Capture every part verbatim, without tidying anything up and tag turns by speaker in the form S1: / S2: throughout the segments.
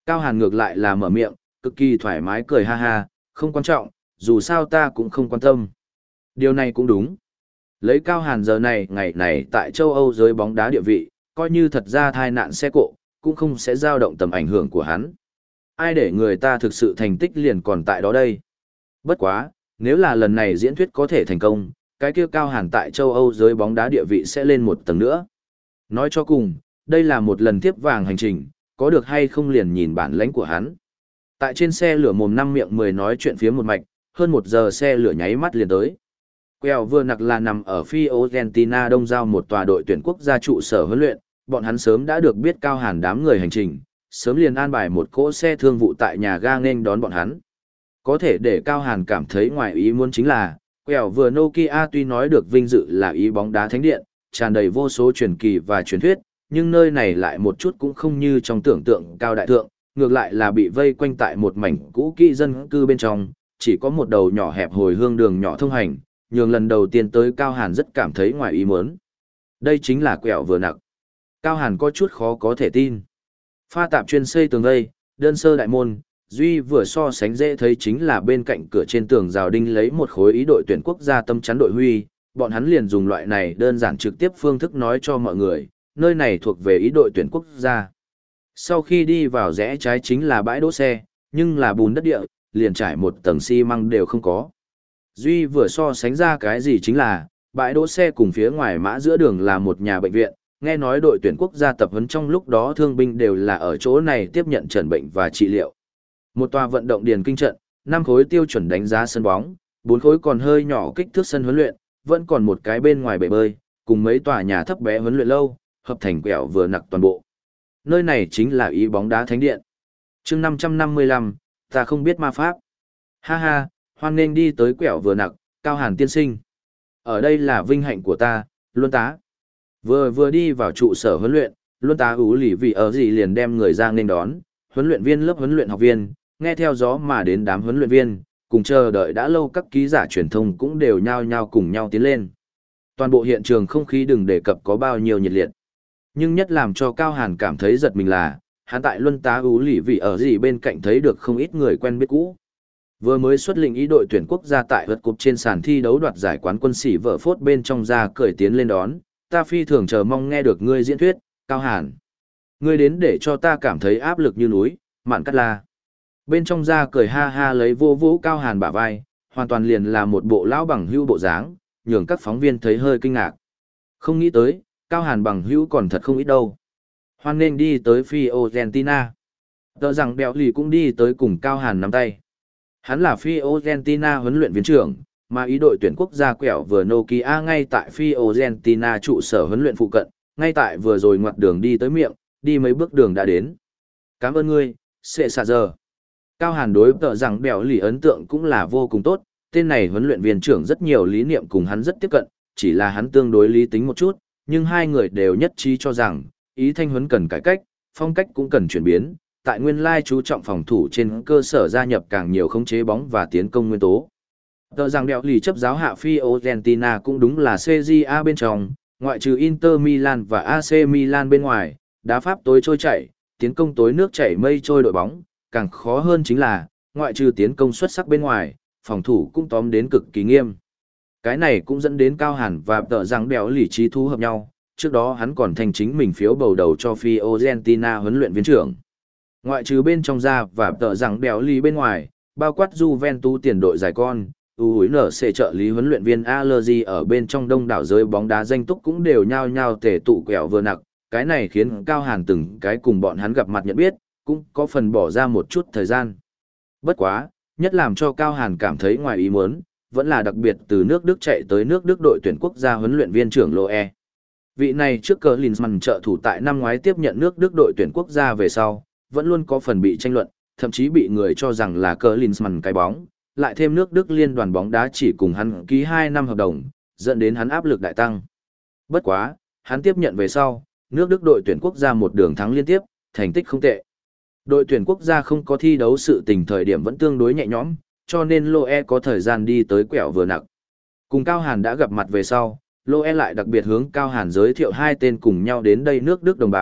S1: Cao Hàn ngược lại là mở miệng, cực kỳ thoải mái cười ha ha, không quan trọng, dù sao ta cũng không quan tâm. Điều này cũng đúng. Lấy Cao Hàn giờ này ngày này tại châu Âu giới bóng đá địa vị, coi như thật ra thai nạn xe cộ, cũng không sẽ dao động tầm ảnh hưởng của hắn. Ai để người ta thực sự thành tích liền còn tại đó đây. Bất quá, nếu là lần này diễn thuyết có thể thành công, cái kia Cao Hàn tại châu Âu giới bóng đá địa vị sẽ lên một tầng nữa. Nói cho cùng, đây là một lần tiếp vàng hành trình, có được hay không liền nhìn bản lãnh của hắn. Tại trên xe lửa mồm năm miệng mười nói chuyện phía một mạch, hơn một giờ xe lửa nháy mắt liền tới. Quèo vừa nặc là nằm ở Fiorentina đông giao một tòa đội tuyển quốc gia trụ sở huấn luyện, bọn hắn sớm đã được biết Cao Hàn đám người hành trình, sớm liền an bài một cỗ xe thương vụ tại nhà ga nên đón bọn hắn. Có thể để Cao Hàn cảm thấy ngoài ý muốn chính là, quèo vừa Nokia tuy nói được vinh dự là ý bóng đá thánh điện, tràn đầy vô số truyền kỳ và truyền thuyết, nhưng nơi này lại một chút cũng không như trong tưởng tượng cao đại thượng, ngược lại là bị vây quanh tại một mảnh cũ kỹ dân cư bên trong, chỉ có một đầu nhỏ hẹp hồi hương đường nhỏ thông hành, nhường lần đầu tiên tới Cao Hàn rất cảm thấy ngoài ý muốn. Đây chính là quẹo vừa nặc. Cao Hàn có chút khó có thể tin. Pha tạp chuyên xây tường vây, đơn sơ đại môn, duy vừa so sánh dễ thấy chính là bên cạnh cửa trên tường rào đinh lấy một khối ý đội tuyển quốc gia tâm chắn đội huy, bọn hắn liền dùng loại này đơn giản trực tiếp phương thức nói cho mọi người, nơi này thuộc về ý đội tuyển quốc gia. Sau khi đi vào rẽ trái chính là bãi đỗ xe, nhưng là bùn đất địa, liền trải một tầng xi măng đều không có. Duy vừa so sánh ra cái gì chính là, bãi đỗ xe cùng phía ngoài mã giữa đường là một nhà bệnh viện, nghe nói đội tuyển quốc gia tập huấn trong lúc đó thương binh đều là ở chỗ này tiếp nhận trần bệnh và trị liệu. Một tòa vận động điền kinh trận, năm khối tiêu chuẩn đánh giá sân bóng, bốn khối còn hơi nhỏ kích thước sân huấn luyện, vẫn còn một cái bên ngoài bể bơi, cùng mấy tòa nhà thấp bé huấn luyện lâu, hợp thành quẹo vừa nặc toàn bộ. Nơi này chính là ý bóng đá thánh điện. Chương năm trăm năm mươi lăm, ta không biết ma pháp. Ha ha, hoan nên đi tới quẹo vừa nặc, Cao Hàn tiên sinh. Ở đây là vinh hạnh của ta, Luân tá. Vừa vừa đi vào trụ sở huấn luyện, Luân tá ú lì vì ở gì liền đem người ra nên đón, huấn luyện viên lớp huấn luyện học viên, nghe theo gió mà đến đám huấn luyện viên, cùng chờ đợi đã lâu các ký giả truyền thông cũng đều nhao nhao cùng nhau tiến lên. Toàn bộ hiện trường không khí đừng đề cập có bao nhiêu nhiệt liệt. Nhưng nhất làm cho Cao Hàn cảm thấy giật mình là, hắn tại Luân tá ú lì vì ở gì bên cạnh thấy được không ít người quen biết cũ. Vừa mới xuất lĩnh ý đội tuyển quốc gia tại vật cục trên sàn thi đấu đoạt giải quán quân sĩ vợ phốt bên trong ra cởi tiến lên đón, ta phi thường chờ mong nghe được ngươi diễn thuyết, Cao Hàn. Ngươi đến để cho ta cảm thấy áp lực như núi, Mạn Cát La. Bên trong ra cười ha ha lấy vô vũ Cao Hàn bả vai, hoàn toàn liền là một bộ lão bằng hữu bộ dáng, nhường các phóng viên thấy hơi kinh ngạc. Không nghĩ tới, Cao Hàn bằng hữu còn thật không ít đâu. Hoan nên đi tới Fiorentina. Tờ rằng Bèo Lì cũng đi tới cùng Cao Hàn nắm tay. Hắn là Fiorentina huấn luyện viên trưởng, mà ý đội tuyển quốc gia quẹo vừa Nokia ngay tại Fiorentina trụ sở huấn luyện phụ cận, ngay tại vừa rồi ngoặt đường đi tới miệng, đi mấy bước đường đã đến. Cảm ơn ngươi, Sệ Sạ Giờ. Cao Hàn đối tờ rằng Bèo Lì ấn tượng cũng là vô cùng tốt, tên này huấn luyện viên trưởng rất nhiều lý niệm cùng hắn rất tiếp cận, chỉ là hắn tương đối lý tính một chút, nhưng hai người đều nhất trí cho rằng, ý thanh huấn cần cải cách, phong cách cũng cần chuyển biến, tại nguyên lai chú trọng phòng thủ trên cơ sở gia nhập càng nhiều khống chế bóng và tiến công nguyên tố. Tờ rằng Bèo Lì chấp giáo hạ Fiorentina cũng đúng là xê giê a bên trong, ngoại trừ Inter Milan và a xê Milan bên ngoài, đá pháp tối trôi chảy, tiến công tối nước chảy mây trôi đội bóng, càng khó hơn chính là, ngoại trừ tiến công xuất sắc bên ngoài, phòng thủ cũng tóm đến cực kỳ nghiêm. Cái này cũng dẫn đến Cao Hàn và tờ rằng Bèo Lì trí thú hợp nhau, trước đó hắn còn thành chính mình phiếu bầu đầu cho Fiorentina huấn luyện viên trưởng. Ngoại trừ bên trong ra và tờ rằng Bèo Lì bên ngoài, bao quát Juventus tiền đội giải con, u hối nở sẽ trợ lý huấn luyện viên Allergy ở bên trong đông đảo giới bóng đá danh túc cũng đều nhao nhao tề tụ quẹo vừa nặc, cái này khiến Cao Hàn từng cái cùng bọn hắn gặp mặt nhận biết, cũng có phần bỏ ra một chút thời gian. Bất quá, nhất làm cho Cao Hàn cảm thấy ngoài ý muốn, vẫn là đặc biệt từ nước Đức chạy tới nước Đức đội tuyển quốc gia huấn luyện viên trưởng Loe. Vị này trước cờ Klinsmann trợ thủ tại năm ngoái tiếp nhận nước Đức đội tuyển quốc gia về sau, vẫn luôn có phần bị tranh luận, thậm chí bị người cho rằng là cờ Klinsmann cái bóng, lại thêm nước Đức liên đoàn bóng đá chỉ cùng hắn ký hai năm hợp đồng, dẫn đến hắn áp lực đại tăng. Bất quá, hắn tiếp nhận về sau, nước Đức đội tuyển quốc gia một đường thắng liên tiếp, thành tích không tệ. Đội tuyển quốc gia không có thi đấu sự tình thời điểm vẫn tương đối nhẹ nhõm, cho nên Loe có thời gian đi tới quẹo vừa nặc. Cùng Cao Hàn đã gặp mặt về sau, Loe lại đặc biệt hướng Cao Hàn giới thiệu hai tên cùng nhau đến đây nước Đức đồng bào,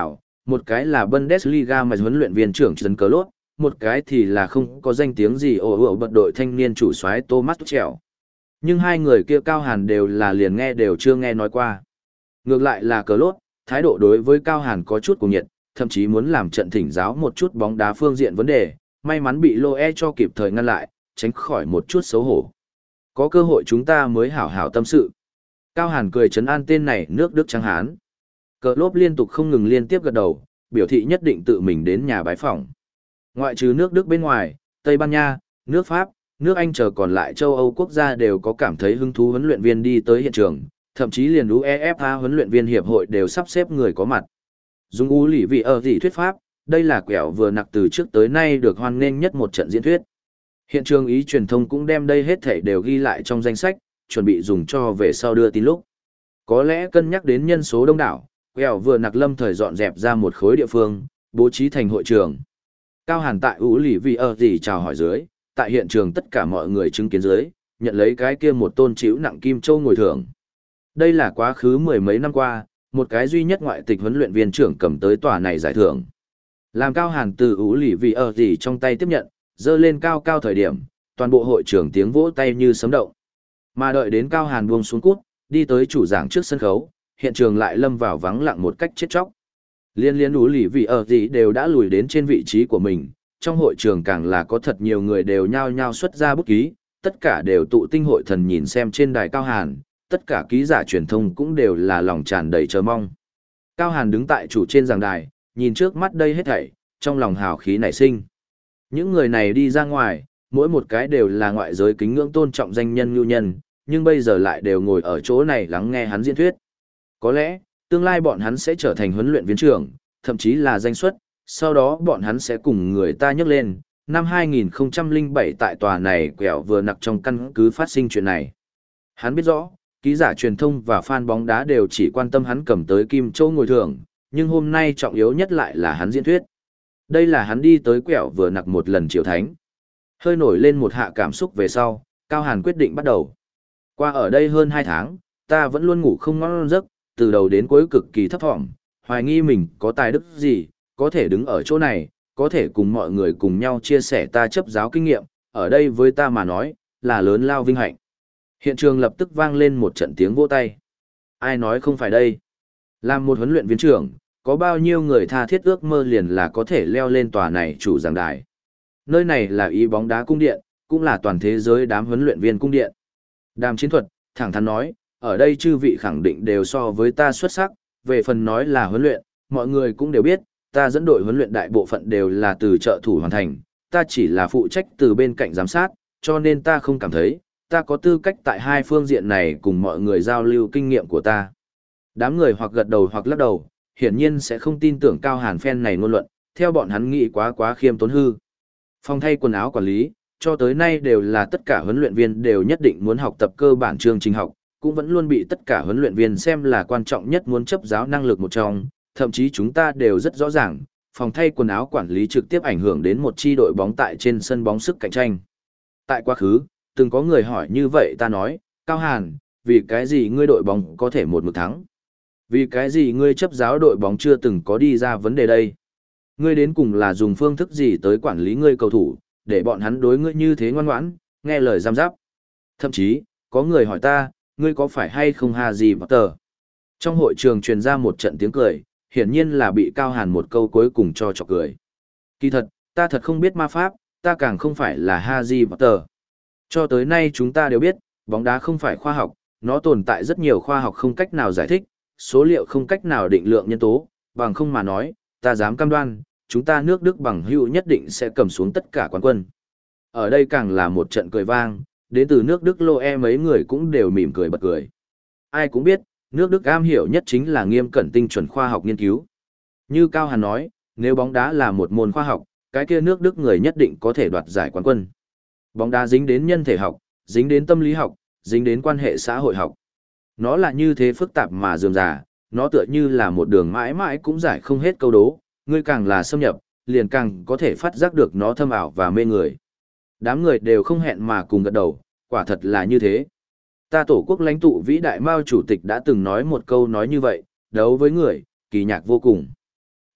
S1: một cái là Bundesliga mà huấn luyện viên trưởng Jürgen Klopp, một cái thì là không có danh tiếng gì ồ ồ bật đội thanh niên chủ soái Thomas Tuchel. Nhưng hai người kia Cao Hàn đều là liền nghe đều chưa nghe nói qua. Ngược lại là Klopp, thái độ đối với Cao Hàn có chút cuồng nhiệt, thậm chí muốn làm trận thỉnh giáo một chút bóng đá phương diện vấn đề, may mắn bị Loe cho kịp thời ngăn lại, tránh khỏi một chút xấu hổ. Có cơ hội chúng ta mới hảo hảo tâm sự. Cao Hàn cười trấn an tên này nước Đức trắng hán. Klopp liên tục không ngừng liên tiếp gật đầu, biểu thị nhất định tự mình đến nhà bái phỏng. Ngoại trừ nước Đức bên ngoài, Tây Ban Nha, nước Pháp, nước Anh chờ còn lại châu Âu quốc gia đều có cảm thấy hứng thú huấn luyện viên đi tới hiện trường, thậm chí liền UEFA huấn luyện viên hiệp hội đều sắp xếp người có mặt. Dùng u lì vị ở gì thuyết pháp, đây là quẹo vừa nặc từ trước tới nay được hoan nghênh nhất một trận diễn thuyết. Hiện trường ý truyền thông cũng đem đây hết thảy đều ghi lại trong danh sách, chuẩn bị dùng cho về sau đưa tin lúc. Có lẽ cân nhắc đến nhân số đông đảo, quẹo vừa nặc lâm thời dọn dẹp ra một khối địa phương, bố trí thành hội trường. Cao Hàn tại ủ lì vì ở gì chào hỏi dưới, tại hiện trường tất cả mọi người chứng kiến dưới, nhận lấy cái kia một tôn chịu nặng kim châu ngồi thưởng. Đây là quá khứ mười mấy năm qua, một cái duy nhất ngoại tịch huấn luyện viên trưởng cầm tới tòa này giải thưởng. Làm Cao Hàn từ ủ lì vì ở gì trong tay tiếp nhận, dơ lên cao cao thời điểm, toàn bộ hội trường tiếng vỗ tay như sấm động. Mà đợi đến Cao Hàn buông xuống cút, đi tới chủ giảng trước sân khấu, hiện trường lại lâm vào vắng lặng một cách chết chóc. Liên liên ủ lì vì ở gì đều đã lùi đến trên vị trí của mình, trong hội trường càng là có thật nhiều người đều nhao nhao xuất ra bút ký, tất cả đều tụ tinh hội thần nhìn xem trên đài Cao Hàn, tất cả ký giả truyền thông cũng đều là lòng tràn đầy chờ mong. Cao Hàn đứng tại chủ trên giảng đài, nhìn trước mắt đây hết thảy, trong lòng hào khí nảy sinh. Những người này đi ra ngoài, mỗi một cái đều là ngoại giới kính ngưỡng tôn trọng danh nhân nhu nhân, nhưng bây giờ lại đều ngồi ở chỗ này lắng nghe hắn diễn thuyết. Có lẽ, tương lai bọn hắn sẽ trở thành huấn luyện viên trưởng, thậm chí là danh xuất, sau đó bọn hắn sẽ cùng người ta nhắc lên, năm hai nghìn không trăm lẻ bảy tại tòa này quẹo vừa nặc trong căn cứ phát sinh chuyện này. Hắn biết rõ, ký giả truyền thông và fan bóng đá đều chỉ quan tâm hắn cầm tới kim châu ngồi thưởng, nhưng hôm nay trọng yếu nhất lại là hắn diễn thuyết. Đây là hắn đi tới quẹo vừa nặc một lần triều thánh. Hơi nổi lên một hạ cảm xúc về sau, Cao Hàn quyết định bắt đầu. Qua ở đây hơn hai tháng, ta vẫn luôn ngủ không ngon giấc, từ đầu đến cuối cực kỳ thấp thỏm, hoài nghi mình có tài đức gì, có thể đứng ở chỗ này, có thể cùng mọi người cùng nhau chia sẻ ta chấp giáo kinh nghiệm, ở đây với ta mà nói, là lớn lao vinh hạnh. Hiện trường lập tức vang lên một trận tiếng vỗ tay. Ai nói không phải đây? Làm một huấn luyện viên trưởng, có bao nhiêu người tha thiết ước mơ liền là có thể leo lên tòa này chủ giảng đài. Nơi này là ý bóng đá cung điện, cũng là toàn thế giới đám huấn luyện viên cung điện. Đàm Chiến Thuật, thẳng thắn nói, ở đây chư vị khẳng định đều so với ta xuất sắc, về phần nói là huấn luyện, mọi người cũng đều biết, ta dẫn đội huấn luyện đại bộ phận đều là từ trợ thủ hoàn thành, ta chỉ là phụ trách từ bên cạnh giám sát, cho nên ta không cảm thấy, ta có tư cách tại hai phương diện này cùng mọi người giao lưu kinh nghiệm của ta. Đám người hoặc gật đầu hoặc lắc đầu, hiển nhiên sẽ không tin tưởng Cao Hàn phen này ngôn luận, theo bọn hắn nghĩ quá quá khiêm tốn hư. Phòng thay quần áo quản lý, cho tới nay đều là tất cả huấn luyện viên đều nhất định muốn học tập cơ bản chương trình học, cũng vẫn luôn bị tất cả huấn luyện viên xem là quan trọng nhất muốn chấp giáo năng lực một trong, thậm chí chúng ta đều rất rõ ràng, phòng thay quần áo quản lý trực tiếp ảnh hưởng đến một chi đội bóng tại trên sân bóng sức cạnh tranh. Tại quá khứ, từng có người hỏi như vậy ta nói, Cao Hàn, vì cái gì ngươi đội bóng có thể một mực thắng? Vì cái gì ngươi chấp giáo đội bóng chưa từng có đi ra vấn đề đây? Ngươi đến cùng là dùng phương thức gì tới quản lý ngươi cầu thủ, để bọn hắn đối ngươi như thế ngoan ngoãn, nghe lời giam giáp. Thậm chí, có người hỏi ta, ngươi có phải hay không Harry Potter? Trong hội trường truyền ra một trận tiếng cười, hiển nhiên là bị Cao Hàn một câu cuối cùng cho chọc cười. Kỳ thật, ta thật không biết ma pháp, ta càng không phải là Harry Potter. Cho tới nay chúng ta đều biết, bóng đá không phải khoa học, nó tồn tại rất nhiều khoa học không cách nào giải thích, số liệu không cách nào định lượng nhân tố, bằng không mà nói, ta dám cam đoan, chúng ta nước Đức bằng hữu nhất định sẽ cầm xuống tất cả quán quân. Ở đây càng là một trận cười vang, đến từ nước Đức lô e mấy người cũng đều mỉm cười bật cười. Ai cũng biết, nước Đức am hiểu nhất chính là nghiêm cẩn tinh chuẩn khoa học nghiên cứu. Như Cao Hàn nói, nếu bóng đá là một môn khoa học, cái kia nước Đức người nhất định có thể đoạt giải quán quân. Bóng đá dính đến nhân thể học, dính đến tâm lý học, dính đến quan hệ xã hội học. Nó là như thế phức tạp mà dườm già, nó tựa như là một đường mãi mãi cũng giải không hết câu đố, ngươi càng là xâm nhập, liền càng có thể phát giác được nó thâm ảo và mê người. Đám người đều không hẹn mà cùng gật đầu, quả thật là như thế. Ta tổ quốc lãnh tụ vĩ đại Mao chủ tịch đã từng nói một câu nói như vậy, đấu với người, kỳ nhạc vô cùng.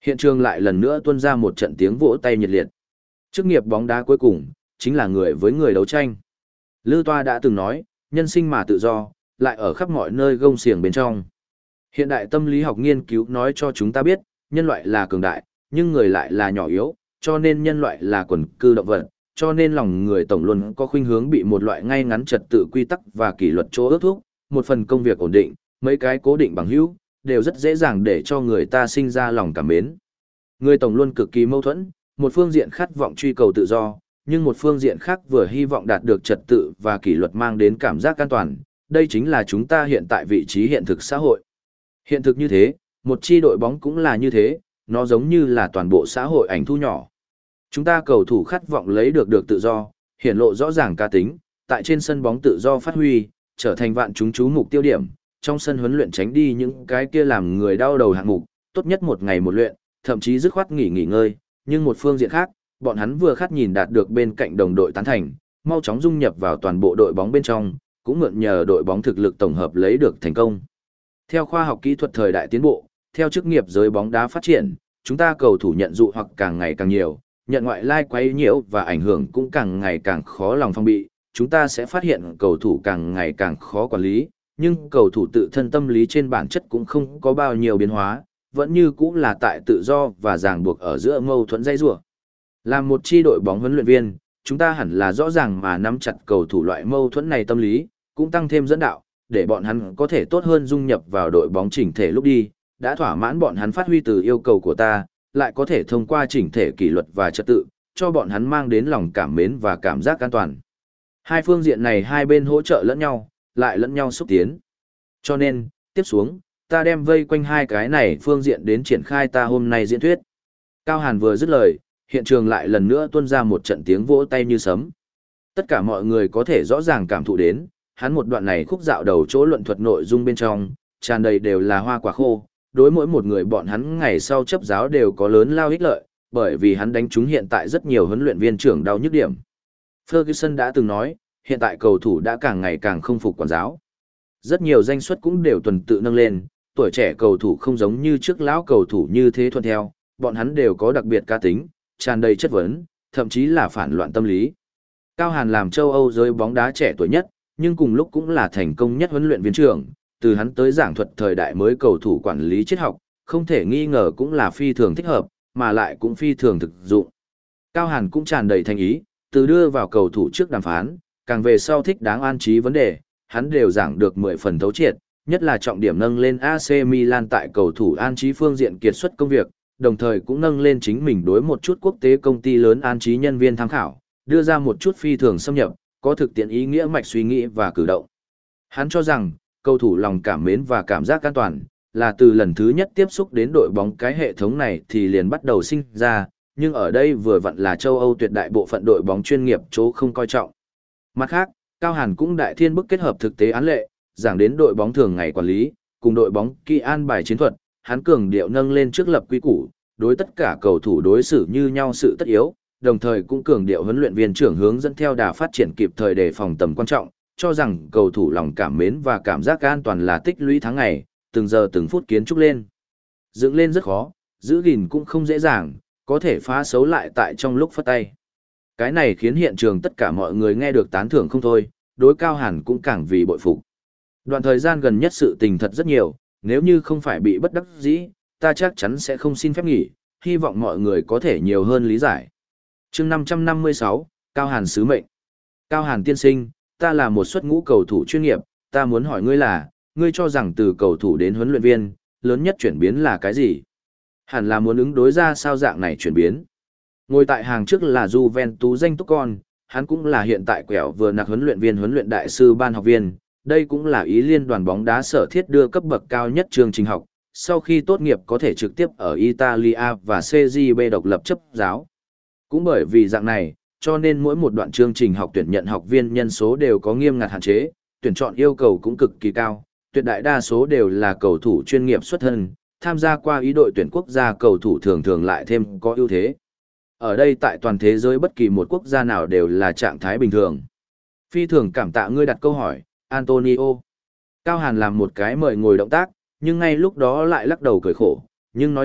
S1: Hiện trường lại lần nữa tuôn ra một trận tiếng vỗ tay nhiệt liệt. Chức nghiệp bóng đá cuối cùng, chính là người với người đấu tranh. Lư Toa đã từng nói, nhân sinh mà tự do, lại ở khắp mọi nơi gông xiềng bên trong. Hiện đại tâm lý học nghiên cứu nói cho chúng ta biết, nhân loại là cường đại, nhưng người lại là nhỏ yếu, cho nên nhân loại là quần cư động vật, cho nên lòng người tổng luôn có khuynh hướng bị một loại ngay ngắn trật tự quy tắc và kỷ luật chỗ ước thúc, một phần công việc ổn định, mấy cái cố định bằng hữu, đều rất dễ dàng để cho người ta sinh ra lòng cảm mến. Người tổng luôn cực kỳ mâu thuẫn, một phương diện khát vọng truy cầu tự do, nhưng một phương diện khác vừa hy vọng đạt được trật tự và kỷ luật mang đến cảm giác an toàn, đây chính là chúng ta hiện tại vị trí hiện thực xã hội. Hiện thực như thế, một chi đội bóng cũng là như thế, nó giống như là toàn bộ xã hội ảnh thu nhỏ. Chúng ta cầu thủ khát vọng lấy được được tự do, hiển lộ rõ ràng cá tính, tại trên sân bóng tự do phát huy, trở thành vạn chúng chú mục tiêu điểm, trong sân huấn luyện tránh đi những cái kia làm người đau đầu hạng mục, tốt nhất một ngày một luyện, thậm chí dứt khoát nghỉ nghỉ ngơi, nhưng một phương diện khác, bọn hắn vừa khát nhìn đạt được bên cạnh đồng đội tán thành, mau chóng dung nhập vào toàn bộ đội bóng bên trong, cũng mượn nhờ đội bóng thực lực tổng hợp lấy được thành công. Theo khoa học kỹ thuật thời đại tiến bộ, theo chức nghiệp giới bóng đá phát triển, chúng ta cầu thủ nhận dụ hoặc càng ngày càng nhiều, nhận ngoại lai quấy nhiễu và ảnh hưởng cũng càng ngày càng khó lòng phòng bị, chúng ta sẽ phát hiện cầu thủ càng ngày càng khó quản lý, nhưng cầu thủ tự thân tâm lý trên bản chất cũng không có bao nhiêu biến hóa, vẫn như cũng là tại tự do và ràng buộc ở giữa mâu thuẫn dây rủa. Làm một chi đội bóng huấn luyện viên, chúng ta hẳn là rõ ràng mà nắm chặt cầu thủ loại mâu thuẫn này tâm lý, cũng tăng thêm dẫn đạo, để bọn hắn có thể tốt hơn dung nhập vào đội bóng chỉnh thể lúc đi, đã thỏa mãn bọn hắn phát huy từ yêu cầu của ta, lại có thể thông qua chỉnh thể kỷ luật và trật tự, cho bọn hắn mang đến lòng cảm mến và cảm giác an toàn. Hai phương diện này hai bên hỗ trợ lẫn nhau, lại lẫn nhau xúc tiến. Cho nên, tiếp xuống, ta đem vây quanh hai cái này phương diện đến triển khai ta hôm nay diễn thuyết. Cao Hàn vừa dứt lời, hiện trường lại lần nữa tuôn ra một trận tiếng vỗ tay như sấm. Tất cả mọi người có thể rõ ràng cảm thụ đến, hắn một đoạn này khúc dạo đầu chỗ luận thuật nội dung bên trong, tràn đầy đều là hoa quả khô, đối mỗi một người bọn hắn ngày sau chấp giáo đều có lớn lao ích lợi, bởi vì hắn đánh trúng hiện tại rất nhiều huấn luyện viên trưởng đau nhức điểm. Ferguson đã từng nói, hiện tại cầu thủ đã càng ngày càng không phục quản giáo. Rất nhiều danh suất cũng đều tuần tự nâng lên, tuổi trẻ cầu thủ không giống như trước lão cầu thủ như thế thuận theo, bọn hắn đều có đặc biệt cá tính, tràn đầy chất vấn, thậm chí là phản loạn tâm lý. Cao Hàn làm châu Âu giới bóng đá trẻ tuổi nhất, nhưng cùng lúc cũng là thành công nhất huấn luyện viên trưởng, từ hắn tới giảng thuật thời đại mới cầu thủ quản lý triết học, không thể nghi ngờ cũng là phi thường thích hợp, mà lại cũng phi thường thực dụng. Cao Hàn cũng tràn đầy thành ý, từ đưa vào cầu thủ trước đàm phán, càng về sau thích đáng an trí vấn đề, hắn đều giảng được mười phần thấu triệt, nhất là trọng điểm nâng lên a xê Milan tại cầu thủ an trí phương diện kiệt xuất công việc, đồng thời cũng nâng lên chính mình đối một chút quốc tế công ty lớn an trí nhân viên tham khảo, đưa ra một chút phi thường xâm nhập, có thực tiễn ý nghĩa mạch suy nghĩ và cử động. Hắn cho rằng, cầu thủ lòng cảm mến và cảm giác an toàn, là từ lần thứ nhất tiếp xúc đến đội bóng cái hệ thống này thì liền bắt đầu sinh ra, nhưng ở đây vừa vặn là châu Âu tuyệt đại bộ phận đội bóng chuyên nghiệp chỗ không coi trọng. Mặt khác, Cao Hàn cũng đại thiên bức kết hợp thực tế án lệ, giảng đến đội bóng thường ngày quản lý, cùng đội bóng kỹ an bài chiến thuật, hắn cường điệu nâng lên trước lập quy củ, đối tất cả cầu thủ đối xử như nhau sự tất yếu, đồng thời cũng cường điệu huấn luyện viên trưởng hướng dẫn theo đà phát triển kịp thời để phòng tầm quan trọng, cho rằng cầu thủ lòng cảm mến và cảm giác an toàn là tích lũy tháng ngày, từng giờ từng phút kiến trúc lên. Dựng lên rất khó, giữ gìn cũng không dễ dàng, có thể phá xấu lại tại trong lúc phất tay. Cái này khiến hiện trường tất cả mọi người nghe được tán thưởng không thôi, đối Cao Hàn cũng càng vì bội phục. Đoạn thời gian gần nhất sự tình thật rất nhiều, nếu như không phải bị bất đắc dĩ, ta chắc chắn sẽ không xin phép nghỉ, hy vọng mọi người có thể nhiều hơn lý giải. Chương năm trăm năm mươi sáu, Cao Hàn sứ mệnh. Cao Hàn tiên sinh, ta là một xuất ngũ cầu thủ chuyên nghiệp, ta muốn hỏi ngươi là, ngươi cho rằng từ cầu thủ đến huấn luyện viên, lớn nhất chuyển biến là cái gì? Hẳn là muốn ứng đối ra sao dạng này chuyển biến. Ngồi tại hàng trước là Juventus danh túc con, hắn cũng là hiện tại quẹo vừa nạc huấn luyện viên huấn luyện đại sư ban học viên, đây cũng là ý liên đoàn bóng đá sở thiết đưa cấp bậc cao nhất chương trình học, sau khi tốt nghiệp có thể trực tiếp ở Italia và xê giê bê độc lập chấp giáo. Cũng bởi vì dạng này, cho nên mỗi một đoạn chương trình học tuyển nhận học viên nhân số đều có nghiêm ngặt hạn chế, tuyển chọn yêu cầu cũng cực kỳ cao, tuyệt đại đa số đều là cầu thủ chuyên nghiệp xuất thân, tham gia qua ý đội tuyển quốc gia cầu thủ thường thường lại thêm có ưu thế. Ở đây tại toàn thế giới bất kỳ một quốc gia nào đều là trạng thái bình thường. Phi thường cảm tạ ngươi đặt câu hỏi, Antonio. Cao Hàn làm một cái mời ngồi động tác, nhưng ngay lúc đó lại lắc đầu cười khổ, nhưng nói thật,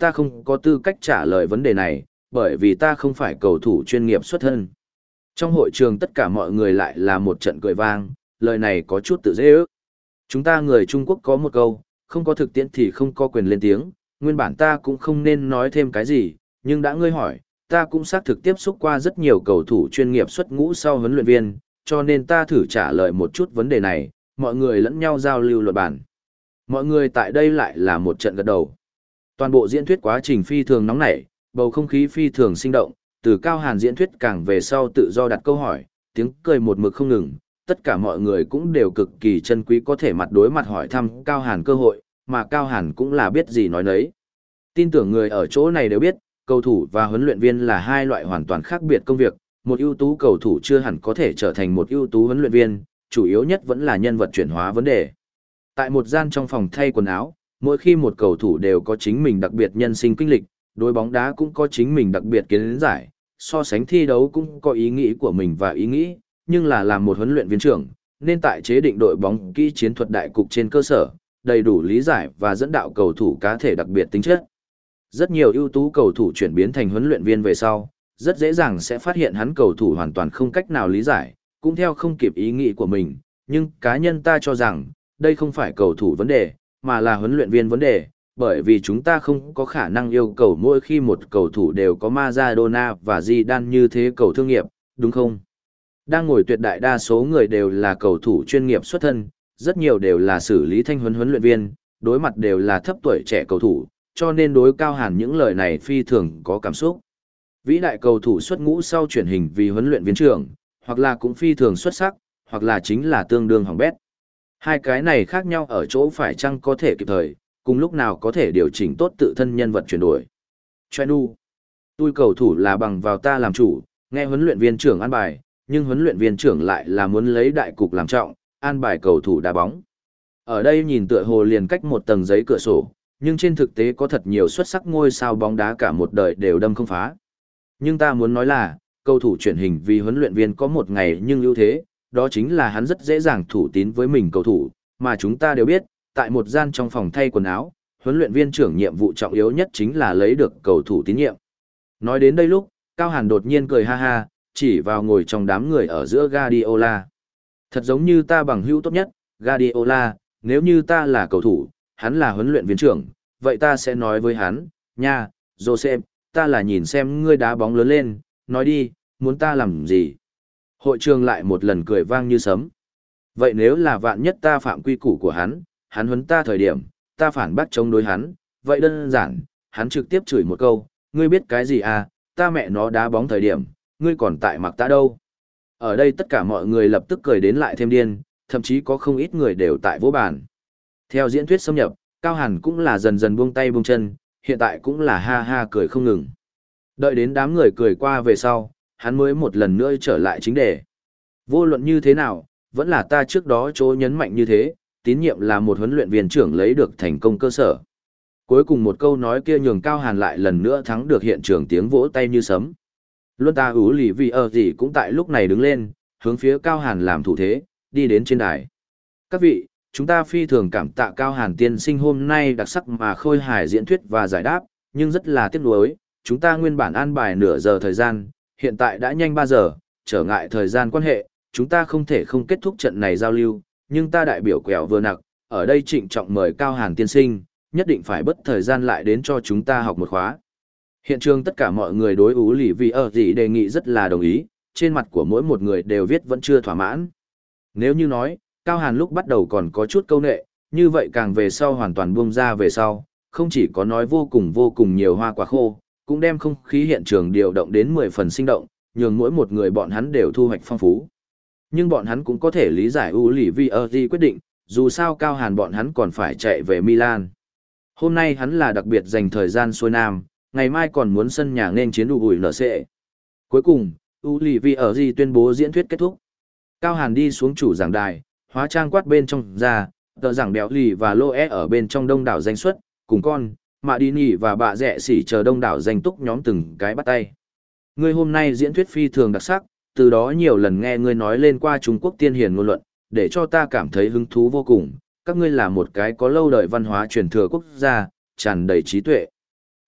S1: ta không có tư cách trả lời vấn đề này, bởi vì ta không phải cầu thủ chuyên nghiệp xuất thân. Trong hội trường tất cả mọi người lại là một trận cười vang, lời này có chút tự dễ ước. Chúng ta người Trung Quốc có một câu, không có thực tiễn thì không có quyền lên tiếng, nguyên bản ta cũng không nên nói thêm cái gì, nhưng đã ngươi hỏi, ta cũng xác thực tiếp xúc qua rất nhiều cầu thủ chuyên nghiệp xuất ngũ sau huấn luyện viên, cho nên ta thử trả lời một chút vấn đề này, mọi người lẫn nhau giao lưu luận bản. Mọi người tại đây lại là một trận gật đầu. Toàn bộ diễn thuyết quá trình phi thường nóng nảy, bầu không khí phi thường sinh động, từ Cao Hàn diễn thuyết càng về sau tự do đặt câu hỏi, tiếng cười một mực không ngừng, tất cả mọi người cũng đều cực kỳ chân quý có thể mặt đối mặt hỏi thăm Cao Hàn cơ hội, mà Cao Hàn cũng là biết gì nói nấy. Tin tưởng người ở chỗ này đều biết, cầu thủ và huấn luyện viên là hai loại hoàn toàn khác biệt công việc, một ưu tú cầu thủ chưa hẳn có thể trở thành một ưu tú huấn luyện viên, chủ yếu nhất vẫn là nhân vật chuyển hóa vấn đề. Tại một gian trong phòng thay quần áo, mỗi khi một cầu thủ đều có chính mình đặc biệt nhân sinh kinh lịch, đối bóng đá cũng có chính mình đặc biệt kiến giải, so sánh thi đấu cũng có ý nghĩ của mình và ý nghĩ, nhưng là làm một huấn luyện viên trưởng, nên tại chế định đội bóng kỹ chiến thuật đại cục trên cơ sở, đầy đủ lý giải và dẫn đạo cầu thủ cá thể đặc biệt tính chất. Rất nhiều ưu tú cầu thủ chuyển biến thành huấn luyện viên về sau, rất dễ dàng sẽ phát hiện hắn cầu thủ hoàn toàn không cách nào lý giải, cũng theo không kịp ý nghĩ của mình, nhưng cá nhân ta cho rằng, đây không phải cầu thủ vấn đề, mà là huấn luyện viên vấn đề, bởi vì chúng ta không có khả năng yêu cầu mỗi khi một cầu thủ đều có Maradona và Zidane như thế cầu thương nghiệp, đúng không? Đang ngồi tuyệt đại đa số người đều là cầu thủ chuyên nghiệp xuất thân, rất nhiều đều là xử lý thanh huấn huấn luyện viên, đối mặt đều là thấp tuổi trẻ cầu thủ, cho nên đối Cao Hàn những lời này phi thường có cảm xúc. Vĩ đại cầu thủ xuất ngũ sau chuyển hình vì huấn luyện viên trưởng, hoặc là cũng phi thường xuất sắc, hoặc là chính là tương đương hỏng bét. Hai cái này khác nhau ở chỗ phải chăng có thể kịp thời, cùng lúc nào có thể điều chỉnh tốt tự thân nhân vật chuyển đổi. Choe nu, tôi cầu thủ là bằng vào ta làm chủ, nghe huấn luyện viên trưởng an bài, nhưng huấn luyện viên trưởng lại là muốn lấy đại cục làm trọng, an bài cầu thủ đá bóng. Ở đây nhìn tựa hồ liền cách một tầng giấy cửa sổ, nhưng trên thực tế có thật nhiều xuất sắc ngôi sao bóng đá cả một đời đều đâm không phá. Nhưng ta muốn nói là, cầu thủ chuyển hình vì huấn luyện viên có một ngày nhưng ưu thế, đó chính là hắn rất dễ dàng thủ tín với mình cầu thủ, mà chúng ta đều biết, tại một gian trong phòng thay quần áo, huấn luyện viên trưởng nhiệm vụ trọng yếu nhất chính là lấy được cầu thủ tín nhiệm. Nói đến đây lúc, Cao Hàn đột nhiên cười ha ha, chỉ vào ngồi trong đám người ở giữa Guardiola. Thật giống như ta bằng hữu tốt nhất, Guardiola, nếu như ta là cầu thủ, hắn là huấn luyện viên trưởng, vậy ta sẽ nói với hắn, nha, Joseph, ta là nhìn xem ngươi đá bóng lớn lên, nói đi, muốn ta làm gì? Hội trường lại một lần cười vang như sấm. Vậy nếu là vạn nhất ta phạm quy củ của hắn, hắn huấn ta thời điểm, ta phản bác chống đối hắn, vậy đơn giản, hắn trực tiếp chửi một câu, ngươi biết cái gì à, ta mẹ nó đá bóng thời điểm, ngươi còn tại mặc ta đâu. Ở đây tất cả mọi người lập tức cười đến lại thêm điên, thậm chí có không ít người đều tại vỗ bàn. Theo diễn thuyết xâm nhập, Cao Hàn cũng là dần dần buông tay buông chân, hiện tại cũng là ha ha cười không ngừng. Đợi đến đám người cười qua về sau, hắn mới một lần nữa trở lại chính đề. Vô luận như thế nào, vẫn là ta trước đó chỗ nhấn mạnh như thế, tín nhiệm là một huấn luyện viên trưởng lấy được thành công cơ sở. Cuối cùng một câu nói kia nhường Cao Hàn lại lần nữa thắng được hiện trường tiếng vỗ tay như sấm. Luân ta ú lì vì ở gì cũng tại lúc này đứng lên, hướng phía Cao Hàn làm thủ thế, đi đến trên đài. Các vị, chúng ta phi thường cảm tạ Cao Hàn tiên sinh hôm nay đặc sắc mà khôi hài diễn thuyết và giải đáp, nhưng rất là tiếc nuối, chúng ta nguyên bản an bài nửa giờ thời gian, hiện tại đã nhanh ba giờ, trở ngại thời gian quan hệ, chúng ta không thể không kết thúc trận này giao lưu, nhưng ta đại biểu quẹo vừa nặc, ở đây trịnh trọng mời Cao Hàn tiên sinh, nhất định phải bất thời gian lại đến cho chúng ta học một khóa. Hiện trường tất cả mọi người đối ú lì vì ở gì đề nghị rất là đồng ý, trên mặt của mỗi một người đều viết vẫn chưa thỏa mãn. Nếu như nói, Cao Hàn lúc bắt đầu còn có chút câu nệ, như vậy càng về sau hoàn toàn buông ra về sau, không chỉ có nói vô cùng vô cùng nhiều hoa quả khô, cũng đem không khí hiện trường điều động đến mười phần sinh động, nhường mỗi một người bọn hắn đều thu hoạch phong phú. Nhưng bọn hắn cũng có thể lý giải ú lì vì ở gì quyết định, dù sao Cao Hàn bọn hắn còn phải chạy về Milan. Hôm nay hắn là đặc biệt dành thời gian xuôi nam, ngày mai còn muốn sân nhà nên chiến đủ ủi nở xệ. Cuối cùng, ú lì vì ở gì tuyên bố diễn thuyết kết thúc. Cao Hàn đi xuống chủ giảng đài, hóa trang quát bên trong ra, tờ giảng béo lì và lô é ở bên trong đông đảo danh xuất, cùng con, mạ đi nỉ và bạ rẻ xỉ chờ đông đảo danh túc nhóm từng cái bắt tay. Ngươi hôm nay diễn thuyết phi thường đặc sắc, từ đó nhiều lần nghe ngươi nói lên qua Trung Quốc tiên hiền ngôn luận, để cho ta cảm thấy hứng thú vô cùng, các ngươi là một cái có lâu đời văn hóa truyền thừa quốc gia, tràn đầy trí tuệ.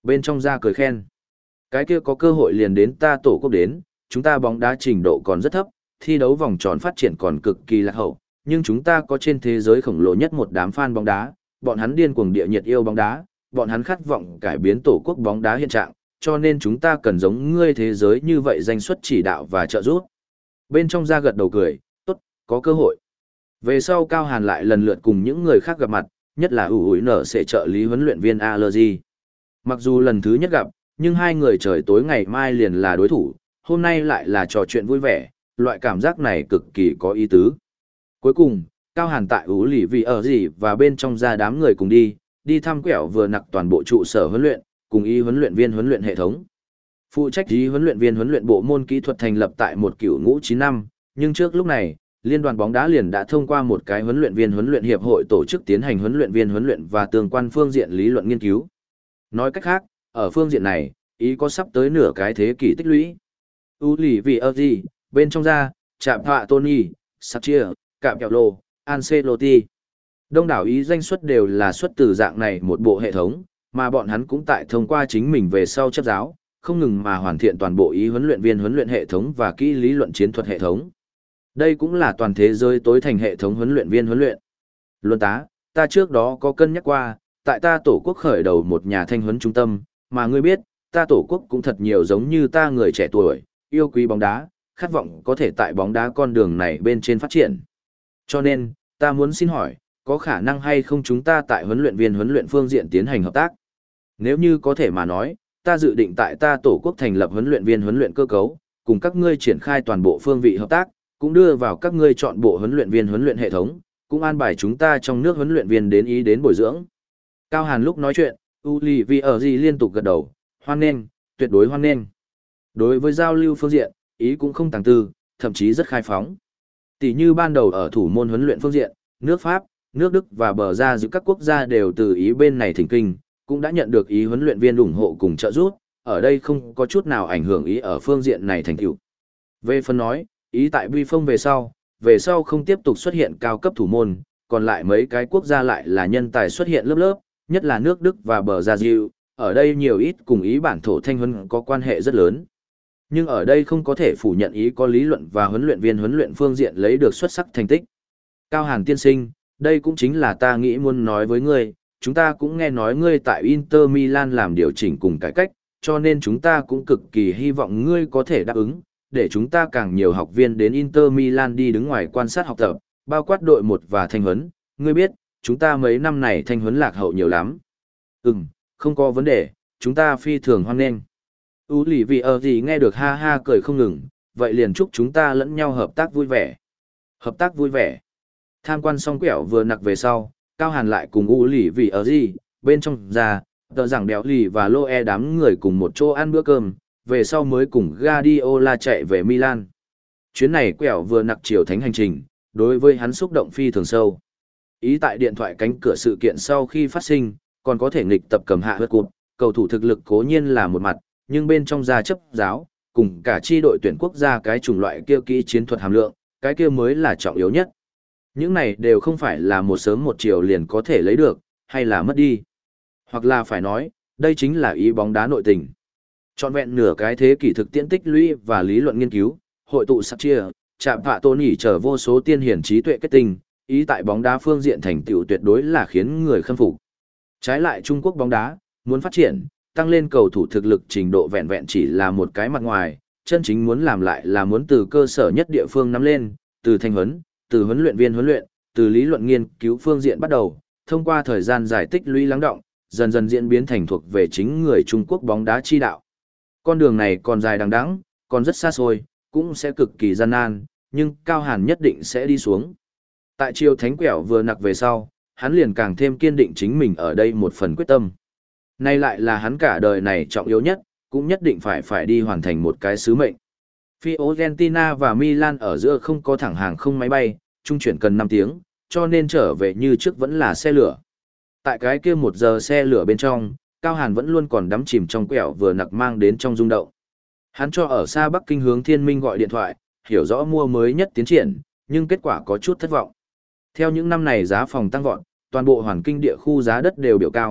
S1: Bên trong ra cười khen. Cái kia có cơ hội liền đến ta tổ quốc đến, chúng ta bóng đá trình độ còn rất thấp, thi đấu vòng tròn phát triển còn cực kỳ lạc hậu, nhưng chúng ta có trên thế giới khổng lồ nhất một đám fan bóng đá, bọn hắn điên cuồng địa nhiệt yêu bóng đá, bọn hắn khát vọng cải biến tổ quốc bóng đá hiện trạng, cho nên chúng ta cần giống ngươi thế giới như vậy danh xuất chỉ đạo và trợ giúp. Bên trong ra gật đầu cười, tốt, có cơ hội. Về sau Cao Hàn lại lần lượt cùng những người khác gặp mặt, nhất là ủ ủi nở sẽ trợ lý huấn luyện viên Allergy. Mặc dù lần thứ nhất gặp, nhưng hai người trời tối ngày mai liền là đối thủ, hôm nay lại là trò chuyện vui vẻ, loại cảm giác này cực kỳ có ý tứ. Cuối cùng, Cao Hàn tại ủ lì vì ở gì và bên trong ra đám người cùng đi, đi thăm quẹo vừa nặc toàn bộ trụ sở huấn luyện, cùng y huấn luyện viên huấn luyện hệ thống. Phụ trách y huấn luyện viên huấn luyện bộ môn kỹ thuật thành lập tại một cựu ngũ chín năm, nhưng trước lúc này, Liên đoàn bóng đá liền đã thông qua một cái huấn luyện viên huấn luyện hiệp hội tổ chức tiến hành huấn luyện viên huấn luyện và tương quan phương diện lý luận nghiên cứu. Nói cách khác, ở phương diện này, ý có sắp tới nửa cái thế kỷ tích lũy. U lì vì ở gì, bên trong ra, chạm họa Tony, Sarchia, Cạm Kẹo Lô, Ancelotti. Đông đảo ý danh xuất đều là xuất từ dạng này một bộ hệ thống, mà bọn hắn cũng tại thông qua chính mình về sau chấp giáo, không ngừng mà hoàn thiện toàn bộ ý huấn luyện viên huấn luyện hệ thống và kỹ lý luận chiến thuật hệ thống. Đây cũng là toàn thế giới tối thành hệ thống huấn luyện viên huấn luyện. Luân tá, ta trước đó có cân nhắc qua, tại ta tổ quốc khởi đầu một nhà thanh huấn trung tâm, mà ngươi biết, ta tổ quốc cũng thật nhiều giống như ta người trẻ tuổi, yêu quý bóng đá, khát vọng có thể tại bóng đá con đường này bên trên phát triển. Cho nên, ta muốn xin hỏi, có khả năng hay không chúng ta tại huấn luyện viên huấn luyện phương diện tiến hành hợp tác? Nếu như có thể mà nói, ta dự định tại ta tổ quốc thành lập huấn luyện viên huấn luyện cơ cấu, cùng các ngươi triển khai toàn bộ phương vị hợp tác, cũng đưa vào các ngươi chọn bộ huấn luyện viên huấn luyện hệ thống, cũng an bài chúng ta trong nước huấn luyện viên đến ý đến bồi dưỡng. Cao Hàn lúc nói chuyện, Uli vì ở gì liên tục gật đầu, hoan nghênh, tuyệt đối hoan nghênh. Đối với giao lưu phương diện, ý cũng không tàng tư, thậm chí rất khai phóng. Tỷ như ban đầu ở thủ môn huấn luyện phương diện, nước Pháp, nước Đức và bờ ra giữa các quốc gia đều từ ý bên này thỉnh kinh, cũng đã nhận được ý huấn luyện viên ủng hộ cùng trợ giúp, ở đây không có chút nào ảnh hưởng ý ở phương diện này thành tựu. Về phần nói, ý tại Bi Phong về sau, về sau không tiếp tục xuất hiện cao cấp thủ môn, còn lại mấy cái quốc gia lại là nhân tài xuất hiện lớp lớp, nhất là nước Đức và bờ ra diệu, ở đây nhiều ít cùng ý bản thổ thanh huấn có quan hệ rất lớn. Nhưng ở đây không có thể phủ nhận ý có lý luận và huấn luyện viên huấn luyện phương diện lấy được xuất sắc thành tích. Cao Hàn tiên sinh, đây cũng chính là ta nghĩ muốn nói với ngươi, chúng ta cũng nghe nói ngươi tại Inter Milan làm điều chỉnh cùng cải cách, cho nên chúng ta cũng cực kỳ hy vọng ngươi có thể đáp ứng, để chúng ta càng nhiều học viên đến Inter Milan đi đứng ngoài quan sát học tập, bao quát đội một và thanh huấn, ngươi biết, chúng ta mấy năm này thanh huấn lạc hậu nhiều lắm. Ừm, không có vấn đề, chúng ta phi thường hoan nghênh. Ú lì vì ở gì nghe được ha ha cười không ngừng, vậy liền chúc chúng ta lẫn nhau hợp tác vui vẻ. Hợp tác vui vẻ. Tham quan xong quẹo vừa nặc về sau, Cao Hàn lại cùng Ú lì vì ở gì, bên trong ra, tờ rằng béo lì và lô e đám người cùng một chỗ ăn bữa cơm, về sau mới cùng Guardiola chạy về Milan. Chuyến này quẹo vừa nặc chiều thánh hành trình, đối với hắn xúc động phi thường sâu. Ý tại điện thoại cánh cửa sự kiện sau khi phát sinh, còn có thể nghịch tập cầm hạ hớt cụt, cầu thủ thực lực cố nhiên là một mặt, nhưng bên trong gia chấp giáo, cùng cả chi đội tuyển quốc gia cái chủng loại kia kỹ chiến thuật hàm lượng, cái kia mới là trọng yếu nhất. Những này đều không phải là một sớm một chiều liền có thể lấy được, hay là mất đi. Hoặc là phải nói, đây chính là ý bóng đá nội tình. Trọn vẹn nửa cái thế kỷ thực tiễn tích lũy và lý luận nghiên cứu, hội tụ sắp chia, chạm phạ tôn ỉ trở vô số tiên hiển trí tuệ kết tinh, ý tại bóng đá phương diện thành tựu tuyệt đối là khiến người khâm phục. Trái lại Trung Quốc bóng đá, muốn phát triển, tăng lên cầu thủ thực lực trình độ vẹn vẹn chỉ là một cái mặt ngoài, chân chính muốn làm lại là muốn từ cơ sở nhất địa phương nắm lên, từ thanh huấn, từ huấn luyện viên huấn luyện, từ lý luận nghiên cứu phương diện bắt đầu, thông qua thời gian giải tích lũy lắng động, dần dần diễn biến thành thuộc về chính người Trung Quốc bóng đá chi đạo. Con đường này còn dài đằng đẵng, còn rất xa xôi, cũng sẽ cực kỳ gian nan, nhưng Cao Hàn nhất định sẽ đi xuống. Tại chiều thánh quẹo vừa nặc về sau, hắn liền càng thêm kiên định chính mình ở đây một phần quyết tâm. Nay lại là hắn cả đời này trọng yếu nhất, cũng nhất định phải phải đi hoàn thành một cái sứ mệnh. Fiorentina và Milan ở giữa không có thẳng hàng không máy bay, trung chuyển cần năm tiếng, cho nên trở về như trước vẫn là xe lửa. Tại cái kia một giờ xe lửa bên trong, Cao Hàn vẫn luôn còn đắm chìm trong quẹo vừa nặc mang đến trong rung động. Hắn cho ở xa Bắc Kinh hướng Thiên Minh gọi điện thoại, hiểu rõ mua mới nhất tiến triển, nhưng kết quả có chút thất vọng. Theo những năm này giá phòng tăng vọt, toàn bộ hoàn kinh địa khu giá đất đều biểu cao,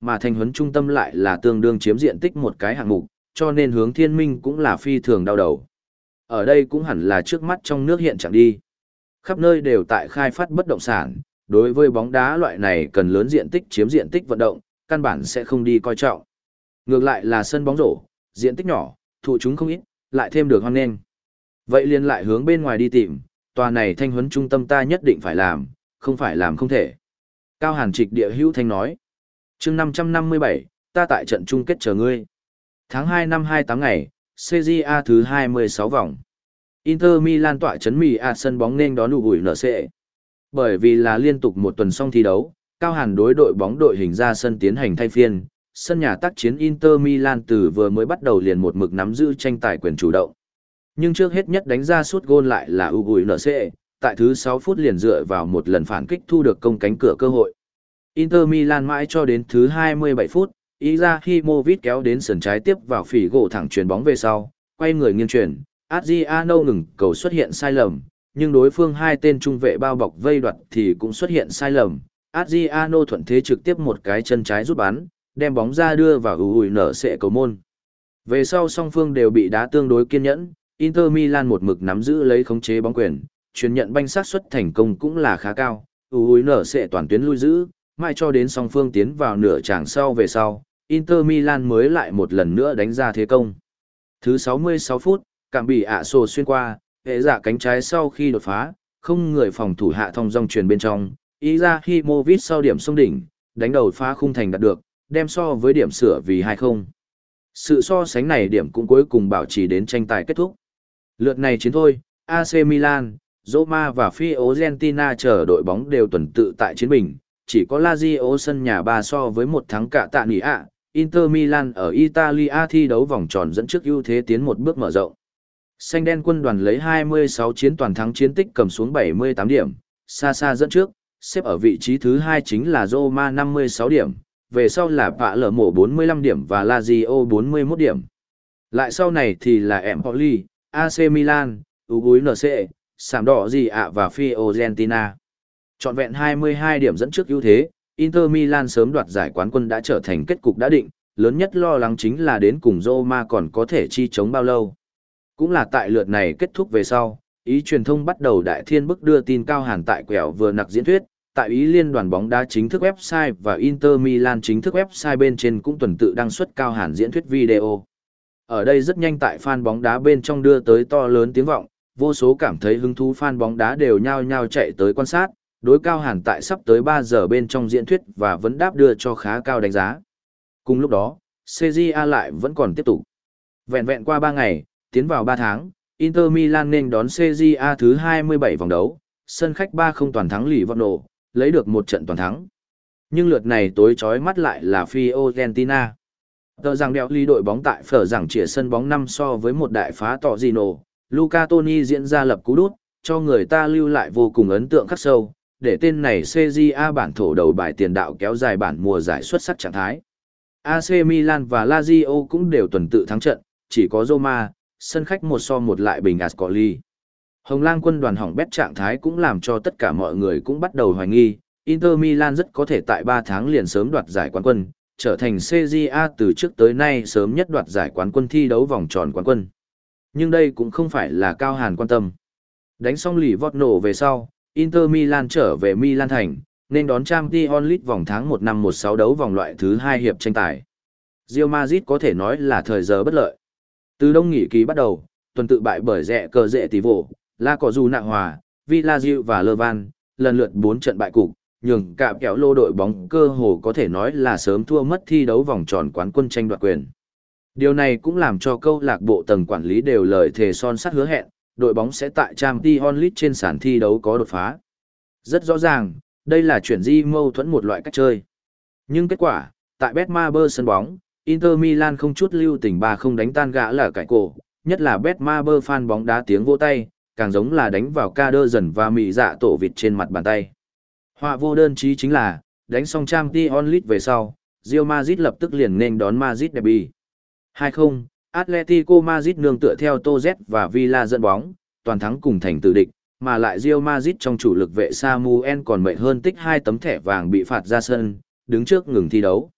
S1: mà thanh huấn trung tâm lại là tương đương chiếm diện tích một cái hạng mục, cho nên hướng thiên minh cũng là phi thường đau đầu. Ở đây cũng hẳn là trước mắt trong nước hiện trạng đi. Khắp nơi đều tại khai phát bất động sản, đối với bóng đá loại này cần lớn diện tích chiếm diện tích vận động, căn bản sẽ không đi coi trọng. Ngược lại là sân bóng rổ, diện tích nhỏ, thụ chúng không ít, lại thêm được hoan nghênh. Vậy liền lại hướng bên ngoài đi tìm, tòa này thanh huấn trung tâm ta nhất định phải làm, không phải làm không thể. Cao Hàn Trịch địa hữu thanh nói. chương năm trăm năm mươi bảy, ta tại trận chung kết chờ ngươi. Tháng hai năm hai mươi tám ngày, xê giê a thứ hai mươi sáu vòng. Inter Milan tọa chấn mì a sân bóng nên đón ủi en xê. Bởi vì là liên tục một tuần xong thi đấu, Cao Hàn đối đội bóng đội hình ra sân tiến hành thay phiên, sân nhà tác chiến Inter Milan từ vừa mới bắt đầu liền một mực nắm giữ tranh tài quyền chủ động. Nhưng trước hết nhất đánh ra sút gôn lại là ủi en xê, tại thứ sáu phút liền dựa vào một lần phản kích thu được công cánh cửa cơ hội. Inter Milan mãi cho đến thứ hai mươi bảy phút, Izahimovic kéo đến sườn trái tiếp vào phỉ gỗ thẳng chuyền bóng về sau, quay người nghiêng chuyển, Adriano ngừng cầu xuất hiện sai lầm, nhưng đối phương hai tên trung vệ bao bọc vây đoạt thì cũng xuất hiện sai lầm. Adriano thuận thế trực tiếp một cái chân trái rút bắn, đem bóng ra đưa vào ủi en xê cầu môn. Về sau song phương đều bị đá tương đối kiên nhẫn, Inter Milan một mực nắm giữ lấy khống chế bóng quyền, truyền nhận banh xác suất thành công cũng là khá cao, ủi en xê toàn tuyến lui giữ, mãi cho đến song phương tiến vào nửa chặng sau về sau, Inter Milan mới lại một lần nữa đánh ra thế công. Thứ sáu mươi sáu phút, cảm bị ạ sổ xuyên qua, hệ giả cánh trái sau khi đột phá, không người phòng thủ hạ thông dong truyền bên trong, Izahimovic sau điểm xông đỉnh, đánh đầu phá khung thành đạt được, đem so với điểm sửa vì hai không. Sự so sánh này điểm cũng cuối cùng bảo trì đến tranh tài kết thúc. Lượt này chiến thôi, a xê Milan, Roma và Fiorentina chờ đội bóng đều tuần tự tại chiến bình, chỉ có Lazio sân nhà ba so với một thắng cả tạ nỉ ạ, Inter Milan ở Italia thi đấu vòng tròn dẫn trước ưu thế tiến một bước mở rộng. Xanh đen quân đoàn lấy hai mươi sáu chiến toàn thắng chiến tích cầm xuống bảy mươi tám điểm, xa xa dẫn trước, xếp ở vị trí thứ hai chính là Roma năm mươi sáu điểm, về sau là Pạ Lở Mổ bốn mươi lăm điểm và Lazio bốn mươi mốt điểm. Lại sau này thì là Empoli, a xê Milan, ủi en xê, Sảm Đỏ Gì ạ và Fiorentina. Trọn vẹn hai mươi hai điểm dẫn trước ưu thế, Inter Milan sớm đoạt giải quán quân đã trở thành kết cục đã định, lớn nhất lo lắng chính là đến cùng Roma còn có thể chi chống bao lâu. Cũng là tại lượt này kết thúc về sau, ý truyền thông bắt đầu đại thiên bức đưa tin Cao Hàn tại quẹo vừa nặc diễn thuyết, tại ý liên đoàn bóng đá chính thức website và Inter Milan chính thức website bên trên cũng tuần tự đăng xuất Cao Hàn diễn thuyết video. Ở đây rất nhanh tại fan bóng đá bên trong đưa tới to lớn tiếng vọng, vô số cảm thấy hứng thú fan bóng đá đều nhao nhao chạy tới quan sát, đối Cao Hàn tại sắp tới ba giờ bên trong diễn thuyết và vấn đáp đưa cho khá cao đánh giá. Cùng lúc đó, xê giê a lại vẫn còn tiếp tục. Vẹn vẹn qua ba ngày, tiến vào ba tháng, Inter Milan nên đón xê giê a thứ hai mươi bảy vòng đấu, sân khách ba không toàn thắng Livorno, lấy được một trận toàn thắng. Nhưng lượt này tối chói mắt lại là Fiorentina. Tờ rằng đeo ly đội bóng tại phở rằng chĩa sân bóng năm so với một đại phá tọ Gino, Luca Toni diễn ra lập cú đút, cho người ta lưu lại vô cùng ấn tượng khắc sâu, để tên này xê giê a bản thổ đầu bài tiền đạo kéo dài bản mùa giải xuất sắc trạng thái. a xê Milan và Lazio cũng đều tuần tự thắng trận, chỉ có Roma, sân khách một so một lại bình Ascoli. Hồng Lang quân đoàn hỏng bét trạng thái cũng làm cho tất cả mọi người cũng bắt đầu hoài nghi, Inter Milan rất có thể tại ba tháng liền sớm đoạt giải quán quân, trở thành xê giê a từ trước tới nay sớm nhất đoạt giải quán quân thi đấu vòng tròn quán quân. Nhưng đây cũng không phải là Cao Hàn quan tâm. Đánh xong Livorno về sau, Inter Milan trở về Milan thành, nên đón Champions League vòng tháng một năm một sáu đấu vòng loại thứ hai hiệp tranh tài. Real Madrid có thể nói là thời giờ bất lợi. Từ đông nghỉ kỳ bắt đầu, tuần tự bại bởi rẽ cờ rệ tỷ vỗ, La Cò Dù Nạ Hòa, Villarreal và Levan, lần lượt bốn trận bại cục, nhường cả kéo lô đội bóng cơ hồ có thể nói là sớm thua mất thi đấu vòng tròn quán quân tranh đoạt quyền. Điều này cũng làm cho câu lạc bộ tầng quản lý đều lời thề son sắt hứa hẹn, đội bóng sẽ tại Champions League trên sàn thi đấu có đột phá. Rất rõ ràng, đây là chuyển di mâu thuẫn một loại cách chơi. Nhưng kết quả, tại Betmaber sân bóng, Inter Milan không chút lưu tình ba không đánh tan gã là cải cổ, nhất là Betmaber fan bóng đá tiếng vỗ tay, càng giống là đánh vào ca đơ dần và mị dạ tổ vịt trên mặt bàn tay. Họa vô đơn chí chính là, đánh xong Champions League về sau, Real Madrid lập tức liền nên đón Madrid derby. hai không, Atletico Madrid nương tựa theo Toz và Villa dẫn bóng, toàn thắng cùng thành tử địch, mà lại Real Madrid trong chủ lực vệ Samuel còn mệnh hơn tích hai tấm thẻ vàng bị phạt ra sân, đứng trước ngừng thi đấu.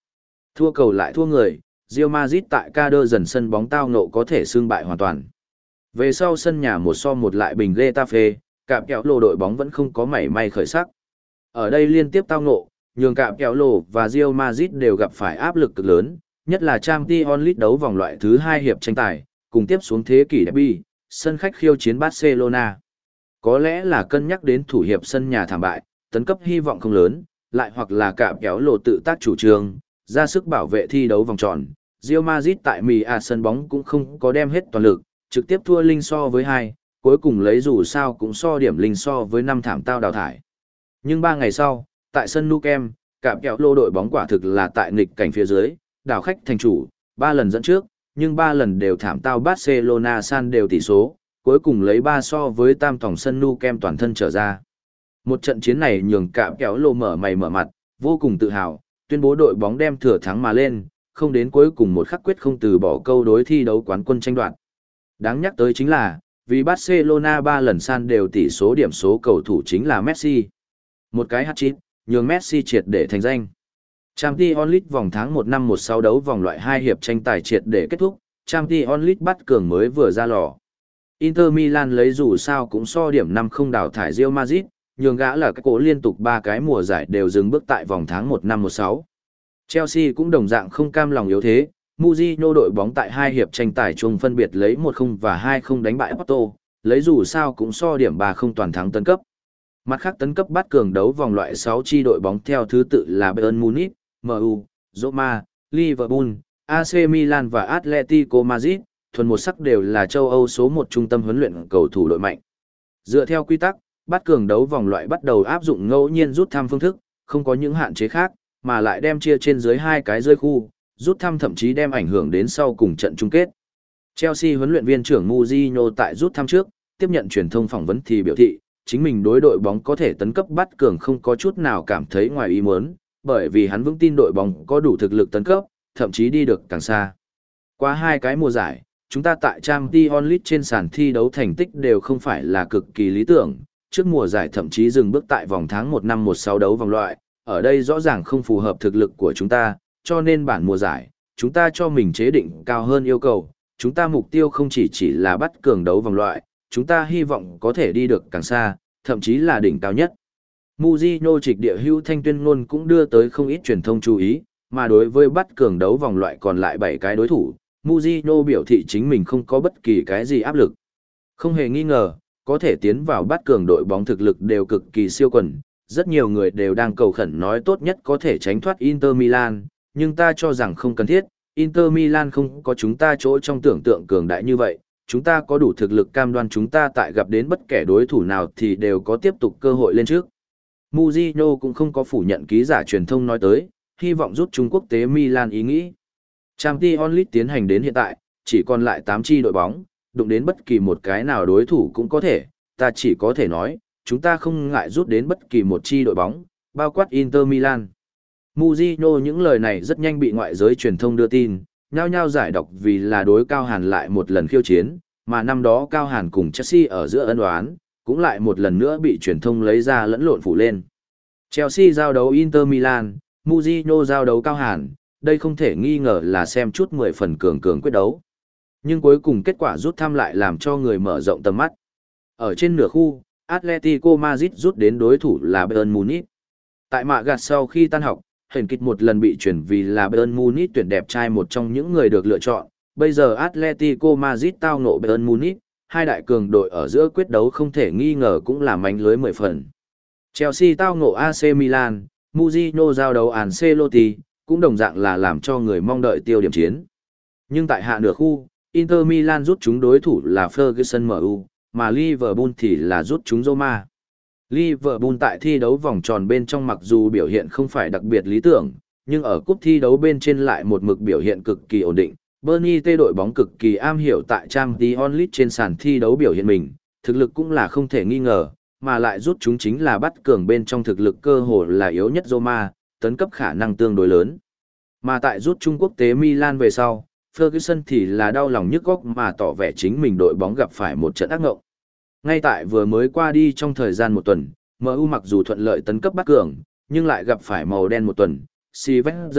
S1: Thua cầu lại thua người, Real Madrid tại ca đơ dần sân bóng tao ngộ có thể xương bại hoàn toàn. Về sau sân nhà một so một lại bình Getafe, cạm kẹo lô đội bóng vẫn không có mảy may khởi sắc. Ở đây liên tiếp tao ngộ, nhường cạm kẹo lô và Real Madrid đều gặp phải áp lực cực lớn, nhất là Champions League đấu vòng loại thứ hai hiệp tranh tài, cùng tiếp xuống thế kỷ derby, sân khách khiêu chiến Barcelona. Có lẽ là cân nhắc đến thủ hiệp sân nhà thảm bại, tấn cấp hy vọng không lớn, lại hoặc là cạm kéo lộ tự tác chủ trương, ra sức bảo vệ thi đấu vòng tròn. Real Madrid tại Mì À sân bóng cũng không có đem hết toàn lực, trực tiếp thua linh so với hai, cuối cùng lấy dù sao cũng so điểm linh so với năm thảm tao đào thải. Nhưng ba ngày sau, tại sân Nou Camp, cạm kéo lô đội bóng quả thực là tại nghịch cảnh phía dưới, đảo khách thành chủ, ba lần dẫn trước, nhưng ba lần đều thảm tao Barcelona san đều tỷ số, cuối cùng lấy ba so với tam tổng sân Nou Camp toàn thân trở ra. Một trận chiến này nhường cạm kéo lô mở mày mở mặt, vô cùng tự hào, tuyên bố đội bóng đem thừa thắng mà lên, không đến cuối cùng một khắc quyết không từ bỏ câu đối thi đấu quán quân tranh đoạt. Đáng nhắc tới chính là, vì Barcelona ba lần san đều tỷ số điểm số cầu thủ chính là Messi. Một cái hat-trick, nhường Messi triệt để thành danh. Champions League vòng tháng một năm một sáu đấu vòng loại hai hiệp tranh tài triệt để kết thúc, Champions League bắt cường mới vừa ra lò. Inter Milan lấy dù sao cũng so điểm năm không đào thải Real Madrid, nhường gã là cái cổ liên tục ba cái mùa giải đều dừng bước tại vòng tháng một năm một sáu. Chelsea cũng đồng dạng không cam lòng yếu thế, Mourinho đội bóng tại hai hiệp tranh tài chung phân biệt lấy một không và hai không đánh bại Porto, lấy dù sao cũng so điểm ba không toàn thắng tấn cấp. Mặt khác tấn cấp bắt cường đấu vòng loại sáu chi đội bóng theo thứ tự là Bayern Munich, em u, Roma, Liverpool, a xê Milan và Atletico Madrid, thuần một sắc đều là châu Âu số một trung tâm huấn luyện cầu thủ đội mạnh. Dựa theo quy tắc, bắt cường đấu vòng loại bắt đầu áp dụng ngẫu nhiên rút thăm phương thức, không có những hạn chế khác, mà lại đem chia trên dưới hai cái rơi khu, rút thăm thậm chí đem ảnh hưởng đến sau cùng trận chung kết. Chelsea huấn luyện viên trưởng Mourinho tại rút thăm trước, tiếp nhận truyền thông phỏng vấn thì biểu thị, chính mình đối đội bóng có thể tấn cấp bắt cường không có chút nào cảm thấy ngoài ý muốn, bởi vì hắn vững tin đội bóng có đủ thực lực tấn cấp, thậm chí đi được càng xa. Qua hai cái mùa giải, chúng ta tại Champions League trên sàn thi đấu thành tích đều không phải là cực kỳ lý tưởng, trước mùa giải thậm chí dừng bước tại vòng tháng một năm một sáu đấu vòng loại, ở đây rõ ràng không phù hợp thực lực của chúng ta, cho nên bản mùa giải, chúng ta cho mình chế định cao hơn yêu cầu, chúng ta mục tiêu không chỉ chỉ là bắt cường đấu vòng loại, chúng ta hy vọng có thể đi được càng xa, thậm chí là đỉnh cao nhất. Mourinho trịch địa hưu thanh tuyên ngôn cũng đưa tới không ít truyền thông chú ý, mà đối với bắt cường đấu vòng loại còn lại bảy cái đối thủ, Mourinho biểu thị chính mình không có bất kỳ cái gì áp lực. Không hề nghi ngờ, có thể tiến vào bắt cường đội bóng thực lực đều cực kỳ siêu quần, rất nhiều người đều đang cầu khẩn nói tốt nhất có thể tránh thoát Inter Milan, nhưng ta cho rằng không cần thiết, Inter Milan không có chúng ta chỗ trong tưởng tượng cường đại như vậy, chúng ta có đủ thực lực cam đoan chúng ta tại gặp đến bất kể đối thủ nào thì đều có tiếp tục cơ hội lên trước. Mourinho cũng không có phủ nhận ký giả truyền thông nói tới, hy vọng rút Trung Quốc tế Milan ý nghĩ. Champions League tiến hành đến hiện tại, chỉ còn lại tám chi đội bóng, đụng đến bất kỳ một cái nào đối thủ cũng có thể, ta chỉ có thể nói, chúng ta không ngại rút đến bất kỳ một chi đội bóng, bao quát Inter Milan. Mourinho những lời này rất nhanh bị ngoại giới truyền thông đưa tin, nhao nhao giải đọc vì là đối Cao Hàn lại một lần khiêu chiến, mà năm đó Cao Hàn cùng Chelsea ở giữa ân oán, cũng lại một lần nữa bị truyền thông lấy ra lẫn lộn phủ lên. Chelsea giao đấu Inter Milan, Mourinho giao đấu Cao Hàn, đây không thể nghi ngờ là xem chút mười phần cường cường quyết đấu. Nhưng cuối cùng kết quả rút thăm lại làm cho người mở rộng tầm mắt. Ở trên nửa khu, Atletico Madrid rút đến đối thủ là Bayern Munich. Tại mạ gạt sau khi tan học, hình kịch một lần bị chuyển vì là Bayern Munich tuyển đẹp trai một trong những người được lựa chọn. Bây giờ Atletico Madrid tao ngộ Bayern Munich, hai đại cường đội ở giữa quyết đấu không thể nghi ngờ cũng là mánh lưới mười phần. Chelsea tao ngộ a xê Milan, Mourinho giao đấu Ancelotti, cũng đồng dạng là làm cho người mong đợi tiêu điểm chiến. Nhưng tại hạ nửa khu, Inter Milan rút chúng đối thủ là Ferguson em u, mà Liverpool thì là rút chúng Roma. Liverpool tại thi đấu vòng tròn bên trong mặc dù biểu hiện không phải đặc biệt lý tưởng, nhưng ở cúp thi đấu bên trên lại một mực biểu hiện cực kỳ ổn định. Bernie T đội bóng cực kỳ am hiểu tại Champions League trên sàn thi đấu biểu hiện mình, thực lực cũng là không thể nghi ngờ, mà lại rút chúng chính là bắt cường bên trong thực lực cơ hồ là yếu nhất Roma, tấn cấp khả năng tương đối lớn. Mà tại rút Trung Quốc tế Milan về sau, Ferguson thì là đau lòng nhức óc mà tỏ vẻ chính mình đội bóng gặp phải một trận ác ngộng. Ngay tại vừa mới qua đi trong thời gian một tuần, em u mặc dù thuận lợi tấn cấp bắt cường, nhưng lại gặp phải màu đen một tuần, Sylvester,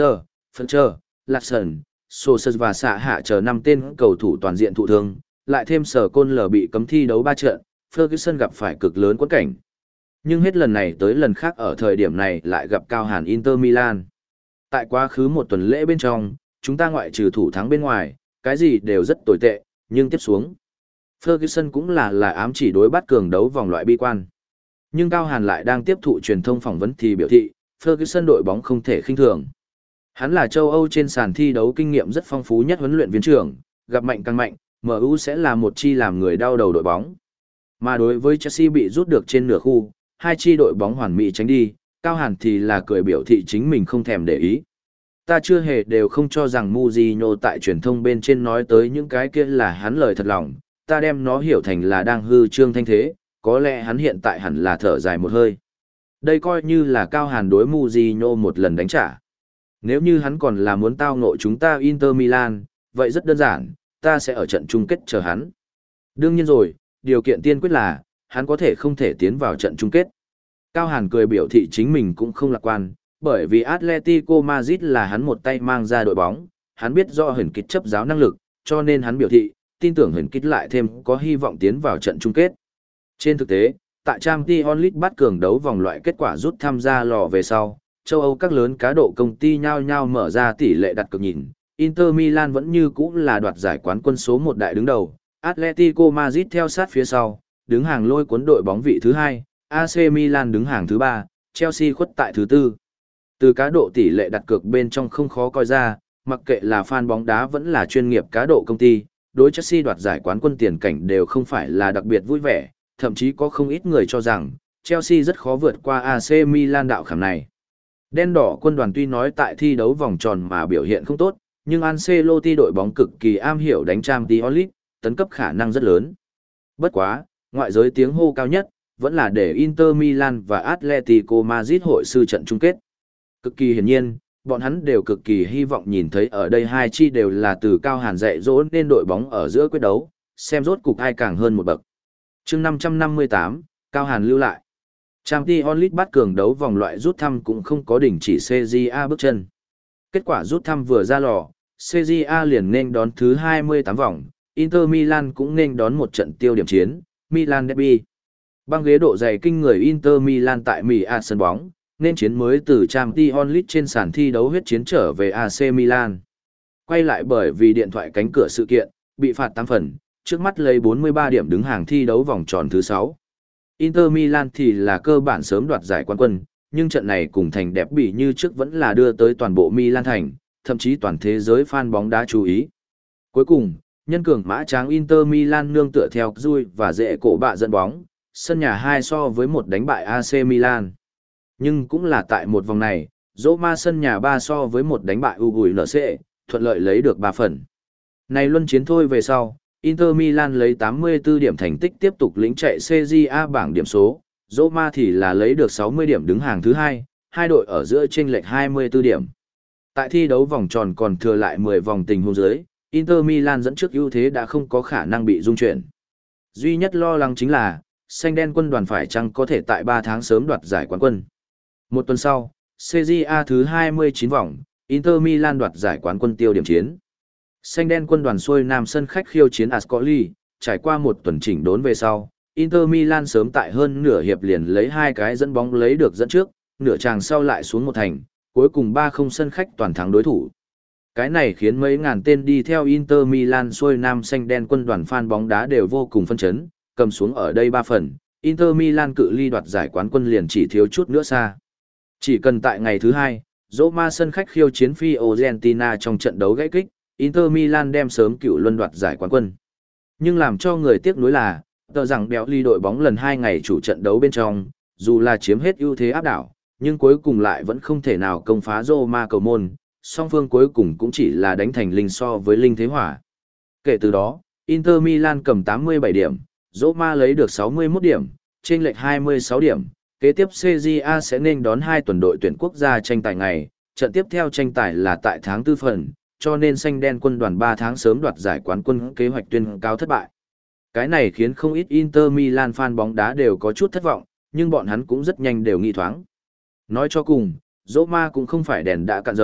S1: Fletcher, Larsson, Sosa và xạ hạ chờ năm tên cầu thủ toàn diện thụ thương, lại thêm sở côn lờ bị cấm thi đấu ba trận, Ferguson gặp phải cực lớn quẫn cảnh. Nhưng hết lần này tới lần khác ở thời điểm này lại gặp cao hàn Inter Milan. Tại quá khứ một tuần lễ bên trong, chúng ta ngoại trừ thủ thắng bên ngoài, cái gì đều rất tồi tệ, nhưng tiếp xuống. Ferguson cũng là là ám chỉ đối bắt cường đấu vòng loại bi quan. Nhưng Cao Hàn lại đang tiếp thụ truyền thông phỏng vấn thì biểu thị, Ferguson đội bóng không thể khinh thường. Hắn là châu Âu trên sàn thi đấu kinh nghiệm rất phong phú nhất huấn luyện viên trưởng, gặp mạnh càng mạnh, em u sẽ là một chi làm người đau đầu đội bóng. Mà đối với Chelsea bị rút được trên nửa khu, hai chi đội bóng hoàn mỹ tránh đi, Cao Hàn thì là cười biểu thị chính mình không thèm để ý. Ta chưa hề đều không cho rằng Mourinho tại truyền thông bên trên nói tới những cái kia là hắn lời thật lòng, ta đem nó hiểu thành là đang hư trương thanh thế, có lẽ hắn hiện tại hẳn là thở dài một hơi. Đây coi như là Cao Hàn đối Mourinho một lần đánh trả. Nếu như hắn còn là muốn tao ngộ chúng ta Inter Milan, vậy rất đơn giản, ta sẽ ở trận chung kết chờ hắn. Đương nhiên rồi, điều kiện tiên quyết là, hắn có thể không thể tiến vào trận chung kết. Cao Hàn cười biểu thị chính mình cũng không lạc quan, bởi vì Atletico Madrid là hắn một tay mang ra đội bóng, hắn biết rõ Huyền Kích chấp giáo năng lực, cho nên hắn biểu thị, tin tưởng Huyền Kích lại thêm có hy vọng tiến vào trận chung kết. Trên thực tế, tại Champions League bắt cường đấu vòng loại kết quả rút tham gia lò về sau, châu Âu các lớn cá độ công ty nhao nhao mở ra tỷ lệ đặt cược nhìn, Inter Milan vẫn như cũ là đoạt giải quán quân số một đại đứng đầu, Atletico Madrid theo sát phía sau, đứng hàng lôi cuốn đội bóng vị thứ hai, a xê Milan đứng hàng thứ ba, Chelsea khuất tại thứ tư. Từ cá độ tỷ lệ đặt cược bên trong không khó coi ra, mặc kệ là fan bóng đá vẫn là chuyên nghiệp cá độ công ty, đối Chelsea đoạt giải quán quân tiền cảnh đều không phải là đặc biệt vui vẻ, thậm chí có không ít người cho rằng Chelsea rất khó vượt qua a xê Milan đạo khảm này. Đen đỏ quân đoàn tuy nói tại thi đấu vòng tròn mà biểu hiện không tốt, nhưng Ancelotti đội bóng cực kỳ am hiểu đánh Champions League, tấn cấp khả năng rất lớn. Bất quá, ngoại giới tiếng hô cao nhất vẫn là để Inter Milan và Atletico Madrid hội sư trận chung kết. Cực kỳ hiển nhiên, bọn hắn đều cực kỳ hy vọng nhìn thấy ở đây hai chi đều là từ Cao Hàn dạy dỗ nên đội bóng ở giữa quyết đấu, xem rốt cục ai càng hơn một bậc. Chương năm trăm năm mươi tám, Cao Hàn lưu lại. Champions League bắt cường đấu vòng loại rút thăm cũng không có đỉnh chỉ xê giê a bước chân. Kết quả rút thăm vừa ra lò, xê giê a liền nên đón thứ hai mươi tám vòng, Inter Milan cũng nên đón một trận tiêu điểm chiến, Milan Derby. Băng ghế độ dày kinh người Inter Milan tại Mỹ A sân bóng, nên chiến mới từ Champions League trên sàn thi đấu huyết chiến trở về a xê Milan. Quay lại bởi vì điện thoại cánh cửa sự kiện, bị phạt tám phần, trước mắt lấy bốn mươi ba điểm đứng hàng thi đấu vòng tròn thứ sáu. Inter Milan thì là cơ bản sớm đoạt giải quán quân, nhưng trận này cùng thành đẹp bị như trước vẫn là đưa tới toàn bộ Milan thành, thậm chí toàn thế giới fan bóng đá chú ý. Cuối cùng, nhân cường mã tráng Inter Milan nương tựa theo Rui và dễ cổ bạ dẫn bóng, sân nhà hai so với một đánh bại a xê Milan. Nhưng cũng là tại một vòng này, Roma sân nhà ba so với một đánh bại u giê en xê, thuận lợi lấy được ba phần. Này luân chiến thôi về sau, Inter Milan lấy tám mươi tư điểm thành tích tiếp tục lĩnh chạy xê giê a bảng điểm số, Roma thì là lấy được sáu mươi điểm đứng hàng thứ hai, hai đội ở giữa chênh lệch hai mươi tư điểm. Tại thi đấu vòng tròn còn thừa lại mười vòng tình huống dưới, Inter Milan dẫn trước ưu thế đã không có khả năng bị dung chuyển. Duy nhất lo lắng chính là, xanh đen quân đoàn phải chăng có thể tại ba tháng sớm đoạt giải quán quân. Một tuần sau, xê giê a thứ hai mươi chín vòng, Inter Milan đoạt giải quán quân tiêu điểm chiến. Xanh đen quân đoàn xuôi nam sân khách khiêu chiến Ascoli, trải qua một tuần chỉnh đốn về sau, Inter Milan sớm tại hơn nửa hiệp liền lấy hai cái dẫn bóng lấy được dẫn trước, nửa chàng sau lại xuống một thành, cuối cùng ba không sân khách toàn thắng đối thủ. Cái này khiến mấy ngàn tên đi theo Inter Milan xuôi nam xanh đen quân đoàn fan bóng đá đều vô cùng phân chấn, cầm xuống ở đây ba phần, Inter Milan cự ly đoạt giải quán quân liền chỉ thiếu chút nữa xa. Chỉ cần tại ngày thứ hai, Roma sân khách khiêu chiến Fiorentina trong trận đấu gãy kích, Inter Milan đem sớm cựu luân đoạt giải quán quân. Nhưng làm cho người tiếc nuối là, tờ rằng béo ly đội bóng lần hai ngày chủ trận đấu bên trong, dù là chiếm hết ưu thế áp đảo, nhưng cuối cùng lại vẫn không thể nào công phá Roma cầu môn, song phương cuối cùng cũng chỉ là đánh thành linh so với linh thế hỏa. Kể từ đó, Inter Milan cầm tám mươi bảy điểm, Roma lấy được sáu mươi mốt điểm, chênh lệch hai mươi sáu điểm. Kế tiếp xê giê a sẽ nên đón hai tuần đội tuyển quốc gia tranh tài ngày, trận tiếp theo tranh tài là tại tháng tư phần, cho nên xanh đen quân đoàn ba tháng sớm đoạt giải quán quân kế hoạch tuyên cáo thất bại. Cái này khiến không ít Inter Milan fan bóng đá đều có chút thất vọng, nhưng bọn hắn cũng rất nhanh đều nghi thoáng. Nói cho cùng, Roma cũng không phải đèn đã cạn dầu,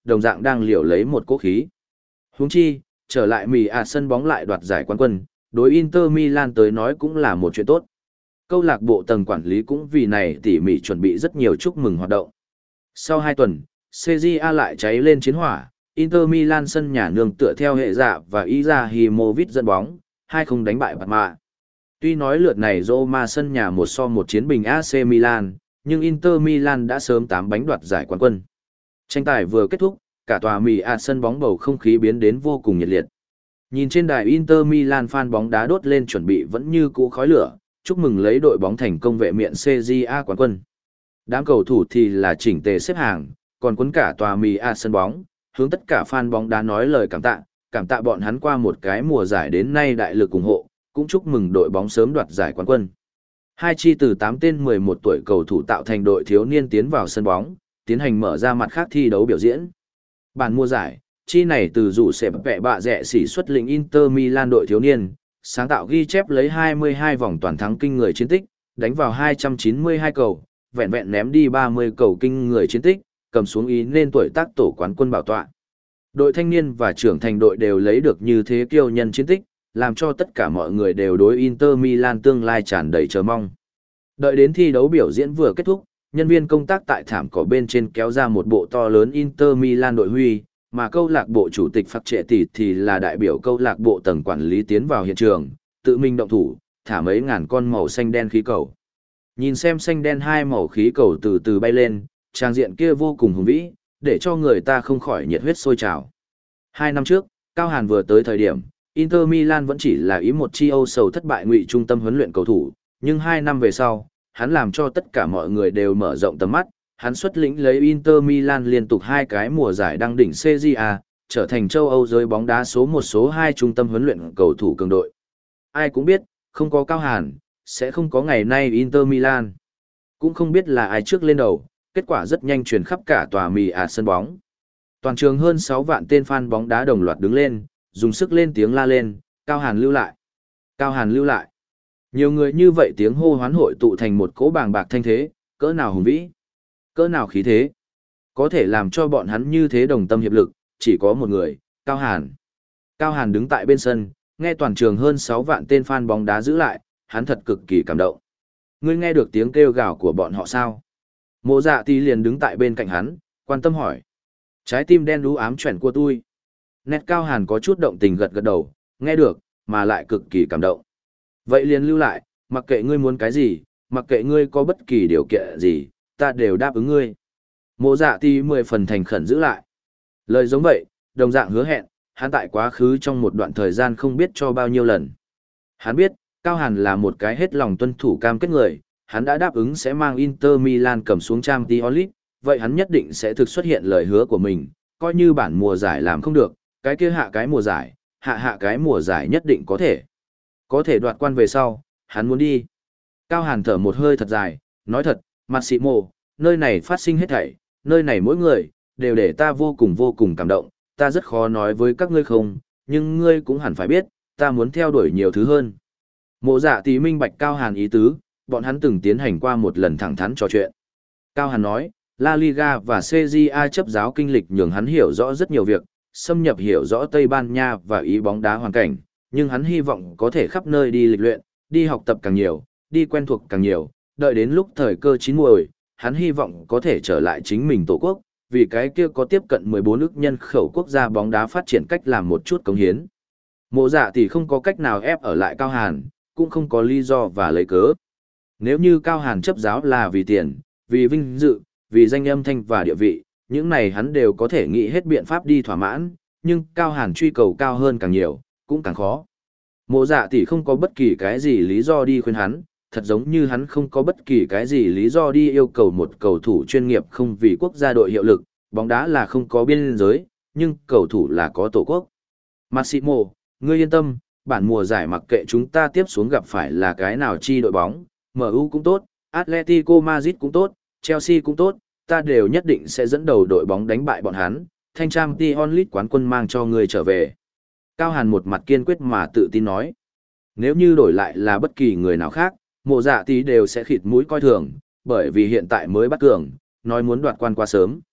S1: đồng dạng đang liều lấy một cỗ khí. Huống chi, trở lại mì à sân bóng lại đoạt giải quán quân, đối Inter Milan tới nói cũng là một chuyện tốt. Câu lạc bộ tầng quản lý cũng vì này tỉ mỉ chuẩn bị rất nhiều chúc mừng hoạt động. Sau hai tuần, Serie A lại cháy lên chiến hỏa, Inter Milan sân nhà nương tựa theo hệ dạ và Izahimovic dẫn bóng, hai không đánh bại Parma. Tuy nói lượt này Roma sân nhà một so một chiến bình a xê Milan, nhưng Inter Milan đã sớm tám bánh đoạt giải quán quân. Tranh tài vừa kết thúc, cả tòa mì à sân bóng bầu không khí biến đến vô cùng nhiệt liệt. Nhìn trên đài Inter Milan fan bóng đá đốt lên chuẩn bị vẫn như cũ khói lửa, chúc mừng lấy đội bóng thành công vệ miện Serie A quán quân. Đám cầu thủ thì là chỉnh tề xếp hàng, còn quấn cả tòa mì à sân bóng, hướng tất cả fan bóng đá nói lời cảm tạ, cảm tạ bọn hắn qua một cái mùa giải đến nay đại lực ủng hộ, cũng chúc mừng đội bóng sớm đoạt giải quán quân. Hai chi từ tám tên mười một tuổi cầu thủ tạo thành đội thiếu niên tiến vào sân bóng, tiến hành mở ra mặt khác thi đấu biểu diễn. Bản mùa giải, chi này từ rủ sẽ vẹ bạ rẻ xỉ xuất lĩnh Inter Milan đội thiếu niên, sáng tạo ghi chép lấy hai mươi hai vòng toàn thắng kinh người chiến tích, đánh vào hai trăm chín mươi hai cầu, vẹn vẹn ném đi ba mươi cầu kinh người chiến tích, cầm xuống ý nên tuổi tác tổ quán quân bảo tọa. Đội thanh niên và trưởng thành đội đều lấy được như thế kiêu nhân chiến tích, làm cho tất cả mọi người đều đối Inter Milan tương lai tràn đầy chờ mong. Đợi đến thi đấu biểu diễn vừa kết thúc, nhân viên công tác tại thảm cỏ bên trên kéo ra một bộ to lớn Inter Milan đội huy, mà câu lạc bộ chủ tịch Phạc Trệ Tỷ thì là đại biểu câu lạc bộ tầng quản lý tiến vào hiện trường, tự mình động thủ, thả mấy ngàn con màu xanh đen khí cầu. Nhìn xem xanh đen hai màu khí cầu từ từ bay lên, trang diện kia vô cùng hùng vĩ, để cho người ta không khỏi nhiệt huyết sôi trào. Hai năm trước, Cao Hàn vừa tới thời điểm, Inter Milan vẫn chỉ là ý một chi Âu sầu thất bại ngụy trung tâm huấn luyện cầu thủ, nhưng hai năm về sau, hắn làm cho tất cả mọi người đều mở rộng tầm mắt, hắn xuất lĩnh lấy Inter Milan liên tục hai cái mùa giải đăng đỉnh Serie A, trở thành châu Âu giới bóng đá số một số hai trung tâm huấn luyện cầu thủ cường đội. Ai cũng biết, không có Cao Hàn, sẽ không có ngày nay Inter Milan. Cũng không biết là ai trước lên đầu, kết quả rất nhanh truyền khắp cả tòa mì à sân bóng. Toàn trường hơn sáu vạn tên fan bóng đá đồng loạt đứng lên, dùng sức lên tiếng la lên, Cao Hàn lưu lại. Cao Hàn lưu lại. Nhiều người như vậy tiếng hô hoán hội tụ thành một cỗ bàng bạc thanh thế, cỡ nào hùng vĩ, cỡ nào khí thế. Có thể làm cho bọn hắn như thế đồng tâm hiệp lực, chỉ có một người, Cao Hàn. Cao Hàn đứng tại bên sân, nghe toàn trường hơn sáu vạn tên fan bóng đá giữ lại, hắn thật cực kỳ cảm động. Ngươi nghe được tiếng kêu gào của bọn họ sao? Mộ Dạ Tỷ liền đứng tại bên cạnh hắn, quan tâm hỏi. Trái tim đen đú ám chuyển của tôi. Nét Cao Hàn có chút động tình gật gật đầu, nghe được, mà lại cực kỳ cảm động. Vậy liền lưu lại, mặc kệ ngươi muốn cái gì, mặc kệ ngươi có bất kỳ điều kiện gì, ta đều đáp ứng ngươi. Mộ Dạ Tỷ mười phần thành khẩn giữ lại. Lời giống vậy, đồng dạng hứa hẹn, hắn tại quá khứ trong một đoạn thời gian không biết cho bao nhiêu lần. Hắn biết, Cao Hàn là một cái hết lòng tuân thủ cam kết người, hắn đã đáp ứng sẽ mang Inter Milan cầm xuống Champions League, vậy hắn nhất định sẽ thực xuất hiện lời hứa của mình, coi như bản mùa giải làm không được, cái kia hạ cái mùa giải, hạ hạ cái mùa giải nhất định có thể. Có thể đoạt quan về sau, hắn muốn đi. Cao Hàn thở một hơi thật dài, nói thật, Massimo, nơi này phát sinh hết thảy, nơi này mỗi người, đều để ta vô cùng vô cùng cảm động, ta rất khó nói với các ngươi không, nhưng ngươi cũng hẳn phải biết, ta muốn theo đuổi nhiều thứ hơn. Mộ Dạ Tỷ minh bạch Cao Hàn ý tứ, bọn hắn từng tiến hành qua một lần thẳng thắn trò chuyện. Cao Hàn nói, La Liga và Serie A chấp giáo kinh lịch nhường hắn hiểu rõ rất nhiều việc, xâm nhập hiểu rõ Tây Ban Nha và ý bóng đá hoàn cảnh, nhưng hắn hy vọng có thể khắp nơi đi lịch luyện, đi học tập càng nhiều, đi quen thuộc càng nhiều, đợi đến lúc thời cơ chín muồi, hắn hy vọng có thể trở lại chính mình tổ quốc, vì cái kia có tiếp cận mười bốn ức nhân khẩu quốc gia bóng đá phát triển cách làm một chút cống hiến. Mộ Dạ Tỷ không có cách nào ép ở lại Cao Hàn, cũng không có lý do và lấy cớ. Nếu như Cao Hàn chấp giáo là vì tiền, vì vinh dự, vì danh âm thanh và địa vị, những này hắn đều có thể nghĩ hết biện pháp đi thỏa mãn, nhưng Cao Hàn truy cầu cao hơn càng nhiều, cũng càng khó. Mộ Dạ Tỷ không có bất kỳ cái gì lý do đi khuyên hắn, thật giống như hắn không có bất kỳ cái gì lý do đi yêu cầu một cầu thủ chuyên nghiệp không vì quốc gia đội hiệu lực, bóng đá là không có biên giới, nhưng cầu thủ là có tổ quốc. Massimo, ngươi yên tâm, bản mùa giải mặc kệ chúng ta tiếp xuống gặp phải là cái nào chi đội bóng, em u cũng tốt, Atletico Madrid cũng tốt, Chelsea cũng tốt, ta đều nhất định sẽ dẫn đầu đội bóng đánh bại bọn hắn, thanh Champions League quán quân mang cho ngươi trở về. Cao Hàn một mặt kiên quyết mà tự tin nói. Nếu như đổi lại là bất kỳ người nào khác, Mộ Dạ Tỷ đều sẽ khịt mũi coi thường, bởi vì hiện tại mới bắt cường, nói muốn đoạt quan quá sớm.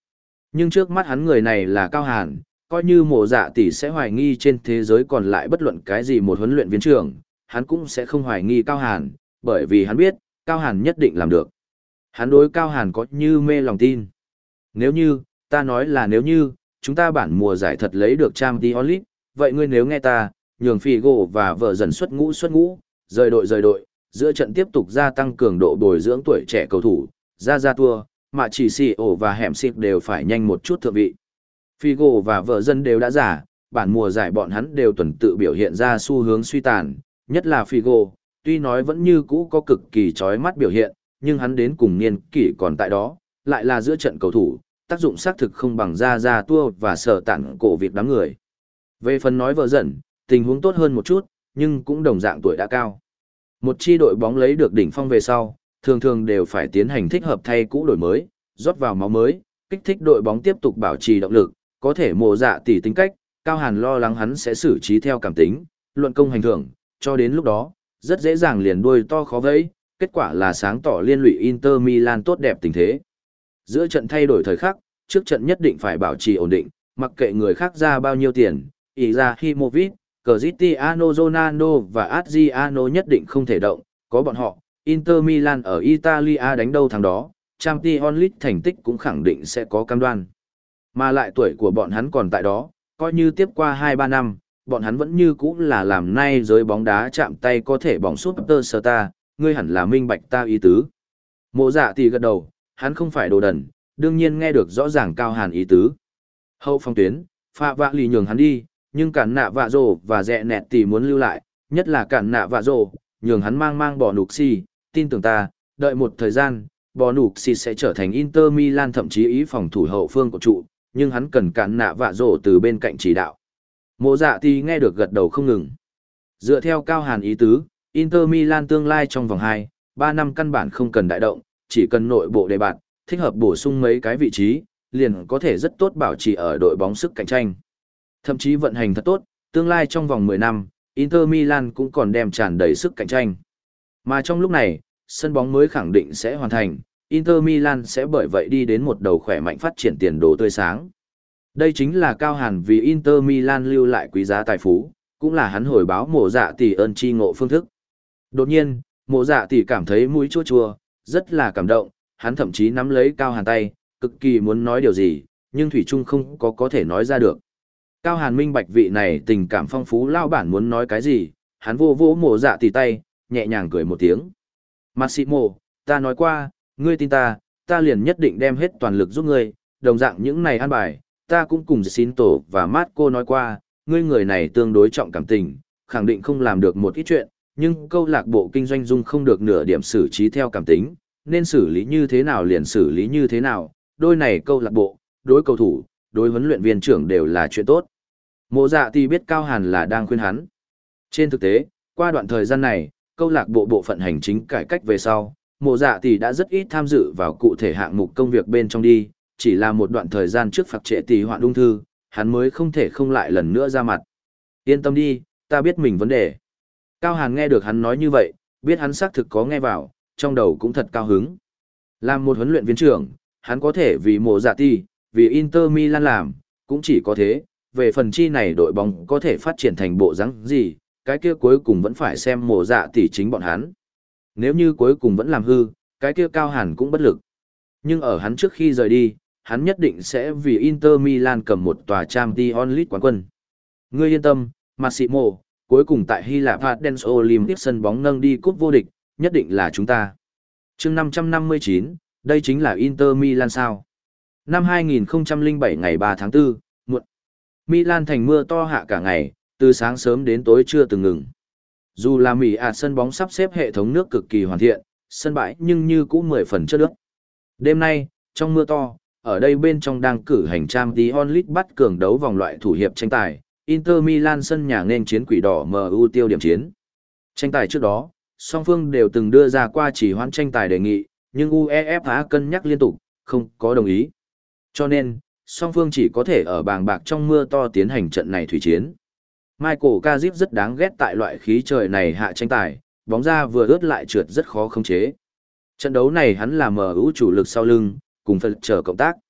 S1: Nhưng trước mắt hắn người này là Cao Hàn, coi như mộ dạ tỷ sẽ hoài nghi trên thế giới còn lại bất luận cái gì một huấn luyện viên trưởng, hắn cũng sẽ không hoài nghi Cao Hàn, bởi vì hắn biết, Cao Hàn nhất định làm được. Hắn đối Cao Hàn có như mê lòng tin. Nếu như, ta nói là nếu như, chúng ta bản mùa giải thật lấy được Champions League, vậy ngươi nếu nghe ta, nhường Figo và vợ dần xuất ngũ xuất ngũ, rời đội rời đội, giữa trận tiếp tục gia tăng cường độ bồi dưỡng tuổi trẻ cầu thủ, ra ra tour, mà chỉ xì ổ và hẻm xịp đều phải nhanh một chút thượng vị. Figo và vợ dân đều đã giả, bản mùa giải bọn hắn đều tuần tự biểu hiện ra xu hướng suy tàn, nhất là Figo, tuy nói vẫn như cũ có cực kỳ chói mắt biểu hiện, nhưng hắn đến cùng niên kỷ còn tại đó, lại là giữa trận cầu thủ, tác dụng xác thực không bằng ra ra tua và sở tản cổ việc đám người. Về phần nói vợ dần, tình huống tốt hơn một chút, nhưng cũng đồng dạng tuổi đã cao. Một chi đội bóng lấy được đỉnh phong về sau, thường thường đều phải tiến hành thích hợp thay cũ đổi mới, rót vào máu mới, kích thích đội bóng tiếp tục bảo trì động lực, có thể mồ dạ tỷ tính cách, Cao Hàn lo lắng hắn sẽ xử trí theo cảm tính, luận công hành thưởng, cho đến lúc đó, rất dễ dàng liền đuôi to khó vẫy, kết quả là sáng tỏ liên lụy Inter Milan tốt đẹp tình thế. Giữa trận thay đổi thời khắc, trước trận nhất định phải bảo trì ổn định, mặc kệ người khác ra bao nhiêu tiền, Izahimovic, Cristiano Ronaldo và Adriano nhất định không thể động, có bọn họ, Inter Milan ở Italia đánh đâu thắng đó, Champions League thành tích cũng khẳng định sẽ có cam đoan. Mà lại tuổi của bọn hắn còn tại đó, coi như tiếp qua hai ba năm, bọn hắn vẫn như cũ là làm nay giới bóng đá chạm tay có thể bỏng Super Star, ngươi hẳn là minh bạch ta ý tứ. Mộ dạ thì gật đầu, hắn không phải đồ đần, đương nhiên nghe được rõ ràng Cao Hàn ý tứ. Hậu phong tuyến, Phạ Vạ Lì nhường hắn đi, nhưng cản nạ vạ rồ và dẹ nẹt tỷ muốn lưu lại, nhất là cản nạ vạ rồ, nhường hắn mang mang bỏ nục xì, tin tưởng ta, đợi một thời gian, bỏ nục xì sẽ trở thành Inter Milan thậm chí ý phòng thủ hậu phương của trụ, nhưng hắn cần cản nạ vạ rồ từ bên cạnh chỉ đạo. Mộ dạ thì nghe được gật đầu không ngừng. Dựa theo Cao Hàn ý tứ, Inter Milan tương lai trong vòng hai ba năm căn bản không cần đại động, chỉ cần nội bộ đề bạt, thích hợp bổ sung mấy cái vị trí, liền có thể rất tốt bảo trì ở đội bóng sức cạnh tranh. Thậm chí vận hành thật tốt, tương lai trong vòng mười năm, Inter Milan cũng còn đem tràn đầy sức cạnh tranh. Mà trong lúc này, sân bóng mới khẳng định sẽ hoàn thành, Inter Milan sẽ bởi vậy đi đến một đầu khỏe mạnh phát triển tiền đồ tươi sáng. Đây chính là Cao Hàn vì Inter Milan lưu lại quý giá tài phú, cũng là hắn hồi báo mộ dạ tỷ ơn chi ngộ phương thức. Đột nhiên, mộ dạ tỷ cảm thấy mũi chua chua, rất là cảm động, hắn thậm chí nắm lấy Cao Hàn tay, cực kỳ muốn nói điều gì, nhưng Thủy Trung không có có thể nói ra được. Cao Hàn minh bạch vị này tình cảm phong phú lao bản muốn nói cái gì, hắn vô vỗ mộ dạ tỷ tay, nhẹ nhàng cười một tiếng. Massimo, ta nói qua, ngươi tin ta, ta liền nhất định đem hết toàn lực giúp ngươi, đồng dạng những này an bài, ta cũng cùng xin tổ và Marco nói qua, ngươi người này tương đối trọng cảm tình, khẳng định không làm được một ít chuyện, nhưng câu lạc bộ kinh doanh dung không được nửa điểm xử trí theo cảm tính, nên xử lý như thế nào liền xử lý như thế nào, đôi này câu lạc bộ, đối cầu thủ, đối huấn luyện viên trưởng đều là chuyện tốt. Mộ dạ thì biết Cao Hàn là đang khuyên hắn. Trên thực tế, qua đoạn thời gian này, câu lạc bộ bộ phận hành chính cải cách về sau, mộ dạ thì đã rất ít tham dự vào cụ thể hạng mục công việc bên trong đi, chỉ là một đoạn thời gian trước phạt trệ tỷ hoạn ung thư, hắn mới không thể không lại lần nữa ra mặt. Yên tâm đi, ta biết mình vấn đề. Cao Hàn nghe được hắn nói như vậy, biết hắn xác thực có nghe vào, trong đầu cũng thật cao hứng. Làm một huấn luyện viên trưởng, hắn có thể vì mộ dạ tỷ, vì Inter Milan làm, cũng chỉ có thế, về phần chi này đội bóng có thể phát triển thành bộ dáng gì, cái kia cuối cùng vẫn phải xem mộ dạ tỷ chính bọn hắn. Nếu như cuối cùng vẫn làm hư, cái kia Cao Hàn cũng bất lực. Nhưng ở hắn trước khi rời đi, hắn nhất định sẽ vì Inter Milan cầm một tòa Champions League quán quân. Ngươi yên tâm, Massimo, cuối cùng tại Hy Lạp Athens Olympic sân bóng nâng đi cúp vô địch, nhất định là chúng ta. Chương năm trăm năm mươi chín, đây chính là Inter Milan sao? Năm hai nghìn không trăm lẻ bảy ngày ba tháng tư, muộn. Milan thành mưa to hạ cả ngày, từ sáng sớm đến tối chưa từng ngừng. Dù là Mỹ ạt sân bóng sắp xếp hệ thống nước cực kỳ hoàn thiện, sân bãi nhưng như cũ mười phần chất nước. Đêm nay, trong mưa to, ở đây bên trong đang cử hành Champions League bắt cường đấu vòng loại thủ hiệp tranh tài, Inter Milan sân nhà nên chiến quỷ đỏ em u tiêu điểm chiến. Tranh tài trước đó, song phương đều từng đưa ra qua chỉ hoãn tranh tài đề nghị, nhưng UEFA cân nhắc liên tục, không có đồng ý. Cho nên, song phương chỉ có thể ở bàng bạc trong mưa to tiến hành trận này thủy chiến. Michael Carrick rất đáng ghét tại loại khí trời này hạ tranh tài, bóng ra vừa ướt lại trượt rất khó khống chế. Trận đấu này hắn là em u chủ lực sau lưng, cùng phần chờ cộng tác.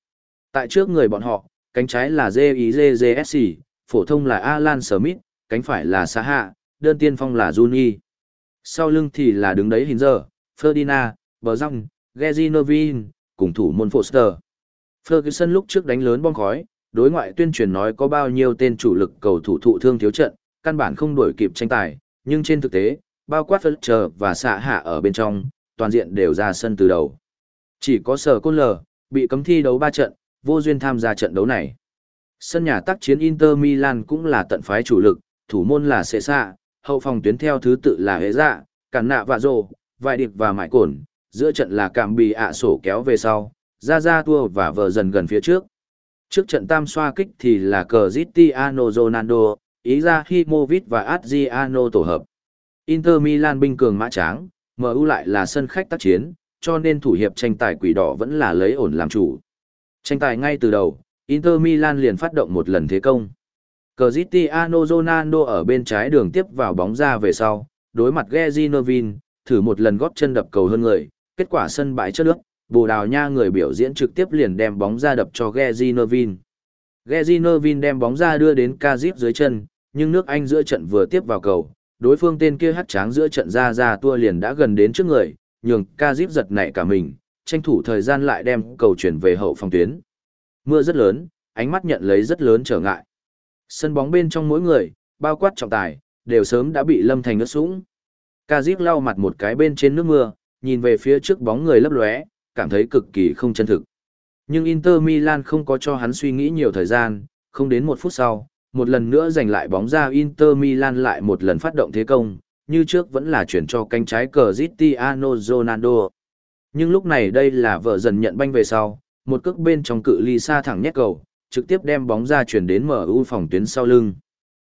S1: Tại trước người bọn họ, cánh trái là gi gi gi ét xê, phổ thông là Alan Smith, cánh phải là Saha, đơn tiên phong là Juni. Sau lưng thì là đứng đấy Hinzer, Ferdinand, Bergkamp, Gezi Nevin, cùng thủ môn Foster. Ferguson lúc trước đánh lớn bom khói, đối ngoại tuyên truyền nói có bao nhiêu tên chủ lực cầu thủ thụ thương thiếu trận, căn bản không đuổi kịp tranh tài, nhưng trên thực tế, bao quát Fletcher và xạ hạ ở bên trong, toàn diện đều ra sân từ đầu. Chỉ có Sở Côn Lờ, bị cấm thi đấu ba trận, vô duyên tham gia trận đấu này. Sân nhà tác chiến Inter Milan cũng là tận phái chủ lực, thủ môn là Sessa, hậu phòng tuyến theo thứ tự là Hệ Dạ, Cản Nạ và Rồ, Vài Điệp và Mãi Cổn, giữa trận là Cảm Bì ạ sổ kéo về sau, Ra Ra Tua và vờ dần gần phía trước. Trước trận tam xoa kích thì là Cristiano Ronaldo, Izahimovic và Adriano tổ hợp. Inter Milan binh cường mã tráng, em u lại là sân khách tác chiến, cho nên thủ hiệp tranh tài quỷ đỏ vẫn là lấy ổn làm chủ. Tranh tài ngay từ đầu, Inter Milan liền phát động một lần thế công. Cristiano Ronaldo ở bên trái đường tiếp vào bóng ra về sau, đối mặt Gezi Nevin, thử một lần góp chân đập cầu hơn người, kết quả sân bãi chất nước, Bồ Đào Nha người biểu diễn trực tiếp liền đem bóng ra đập cho Gezi Nevin. Gezi Nevin đem bóng ra đưa đến Kazip dưới chân, nhưng nước Anh giữa trận vừa tiếp vào cầu, đối phương tên kia hất tráng giữa trận ra ra tua liền đã gần đến trước người, nhường Kazip giật nảy cả mình, tranh thủ thời gian lại đem cầu chuyển về hậu phòng tuyến. Mưa rất lớn, ánh mắt nhận lấy rất lớn trở ngại. Sân bóng bên trong mỗi người, bao quát trọng tài, đều sớm đã bị lâm thành ướt sũng. Kazip lau mặt một cái bên trên nước mưa, nhìn về phía trước bóng người lấp lóe, cảm thấy cực kỳ không chân thực. Nhưng Inter Milan không có cho hắn suy nghĩ nhiều thời gian, không đến một phút sau, một lần nữa giành lại bóng ra Inter Milan lại một lần phát động thế công, như trước vẫn là chuyển cho cánh trái Cristiano Ronaldo. Nhưng lúc này đây là vợ dần nhận banh về sau, một cước bên trong cự ly xa thẳng nhét cầu, trực tiếp đem bóng ra chuyển đến em u phòng tuyến sau lưng.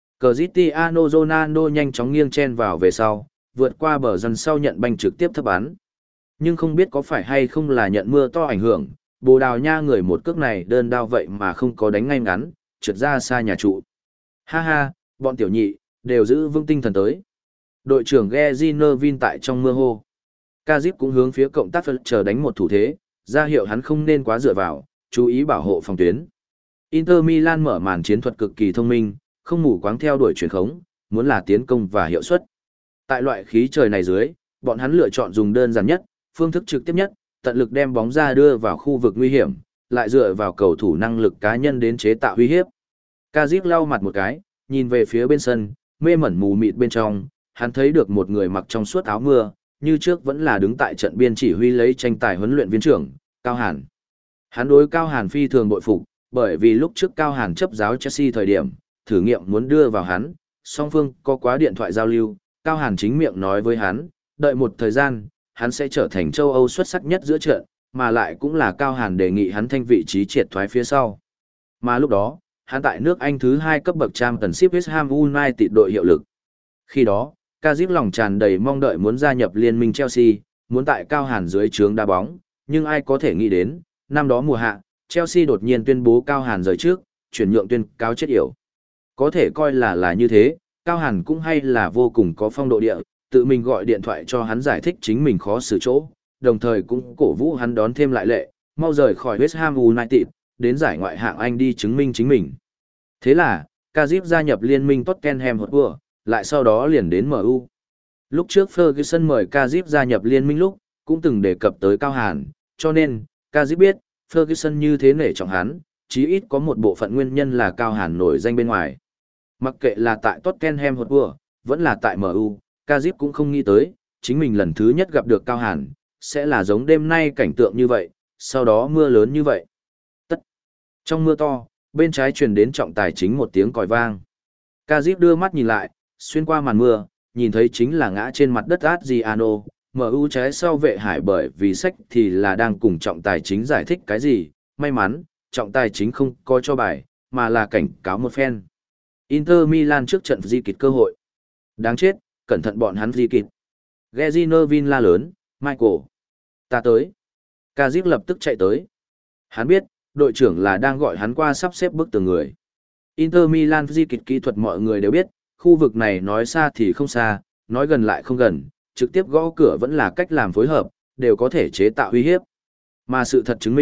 S1: Cristiano Ronaldo nhanh chóng nghiêng chen vào về sau, vượt qua bờ dần sau nhận banh trực tiếp thấp bắn. Nhưng không biết có phải hay không là nhận mưa to ảnh hưởng, Bồ Đào Nha người một cước này đơn đao vậy mà không có đánh ngay ngắn, trượt ra xa nhà trụ. Ha ha, bọn tiểu nhị, đều giữ vững tinh thần tới. Đội trưởng Gezi Nevin tại trong mưa hô. Kazip cũng hướng phía cộng tác phân chờ đánh một thủ thế, ra hiệu hắn không nên quá dựa vào, chú ý bảo hộ phòng tuyến. Inter Milan mở màn chiến thuật cực kỳ thông minh, không mù quáng theo đuổi truyền khống, muốn là tiến công và hiệu suất. Tại loại khí trời này dưới, bọn hắn lựa chọn dùng đơn giản nhất, phương thức trực tiếp nhất, tận lực đem bóng ra đưa vào khu vực nguy hiểm, lại dựa vào cầu thủ năng lực cá nhân đến chế tạo uy hiếp. Kazip lau mặt một cái, nhìn về phía bên sân, mê mẩn mù mịt bên trong, hắn thấy được một người mặc trong suốt áo mưa, như trước vẫn là đứng tại trận biên chỉ huy lấy tranh tài huấn luyện viên trưởng, Cao Hàn. Hắn đối Cao Hàn phi thường bội phục, bởi vì lúc trước Cao Hàn chấp giáo Chelsea thời điểm, thử nghiệm muốn đưa vào hắn, song phương có quá điện thoại giao lưu, Cao Hàn chính miệng nói với hắn, đợi một thời gian, hắn sẽ trở thành châu Âu xuất sắc nhất giữa trận, mà lại cũng là Cao Hàn đề nghị hắn thanh vị trí triệt thoái phía sau. Mà lúc đó, hắn tại nước Anh thứ hai cấp bậc Championship West Ham United đội hiệu lực. Khi đó, Kazip lòng tràn đầy mong đợi muốn gia nhập liên minh Chelsea, muốn tại Cao Hàn dưới trướng đá bóng, nhưng ai có thể nghĩ đến, năm đó mùa hạ, Chelsea đột nhiên tuyên bố Cao Hàn rời trước, chuyển nhượng tuyên cáo chết yểu. Có thể coi là là như thế, Cao Hàn cũng hay là vô cùng có phong độ địa, tự mình gọi điện thoại cho hắn giải thích chính mình khó xử chỗ, đồng thời cũng cổ vũ hắn đón thêm lại lệ, mau rời khỏi West Ham United, đến giải ngoại hạng Anh đi chứng minh chính mình. Thế là, Kazip gia nhập liên minh Tottenham Hotspur, lại sau đó liền đến em u. Lúc trước Ferguson mời Kazip gia nhập liên minh lúc, cũng từng đề cập tới Cao Hàn, cho nên, Kazip biết, Ferguson như thế nể trọng hắn, chí ít có một bộ phận nguyên nhân là Cao Hàn nổi danh bên ngoài. Mặc kệ là tại Tottenham Hotspur, vẫn là tại em u, Kazip cũng không nghĩ tới, chính mình lần thứ nhất gặp được Cao Hàn, sẽ là giống đêm nay cảnh tượng như vậy, sau đó mưa lớn như vậy. Tất. Trong mưa to, bên trái truyền đến trọng tài chính một tiếng còi vang. Kazip đưa mắt nhìn lại, xuyên qua màn mưa, nhìn thấy chính là ngã trên mặt đất Adriano, em u trái sau vệ hải bởi vì sách thì là đang cùng trọng tài chính giải thích cái gì, may mắn, trọng tài chính không có cho bài, mà là cảnh cáo một phen. Inter Milan trước trận di kịch cơ hội. Đáng chết, cẩn thận bọn hắn di kịch. Gezi Nevin la lớn, Michael. Ta tới. Kazip lập tức chạy tới. Hắn biết, đội trưởng là đang gọi hắn qua sắp xếp bức tường người. Inter Milan di kịch kỹ thuật mọi người đều biết, khu vực này nói xa thì không xa, nói gần lại không gần, trực tiếp gõ cửa vẫn là cách làm phối hợp, đều có thể chế tạo uy hiếp. Mà sự thật chứng minh,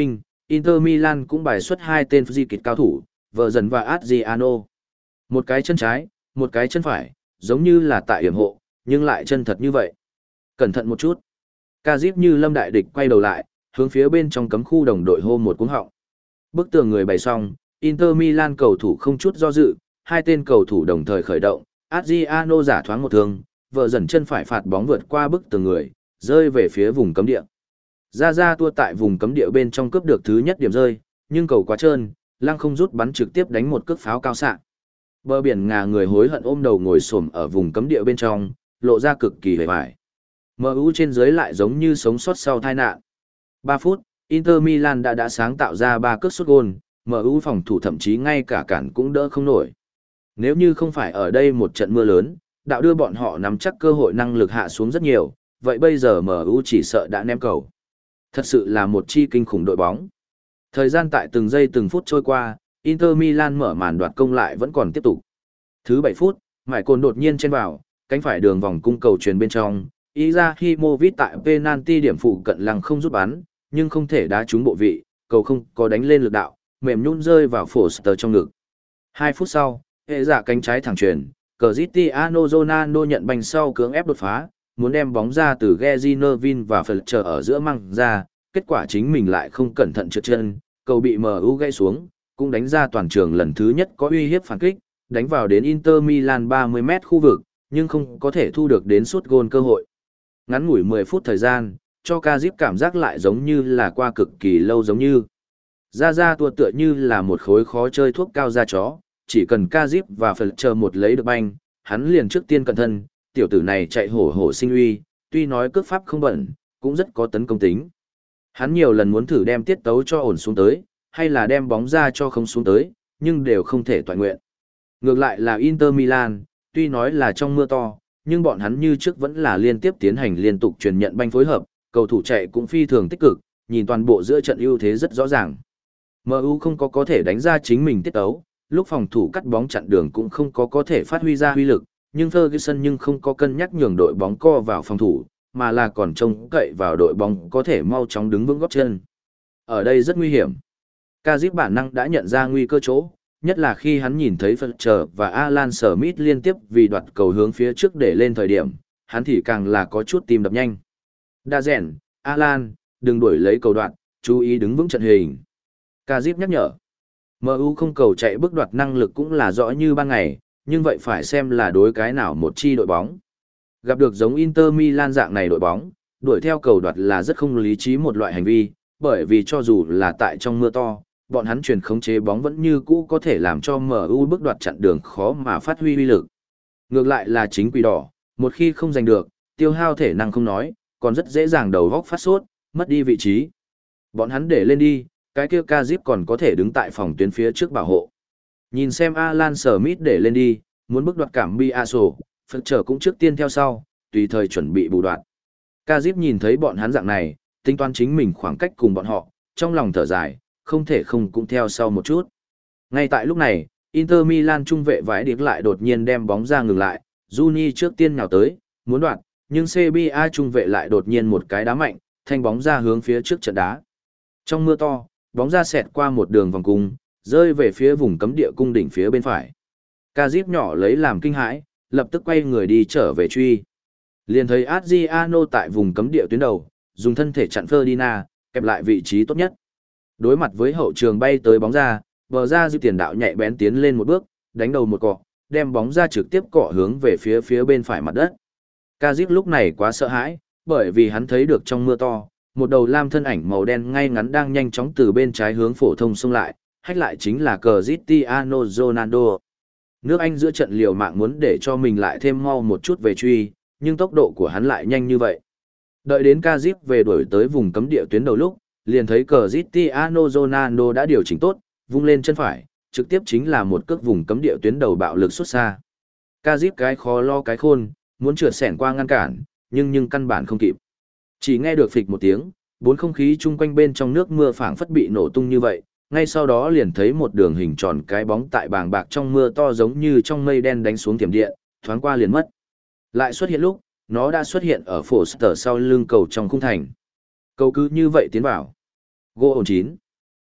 S1: Inter Milan cũng bài xuất hai tên di kịch cao thủ, vợ dần và Adriano. Một cái chân trái, một cái chân phải, giống như là tại hiểm hộ, nhưng lại chân thật như vậy. Cẩn thận một chút. Kazip như lâm đại địch quay đầu lại, hướng phía bên trong cấm khu đồng đội hô một cú họng. Bức tường người bày xong, Inter Milan cầu thủ không chút do dự, hai tên cầu thủ đồng thời khởi động, Adriano giả thoáng một thương, vợ dần chân phải phạt bóng vượt qua bức tường người, rơi về phía vùng cấm địa. Ra ra tua tại vùng cấm địa bên trong cướp được thứ nhất điểm rơi, nhưng cầu quá trơn, lăng không rút bắn trực tiếp đánh một cước pháo cao xạ. Bờ biển ngà người hối hận ôm đầu ngồi xổm ở vùng cấm địa bên trong, lộ ra cực kỳ hề bại. em u trên dưới lại giống như sống sót sau tai nạn. ba phút, Inter Milan đã đã sáng tạo ra ba cước sút gôn, em u phòng thủ thậm chí ngay cả cản cũng đỡ không nổi. Nếu như không phải ở đây một trận mưa lớn, đạo đưa bọn họ nắm chắc cơ hội năng lực hạ xuống rất nhiều, vậy bây giờ em u chỉ sợ đã ném cầu. Thật sự là một chi kinh khủng đội bóng. Thời gian tại từng giây từng phút trôi qua, Inter Milan mở màn đoạt công lại vẫn còn tiếp tục. Thứ bảy phút, Mải Cồn đột nhiên chen vào, cánh phải đường vòng cung cầu truyền bên trong, Izahimovic tại penalty điểm phụ cận lăng không rút bắn, nhưng không thể đá trúng bộ vị, cầu không có đánh lên lực đạo, mềm nhũn rơi vào Foster trong ngực. Hai phút sau, hệ giả cánh trái thẳng truyền, Cristiano Ronaldo nhận banh sau cưỡng ép đột phá, muốn đem bóng ra từ Gezinovin và Fletcher ở giữa măng ra, kết quả chính mình lại không cẩn thận trượt chân, cầu bị em u gãy xuống, cũng đánh ra toàn trường lần thứ nhất có uy hiếp phản kích, đánh vào đến Inter Milan ba mươi mét khu vực, nhưng không có thể thu được đến sút gôn cơ hội. Ngắn ngủi mười phút thời gian, cho Kazip cảm giác lại giống như là qua cực kỳ lâu giống như. Ra ra tua tựa như là một khối khó chơi thuốc cao da chó, chỉ cần Kazip và Fletcher một lấy được banh, hắn liền trước tiên cẩn thân, tiểu tử này chạy hổ hổ sinh uy, tuy nói cước pháp không bẩn, cũng rất có tấn công tính. Hắn nhiều lần muốn thử đem tiết tấu cho ổn xuống tới, hay là đem bóng ra cho không xuống tới, nhưng đều không thể toàn nguyện. Ngược lại là Inter Milan, tuy nói là trong mưa to, nhưng bọn hắn như trước vẫn là liên tiếp tiến hành liên tục truyền nhận banh phối hợp, cầu thủ chạy cũng phi thường tích cực, nhìn toàn bộ giữa trận ưu thế rất rõ ràng. em u không có có thể đánh ra chính mình tiết tấu, lúc phòng thủ cắt bóng chặn đường cũng không có có thể phát huy ra huy lực, nhưng Ferguson nhưng không có cân nhắc nhường đội bóng co vào phòng thủ, mà là còn trông cậy vào đội bóng có thể mau chóng đứng vững gót chân. Ở đây rất nguy hiểm. Kazip bản năng đã nhận ra nguy cơ chỗ, nhất là khi hắn nhìn thấy Fletcher và Alan Smith liên tiếp vì đoạt cầu hướng phía trước để lên thời điểm, hắn thì càng là có chút tim đập nhanh. Đa rèn, Alan, đừng đuổi lấy cầu đoạt, chú ý đứng vững trận hình. Kazip nhắc nhở. em u không cầu chạy bước đoạt năng lực cũng là rõ như ban ngày, nhưng vậy phải xem là đối cái nào một chi đội bóng. Gặp được giống Inter Milan dạng này đội bóng, đuổi theo cầu đoạt là rất không lý trí một loại hành vi, bởi vì cho dù là tại trong mưa to, bọn hắn truyền khống chế bóng vẫn như cũ có thể làm cho em u bước đoạt chặn đường khó mà phát huy uy lực. Ngược lại là chính quỷ đỏ, một khi không giành được, tiêu hao thể năng không nói, còn rất dễ dàng đầu góc phát sốt, mất đi vị trí. Bọn hắn để lên đi, cái kia Kazip còn có thể đứng tại phòng tuyến phía trước bảo hộ. Nhìn xem Alan Smith để lên đi, muốn bước đoạt cảm Biaso, Fletcher cũng trước tiên theo sau, tùy thời chuẩn bị bù đoạt. Kazip nhìn thấy bọn hắn dạng này, tính toán chính mình khoảng cách cùng bọn họ, trong lòng thở dài, không thể không cũng theo sau một chút. Ngay tại lúc này, Inter Milan trung vệ vãi điệp lại đột nhiên đem bóng ra ngừng lại, Juni trước tiên nhào tới, muốn đoạt, nhưng xê bê a trung vệ lại đột nhiên một cái đá mạnh, thanh bóng ra hướng phía trước trận đá. Trong mưa to, bóng ra xẹt qua một đường vòng cung, rơi về phía vùng cấm địa cung đỉnh phía bên phải. Kazip nhỏ lấy làm kinh hãi, lập tức quay người đi trở về truy. Liền thấy Adriano tại vùng cấm địa tuyến đầu, dùng thân thể chặn Ferdinand, kẹp lại vị trí tốt nhất. Đối mặt với hậu trường bay tới bóng ra, bờ ra dư tiền đạo nhạy bén tiến lên một bước, đánh đầu một cọ, đem bóng ra trực tiếp cọ hướng về phía phía bên phải mặt đất. Kazip lúc này quá sợ hãi, bởi vì hắn thấy được trong mưa to, một đầu lam thân ảnh màu đen ngay ngắn đang nhanh chóng từ bên trái hướng phổ thông xông lại, hách lại chính là Cristiano Ronaldo. Nước Anh giữa trận liều mạng muốn để cho mình lại thêm mau một chút về truy, nhưng tốc độ của hắn lại nhanh như vậy. Đợi đến Kazip về đuổi tới vùng cấm địa tuyến đầu lúc, liền thấy Cristiano Ronaldo đã điều chỉnh tốt, vung lên chân phải, trực tiếp chính là một cước vùng cấm địa tuyến đầu bạo lực xuất xa. Kazip cái khó lo cái khôn, muốn trượt xẻn qua ngăn cản, nhưng nhưng căn bản không kịp. Chỉ nghe được phịch một tiếng, bốn không khí chung quanh bên trong nước mưa phảng phất bị nổ tung như vậy, ngay sau đó liền thấy một đường hình tròn cái bóng tại bàng bạc trong mưa to giống như trong mây đen đánh xuống tiềm điện, thoáng qua liền mất. Lại xuất hiện lúc, nó đã xuất hiện ở Foster sau lưng cầu trong khung thành. Cầu cứ như vậy tiến vào. Gỗ ổn chín.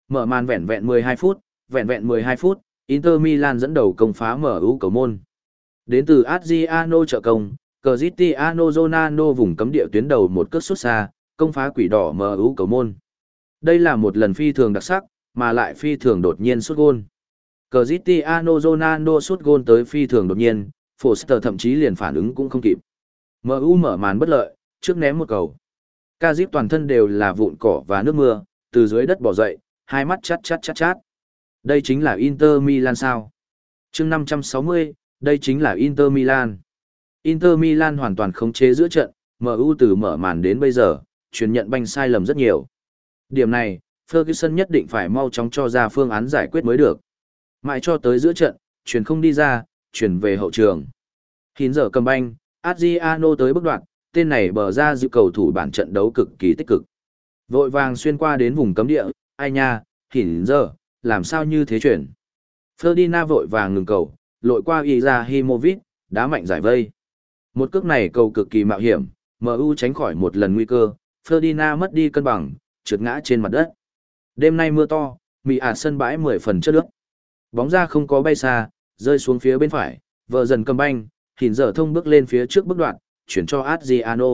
S1: Mở màn vẹn vẹn mười hai phút, vẹn vẹn mười hai phút, Inter Milan dẫn đầu công phá em u cầu môn. Đến từ Adriano trợ công, Cristiano Ronaldo vùng cấm địa tuyến đầu một cước sút xa, công phá quỷ đỏ em u cầu môn. Đây là một lần phi thường đặc sắc, mà lại phi thường đột nhiên sút gôn. Cristiano Ronaldo sút gôn tới phi thường đột nhiên, Foster thậm chí liền phản ứng cũng không kịp. em u mở màn bất lợi, trước ném một cầu. Kazip toàn thân đều là vụn cỏ và nước mưa, từ dưới đất bò dậy, hai mắt chát chát chát chát. Đây chính là Inter Milan sao? Chương năm trăm sáu mươi, đây chính là Inter Milan. Inter Milan hoàn toàn khống chế giữa trận, em u từ mở màn đến bây giờ, truyền nhận banh sai lầm rất nhiều. Điểm này, Ferguson nhất định phải mau chóng cho ra phương án giải quyết mới được. Mãi cho tới giữa trận, truyền không đi ra, truyền về hậu trường. Hín giờ cầm banh, Adriano tới bước đoạn, tên này bờ ra dự cầu thủ bản trận đấu cực kỳ tích cực. Vội vàng xuyên qua đến vùng cấm địa, ai nha, Hín giờ, làm sao như thế chuyển. Ferdinand vội vàng ngừng cầu, lội qua Izahimovic, đá mạnh giải vây. Một cước này cầu cực kỳ mạo hiểm, em u tránh khỏi một lần nguy cơ, Ferdinand mất đi cân bằng, trượt ngã trên mặt đất. Đêm nay mưa to, mì ạt sân bãi mười phần chất nước. Bóng ra không có bay xa, rơi xuống phía bên phải, vợ dần cầm banh, Hín giờ thông bước lên phía trước bước đoạn, chuyển cho Adriano.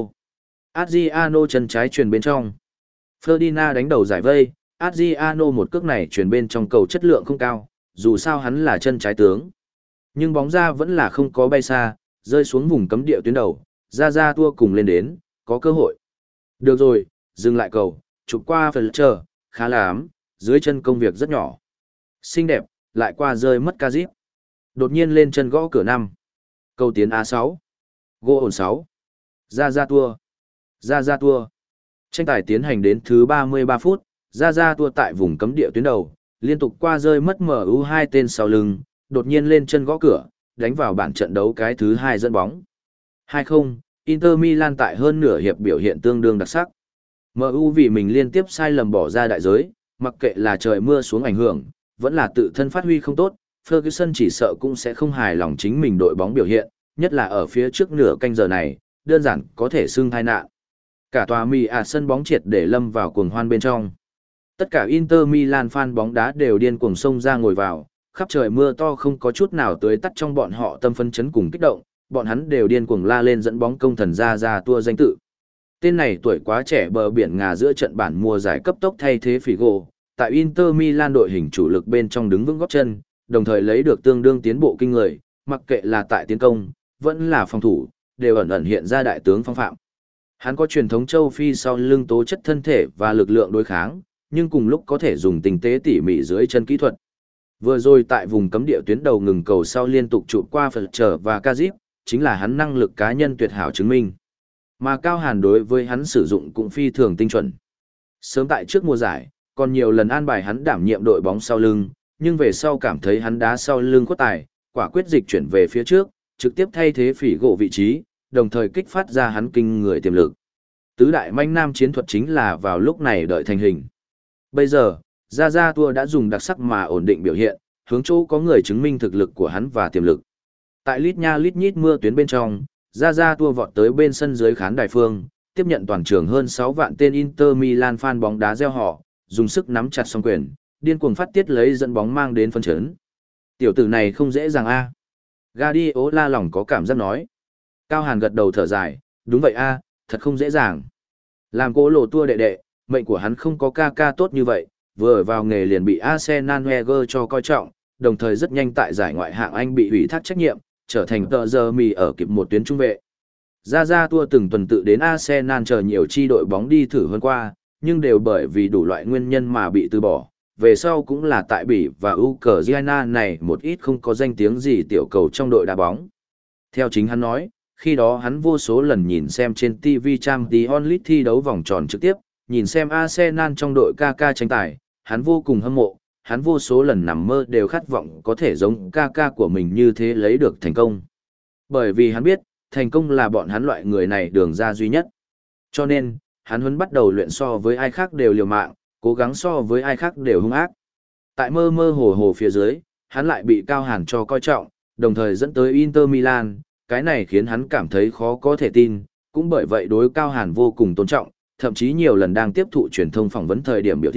S1: Adriano chân trái truyền bên trong. Ferdinand đánh đầu giải vây, Adriano một cước này truyền bên trong cầu chất lượng không cao, dù sao hắn là chân trái tướng. Nhưng bóng ra vẫn là không có bay xa, rơi xuống vùng cấm địa tuyến đầu, ra ra tua cùng lên đến, có cơ hội. Được rồi, dừng lại cầu, chụp qua Fletcher, khá là ám, dưới chân công việc rất nhỏ. Xinh đẹp, lại qua rơi mất Kazip. Đột nhiên lên chân gõ cửa năm. Cầu tiến a sáu. Gỗ ổn sáu. Ra ra tua. Ra ra tua. Tranh tài tiến hành đến thứ ba mươi ba phút, ra ra tua tại vùng cấm địa tuyến đầu, liên tục qua rơi mất em u hai tên sau lưng, đột nhiên lên chân gõ cửa, đánh vào bản trận đấu cái thứ hai dẫn bóng. hai không, Inter Milan tại hơn nửa hiệp biểu hiện tương đương đặc sắc. em u vì mình liên tiếp sai lầm bỏ ra đại giới, mặc kệ là trời mưa xuống ảnh hưởng, vẫn là tự thân phát huy không tốt, Ferguson chỉ sợ cũng sẽ không hài lòng chính mình đội bóng biểu hiện, nhất là ở phía trước nửa canh giờ này, đơn giản có thể xưng tai nạn. Cả tòa mì à sân bóng triệt để lâm vào cuồng hoan bên trong. Tất cả Inter Milan fan bóng đá đều điên cuồng xông ra ngồi vào, khắp trời mưa to không có chút nào tưới tắt trong bọn họ tâm phấn chấn cùng kích động, bọn hắn đều điên cuồng la lên dẫn bóng công thần ra ra tua danh tự. Tên này tuổi quá trẻ bờ biển ngà giữa trận bản mùa giải cấp tốc thay thế Figo, tại Inter Milan đội hình chủ lực bên trong đứng vững gót chân, đồng thời lấy được tương đương tiến bộ kinh người, mặc kệ là tại tiến công, vẫn là phòng thủ, đều ẩn ẩn hiện ra đại tướng phong phạm. Hắn có truyền thống châu Phi sau lưng tố chất thân thể và lực lượng đối kháng, nhưng cùng lúc có thể dùng tinh tế tỉ mỉ dưới chân kỹ thuật. Vừa rồi tại vùng cấm địa tuyến đầu ngừng cầu sau liên tục chụp qua Fletcher và Kazip, chính là hắn năng lực cá nhân tuyệt hảo chứng minh. Mà Cao Hàn đối với hắn sử dụng cũng phi thường tinh chuẩn. Sớm tại trước mùa giải, còn nhiều lần an bài hắn đảm nhiệm đội bóng sau lưng, nhưng về sau cảm thấy hắn đá sau lưng khuất tài, quả quyết dịch chuyển về phía trước, trực tiếp thay thế phỉ gỗ vị trí, đồng thời kích phát ra hắn kinh người tiềm lực. Tứ đại manh nam chiến thuật chính là vào lúc này đợi thành hình. Bây giờ, Ra Ra Tua đã dùng đặc sắc mà ổn định biểu hiện, hướng chỗ có người chứng minh thực lực của hắn và tiềm lực. Tại lít nha lít nhít mưa tuyến bên trong, Ra Ra Tua vọt tới bên sân dưới khán đài phương, tiếp nhận toàn trường hơn sáu vạn tên Inter Milan fan bóng đá reo hò, dùng sức nắm chặt song quyền, điên cuồng phát tiết lấy dẫn bóng mang đến phân chấn. Tiểu tử này không dễ dàng a. Guardiola lòng có cảm giác nói. Cao Hàn gật đầu thở dài, đúng vậy a, thật không dễ dàng. Làm cố lộ tua đệ đệ, mệnh của hắn không có ca ca tốt như vậy, vừa vào nghề liền bị Arsenal Wenger cho coi trọng, đồng thời rất nhanh tại giải ngoại hạng Anh bị ủy thác trách nhiệm, trở thành tợ giờ mì ở kịp một tuyến trung vệ. Ra Ra Tua từng tuần tự đến Arsenal chờ nhiều chi đội bóng đi thử hơn qua, nhưng đều bởi vì đủ loại nguyên nhân mà bị từ bỏ. Về sau cũng là tại Bỉ và Ukraine này một ít không có danh tiếng gì tiểu cầu trong đội đá bóng. Theo chính hắn nói, khi đó hắn vô số lần nhìn xem trên ti vi Champions League thi đấu vòng tròn trực tiếp, nhìn xem Arsenal trong đội ca ca tranh tài, hắn vô cùng hâm mộ, hắn vô số lần nằm mơ đều khát vọng có thể giống ca ca của mình như thế lấy được thành công. Bởi vì hắn biết, thành công là bọn hắn loại người này đường ra duy nhất. Cho nên, hắn huấn bắt đầu luyện so với ai khác đều liều mạng, cố gắng so với ai khác đều hung ác. Tại mơ mơ hồ hồ phía dưới, hắn lại bị Cao Hàn cho coi trọng, đồng thời dẫn tới Inter Milan, cái này khiến hắn cảm thấy khó có thể tin, cũng bởi vậy đối Cao Hàn vô cùng tôn trọng, thậm chí nhiều lần đang tiếp thụ truyền thông phỏng vấn thời điểm biểu thị,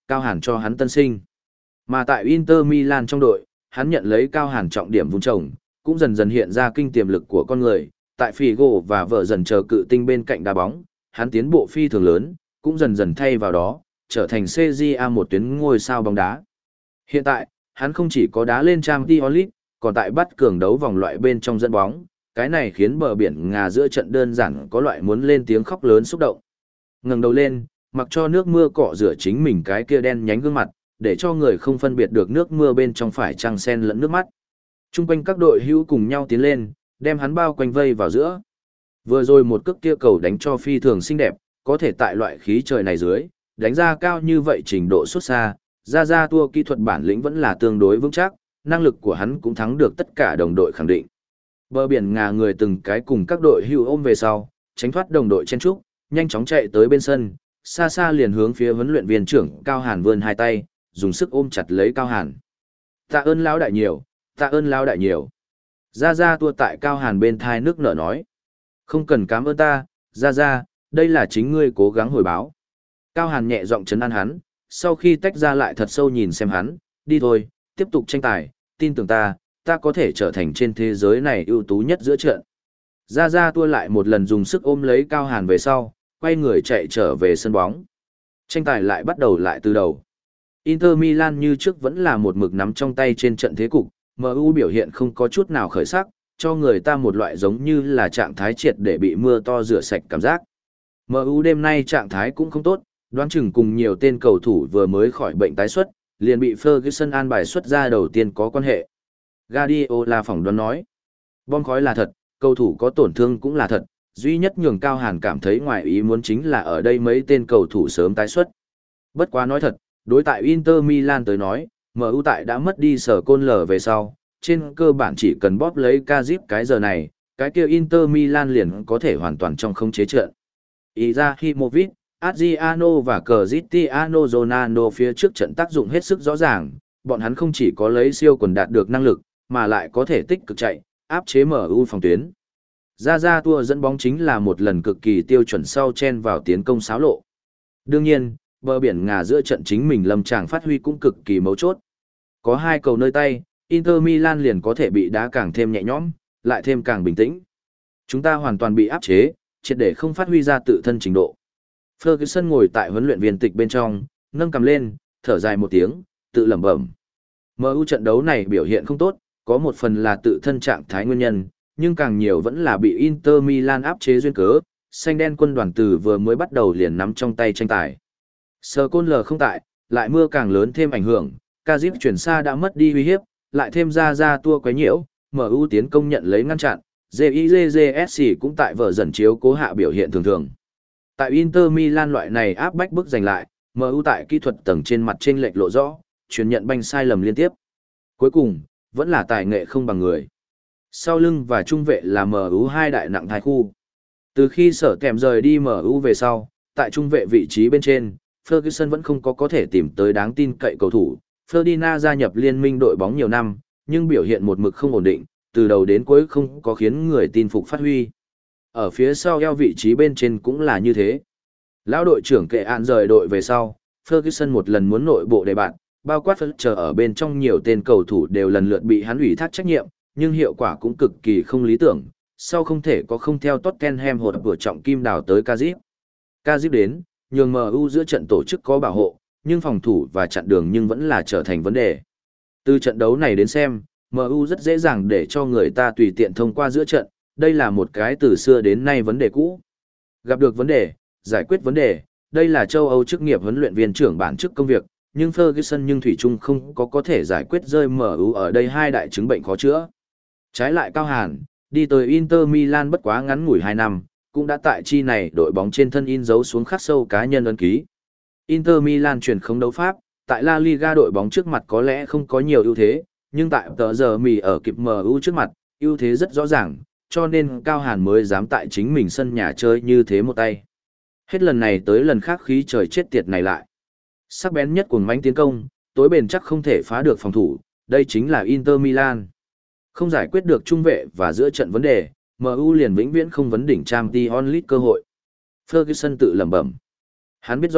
S1: Cao Hàn cho hắn tân sinh. Mà tại Inter Milan trong đội, hắn nhận lấy Cao Hàn trọng điểm vun trồng, cũng dần dần hiện ra kinh tiềm lực của con người, tại Figo và vợ dần chờ cự tinh bên cạnh đá bóng, hắn tiến bộ phi thường lớn, cũng dần dần thay vào đó, trở thành xê giê a một tuyến ngôi sao bóng đá. Hiện tại, hắn không chỉ có đá lên Champions League, còn tại bắt cường đấu vòng loại bên trong dẫn bóng, cái này khiến bờ biển Ngà giữa trận đơn giản có loại muốn lên tiếng khóc lớn xúc động. Ngẩng đầu lên, mặc cho nước mưa cọ rửa chính mình cái kia đen nhánh gương mặt, để cho người không phân biệt được nước mưa bên trong phải trăng sen lẫn nước mắt. Trung quanh các đội hữu cùng nhau tiến lên, đem hắn bao quanh vây vào giữa. Vừa rồi một cước kia cầu đánh cho phi thường xinh đẹp, có thể tại loại khí trời này dưới, đánh ra cao như vậy trình độ xuất xa, ra ra tua kỹ thuật bản lĩnh vẫn là tương đối vững chắc, năng lực của hắn cũng thắng được tất cả đồng đội khẳng định. Bờ biển Ngà người từng cái cùng các đội hữu ôm về sau, tránh thoát đồng đội chen trúc, nhanh chóng chạy tới bên sân, xa xa liền hướng phía huấn luyện viên trưởng Cao Hàn vươn hai tay, dùng sức ôm chặt lấy Cao Hàn. Tạ ơn lão đại nhiều, tạ ơn lão đại nhiều. Ra ra tua tại Cao Hàn bên thai nước nở nói. Không cần cảm ơn ta, ra ra, đây là chính ngươi cố gắng hồi báo. Cao Hàn nhẹ giọng trấn an hắn, sau khi tách ra lại thật sâu nhìn xem hắn, đi thôi, tiếp tục tranh tài, tin tưởng ta, ta có thể trở thành trên thế giới này ưu tú nhất giữa trận. Ra ra tua lại một lần dùng sức ôm lấy Cao Hàn về sau, quay người chạy trở về sân bóng. Tranh tài lại bắt đầu lại từ đầu. Inter Milan như trước vẫn là một mực nắm trong tay trên trận thế cục, em u biểu hiện không có chút nào khởi sắc, cho người ta một loại giống như là trạng thái triệt để bị mưa to rửa sạch cảm giác. em u đêm nay trạng thái cũng không tốt, đoán chừng cùng nhiều tên cầu thủ vừa mới khỏi bệnh tái xuất, liền bị Ferguson an bài xuất ra đầu tiên có quan hệ. Guardiola phỏng đoán nói, bom khói là thật, cầu thủ có tổn thương cũng là thật, duy nhất nhường Cao Hàn cảm thấy ngoài ý muốn chính là ở đây mấy tên cầu thủ sớm tái xuất. Bất quá nói thật, đối tại Inter Milan tới nói, em u tại đã mất đi sở côn lở về sau, trên cơ bản chỉ cần bóp lấy Kazip cái giờ này, cái kia Inter Milan liền có thể hoàn toàn trong không chế trận. Izahimovic, Adriano và Cristiano Ronaldo phía trước trận tác dụng hết sức rõ ràng, bọn hắn không chỉ có lấy siêu quần đạt được năng lực, mà lại có thể tích cực chạy, áp chế em u phòng tuyến. Ra ra tua dẫn bóng chính là một lần cực kỳ tiêu chuẩn sau chen vào tiến công xáo lộ. Đương nhiên, bờ biển Ngà giữa trận chính mình lâm tràng phát huy cũng cực kỳ mấu chốt. Có hai cầu nơi tay, Inter Milan liền có thể bị đá càng thêm nhẹ nhõm, lại thêm càng bình tĩnh. Chúng ta hoàn toàn bị áp chế, triệt để không phát huy ra tự thân trình độ. Ferguson ngồi tại huấn luyện viên tịch bên trong, nâng cầm lên, thở dài một tiếng, tự lẩm bẩm. em u trận đấu này biểu hiện không tốt, có một phần là tự thân trạng thái nguyên nhân, nhưng càng nhiều vẫn là bị Inter Milan áp chế duyên cớ, xanh đen quân đoàn từ vừa mới bắt đầu liền nắm trong tay tranh tài. Sờ côn lờ không tại, lại mưa càng lớn thêm ảnh hưởng, Kazip chuyển xa đã mất đi uy hiếp, lại thêm ra ra tua quấy nhiễu, em u tiến công nhận lấy ngăn chặn, gi gi gi ét xê cũng tại vở dần chiếu cố hạ biểu hiện thường thường. Tại Inter Milan loại này áp bách bức giành lại, em u tại kỹ thuật tầng trên mặt trên lệch lộ rõ, truyền nhận banh sai lầm liên tiếp. Cuối cùng, vẫn là tài nghệ không bằng người. Sau lưng và trung vệ là em u hai đại nặng thái khu. Từ khi sở kèm rời đi em u về sau, tại trung vệ vị trí bên trên, Ferguson vẫn không có có thể tìm tới đáng tin cậy cầu thủ. Ferdinand gia nhập liên minh đội bóng nhiều năm, nhưng biểu hiện một mực không ổn định, từ đầu đến cuối không có khiến người tin phục phát huy. Ở phía sau eo vị trí bên trên cũng là như thế. Lão đội trưởng Kệ Án rời đội về sau, Ferguson một lần muốn nội bộ đề bạn, bao quát chờ ở bên trong nhiều tên cầu thủ đều lần lượt bị hắn ủy thác trách nhiệm, nhưng hiệu quả cũng cực kỳ không lý tưởng. Sau không thể có không theo Tottenham hột của trọng kim đào tới Kazip. Kazip đến, nhường em u giữa trận tổ chức có bảo hộ, nhưng phòng thủ và chặn đường nhưng vẫn là trở thành vấn đề. Từ trận đấu này đến xem, em u rất dễ dàng để cho người ta tùy tiện thông qua giữa trận, đây là một cái từ xưa đến nay vấn đề cũ. Gặp được vấn đề, giải quyết vấn đề, đây là châu Âu chức nghiệp huấn luyện viên trưởng bản chức công việc, nhưng Ferguson nhưng thủy chung không có có thể giải quyết rơi em u ở đây hai đại chứng bệnh khó chữa. Trái lại Cao Hàn, đi tới Inter Milan bất quá ngắn ngủi hai năm, cũng đã tại chi này đội bóng trên thân in dấu xuống khắc sâu cá nhân ấn ký. Inter Milan chuyển không đấu pháp, tại La Liga đội bóng trước mặt có lẽ không có nhiều ưu thế, nhưng tại tờ giờ mì ở kịp em u trước mặt, ưu thế rất rõ ràng, cho nên Cao Hàn mới dám tại chính mình sân nhà chơi như thế một tay. Hết lần này tới lần khác khí trời chết tiệt này lại. Sắc bén nhất cuồng mãnh tiến công, tối bền chắc không thể phá được phòng thủ, đây chính là Inter Milan. Không giải quyết được trung vệ và giữa trận vấn đề, em u liền vĩnh viễn không vấn đỉnh Champions League cơ hội. Ferguson tự lẩm bẩm. Hắn biết rõ,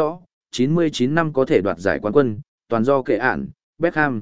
S1: chín mươi chín năm có thể đoạt giải quán quân, toàn do kệ ản, Beckham,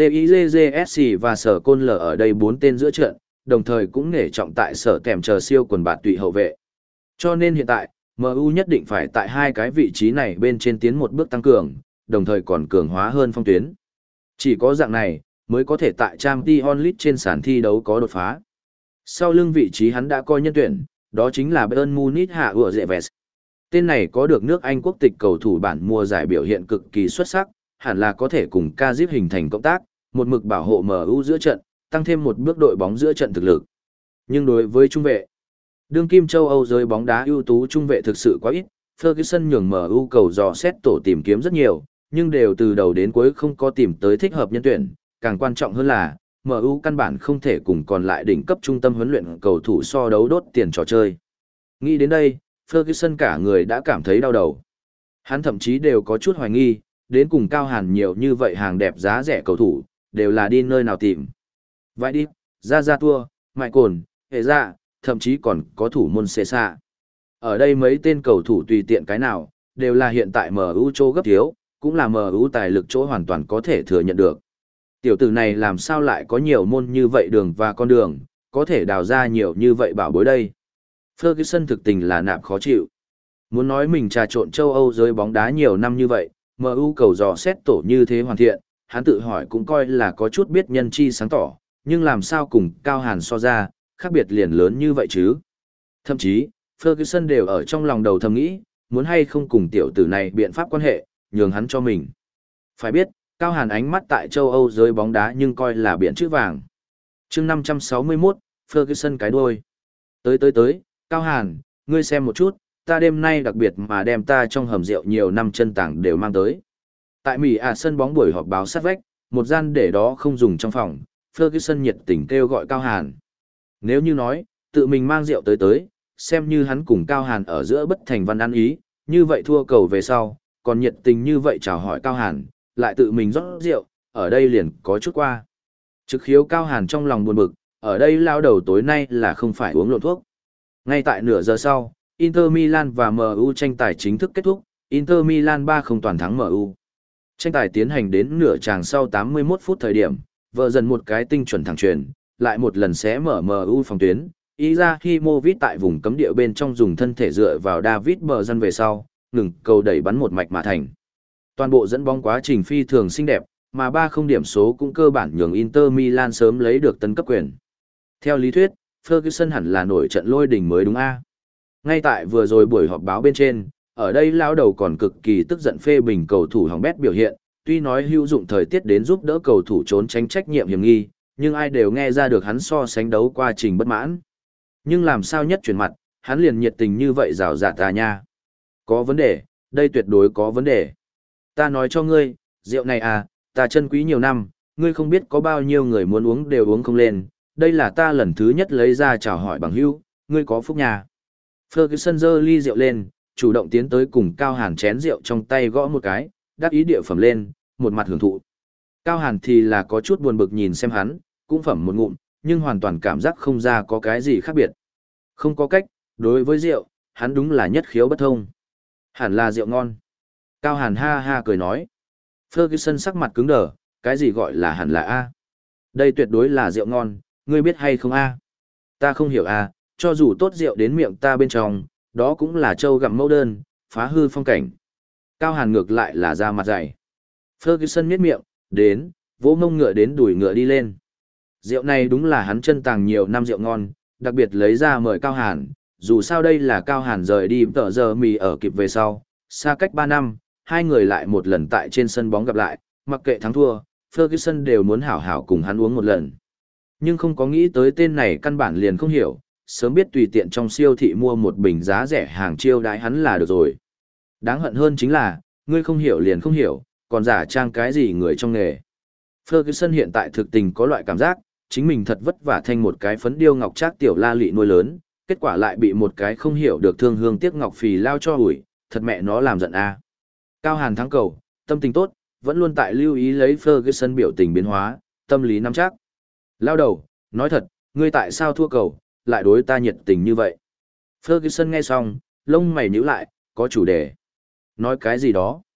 S1: Jizsc và Sở Côn L ở đây bốn tên giữa trận, đồng thời cũng nể trọng tại sở kèm chờ siêu quần bạt tụy hậu vệ. Cho nên hiện tại, em u nhất định phải tại hai cái vị trí này bên trên tiến một bước tăng cường, đồng thời còn cường hóa hơn phong tuyến. Chỉ có dạng này, mới có thể tại Champions League trên sàn thi đấu có đột phá. Sau lưng vị trí hắn đã coi nhân tuyển, đó chính là Bayern Munich hạ ủa dệ vẹt. Tên này có được nước Anh quốc tịch cầu thủ bản mùa giải biểu hiện cực kỳ xuất sắc, hẳn là có thể cùng Kazip hình thành cộng tác, một mực bảo hộ em u giữa trận, tăng thêm một bước đội bóng giữa trận thực lực. Nhưng đối với trung vệ, đương kim châu Âu giới bóng đá ưu tú trung vệ thực sự quá ít, Ferguson nhường em u cầu dò xét tổ tìm kiếm rất nhiều, nhưng đều từ đầu đến cuối không có tìm tới thích hợp nhân tuyển, càng quan trọng hơn là em u căn bản không thể cùng còn lại đỉnh cấp trung tâm huấn luyện cầu thủ so đấu đốt tiền trò chơi. Nghĩ đến đây, Ferguson cả người đã cảm thấy đau đầu. Hắn thậm chí đều có chút hoài nghi, đến cùng Cao Hàn nhiều như vậy hàng đẹp giá rẻ cầu thủ, đều là đi nơi nào tìm. Vậy đi, ra ra tua, mại cồn, hệ ra, thậm chí còn có thủ môn xê xa. Ở đây mấy tên cầu thủ tùy tiện cái nào, đều là hiện tại em u chỗ gấp thiếu, cũng là em u tài lực chỗ hoàn toàn có thể thừa nhận được. Tiểu tử này làm sao lại có nhiều môn như vậy đường và con đường, có thể đào ra nhiều như vậy bảo bối đây. Ferguson thực tình là nạp khó chịu. Muốn nói mình trà trộn châu Âu giới bóng đá nhiều năm như vậy, em u cầu dò xét tổ như thế hoàn thiện, hắn tự hỏi cũng coi là có chút biết nhân chi sáng tỏ, nhưng làm sao cùng Cao Hàn so ra, khác biệt liền lớn như vậy chứ. Thậm chí, Ferguson đều ở trong lòng đầu thầm nghĩ, muốn hay không cùng tiểu tử này biện pháp quan hệ, nhường hắn cho mình. Phải biết, Cao Hàn ánh mắt tại châu Âu giới bóng đá nhưng coi là biển chữ vàng. chương năm trăm sáu mươi mốt, Ferguson cái đuôi. Tới tới tới, Cao Hàn, ngươi xem một chút, ta đêm nay đặc biệt mà đem ta trong hầm rượu nhiều năm chân tảng đều mang tới. Tại Mỹ à sân bóng buổi họp báo sát vách, một gian để đó không dùng trong phòng, Ferguson nhiệt tình kêu gọi Cao Hàn. Nếu như nói, tự mình mang rượu tới tới, xem như hắn cùng Cao Hàn ở giữa bất thành văn ăn ý, như vậy thua cầu về sau, còn nhiệt tình như vậy chào hỏi Cao Hàn, lại tự mình rót rượu, ở đây liền có chút qua. Trực khiếu Cao Hàn trong lòng buồn bực, ở đây lao đầu tối nay là không phải uống lộn thuốc. Ngay tại nửa giờ sau, Inter Milan và em u tranh tài chính thức kết thúc, Inter Milan ba không toàn thắng em u. Tranh tài tiến hành đến nửa tràng sau tám mươi mốt phút thời điểm, vợ dần một cái tinh chuẩn thẳng truyền, lại một lần xé mở em u phòng tuyến, Izahimovic tại vùng cấm địa bên trong dùng thân thể dựa vào David bờ dân về sau, ngừng cầu đẩy bắn một mạch mà thành. Toàn bộ dẫn bóng quá trình phi thường xinh đẹp, mà ba không điểm số cũng cơ bản nhường Inter Milan sớm lấy được tấn cấp quyền. Theo lý thuyết, Ferguson hẳn là nổi trận lôi đình mới đúng a. Ngay tại vừa rồi buổi họp báo bên trên, ở đây lão đầu còn cực kỳ tức giận phê bình cầu thủ hỏng bét biểu hiện, tuy nói hữu dụng thời tiết đến giúp đỡ cầu thủ trốn tránh trách nhiệm hiểm nghi, nhưng ai đều nghe ra được hắn so sánh đấu quá trình bất mãn. Nhưng làm sao nhất chuyển mặt, hắn liền nhiệt tình như vậy rào rạt ta nha. Có vấn đề, đây tuyệt đối có vấn đề. Ta nói cho ngươi, rượu này à, ta chân quý nhiều năm, ngươi không biết có bao nhiêu người muốn uống đều uống không lên, đây là ta lần thứ nhất lấy ra chào hỏi bằng hữu, ngươi có phúc nhà. Ferguson giơ ly rượu lên, chủ động tiến tới cùng Cao Hàn chén rượu trong tay gõ một cái, đáp ý địa phẩm lên, một mặt hưởng thụ. Cao Hàn thì là có chút buồn bực nhìn xem hắn, cũng phẩm một ngụm, nhưng hoàn toàn cảm giác không ra có cái gì khác biệt. Không có cách, đối với rượu, hắn đúng là nhất khiếu bất thông. Hẳn là rượu ngon. Cao Hàn ha ha cười nói. Ferguson sắc mặt cứng đờ, cái gì gọi là hẳn là A. Đây tuyệt đối là rượu ngon, ngươi biết hay không A. Ta không hiểu A, cho dù tốt rượu đến miệng ta bên trong, đó cũng là trâu gặm mẫu đơn, phá hư phong cảnh. Cao Hàn ngược lại là ra mặt dày. Ferguson miết miệng, đến, vỗ mông ngựa đến đuổi ngựa đi lên. Rượu này đúng là hắn chân tàng nhiều năm rượu ngon, đặc biệt lấy ra mời Cao Hàn, dù sao đây là Cao Hàn rời đi tờ giờ mì ở kịp về sau, xa cách ba năm, hai người lại một lần tại trên sân bóng gặp lại, mặc kệ thắng thua, Ferguson đều muốn hảo hảo cùng hắn uống một lần. Nhưng không có nghĩ tới tên này căn bản liền không hiểu, sớm biết tùy tiện trong siêu thị mua một bình giá rẻ hàng chiêu đãi hắn là được rồi. Đáng hận hơn chính là, ngươi không hiểu liền không hiểu, còn giả trang cái gì người trong nghề. Ferguson hiện tại thực tình có loại cảm giác, chính mình thật vất vả thành một cái phấn điêu ngọc trác tiểu la lị nuôi lớn, kết quả lại bị một cái không hiểu được thương hương tiếc ngọc phì lao cho hủi, thật mẹ nó làm giận a. Cao Hàn thắng cầu, tâm tình tốt, vẫn luôn tại lưu ý lấy Ferguson biểu tình biến hóa, tâm lý nắm chắc. Lao đầu, nói thật, ngươi tại sao thua cầu, lại đối ta nhiệt tình như vậy? Ferguson nghe xong, lông mày nhíu lại, có chủ đề. Nói cái gì đó?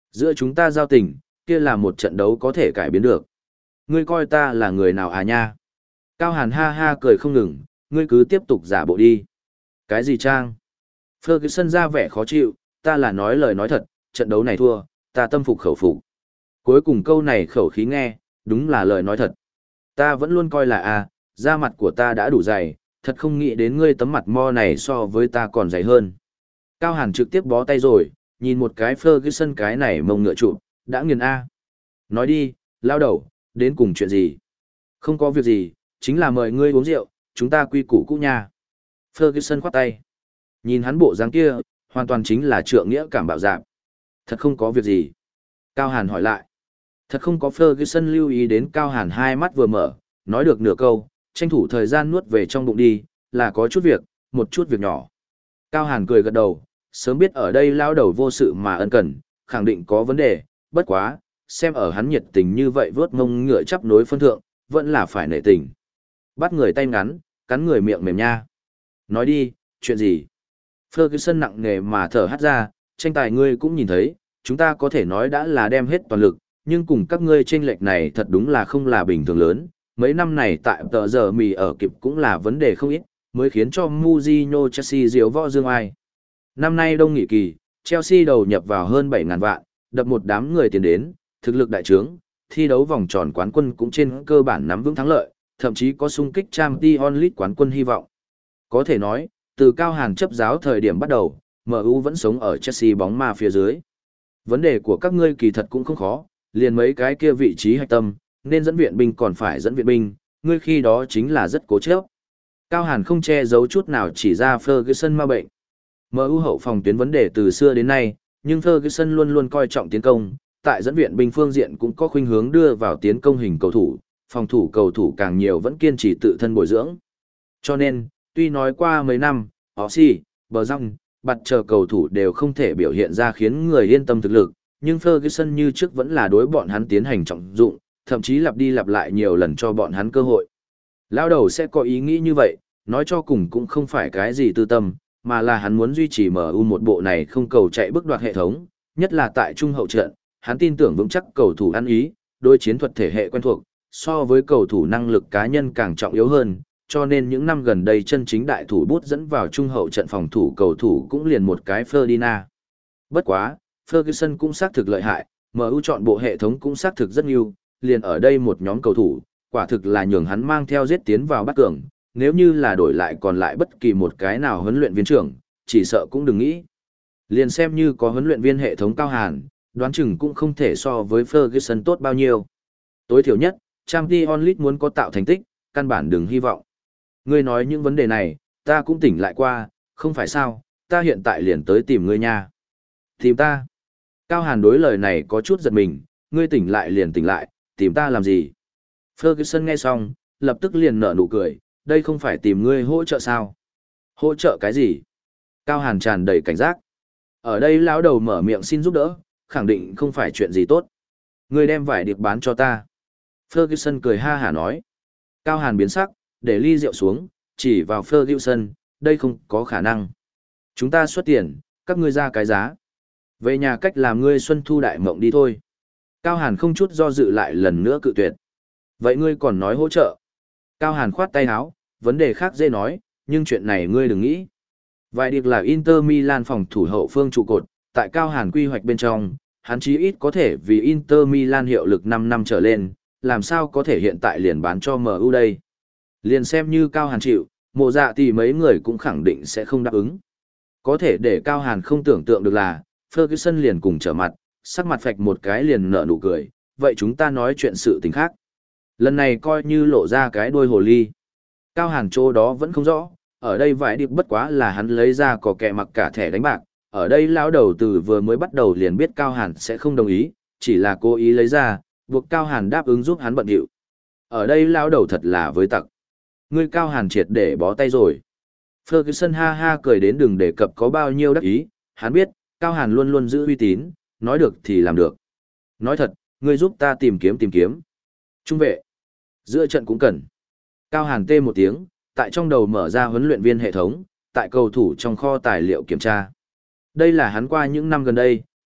S1: Giữa chúng ta giao tình, kia là một trận đấu có thể cải biến được. Ngươi coi ta là người nào à nha? Cao Hàn ha ha cười không ngừng, ngươi cứ tiếp tục giả bộ đi. Cái gì Trang? Ferguson ra vẻ khó chịu, ta là nói lời nói thật, trận đấu này thua, ta tâm phục khẩu phục. Cuối cùng câu này khẩu khí nghe, đúng là lời nói thật. Ta vẫn luôn coi là a, da mặt của ta đã đủ dày, thật không nghĩ đến ngươi tấm mặt mo này so với ta còn dày hơn. Cao Hàn trực tiếp bó tay rồi, nhìn một cái Ferguson cái này mông ngựa trụ, đã nghiền a. Nói đi, lao đầu, đến cùng chuyện gì? Không có việc gì, chính là mời ngươi uống rượu, chúng ta quy củ cũ nha. Ferguson khoát tay. Nhìn hắn bộ dáng kia, hoàn toàn chính là trượng nghĩa cảm bạo dạn. Thật không có việc gì. Cao Hàn hỏi lại. Thật không có. Ferguson lưu ý đến Cao Hàn hai mắt vừa mở, nói được nửa câu, tranh thủ thời gian nuốt về trong bụng đi, là có chút việc, một chút việc nhỏ. Cao Hàn cười gật đầu, sớm biết ở đây lao đầu vô sự mà ân cần, khẳng định có vấn đề, bất quá, xem ở hắn nhiệt tình như vậy vớt ngông ngựa chắp nối phân thượng, vẫn là phải nể tình. Bắt người tay ngắn, cắn người miệng mềm nha. Nói đi, chuyện gì? Ferguson nặng nề mà thở hắt ra, tranh tài ngươi cũng nhìn thấy, chúng ta có thể nói đã là đem hết toàn lực, nhưng cùng các ngươi chênh lệch này thật đúng là không là bình thường lớn. Mấy năm này tại tờ giờ mì ở kịp cũng là vấn đề không ít, mới khiến cho Mourinho Chelsea diếu võ dương ai. Năm nay đông nghị kỳ, Chelsea đầu nhập vào hơn bảy ngàn vạn, đập một đám người tiền đến, thực lực đại trướng, thi đấu vòng tròn quán quân cũng trên cơ bản nắm vững thắng lợi, thậm chí có xung kích Champions League quán quân hy vọng. Có thể nói, từ Cao Hàn chấp giáo thời điểm bắt đầu, em u vẫn sống ở Chelsea bóng ma phía dưới. Vấn đề của các ngươi kỳ thật cũng không khó, liền mấy cái kia vị trí hạch tâm, nên dẫn viện binh còn phải dẫn viện binh, ngươi khi đó chính là rất cố chấp. Cao Hàn không che giấu chút nào chỉ ra Ferguson ma bệnh. em u hậu phòng tuyến vấn đề từ xưa đến nay, nhưng Ferguson luôn luôn coi trọng tiến công, tại dẫn viện binh phương diện cũng có khuynh hướng đưa vào tiến công hình cầu thủ, phòng thủ cầu thủ càng nhiều vẫn kiên trì tự thân bồi dưỡng. Cho nên, tuy nói qua mấy năm, Oxy, Bờ Răng, bặt chờ cầu thủ đều không thể biểu hiện ra khiến người yên tâm thực lực, nhưng Ferguson như trước vẫn là đối bọn hắn tiến hành trọng dụng, thậm chí lặp đi lặp lại nhiều lần cho bọn hắn cơ hội. Lão đầu sẽ có ý nghĩ như vậy, nói cho cùng cũng không phải cái gì tư tâm, mà là hắn muốn duy trì em u một bộ này không cầu chạy bước đoạt hệ thống, nhất là tại trung hậu trận, hắn tin tưởng vững chắc cầu thủ ăn ý, đối chiến thuật thể hệ quen thuộc, so với cầu thủ năng lực cá nhân càng trọng yếu hơn, cho nên những năm gần đây chân chính đại thủ bút dẫn vào trung hậu trận phòng thủ cầu thủ cũng liền một cái Ferdinand. Bất quá, Ferguson cũng xác thực lợi hại, em u chọn bộ hệ thống cũng xác thực rất nhiều, liền ở đây một nhóm cầu thủ, quả thực là nhường hắn mang theo giết tiến vào bắt cường, nếu như là đổi lại còn lại bất kỳ một cái nào huấn luyện viên trưởng, chỉ sợ cũng đừng nghĩ. Liền xem như có huấn luyện viên hệ thống Cao Hàn, đoán chừng cũng không thể so với Ferguson tốt bao nhiêu. Tối thiểu nhất, Champions League muốn có tạo thành tích, căn bản đừng hy vọng. Ngươi nói những vấn đề này, ta cũng tỉnh lại qua, không phải sao, ta hiện tại liền tới tìm ngươi nha. Tìm ta? Cao Hàn đối lời này có chút giật mình, ngươi tỉnh lại liền tỉnh lại, tìm ta làm gì? Ferguson nghe xong, lập tức liền nở nụ cười, đây không phải tìm ngươi hỗ trợ sao? Hỗ trợ cái gì? Cao Hàn tràn đầy cảnh giác. Ở đây lão đầu mở miệng xin giúp đỡ, khẳng định không phải chuyện gì tốt. Ngươi đem vải điệp bán cho ta. Ferguson cười ha hả nói. Cao Hàn biến sắc, để ly rượu xuống, chỉ vào Ferguson, đây không có khả năng. Chúng ta xuất tiền, các ngươi ra cái giá. Về nhà cách làm ngươi xuân thu đại mộng đi thôi. Cao Hàn không chút do dự lại lần nữa cự tuyệt. Vậy ngươi còn nói hỗ trợ. Cao Hàn khoát tay áo, vấn đề khác dễ nói, nhưng chuyện này ngươi đừng nghĩ. Vài điệp là Inter Milan phòng thủ hậu phương trụ cột, tại Cao Hàn quy hoạch bên trong, hắn chí ít có thể vì Inter Milan hiệu lực năm năm trở lên, làm sao có thể hiện tại liền bán cho em u đây. Liền xem như Cao Hàn chịu, mộ dạ thì mấy người cũng khẳng định sẽ không đáp ứng. Có thể để Cao Hàn không tưởng tượng được là, Ferguson liền cùng trở mặt, sắc mặt phạch một cái liền nở nụ cười, vậy chúng ta nói chuyện sự tình khác. Lần này coi như lộ ra cái đuôi hồ ly. Cao Hàn chỗ đó vẫn không rõ, ở đây vài điệp bất quá là hắn lấy ra có kẻ mặc cả thẻ đánh bạc, ở đây lão đầu từ vừa mới bắt đầu liền biết Cao Hàn sẽ không đồng ý, chỉ là cố ý lấy ra, buộc Cao Hàn đáp ứng giúp hắn bận điệu. Ở đây lão đầu thật là với tặc. Ngươi Cao Hàn triệt để bó tay rồi. Ferguson ha ha cười đến đừng đề cập có bao nhiêu đắc ý, hắn biết, Cao Hàn luôn luôn giữ uy tín, nói được thì làm được. Nói thật, ngươi giúp ta tìm kiếm tìm kiếm. Trung vệ. Giữa trận cũng cần. Cao Hàn tê một tiếng, tại trong đầu mở ra huấn luyện viên hệ thống, tại cầu thủ trong kho tài liệu kiểm tra. Đây là hắn qua những năm gần đây,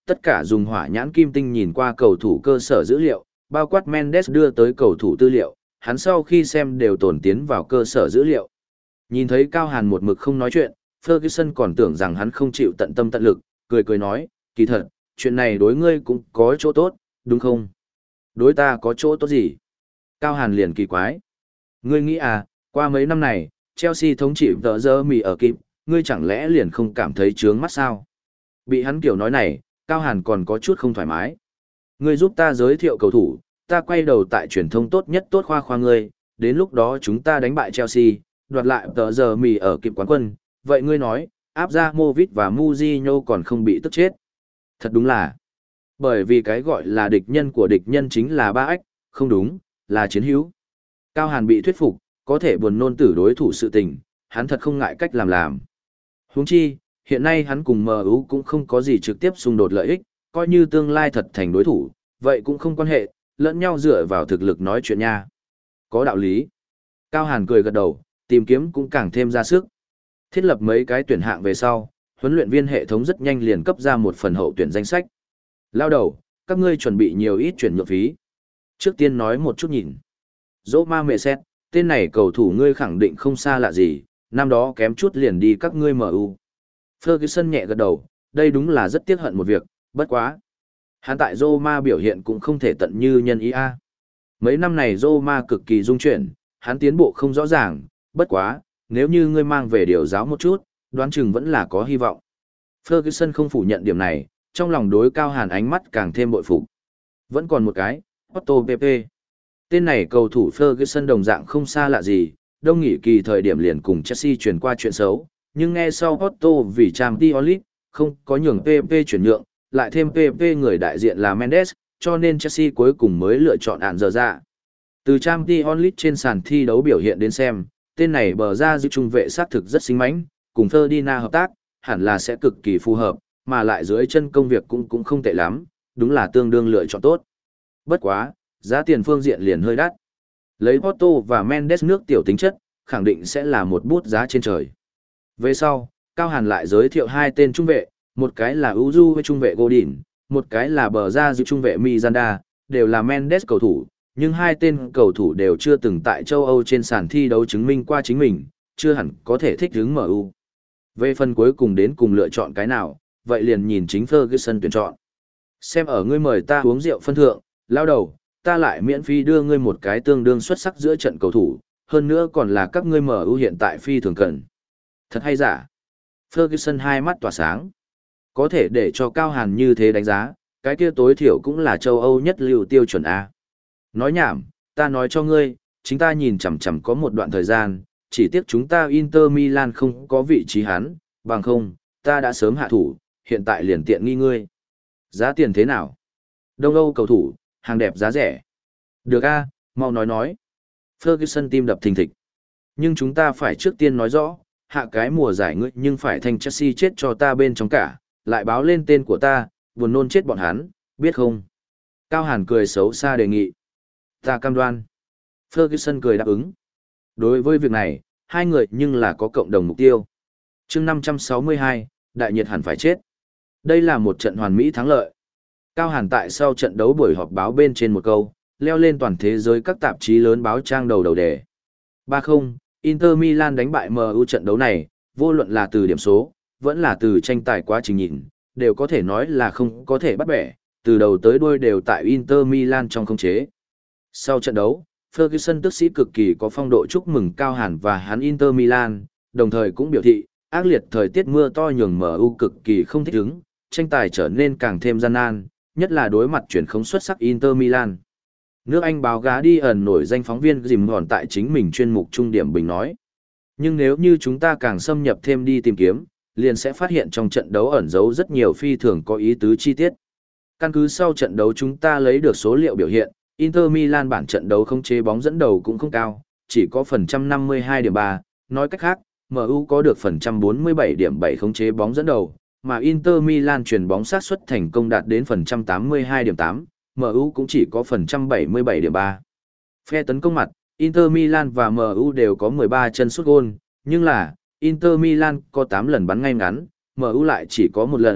S1: tất cả dùng hỏa nhãn kim tinh nhìn qua cầu thủ cơ sở dữ liệu, bao quát Mendes đưa tới cầu thủ tư liệu, hắn sau khi xem đều tổn tiến vào cơ sở dữ liệu. Nhìn thấy Cao Hàn một mực không nói chuyện, Ferguson còn tưởng rằng hắn không chịu tận tâm tận lực, cười cười nói, kỳ thật, chuyện này đối ngươi cũng có chỗ tốt, đúng không? Đối ta có chỗ tốt gì? Cao Hàn liền kỳ quái. Ngươi nghĩ à, qua mấy năm này, Chelsea thống trị tờ giờ mì ở kịp, ngươi chẳng lẽ liền không cảm thấy trướng mắt sao? Bị hắn kiểu nói này, Cao Hàn còn có chút không thoải mái. Ngươi giúp ta giới thiệu cầu thủ, ta quay đầu tại truyền thông tốt nhất tốt khoa khoa ngươi, đến lúc đó chúng ta đánh bại Chelsea, đoạt lại tờ giờ mì ở kịp quán quân. Vậy ngươi nói, áp ra Movit và Mujinho còn không bị tức chết. Thật đúng là, bởi vì cái gọi là địch nhân của địch nhân chính là ba ách, không đúng, là chiến hữu. Cao Hàn bị thuyết phục, có thể buồn nôn tử đối thủ sự tình, hắn thật không ngại cách làm làm. Huống chi, hiện nay hắn cùng em u cũng không có gì trực tiếp xung đột lợi ích, coi như tương lai thật thành đối thủ, vậy cũng không quan hệ, lẫn nhau dựa vào thực lực nói chuyện nha. Có đạo lý. Cao Hàn cười gật đầu, tìm kiếm cũng càng thêm ra sức. Thiết lập mấy cái tuyển hạng về sau, huấn luyện viên hệ thống rất nhanh liền cấp ra một phần hậu tuyển danh sách. Lao đầu, các ngươi chuẩn bị nhiều ít chuyển nhượng phí. Trước tiên nói một chút nhìn. Dỗ ma mẹ xét, tên này cầu thủ ngươi khẳng định không xa lạ gì, năm đó kém chút liền đi các ngươi em u. Ferguson nhẹ gật đầu, đây đúng là rất tiếc hận một việc, bất quá. Hắn tại Roma biểu hiện cũng không thể tận như nhân ý a. Mấy năm này Roma cực kỳ dung chuyển, hắn tiến bộ không rõ ràng, bất quá, nếu như ngươi mang về điều giáo một chút, đoán chừng vẫn là có hy vọng. Ferguson không phủ nhận điểm này, trong lòng đối Cao Hàn ánh mắt càng thêm bội phục. Vẫn còn một cái, Otto Pepe. Tên này cầu thủ Ferguson đồng dạng không xa lạ gì, đông nghỉ kỳ thời điểm liền cùng Chelsea chuyển qua chuyện xấu, nhưng nghe sau Otto vì Champions League không có nhường Pepe chuyển nhượng, lại thêm Pepe người đại diện là Mendes, cho nên Chelsea cuối cùng mới lựa chọn ạn giờ ra. Từ Champions League trên sàn thi đấu biểu hiện đến xem, tên này bờ ra giữ trung vệ sát thực rất xinh mãnh, cùng Ferdinand hợp tác, hẳn là sẽ cực kỳ phù hợp, mà lại dưới chân công việc cũng cũng không tệ lắm, đúng là tương đương lựa chọn tốt. Bất quá, giá tiền phương diện liền hơi đắt. Lấy Porto và Mendes nước tiểu tính chất, khẳng định sẽ là một bút giá trên trời. Về sau, Cao Hàn lại giới thiệu hai tên trung vệ, một cái là Uju với trung vệ Godin, một cái là bờ ra giữ trung vệ Miranda, đều là Mendes cầu thủ, nhưng hai tên cầu thủ đều chưa từng tại châu Âu trên sàn thi đấu chứng minh qua chính mình, chưa hẳn có thể thích ứng em u. Về phần cuối cùng đến cùng lựa chọn cái nào, vậy liền nhìn chính Ferguson tuyển chọn. Xem ở ngươi mời ta uống rượu phân thượng, lao đầu, ta lại miễn phí đưa ngươi một cái tương đương xuất sắc giữa trận cầu thủ, hơn nữa còn là các ngươi em u hiện tại phi thường cần. Thật hay giả? Ferguson hai mắt tỏa sáng. Có thể để cho Cao Hàn như thế đánh giá, cái kia tối thiểu cũng là châu Âu nhất lưu tiêu chuẩn A. Nói nhảm, ta nói cho ngươi, chính ta nhìn chằm chằm có một đoạn thời gian, chỉ tiếc chúng ta Inter Milan không có vị trí hắn, bằng không, ta đã sớm hạ thủ, hiện tại liền tiện nghi ngươi. Giá tiền thế nào? Đông Âu cầu thủ, hàng đẹp giá rẻ. Được a, mau nói nói. Ferguson tim đập thình thịch. Nhưng chúng ta phải trước tiên nói rõ, hạ cái mùa giải ngươi nhưng phải thành Chelsea chết cho ta bên trong cả, lại báo lên tên của ta, buồn nôn chết bọn hắn, biết không? Cao Hàn cười xấu xa đề nghị. Ta cam đoan. Ferguson cười đáp ứng. Đối với việc này, hai người nhưng là có cộng đồng mục tiêu. chương năm trăm sáu mươi hai, đại nhiệt hẳn phải chết. Đây là một trận hoàn mỹ thắng lợi. Cao Hàn tại sau trận đấu buổi họp báo bên trên một câu, leo lên toàn thế giới các tạp chí lớn báo trang đầu đầu đề. ba không, Inter Milan đánh bại em u trận đấu này, vô luận là từ điểm số, vẫn là từ tranh tài quá trình nhìn, đều có thể nói là không có thể bắt bẻ, từ đầu tới đuôi đều tại Inter Milan trong khống chế. Sau trận đấu, Ferguson tức sĩ cực kỳ có phong độ chúc mừng Cao Hàn và hắn Inter Milan, đồng thời cũng biểu thị, ác liệt thời tiết mưa to nhường em u cực kỳ không thích ứng, tranh tài trở nên càng thêm gian nan, nhất là đối mặt chuyển không xuất sắc Inter Milan. Nước Anh báo gá đi ẩn nổi danh phóng viên dìm hòn tại chính mình chuyên mục trung điểm bình nói. Nhưng nếu như chúng ta càng xâm nhập thêm đi tìm kiếm, liền sẽ phát hiện trong trận đấu ẩn giấu rất nhiều phi thường có ý tứ chi tiết. Căn cứ sau trận đấu chúng ta lấy được số liệu biểu hiện, Inter Milan bản trận đấu không chế bóng dẫn đầu cũng không cao, chỉ có phần trăm năm mươi hai điểm ba, nói cách khác, em u có được phần trăm bốn mươi bảy điểm bảy khống chế bóng dẫn đầu, mà Inter Milan chuyển bóng sát suất thành công đạt đến phần trăm tám mươi hai điểm tám, em u cũng chỉ có phần trăm bảy mươi bảy điểm ba. Phe tấn công mặt, Inter Milan và em u đều có mười ba chân sút gôn, nhưng là, Inter Milan có tám lần bắn ngay ngắn, em u lại chỉ có một lần,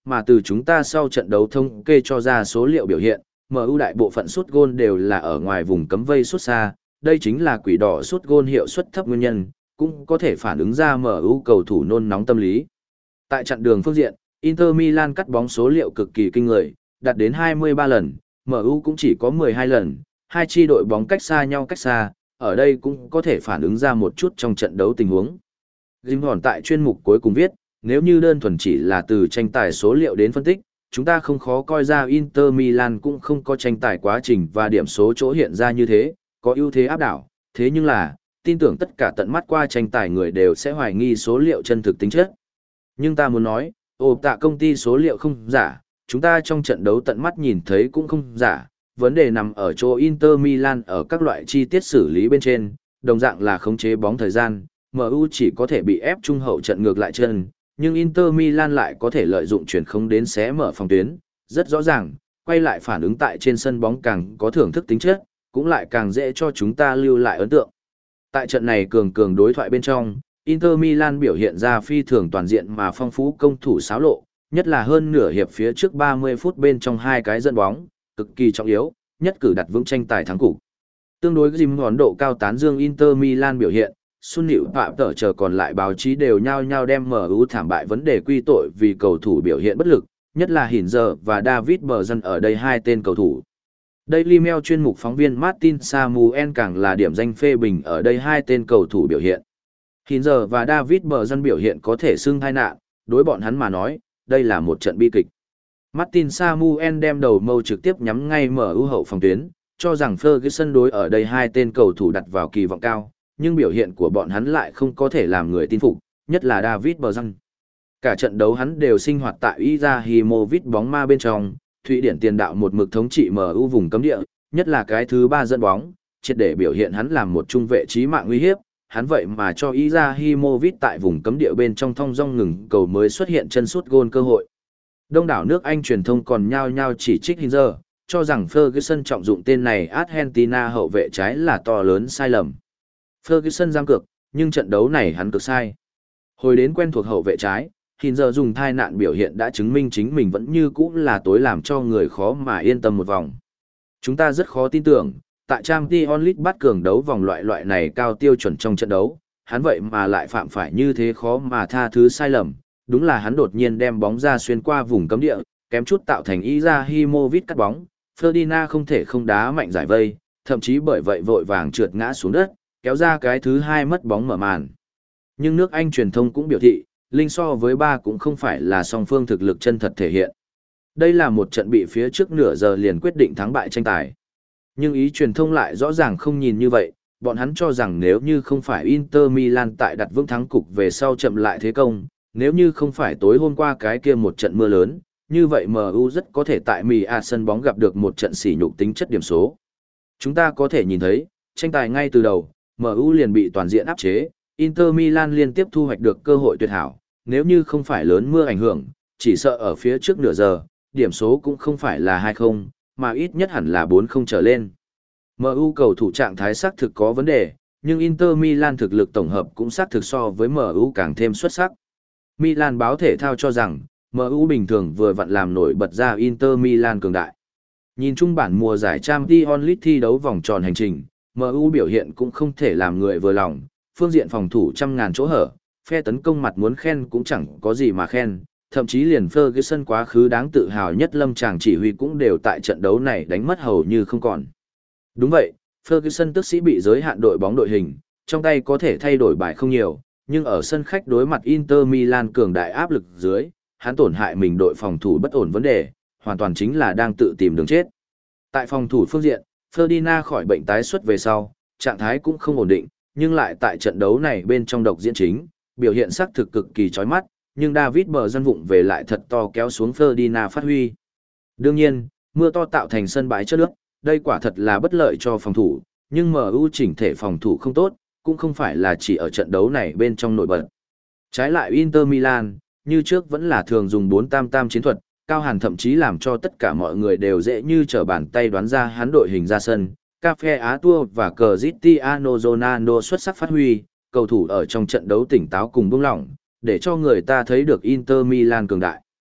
S1: mà từ chúng ta sau trận đấu thống kê cho ra số liệu biểu hiện, em u đại bộ phận sút gôn đều là ở ngoài vùng cấm vây sút xa, đây chính là quỷ đỏ sút gôn hiệu suất thấp nguyên nhân, cũng có thể phản ứng ra em u cầu thủ nôn nóng tâm lý. Tại chặn đường phương diện, Inter Milan cắt bóng số liệu cực kỳ kinh người, đạt đến hai mươi ba lần, em u cũng chỉ có mười hai lần, hai chi đội bóng cách xa nhau cách xa, ở đây cũng có thể phản ứng ra một chút trong trận đấu tình huống. Jim Hòn tại chuyên mục cuối cùng viết, nếu như đơn thuần chỉ là từ tranh tài số liệu đến phân tích, chúng ta không khó coi ra Inter Milan cũng không có tranh tài quá trình và điểm số chỗ hiện ra như thế, có ưu thế áp đảo, thế nhưng là, tin tưởng tất cả tận mắt qua tranh tài người đều sẽ hoài nghi số liệu chân thực tính chất. Nhưng ta muốn nói, ồ tạ công ty số liệu không giả, chúng ta trong trận đấu tận mắt nhìn thấy cũng không giả, vấn đề nằm ở chỗ Inter Milan ở các loại chi tiết xử lý bên trên, đồng dạng là khống chế bóng thời gian, em u chỉ có thể bị ép trung hậu trận ngược lại chân, nhưng Inter Milan lại có thể lợi dụng chuyển không đến xé mở phòng tuyến, rất rõ ràng, quay lại phản ứng tại trên sân bóng càng có thưởng thức tính chất, cũng lại càng dễ cho chúng ta lưu lại ấn tượng. Tại trận này cường cường đối thoại bên trong, Inter Milan biểu hiện ra phi thường toàn diện mà phong phú công thủ xáo lộ, nhất là hơn nửa hiệp phía trước ba mươi phút bên trong hai cái dẫn bóng, cực kỳ trọng yếu, nhất cử đặt vững tranh tài thắng cục. Tương đối với Jim Hòn độ cao tán dương Inter Milan biểu hiện, Sun Liễu Phạm tở chờ còn lại báo chí đều nhao nhao đem em u thảm bại vấn đề quy tội vì cầu thủ biểu hiện bất lực, nhất là Hinzer và David Bergson ở đây hai tên cầu thủ. Daily Mail chuyên mục phóng viên Martin Samuel càng là điểm danh phê bình ở đây hai tên cầu thủ biểu hiện. Hinzer và David Bergson biểu hiện có thể xưng tai nạn, đối bọn hắn mà nói, đây là một trận bi kịch. Martin Samuel đem đầu mâu trực tiếp nhắm ngay em u hậu phòng tuyến, cho rằng Ferguson đối ở đây hai tên cầu thủ đặt vào kỳ vọng cao, nhưng biểu hiện của bọn hắn lại không có thể làm người tin phục, nhất là David Bergson. Cả trận đấu hắn đều sinh hoạt tại Izahimovic bóng ma bên trong, Thụy Điển tiền đạo một mực thống trị em u vùng cấm địa, nhất là cái thứ ba dẫn bóng, triệt để biểu hiện hắn làm một trung vệ chí mạng nguy hiếp, hắn vậy mà cho Izahimovic tại vùng cấm địa bên trong thong dong ngừng cầu mới xuất hiện chân sút gôn cơ hội. Đông đảo nước Anh truyền thông còn nhao nhao chỉ trích Hinzer, cho rằng Ferguson trọng dụng tên này Argentina hậu vệ trái là to lớn sai lầm. Ferguson giam cược, nhưng trận đấu này hắn cực sai. Hồi đến quen thuộc hậu vệ trái, Hinzer dùng thai nạn biểu hiện đã chứng minh chính mình vẫn như cũ là tối làm cho người khó mà yên tâm một vòng. Chúng ta rất khó tin tưởng, tại Champions League bắt cường đấu vòng loại loại này cao tiêu chuẩn trong trận đấu, hắn vậy mà lại phạm phải như thế khó mà tha thứ sai lầm. Đúng là hắn đột nhiên đem bóng ra xuyên qua vùng cấm địa, kém chút tạo thành Izahimovic cắt bóng, Ferdinand không thể không đá mạnh giải vây, thậm chí bởi vậy vội vàng trượt ngã xuống đất, kéo ra cái thứ hai mất bóng mở màn. Nhưng nước Anh truyền thông cũng biểu thị, Linh so với ba cũng không phải là song phương thực lực chân thật thể hiện. Đây là một trận bị phía trước nửa giờ liền quyết định thắng bại tranh tài. Nhưng ý truyền thông lại rõ ràng không nhìn như vậy, bọn hắn cho rằng nếu như không phải Inter Milan tại đặt vững thắng cục về sau chậm lại thế công, nếu như không phải tối hôm qua cái kia một trận mưa lớn, như vậy em u rất có thể tại Mì A sân bóng gặp được một trận sỉ nhục tính chất điểm số. Chúng ta có thể nhìn thấy, tranh tài ngay từ đầu, em u liền bị toàn diện áp chế, Inter Milan liên tiếp thu hoạch được cơ hội tuyệt hảo, nếu như không phải lớn mưa ảnh hưởng, chỉ sợ ở phía trước nửa giờ, điểm số cũng không phải là hai không, mà ít nhất hẳn là bốn không trở lên. em u cầu thủ trạng thái xác thực có vấn đề, nhưng Inter Milan thực lực tổng hợp cũng xác thực so với em u càng thêm xuất sắc. Milan báo thể thao cho rằng, em u bình thường vừa vặn làm nổi bật ra Inter Milan cường đại. Nhìn chung bản mùa giải Champions League thi đấu vòng tròn hành trình, em u biểu hiện cũng không thể làm người vừa lòng, phương diện phòng thủ trăm ngàn chỗ hở, phe tấn công mặt muốn khen cũng chẳng có gì mà khen, thậm chí liền Ferguson quá khứ đáng tự hào nhất lâm chàng chỉ huy cũng đều tại trận đấu này đánh mất hầu như không còn. Đúng vậy, Ferguson tức sĩ bị giới hạn đội bóng đội hình, trong tay có thể thay đổi bài không nhiều, nhưng ở sân khách đối mặt Inter Milan cường đại áp lực dưới, hắn tổn hại mình đội phòng thủ bất ổn vấn đề, hoàn toàn chính là đang tự tìm đường chết. Tại phòng thủ phương diện, Ferdinand khỏi bệnh tái xuất về sau, trạng thái cũng không ổn định, nhưng lại tại trận đấu này bên trong độc diễn chính, biểu hiện sắc thực cực kỳ chói mắt, nhưng David bờ dân vụng về lại thật to kéo xuống Ferdinand phát huy. Đương nhiên, mưa to tạo thành sân bãi chất nước, đây quả thật là bất lợi cho phòng thủ, nhưng em u chỉnh thể phòng thủ không tốt, cũng không phải là chỉ ở trận đấu này bên trong nổi bật. Trái lại Inter Milan, như trước vẫn là thường dùng bốn tam tam chiến thuật, Cao Hàn thậm chí làm cho tất cả mọi người đều dễ như trở bàn tay đoán ra hắn đội hình ra sân. Cafe Á Tour và Cristiano Ronaldo xuất sắc phát huy, cầu thủ ở trong trận đấu tỉnh táo cùng buông lỏng, để cho người ta thấy được Inter Milan cường đại.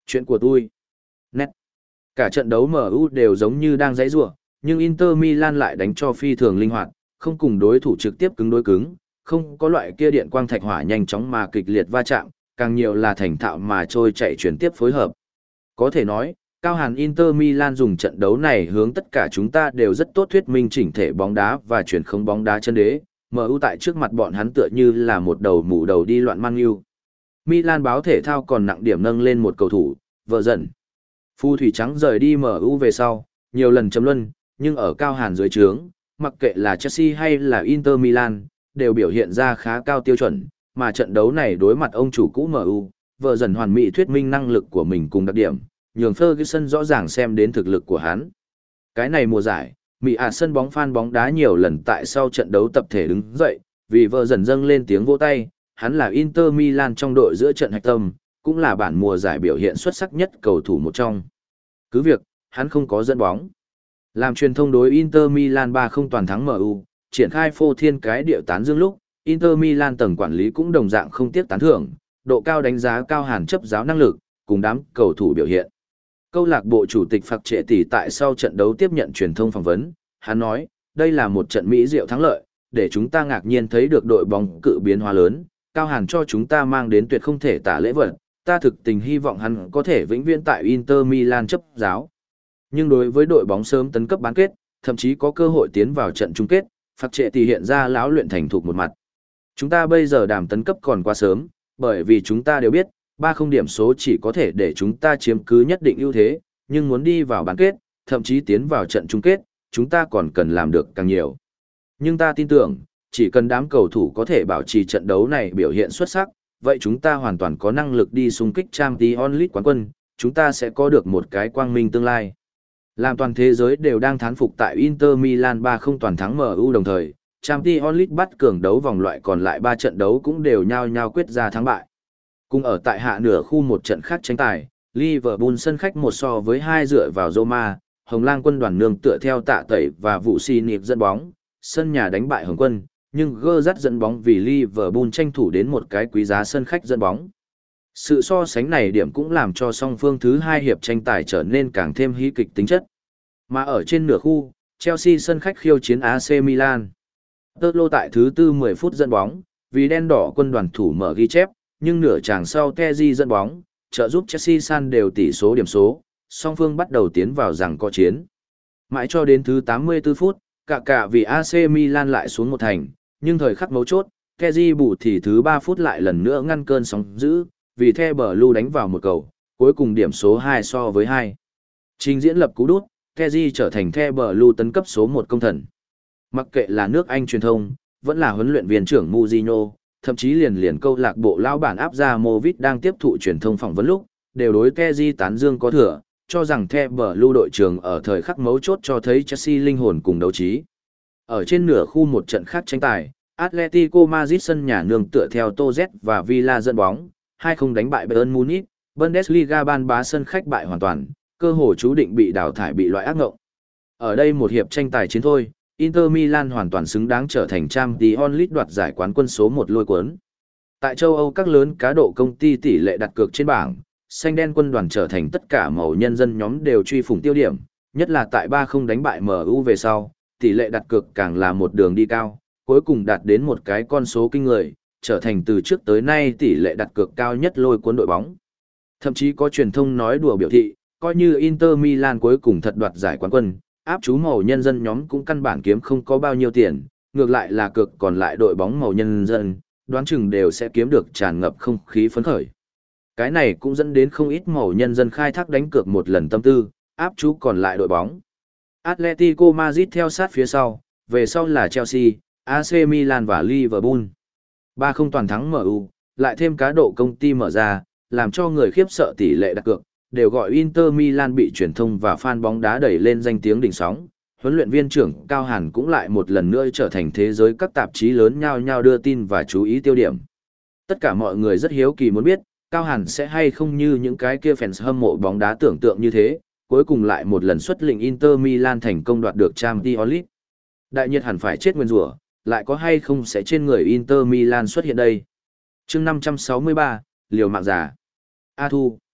S1: Chuyện của tôi. Nét. Cả trận đấu em u đều giống như đang giãy giụa, nhưng Inter Milan lại đánh cho phi thường linh hoạt, không cùng đối thủ trực tiếp cứng đối cứng, không có loại kia điện quang thạch hỏa nhanh chóng mà kịch liệt va chạm, càng nhiều là thành thạo mà trôi chạy chuyển tiếp phối hợp. Có thể nói, Cao Hàn Inter Milan dùng trận đấu này hướng tất cả chúng ta đều rất tốt thuyết minh chỉnh thể bóng đá và chuyển không bóng đá chân đế, em u tại trước mặt bọn hắn tựa như là một đầu mù đầu đi loạn mang yêu. Milan báo thể thao còn nặng điểm nâng lên một cầu thủ, vợ dần. Phu thủy trắng rời đi em u về sau, nhiều lần chấm luân, nhưng ở Cao Hàn dưới trướng, mặc kệ là Chelsea hay là Inter Milan, đều biểu hiện ra khá cao tiêu chuẩn, mà trận đấu này đối mặt ông chủ cũ em u, vợ dần hoàn mỹ thuyết minh năng lực của mình cùng đặc điểm, nhường Ferguson rõ ràng xem đến thực lực của hắn. Cái này mùa giải, Mỹ à sân bóng fan bóng đá nhiều lần tại sau trận đấu tập thể đứng dậy, vì vợ dần dâng lên tiếng vỗ tay, hắn là Inter Milan trong đội giữa trận hạch tâm, cũng là bản mùa giải biểu hiện xuất sắc nhất cầu thủ một trong. Cứ việc, hắn không có dẫn bóng. Làm truyền thông đối Inter Milan ba không toàn thắng em u, triển khai phô thiên cái điệu tán dương lúc, Inter Milan tầng quản lý cũng đồng dạng không tiếc tán thưởng, độ cao đánh giá Cao Hàn chấp giáo năng lực, cùng đám cầu thủ biểu hiện. Câu lạc bộ chủ tịch Phạc Trệ Tỷ tại sau trận đấu tiếp nhận truyền thông phỏng vấn, hắn nói, đây là một trận mỹ diệu thắng lợi, để chúng ta ngạc nhiên thấy được đội bóng cự biến hóa lớn, Cao Hàn cho chúng ta mang đến tuyệt không thể tả lễ vật, ta thực tình hy vọng hắn có thể vĩnh viễn tại Inter Milan chấp giáo. Nhưng đối với đội bóng sớm tấn cấp bán kết, thậm chí có cơ hội tiến vào trận chung kết, Phạc Trệ Tỷ hiện ra lão luyện thành thục một mặt. Chúng ta bây giờ đàm tấn cấp còn quá sớm, bởi vì chúng ta đều biết, ba không điểm số chỉ có thể để chúng ta chiếm cứ nhất định ưu thế, nhưng muốn đi vào bán kết, thậm chí tiến vào trận chung kết, chúng ta còn cần làm được càng nhiều. Nhưng ta tin tưởng, chỉ cần đám cầu thủ có thể bảo trì trận đấu này biểu hiện xuất sắc, vậy chúng ta hoàn toàn có năng lực đi xung kích Champions League quán quân, chúng ta sẽ có được một cái quang minh tương lai. Làm toàn thế giới đều đang thán phục tại Inter Milan ba không toàn thắng em u đồng thời, Champions League bắt cường đấu vòng loại còn lại ba trận đấu cũng đều nhao nhao quyết ra thắng bại. Cùng ở tại hạ nửa khu một trận khác tranh tài, Liverpool sân khách một so với hai dựa vào Roma, Hồng Lang quân đoàn nương tựa theo tạ tẩy và vụ xì nịp dẫn bóng, sân nhà đánh bại Hồng quân, nhưng gơ dắt dẫn bóng vì Liverpool tranh thủ đến một cái quý giá sân khách dẫn bóng. Sự so sánh này điểm cũng làm cho song phương thứ hai hiệp tranh tài trở nên càng thêm hí kịch tính chất. Mà ở trên nửa khu, Chelsea sân khách khiêu chiến a xê Milan. Tơ lô tại thứ tư mười phút dẫn bóng, vì đen đỏ quân đoàn thủ mở ghi chép, nhưng nửa chàng sau Kessié dẫn bóng, trợ giúp Chelsea san đều tỷ số điểm số, song phương bắt đầu tiến vào rằng có chiến. Mãi cho đến thứ tám mươi tư phút, cả cả vì a xê Milan lại xuống một thành, nhưng thời khắc mấu chốt, Kessié bù thì thứ ba phút lại lần nữa ngăn cơn sóng dữ, vì The Blue đánh vào một cầu, cuối cùng điểm số hai so với hai. Trình diễn lập cú đút, Kessié trở thành The Blue tấn cấp số một công thần. Mặc kệ là nước Anh truyền thông, vẫn là huấn luyện viên trưởng Mourinho, thậm chí liền liền câu lạc bộ lão bản áp ra Movit đang tiếp thụ truyền thông phỏng vấn lúc, đều đối Kessié tán dương có thừa, cho rằng The Blue đội trưởng ở thời khắc mấu chốt cho thấy Chelsea linh hồn cùng đấu trí. Ở trên nửa khu một trận khác tranh tài, Atletico Madrid sân nhà nương tựa theo Toz và Villa dẫn bóng, hai không đánh bại Bayern Munich, Bundesliga ban bá sân khách bại hoàn toàn, cơ hội chú định bị đào thải bị loại ác ngộng. Ở đây một hiệp tranh tài chiến thôi, Inter Milan hoàn toàn xứng đáng trở thành Champions League đoạt giải quán quân số một lôi cuốn. Tại châu Âu các lớn cá độ công ty tỷ lệ đặt cược trên bảng, xanh đen quân đoàn trở thành tất cả màu nhân dân nhóm đều truy phủng tiêu điểm, nhất là tại ba không đánh bại em u về sau, tỷ lệ đặt cược càng là một đường đi cao, cuối cùng đạt đến một cái con số kinh người, trở thành từ trước tới nay tỷ lệ đặt cược cao nhất lôi cuốn đội bóng. Thậm chí có truyền thông nói đùa biểu thị, coi như Inter Milan cuối cùng thật đoạt giải quán quân, áp chú màu nhân dân nhóm cũng căn bản kiếm không có bao nhiêu tiền, ngược lại là cược còn lại đội bóng màu nhân dân, đoán chừng đều sẽ kiếm được tràn ngập không khí phấn khởi. Cái này cũng dẫn đến không ít màu nhân dân khai thác đánh cược một lần tâm tư, áp chú còn lại đội bóng. Atletico Madrid theo sát phía sau, về sau là Chelsea, a xê Milan và Liverpool. ba không toàn thắng em u, lại thêm cá độ công ty mở ra, làm cho người khiếp sợ tỷ lệ đặt cược, đều gọi Inter Milan bị truyền thông và fan bóng đá đẩy lên danh tiếng đỉnh sóng. Huấn luyện viên trưởng Cao Hàn cũng lại một lần nữa trở thành thế giới các tạp chí lớn nhao nhao đưa tin và chú ý tiêu điểm. Tất cả mọi người rất hiếu kỳ muốn biết, Cao Hàn sẽ hay không như những cái kia fans hâm mộ bóng đá tưởng tượng như thế, cuối cùng lại một lần xuất lĩnh Inter Milan thành công đoạt được Champions League. Đại nhiệt hẳn phải chết nguyên rủa, lại có hay không sẽ trên người Inter Milan xuất hiện đây. Chương năm trăm sáu mươi ba, liều mạng giả. A Thu.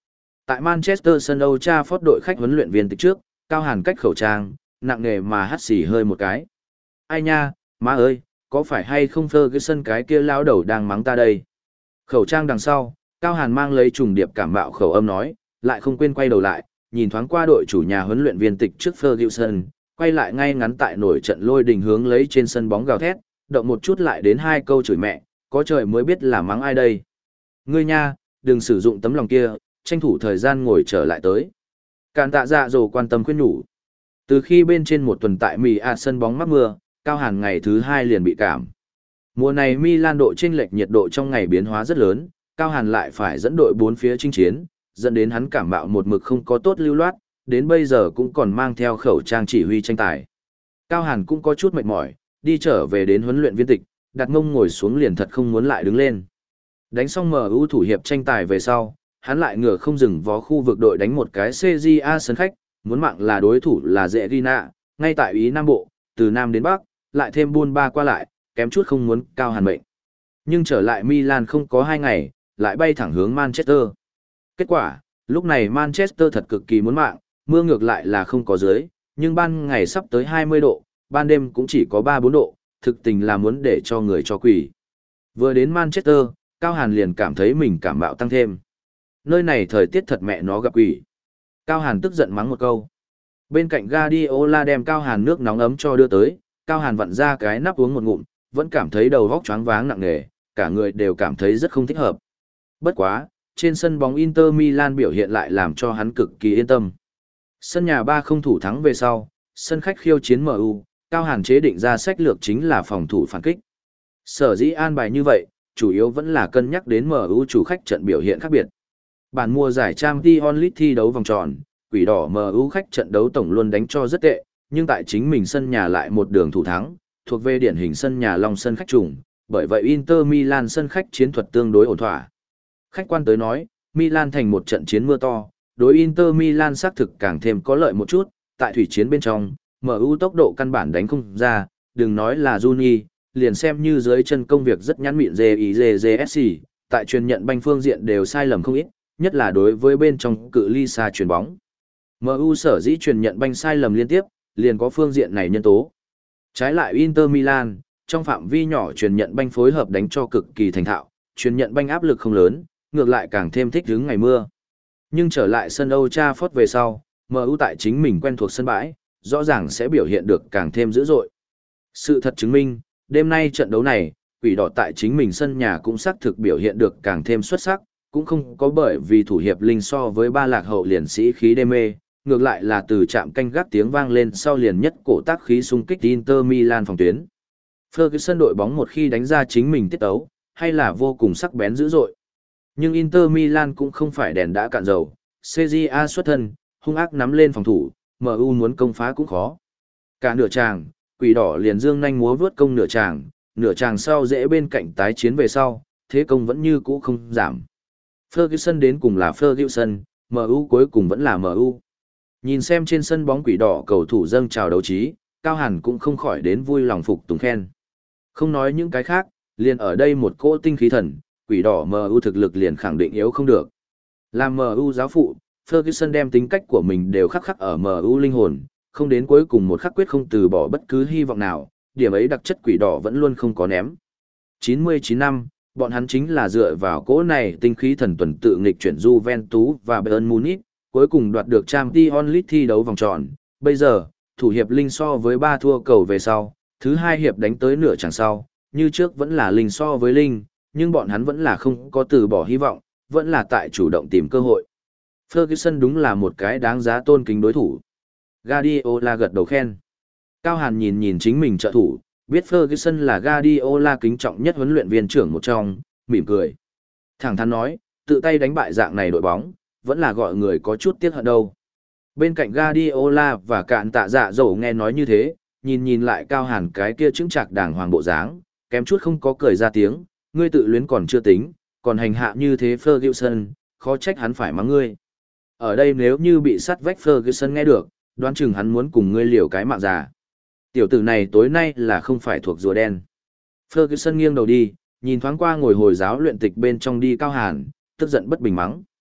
S1: Tại Manchester sân Old Trafford đội khách huấn luyện viên tịch trước, Cao Hàn cách khẩu trang, nặng nề mà hắt xì hơi một cái. Ai nha, má ơi, có phải hay không Ferguson cái kia lao đầu đang mắng ta đây? Khẩu trang đằng sau, Cao Hàn mang lấy trùng điệp cảm mạo khẩu âm nói, lại không quên quay đầu lại, nhìn thoáng qua đội chủ nhà huấn luyện viên tịch trước Ferguson, quay lại ngay ngắn tại nổi trận lôi đình hướng lấy trên sân bóng gào thét, động một chút lại đến hai câu chửi mẹ, có trời mới biết là mắng ai đây. Ngươi nha, đừng sử dụng tấm lòng kia, tranh thủ thời gian ngồi trở lại tới. Càn tạ dạ dồ quan tâm khuyên nhủ. Từ khi bên trên một tuần tại Mỹ à sân bóng mắc mưa, Cao Hàn ngày thứ hai liền bị cảm. Mùa này Milan độ chênh lệch nhiệt độ trong ngày biến hóa rất lớn, Cao Hàn lại phải dẫn đội bốn phía chinh chiến, dẫn đến hắn cảm mạo một mực không có tốt lưu loát, đến bây giờ cũng còn mang theo khẩu trang chỉ huy tranh tài. Cao Hàn cũng có chút mệt mỏi, đi trở về đến huấn luyện viên tịch, đặt mông ngồi xuống liền thật không muốn lại đứng lên. Đánh xong em u thủ hiệp tranh tài về sau, hắn lại ngửa không dừng vó khu vực đội đánh một cái xê giê a sân khách, muốn mạng là đối thủ là dễ ghi nạ, ngay tại Ý Nam Bộ, từ Nam đến Bắc, lại thêm buôn ba qua lại, kém chút không muốn Cao Hàn mệnh. Nhưng trở lại Milan không có hai ngày, lại bay thẳng hướng Manchester. Kết quả, lúc này Manchester thật cực kỳ muốn mạng, mưa ngược lại là không có dưới, nhưng ban ngày sắp tới hai mươi độ, ban đêm cũng chỉ có ba bốn độ, thực tình là muốn để cho người cho quỷ. Vừa đến Manchester, Cao Hàn liền cảm thấy mình cảm mạo tăng thêm. Nơi này thời tiết thật mẹ nó gặp quỷ. Cao Hàn tức giận mắng một câu. Bên cạnh Guardiola đem Cao Hàn nước nóng ấm cho đưa tới, Cao Hàn vặn ra cái nắp uống một ngụm, vẫn cảm thấy đầu óc choáng váng nặng nề, cả người đều cảm thấy rất không thích hợp. Bất quá, trên sân bóng Inter Milan biểu hiện lại làm cho hắn cực kỳ yên tâm. Sân nhà ba không thủ thắng về sau, sân khách khiêu chiến em u, Cao Hàn chế định ra sách lược chính là phòng thủ phản kích. Sở dĩ an bài như vậy, chủ yếu vẫn là cân nhắc đến em u chủ khách trận biểu hiện khác biệt. Bản mùa giải Champions League thi đấu vòng tròn, quỷ đỏ em u khách trận đấu tổng luôn đánh cho rất tệ, nhưng tại chính mình sân nhà lại một đường thủ thắng, thuộc về điển hình sân nhà long sân khách trùng, bởi vậy Inter Milan sân khách chiến thuật tương đối ổn thỏa. Khách quan tới nói, Milan thành một trận chiến mưa to, đối Inter Milan xác thực càng thêm có lợi một chút, tại thủy chiến bên trong, em u tốc độ căn bản đánh không ra, đừng nói là Juni, liền xem như dưới chân công việc rất nhắn mịn giê i giê giê ét xê, tại truyền nhận banh phương diện đều sai lầm không ít, nhất là đối với bên trong cự ly xa chuyền bóng. em u sở dĩ truyền nhận banh sai lầm liên tiếp, liền có phương diện này nhân tố. Trái lại Inter Milan, trong phạm vi nhỏ truyền nhận banh phối hợp đánh cho cực kỳ thành thạo, truyền nhận banh áp lực không lớn, ngược lại càng thêm thích hứng ngày mưa. Nhưng trở lại sân Old Trafford về sau, em u tại chính mình quen thuộc sân bãi, rõ ràng sẽ biểu hiện được càng thêm dữ dội. Sự thật chứng minh, đêm nay trận đấu này, quỷ đỏ tại chính mình sân nhà cũng xác thực biểu hiện được càng thêm xuất sắc, cũng không có bởi vì thủ hiệp linh so với ba lạc hậu liền sĩ khí đê mê, ngược lại là từ trạm canh gác tiếng vang lên sau liền nhất cổ tác khí xung kích Inter Milan phòng tuyến. Ferguson đội bóng một khi đánh ra chính mình tiết tấu, hay là vô cùng sắc bén dữ dội. Nhưng Inter Milan cũng không phải đèn đã cạn dầu, xê giê a xuất thân, hung ác nắm lên phòng thủ, em u muốn công phá cũng khó. Cả nửa tràng, quỷ đỏ liền dương nhanh múa vướt công nửa tràng, nửa tràng sau dễ bên cạnh tái chiến về sau, thế công vẫn như cũ không giảm. Ferguson đến cùng là Ferguson, em u cuối cùng vẫn là em u. Nhìn xem trên sân bóng quỷ đỏ cầu thủ dâng chào đấu trí, Cao Hàn cũng không khỏi đến vui lòng phục tùng khen. Không nói những cái khác, liền ở đây một cỗ tinh khí thần, quỷ đỏ em u thực lực liền khẳng định yếu không được. Làm em u giáo phụ, Ferguson đem tính cách của mình đều khắc khắc ở em u linh hồn, không đến cuối cùng một khắc quyết không từ bỏ bất cứ hy vọng nào, điểm ấy đặc chất quỷ đỏ vẫn luôn không có ném. chín mươi chín năm, bọn hắn chính là dựa vào cỗ này tinh khí thần tuần tự nghịch chuyển Juventus và Bayern Munich, cuối cùng đoạt được Champions League thi đấu vòng tròn. Bây giờ, thủ hiệp linh so với ba thua cầu về sau, thứ hai hiệp đánh tới nửa chẳng sau, như trước vẫn là linh so với linh, nhưng bọn hắn vẫn là không có từ bỏ hy vọng, vẫn là tại chủ động tìm cơ hội. Ferguson đúng là một cái đáng giá tôn kính đối thủ. Guardiola gật đầu khen. Cao Hàn nhìn nhìn chính mình trợ thủ, biết Ferguson là Guardiola kính trọng nhất huấn luyện viên trưởng một trong, mỉm cười. Thẳng thắn nói, tự tay đánh bại dạng này đội bóng, vẫn là gọi người có chút tiếc hận đâu. Bên cạnh Guardiola và cạn tạ dạ dỗ nghe nói như thế, nhìn nhìn lại Cao Hàn cái kia chứng trạc đàng hoàng bộ dáng, kém chút không có cười ra tiếng, ngươi tự luyến còn chưa tính, còn hành hạ như thế Ferguson, khó trách hắn phải mắng ngươi. Ở đây nếu như bị sắt vách Ferguson nghe được, đoán chừng hắn muốn cùng ngươi liều cái mạng già. Tiểu tử này tối nay là không phải thuộc rùa đen. Ferguson nghiêng đầu đi, nhìn thoáng qua ngồi hồi giáo luyện tịch bên trong đi Cao Hàn, tức giận bất bình mắng.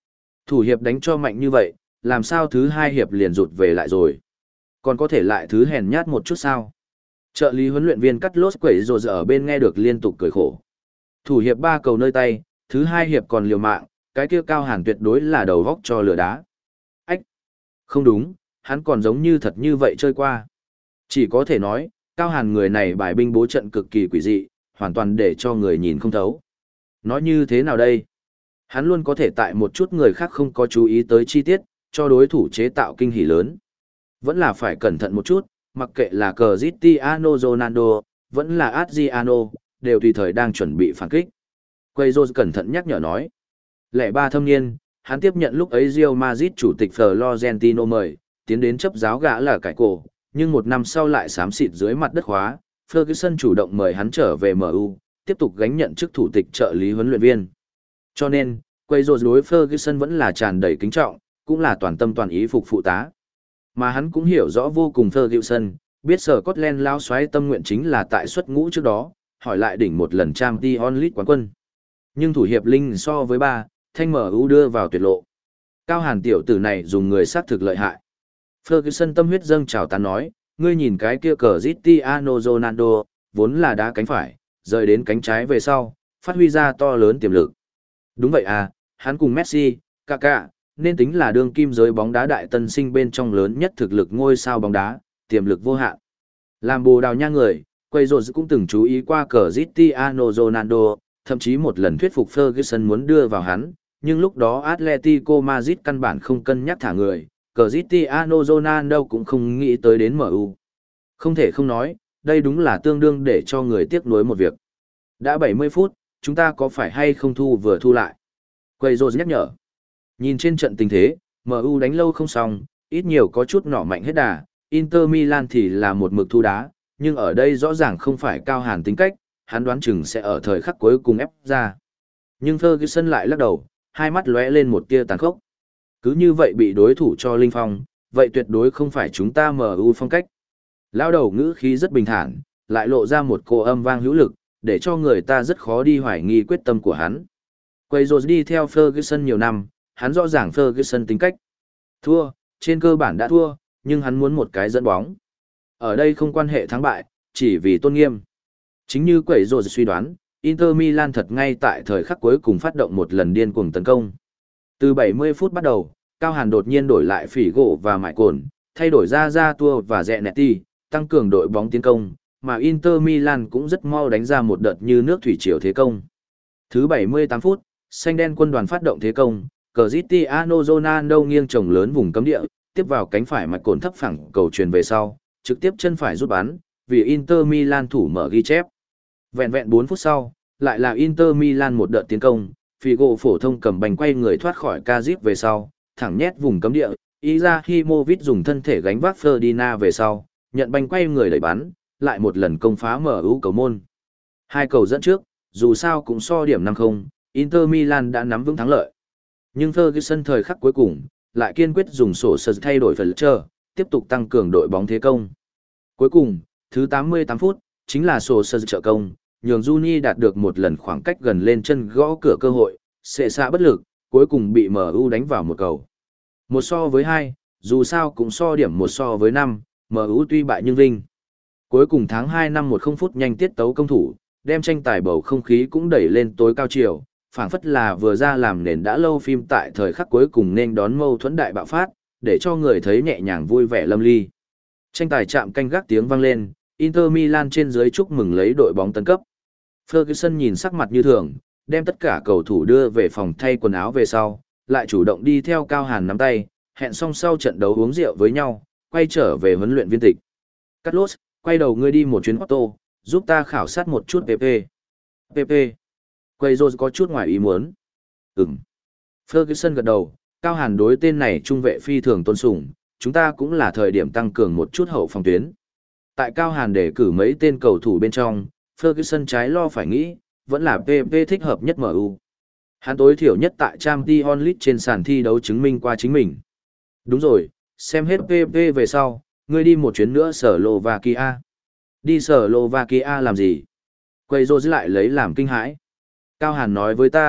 S1: Thủ hiệp đánh cho mạnh như vậy, làm sao thứ hai hiệp liền rụt về lại rồi. Còn có thể lại thứ hèn nhát một chút sao. Trợ lý huấn luyện viên cắt lốt quẩy rồi ở bên nghe được liên tục cười khổ. Thủ hiệp ba cầu nơi tay, thứ hai hiệp còn liều mạng, cái kia Cao Hàn tuyệt đối là đầu vóc cho lửa đá. Ách! Không đúng, hắn còn giống như thật như vậy chơi qua. Chỉ có thể nói, Cao Hàn người này bài binh bố trận cực kỳ quỷ dị, hoàn toàn để cho người nhìn không thấu. Nói như thế nào đây? Hắn luôn có thể tại một chút người khác không có chú ý tới chi tiết, cho đối thủ chế tạo kinh hỉ lớn. Vẫn là phải cẩn thận một chút, mặc kệ là Cristiano Ronaldo, vẫn là Adriano, đều tùy thời đang chuẩn bị phản kích. Quayle cẩn thận nhắc nhở nói. Lẻ ba thâm niên, hắn tiếp nhận lúc ấy Real Madrid chủ tịch Florentino mời, tiến đến chấp giáo gã là cải cổ, nhưng một năm sau lại xám xịt dưới mặt đất khóa, Ferguson chủ động mời hắn trở về em u, tiếp tục gánh nhận chức thủ tịch trợ lý huấn luyện viên. Cho nên, Quayle đối Ferguson vẫn là tràn đầy kính trọng, cũng là toàn tâm toàn ý phục phụ tá. Mà hắn cũng hiểu rõ vô cùng Ferguson, biết sở Scotland lao xoáy tâm nguyện chính là tại xuất ngũ trước đó, hỏi lại đỉnh một lần Champions League quán quân. Nhưng thủ hiệp linh so với ba, thanh em u đưa vào tuyệt lộ. Cao Hàn tiểu tử này dùng người sát thực lợi hại. Ferguson tâm huyết dâng trào tán nói, ngươi nhìn cái kia Cristiano Ronaldo, vốn là đá cánh phải, rời đến cánh trái về sau, phát huy ra to lớn tiềm lực. Đúng vậy à, hắn cùng Messi, Kaká, nên tính là đương kim giới bóng đá đại tân sinh bên trong lớn nhất thực lực ngôi sao bóng đá, tiềm lực vô hạn. Làm Bồ Đào Nha người, Quayle cũng từng chú ý qua Cristiano Ronaldo, thậm chí một lần thuyết phục Ferguson muốn đưa vào hắn, nhưng lúc đó Atletico Madrid căn bản không cân nhắc thả người, Cristiano Ronaldo cũng không nghĩ tới đến em u. Không thể không nói, đây đúng là tương đương để cho người tiếc nuối một việc. Đã bảy mươi phút, chúng ta có phải hay không thu vừa thu lại? Quayle nhắc nhở. Nhìn trên trận tình thế, em u đánh lâu không xong, ít nhiều có chút nỏ mạnh hết đà, Inter Milan thì là một mực thu đá, nhưng ở đây rõ ràng không phải Cao Hàn tính cách, hắn đoán chừng sẽ ở thời khắc cuối cùng ép ra. Nhưng Ferguson lại lắc đầu, hai mắt lóe lên một tia tàn khốc. Cứ như vậy bị đối thủ cho linh phong, vậy tuyệt đối không phải chúng ta em u phong cách. Lao đầu ngữ khí rất bình thản, lại lộ ra một cô âm vang hữu lực, để cho người ta rất khó đi hoài nghi quyết tâm của hắn. Quayle đi theo Ferguson nhiều năm, hắn rõ ràng Ferguson tính cách. Thua, trên cơ bản đã thua, nhưng hắn muốn một cái dẫn bóng. Ở đây không quan hệ thắng bại, chỉ vì tôn nghiêm. Chính như Quayle suy đoán, Inter Milan thật ngay tại thời khắc cuối cùng phát động một lần điên cuồng tấn công. Từ bảy mươi phút bắt đầu, Cao Hàn đột nhiên đổi lại phỉ gỗ và mại cồn, thay đổi ra ra tua và rẹ nẹt ti, tăng cường đội bóng tiến công, mà Inter Milan cũng rất mau đánh ra một đợt như nước thủy triều thế công. Thứ bảy mươi tám phút, xanh đen quân đoàn phát động thế công, Cristiano Ronaldo nghiêng chồng lớn vùng cấm địa, tiếp vào cánh phải mạch cồn thấp phẳng cầu truyền về sau, trực tiếp chân phải rút bắn, vì Inter Milan thủ mở ghi chép. Vẹn vẹn bốn phút sau, lại là Inter Milan một đợt tiến công, Figo phổ thông cầm bành quay người thoát khỏi Kazip về sau, thẳng nhét vùng cấm địa, Izahimovic dùng thân thể gánh vác Ferdinand về sau, nhận bành quay người đẩy bắn, lại một lần công phá em u cầu môn. Hai cầu dẫn trước, dù sao cũng so điểm năm không, Inter Milan đã nắm vững thắng lợi. Nhưng Ferguson thời khắc cuối cùng, lại kiên quyết dùng sổ sờ thay đổi phần chờ, tiếp tục tăng cường đội bóng thế công. Cuối cùng, thứ tám mươi tám phút, chính là sổ sờ trợ công, nhường Juni đạt được một lần khoảng cách gần lên chân gõ cửa cơ hội, xệ xạ bất lực, cuối cùng bị em u đánh vào một cầu. Một so với hai, dù sao cũng so điểm một so với năm, em u tuy bại nhưng vinh. Cuối cùng tháng hai năm một không phút nhanh tiết tấu công thủ, đem tranh tài bầu không khí cũng đẩy lên tối cao chiều, phảng phất là vừa ra làm nền đã lâu phim tại thời khắc cuối cùng nên đón mâu thuẫn đại bạo phát, để cho người thấy nhẹ nhàng vui vẻ lâm ly. Tranh tài chạm canh gác tiếng vang lên, Inter Milan trên dưới chúc mừng lấy đội bóng tấn cấp. Ferguson nhìn sắc mặt như thường, đem tất cả cầu thủ đưa về phòng thay quần áo về sau, lại chủ động đi theo Cao Hàn nắm tay, hẹn xong sau trận đấu uống rượu với nhau, quay trở về huấn luyện viên tịch. Carlos, quay đầu ngươi đi một chuyến Porto, giúp ta khảo sát một chút pê pê. pê pê. Quayle có chút ngoài ý muốn. Ừm. Ferguson gật đầu, Cao Hàn đối tên này trung vệ phi thường tôn sùng, chúng ta cũng là thời điểm tăng cường một chút hậu phòng tuyến. Tại Cao Hàn để cử mấy tên cầu thủ bên trong, Ferguson trái lo phải nghĩ, vẫn là pê pê thích hợp nhất em u. Hắn tối thiểu nhất tại Champions League trên sàn thi đấu chứng minh qua chính mình. Đúng rồi, xem hết pê pê về sau, ngươi đi một chuyến nữa Slovakia. Đi Slovakia làm gì? Quayle lại lấy làm kinh hãi. Cao Hàn nói với ta,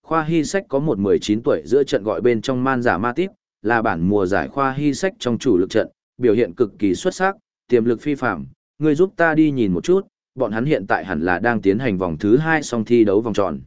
S1: Khoa Hy Sách có một mười chín tuổi giữa trận gọi bên trong Man giả Matip, là bản mùa giải Khoa Hy Sách trong chủ lực trận, biểu hiện cực kỳ xuất sắc, tiềm lực phi phàm. Người giúp ta đi nhìn một chút, bọn hắn hiện tại hẳn là đang tiến hành vòng thứ hai song thi đấu vòng tròn.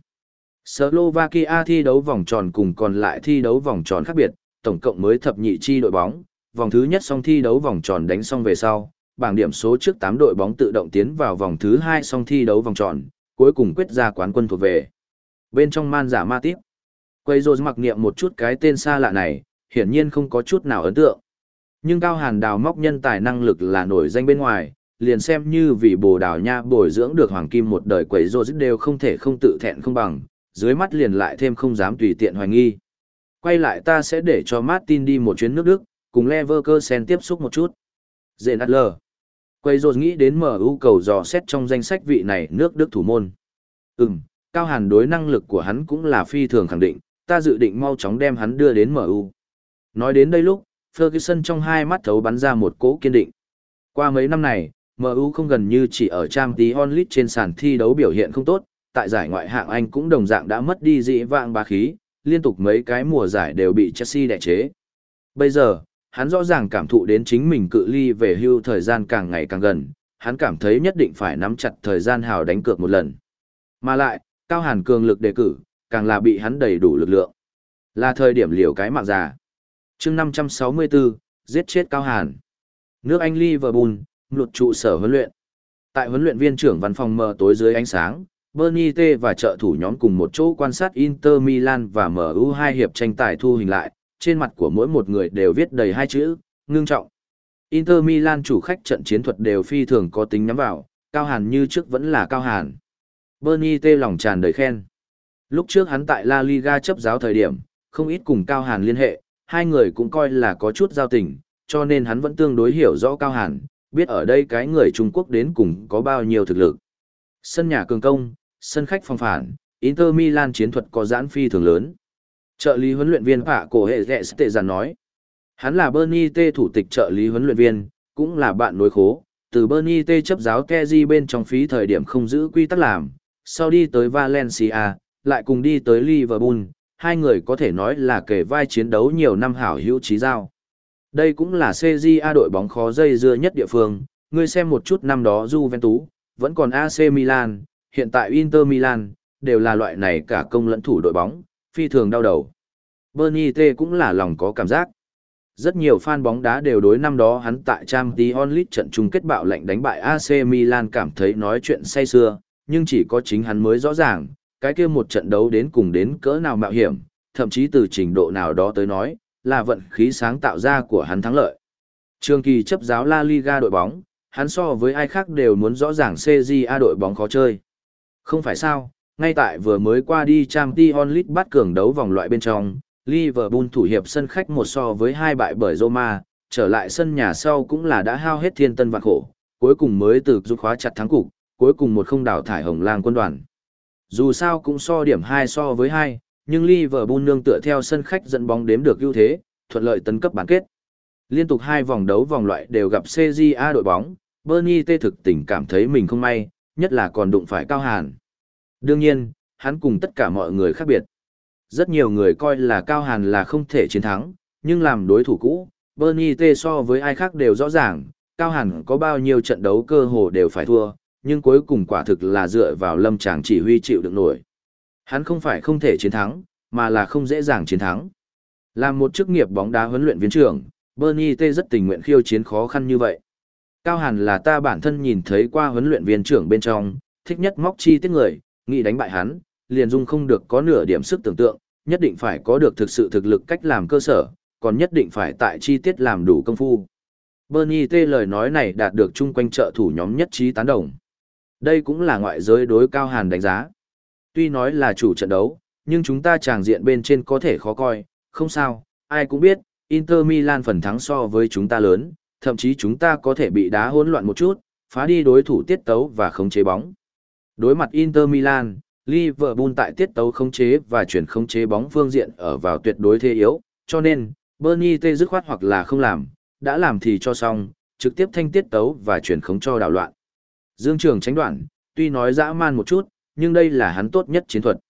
S1: Slovakia thi đấu vòng tròn cùng còn lại thi đấu vòng tròn khác biệt, tổng cộng mới thập nhị chi đội bóng, vòng thứ nhất song thi đấu vòng tròn đánh xong về sau, bảng điểm số trước tám đội bóng tự động tiến vào vòng thứ hai song thi đấu vòng tròn, cuối cùng quyết ra quán quân thuộc về. Bên trong Man giả Matip, Quay rồi mặc niệm một chút cái tên xa lạ này, hiển nhiên không có chút nào ấn tượng. Nhưng Cao Hàn đào móc nhân tài năng lực là nổi danh bên ngoài, liền xem như vì Bồ Đào Nha bồi dưỡng được hoàng kim một đời Quấy rồi đều không thể không tự thẹn không bằng, dưới mắt liền lại thêm không dám tùy tiện hoài nghi. Quay lại ta sẽ để cho Martin đi một chuyến nước Đức, cùng Leverkusen tiếp xúc một chút. Dện Adler. Quay rồi nghĩ đến em u cầu dò xét trong danh sách vị này nước Đức thủ môn. Ừm, Cao Hàn đối năng lực của hắn cũng là phi thường khẳng định, ta dự định mau chóng đem hắn đưa đến em u. Nói đến đây lúc, Ferguson trong hai mắt thấu bắn ra một cỗ kiên định. Qua mấy năm này, em u không gần như chỉ ở Champions League trên sàn thi đấu biểu hiện không tốt, tại giải ngoại hạng Anh cũng đồng dạng đã mất đi dị vãng bá khí, liên tục mấy cái mùa giải đều bị Chelsea đè chế. Bây giờ, hắn rõ ràng cảm thụ đến chính mình cự ly về hưu thời gian càng ngày càng gần, hắn cảm thấy nhất định phải nắm chặt thời gian hào đánh cược một lần. Mà lại, Cao Hàn cường lực đề cử, càng là bị hắn đầy đủ lực lượng. Là thời điểm liều cái mạng già. chương năm trăm sáu mươi tư, giết chết Cao Hàn. Nước Anh Liverpool, luật trụ sở huấn luyện. Tại huấn luyện viên trưởng văn phòng mờ tối dưới ánh sáng, Bernie T và trợ thủ nhóm cùng một chỗ quan sát Inter Milan và em u hai hiệp tranh tài thu hình lại, trên mặt của mỗi một người đều viết đầy hai chữ, ngưng trọng. Inter Milan chủ khách trận chiến thuật đều phi thường có tính nhắm vào, Cao Hàn như trước vẫn là Cao Hàn. Bernie T lòng tràn đầy khen. Lúc trước hắn tại La Liga chấp giáo thời điểm, không ít cùng Cao Hàn liên hệ, hai người cũng coi là có chút giao tình, cho nên hắn vẫn tương đối hiểu rõ Cao Hàn, biết ở đây cái người Trung Quốc đến cùng có bao nhiêu thực lực. Sân nhà cường công, sân khách phòng phản, Inter Milan chiến thuật có giãn phi thường lớn. Trợ lý huấn luyện viên Phạ Cổ Hệ Rẹ Tệ Giản nói. Hắn là Bernie T thủ tịch trợ lý huấn luyện viên, cũng là bạn nối khố. Từ Bernie T chấp giáo Kezi bên trong phí thời điểm không giữ quy tắc làm, sau đi tới Valencia, lại cùng đi tới Liverpool, hai người có thể nói là kề vai chiến đấu nhiều năm hảo hữu chí giao. Đây cũng là xê giê a đội bóng khó dây dưa nhất địa phương, ngươi xem một chút năm đó Juventus, vẫn còn a xê Milan, hiện tại Inter Milan, đều là loại này cả công lẫn thủ đội bóng, phi thường đau đầu. Bernie T cũng là lòng có cảm giác. Rất nhiều fan bóng đá đều đối năm đó hắn tại Champions League trận chung kết bạo lệnh đánh bại a xê Milan cảm thấy nói chuyện say sưa, nhưng chỉ có chính hắn mới rõ ràng, cái kia một trận đấu đến cùng đến cỡ nào mạo hiểm, thậm chí từ trình độ nào đó tới nói, là vận khí sáng tạo ra của hắn thắng lợi. Trường kỳ chấp giáo La Liga đội bóng, hắn so với ai khác đều muốn rõ ràng xê giê a đội bóng khó chơi. Không phải sao, ngay tại vừa mới qua đi Champions League bắt cường đấu vòng loại bên trong, Liverpool thủ hiệp sân khách một so với hai bại bởi Roma, trở lại sân nhà sau cũng là đã hao hết thiên tân vạn khổ, cuối cùng mới từ giúp khóa chặt thắng cục, cuối cùng một không đảo thải Hồng Lang quân đoàn. Dù sao cũng so điểm hai so với hai, nhưng Liverpool nương tựa theo sân khách dẫn bóng đếm được ưu thế, thuận lợi tấn cấp bán kết. Liên tục hai vòng đấu vòng loại đều gặp xê giê a đội bóng, Bernie T thực tình cảm thấy mình không may, nhất là còn đụng phải Cao Hàn. Đương nhiên, hắn cùng tất cả mọi người khác biệt. Rất nhiều người coi là Cao Hàn là không thể chiến thắng, nhưng làm đối thủ cũ, Bernie T so với ai khác đều rõ ràng, Cao Hàn có bao nhiêu trận đấu cơ hồ đều phải thua, nhưng cuối cùng quả thực là dựa vào lâm tràng chỉ huy chịu đựng nổi. Hắn không phải không thể chiến thắng, mà là không dễ dàng chiến thắng. Làm một chức nghiệp bóng đá huấn luyện viên trưởng, Bernie T rất tình nguyện khiêu chiến khó khăn như vậy. Cao Hàn là ta bản thân nhìn thấy qua huấn luyện viên trưởng bên trong, thích nhất móc chi tiết người, nghĩ đánh bại hắn, liền dung không được có nửa điểm sức tưởng tượng, nhất định phải có được thực sự thực lực cách làm cơ sở, còn nhất định phải tại chi tiết làm đủ công phu. Bernie T lời nói này đạt được chung quanh trợ thủ nhóm nhất trí tán đồng. Đây cũng là ngoại giới đối Cao Hàn đánh giá. Tuy nói là chủ trận đấu, nhưng chúng ta tràng diện bên trên có thể khó coi, không sao, ai cũng biết, Inter Milan phần thắng so với chúng ta lớn, thậm chí chúng ta có thể bị đá hỗn loạn một chút, phá đi đối thủ tiết tấu và khống chế bóng. Đối mặt Inter Milan, Liverpool tại tiết tấu khống chế và chuyển khống chế bóng phương diện ở vào tuyệt đối thế yếu, cho nên, Bernie T dứt khoát hoặc là không làm, đã làm thì cho xong, trực tiếp thanh tiết tấu và chuyển khống cho đảo loạn. Dương Trường tránh đoạn, tuy nói dã man một chút, nhưng đây là hắn tốt nhất chiến thuật.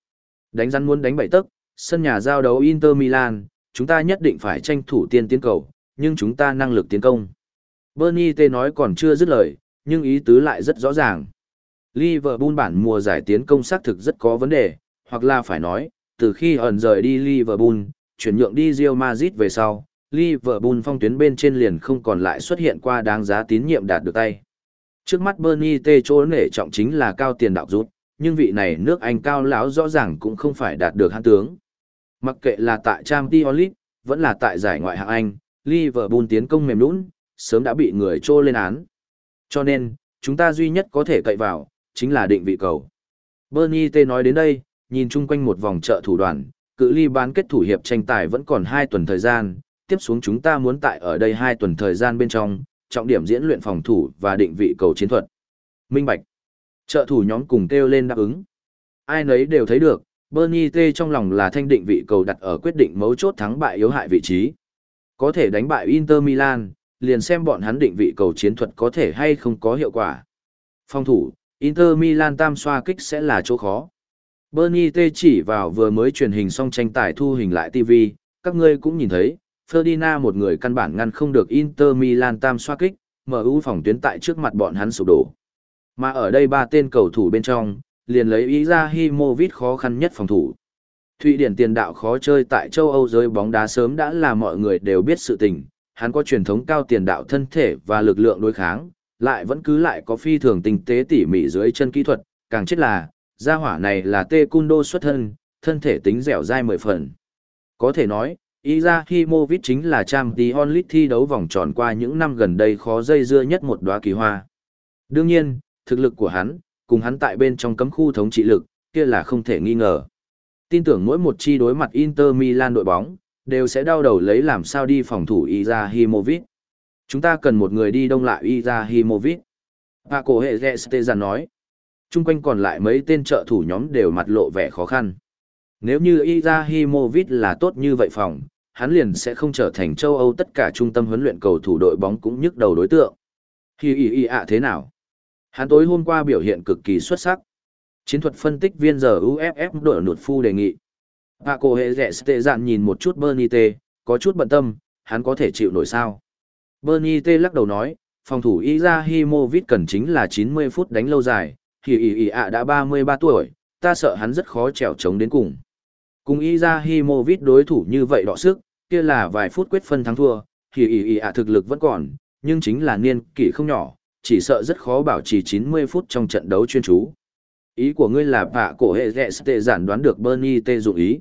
S1: Đánh rắn muốn đánh bảy tấc, sân nhà giao đấu Inter Milan, chúng ta nhất định phải tranh thủ tiên tiến cầu, nhưng chúng ta năng lực tiến công. Bernie T nói còn chưa dứt lời, nhưng ý tứ lại rất rõ ràng. Liverpool bản mùa giải tiến công xác thực rất có vấn đề, hoặc là phải nói, từ khi ẩn rời đi Liverpool, chuyển nhượng đi Real Madrid về sau, Liverpool phong tuyến bên trên liền không còn lại xuất hiện qua đáng giá tín nhiệm đạt được tay. Trước mắt Bernie T chỗ nể trọng chính là cao tiền đạo rút, nhưng vị này nước Anh cao lão rõ ràng cũng không phải đạt được hãn tướng. Mặc kệ là tại Champions League, vẫn là tại giải ngoại hạng Anh, Liverpool tiến công mềm lún, sớm đã bị người trô lên án. Cho nên, chúng ta duy nhất có thể cậy vào, chính là định vị cầu. Bernie T nói đến đây, nhìn chung quanh một vòng chợ thủ đoàn, cự ly bán kết thủ hiệp tranh tài vẫn còn hai tuần thời gian, tiếp xuống chúng ta muốn tại ở đây hai tuần thời gian bên trong, trọng điểm diễn luyện phòng thủ và định vị cầu chiến thuật. Minh bạch. Trợ thủ nhóm cùng kêu lên đáp ứng. Ai nấy đều thấy được, Bernie T trong lòng là thanh định vị cầu đặt ở quyết định mấu chốt thắng bại yếu hại vị trí. Có thể đánh bại Inter Milan, liền xem bọn hắn định vị cầu chiến thuật có thể hay không có hiệu quả. Phòng thủ, Inter Milan tam xoa kích sẽ là chỗ khó. Bernie T chỉ vào vừa mới truyền hình xong tranh tài thu hình lại ti vi, các ngươi cũng nhìn thấy, Ferdinand một người căn bản ngăn không được Inter Milan tam xoa kích, em u phòng tuyến tại trước mặt bọn hắn sụp đổ. Mà ở đây ba tên cầu thủ bên trong, liền lấy Izahimovic khó khăn nhất phòng thủ. Thụy Điển tiền đạo khó chơi tại châu Âu giới bóng đá sớm đã là mọi người đều biết sự tình, hắn có truyền thống cao tiền đạo thân thể và lực lượng đối kháng, lại vẫn cứ lại có phi thường tinh tế tỉ mỉ dưới chân kỹ thuật, càng chết là, gia hỏa này là taekwondo xuất thân, thân thể tính dẻo dai mười phần. Có thể nói, Izahimovic chính là Champions League thi đấu vòng tròn qua những năm gần đây khó dây dưa nhất một đóa kỳ hoa. Đương nhiên, thực lực của hắn, cùng hắn tại bên trong cấm khu thống trị lực, kia là không thể nghi ngờ. Tin tưởng mỗi một chi đối mặt Inter Milan đội bóng, đều sẽ đau đầu lấy làm sao đi phòng thủ Izahimovic. Chúng ta cần một người đi đông lại Izahimovic. Paco Hezestejan nói. Trung quanh còn lại mấy tên trợ thủ nhóm đều mặt lộ vẻ khó khăn. Nếu như Izahimovic là tốt như vậy phòng, hắn liền sẽ không trở thành châu Âu tất cả trung tâm huấn luyện cầu thủ đội bóng cũng nhức đầu đối tượng. Hi hi hi ạ thế nào? Hắn tối hôm qua biểu hiện cực kỳ xuất sắc. Chiến thuật phân tích viên giờ u ép ép đội nụt phu đề nghị. Paco Hezestejan nhìn một chút Bernie T, có chút bận tâm, hắn có thể chịu nổi sao? Bernie T lắc đầu nói, phòng thủ Izahimovic cần chính là chín mươi phút đánh lâu dài, thì ý ý ạ đã ba mươi ba tuổi, ta sợ hắn rất khó trèo chống đến cùng. Cùng Izahimovic đối thủ như vậy đọ sức, kia là vài phút quyết phân thắng thua, thì ý ý ạ thực lực vẫn còn, nhưng chính là niên kỷ không nhỏ, chỉ sợ rất khó bảo trì chín mươi phút trong trận đấu chuyên chú. Ý của ngươi là bạ cổ hệ rẻ tệ giản đoán được Bernie T dụng ý.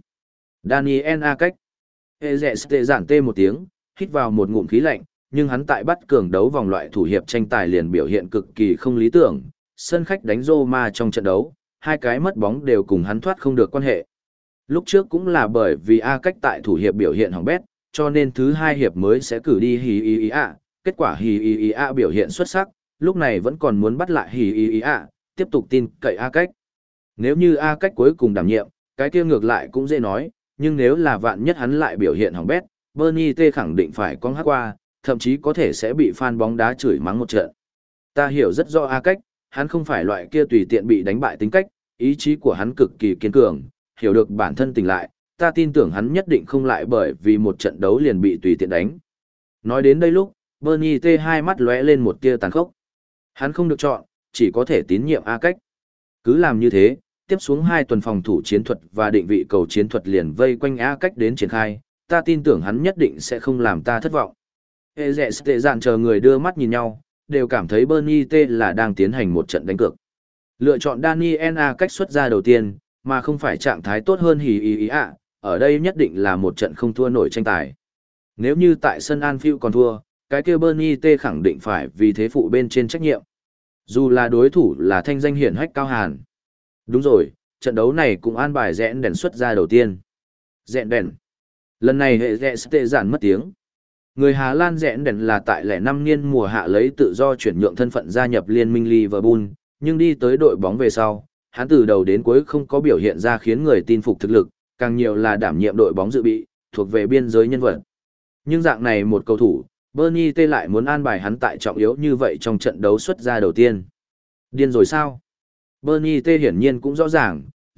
S1: Daniel A cách. Hệ rẻ tệ giản tê một tiếng, hít vào một ngụm khí lạnh, nhưng hắn tại bắt cường đấu vòng loại thủ hiệp tranh tài liền biểu hiện cực kỳ không lý tưởng. Sân khách đánh Roma trong trận đấu, hai cái mất bóng đều cùng hắn thoát không được quan hệ. Lúc trước cũng là bởi vì A cách tại thủ hiệp biểu hiện hỏng bét, cho nên thứ hai hiệp mới sẽ cử đi Hì Ý Ý ạ. Kết quả Hì Ý Ý ạ biểu hiện xuất sắc, lúc này vẫn còn muốn bắt lại Hì Ý Ý ạ, tiếp tục tin cậy A cách. Nếu như A cách cuối cùng đảm nhiệm, cái kia ngược lại cũng dễ nói, nhưng nếu là vạn nhất hắn lại biểu hiện hỏng bét, Bernie T khẳng định phải con hát qua, thậm chí có thể sẽ bị fan bóng đá chửi mắng một trận. Ta hiểu rất rõ A cách, hắn không phải loại kia tùy tiện bị đánh bại tính cách, ý chí của hắn cực kỳ kiên cường, hiểu được bản thân tỉnh lại, ta tin tưởng hắn nhất định không lại bởi vì một trận đấu liền bị tùy tiện đánh. Nói đến đây lúc, Bernie T hai mắt lóe lên một tia tàn khốc. Hắn không được chọn, chỉ có thể tín nhiệm A cách. Cứ làm như thế, tiếp xuống hai tuần phòng thủ chiến thuật và định vị cầu chiến thuật liền vây quanh A cách đến triển khai, ta tin tưởng hắn nhất định sẽ không làm ta thất vọng. Hệ rẻ tệ dạn chờ người đưa mắt nhìn nhau, đều cảm thấy Bernie T là đang tiến hành một trận đánh cược. Lựa chọn Daniel A cách xuất ra đầu tiên, mà không phải trạng thái tốt hơn Hì Ý Ý ạ, ở đây nhất định là một trận không thua nổi tranh tài. Nếu như tại sân Anfield còn thua, cái kia Bernie T khẳng định phải vì thế phụ bên trên trách nhiệm. Dù là đối thủ là thanh danh hiển hách Cao Hàn. Đúng rồi, trận đấu này cũng an bài Rẽn Đèn xuất ra đầu tiên. Rẽn Đèn. Lần này hệ rẽ tệ giản mất tiếng. Người Hà Lan Rẽn Đèn là tại lẻ năm niên mùa hạ lấy tự do chuyển nhượng thân phận gia nhập liên minh Liverpool, nhưng đi tới đội bóng về sau, hắn từ đầu đến cuối không có biểu hiện ra khiến người tin phục thực lực, càng nhiều là đảm nhiệm đội bóng dự bị, thuộc về biên giới nhân vật. Nhưng dạng này một cầu thủ, Bernie T lại muốn an bài hắn tại trọng yếu như vậy trong trận đấu xuất ra đầu tiên. Điên rồi sao? Bernie T hiển nhiên cũng rõ ràng,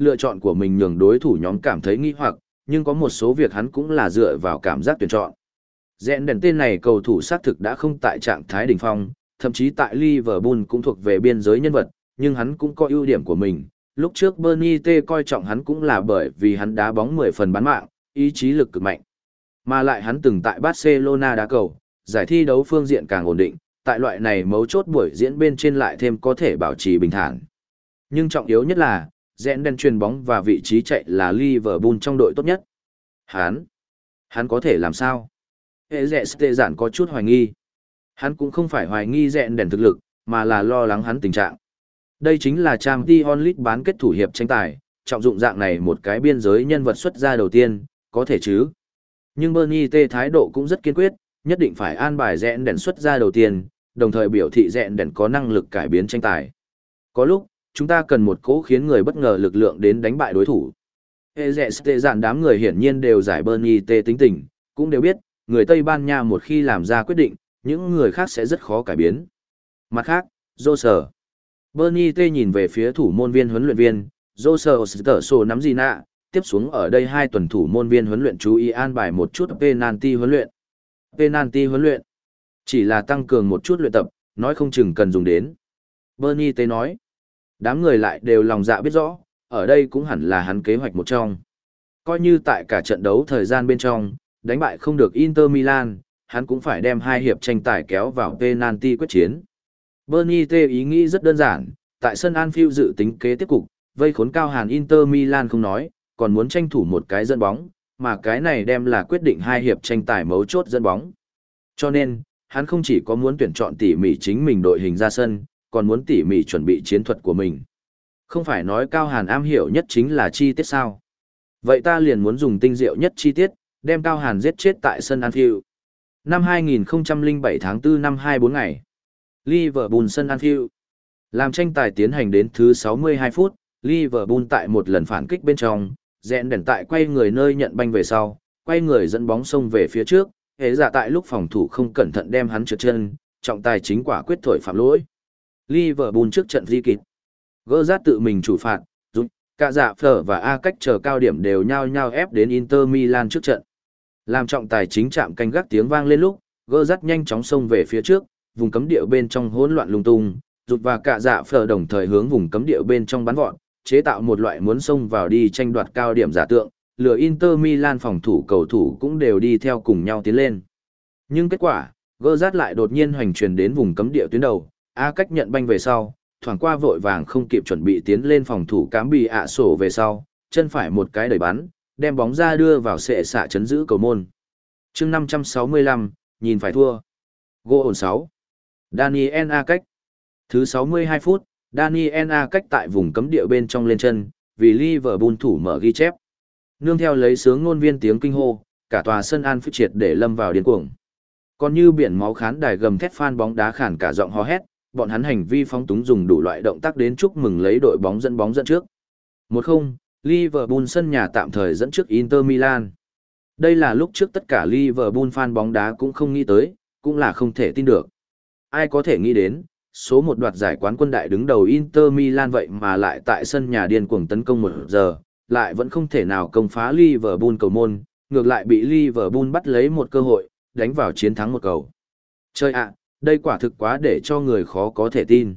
S1: lựa chọn của mình nhường đối thủ nhóm cảm thấy nghi hoặc, nhưng có một số việc hắn cũng là dựa vào cảm giác tuyển chọn. Rẽn đèn tên này cầu thủ xác thực đã không tại trạng thái đỉnh phong, thậm chí tại Liverpool cũng thuộc về biên giới nhân vật, nhưng hắn cũng có ưu điểm của mình. Lúc trước Bernie T coi trọng hắn cũng là bởi vì hắn đá bóng mười phần bán mạng, ý chí lực cực mạnh. Mà lại hắn từng tại Barcelona đá cầu, giải thi đấu phương diện càng ổn định, tại loại này mấu chốt buổi diễn bên trên lại thêm có thể bảo trì bình thản. Nhưng trọng yếu nhất là, Rẽn đèn truyền bóng và vị trí chạy là Liverpool trong đội tốt nhất. Hắn, hắn có thể làm sao? Hệ rẽ tệ giản có chút hoài nghi. Hắn cũng không phải hoài nghi Rẽn đèn thực lực, mà là lo lắng hắn tình trạng. Đây chính là Champions League bán kết thủ hiệp tranh tài, trọng dụng dạng này một cái biên giới nhân vật xuất ra đầu tiên, có thể chứ. Nhưng Bernie T thái độ cũng rất kiên quyết, nhất định phải an bài Rẽn đèn xuất ra đầu tiên, đồng thời biểu thị Rẽn đèn có năng lực cải biến tranh tài. Có lúc, chúng ta cần một cỗ khiến người bất ngờ lực lượng đến đánh bại đối thủ. Hệ rẽ tệ dạn đám người hiển nhiên đều giải Bernie T tính tình, cũng đều biết, người Tây Ban Nha một khi làm ra quyết định, những người khác sẽ rất khó cải biến. Mặt khác, Jose. Bernie T nhìn về phía thủ môn viên huấn luyện viên, Jose Sterso nắm gì nạ, tiếp xuống ở đây hai tuần thủ môn viên huấn luyện chú ý an bài một chút penalty huấn luyện. Penalty huấn luyện, chỉ là tăng cường một chút luyện tập, nói không chừng cần dùng đến. Bernie T nói, đám người lại đều lòng dạ biết rõ, ở đây cũng hẳn là hắn kế hoạch một trong. Coi như tại cả trận đấu thời gian bên trong, đánh bại không được Inter Milan, hắn cũng phải đem hai hiệp tranh tài kéo vào penalty quyết chiến. Bernie T ý nghĩ rất đơn giản, tại sân Anfield dự tính kế tiếp cục, vây khốn cao hàn Inter Milan không nói, còn muốn tranh thủ một cái dẫn bóng, mà cái này đem là quyết định hai hiệp tranh tài mấu chốt dẫn bóng. Cho nên, hắn không chỉ có muốn tuyển chọn tỉ mỉ chính mình đội hình ra sân, còn muốn tỉ mỉ chuẩn bị chiến thuật của mình. Không phải nói cao hàn am hiểu nhất chính là chi tiết sao. Vậy ta liền muốn dùng tinh diệu nhất chi tiết, đem cao hàn giết chết tại sân Anfield. Năm hai nghìn không trăm lẻ bảy tháng tư năm hai mươi bốn ngày. Liverpool sân Anfield. Làm tranh tài tiến hành đến thứ sáu mươi hai phút, Liverpool tại một lần phản kích bên trong, Rẽn đèn tại quay người nơi nhận banh về sau, quay người dẫn bóng xông về phía trước, hệ giả tại lúc phòng thủ không cẩn thận đem hắn trượt chân, trọng tài chính quả quyết thổi phạm lỗi. Liverpool trước trận di kịch. Gỡ rát tự mình chủ phạt, giúp cả dạ phở và A cách chờ cao điểm đều nhao nhao ép đến Inter Milan trước trận. Làm trọng tài chính chạm canh gác tiếng vang lên lúc, gỡ rát nhanh chóng xông về phía trước, vùng cấm địa bên trong hỗn loạn lung tung, rụt và cả dạ phở đồng thời hướng vùng cấm địa bên trong bắn vọt, chế tạo một loại muốn xông vào đi tranh đoạt cao điểm giả tượng, lừa Inter Milan phòng thủ cầu thủ cũng đều đi theo cùng nhau tiến lên. Nhưng kết quả, gỡ rát lại đột nhiên hoành truyền đến vùng cấm địa tuyến đầu, A cách nhận banh về sau, thoảng qua vội vàng không kịp chuẩn bị tiến lên phòng thủ cám bị ạ sổ về sau, chân phải một cái đẩy bắn, đem bóng ra đưa vào sệ xạ chấn giữ cầu môn. Chương năm trăm sáu mươi lăm, nhìn phải thua. Gỗ ổn sáu. Daniel A cách. Thứ sáu mươi hai phút, Daniel A cách tại vùng cấm địa bên trong lên chân, vì Liverpool thủ mở ghi chép. Nương theo lấy sướng ngôn viên tiếng kinh hô, cả tòa sân Anfield triệt để lâm vào điên cuồng. Còn như biển máu khán đài gầm thét fan bóng đá khản cả giọng hò hét, bọn hắn hành vi phóng túng dùng đủ loại động tác đến chúc mừng lấy đội bóng dẫn bóng dẫn trước. một không, Liverpool sân nhà tạm thời dẫn trước Inter Milan. Đây là lúc trước tất cả Liverpool fan bóng đá cũng không nghĩ tới, cũng là không thể tin được. Ai có thể nghĩ đến, số một đoạt giải quán quân đại đứng đầu Inter Milan vậy mà lại tại sân nhà điên cuồng tấn công một giờ, lại vẫn không thể nào công phá Liverpool cầu môn, ngược lại bị Liverpool bắt lấy một cơ hội, đánh vào chiến thắng một cầu. Chơi ạ, đây quả thực quá để cho người khó có thể tin.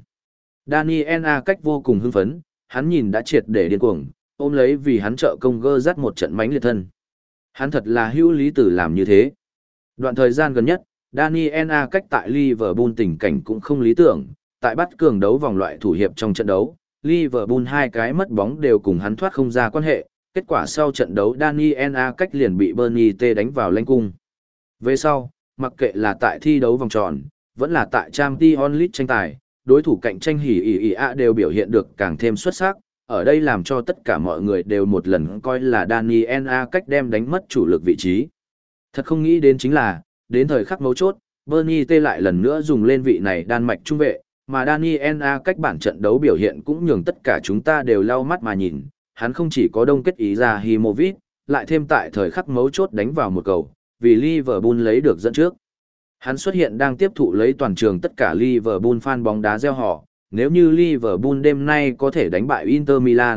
S1: Daniel A cách vô cùng hưng phấn, hắn nhìn đã triệt để điên cuồng, ôm lấy vì hắn trợ công gơ dắt một trận mánh liệt thân. Hắn thật là hữu lý tử làm như thế. Đoạn thời gian gần nhất, Daniel A cách tại Liverpool tình cảnh cũng không lý tưởng, tại bắt cường đấu vòng loại thủ hiệp trong trận đấu, Liverpool hai cái mất bóng đều cùng hắn thoát không ra quan hệ, kết quả sau trận đấu Daniel A cách liền bị Bernie T đánh vào lãnh cung. Về sau, mặc kệ là tại thi đấu vòng tròn, vẫn là tại Champions League tranh tài, đối thủ cạnh tranh hỉ ỉ ỉ ạ đều biểu hiện được càng thêm xuất sắc, ở đây làm cho tất cả mọi người đều một lần coi là Daniel A cách đem đánh mất chủ lực vị trí. Thật không nghĩ đến chính là, đến thời khắc mấu chốt, Bernie T lại lần nữa dùng lên vị này Đan Mạch trung vệ, mà Daniel A cách bản trận đấu biểu hiện cũng nhường tất cả chúng ta đều lau mắt mà nhìn, hắn không chỉ có đông kết ý ra Himovic, lại thêm tại thời khắc mấu chốt đánh vào một cầu, vì Liverpool lấy được dẫn trước. Hắn xuất hiện đang tiếp thụ lấy toàn trường tất cả Liverpool fan bóng đá reo hò, nếu như Liverpool đêm nay có thể đánh bại Inter Milan,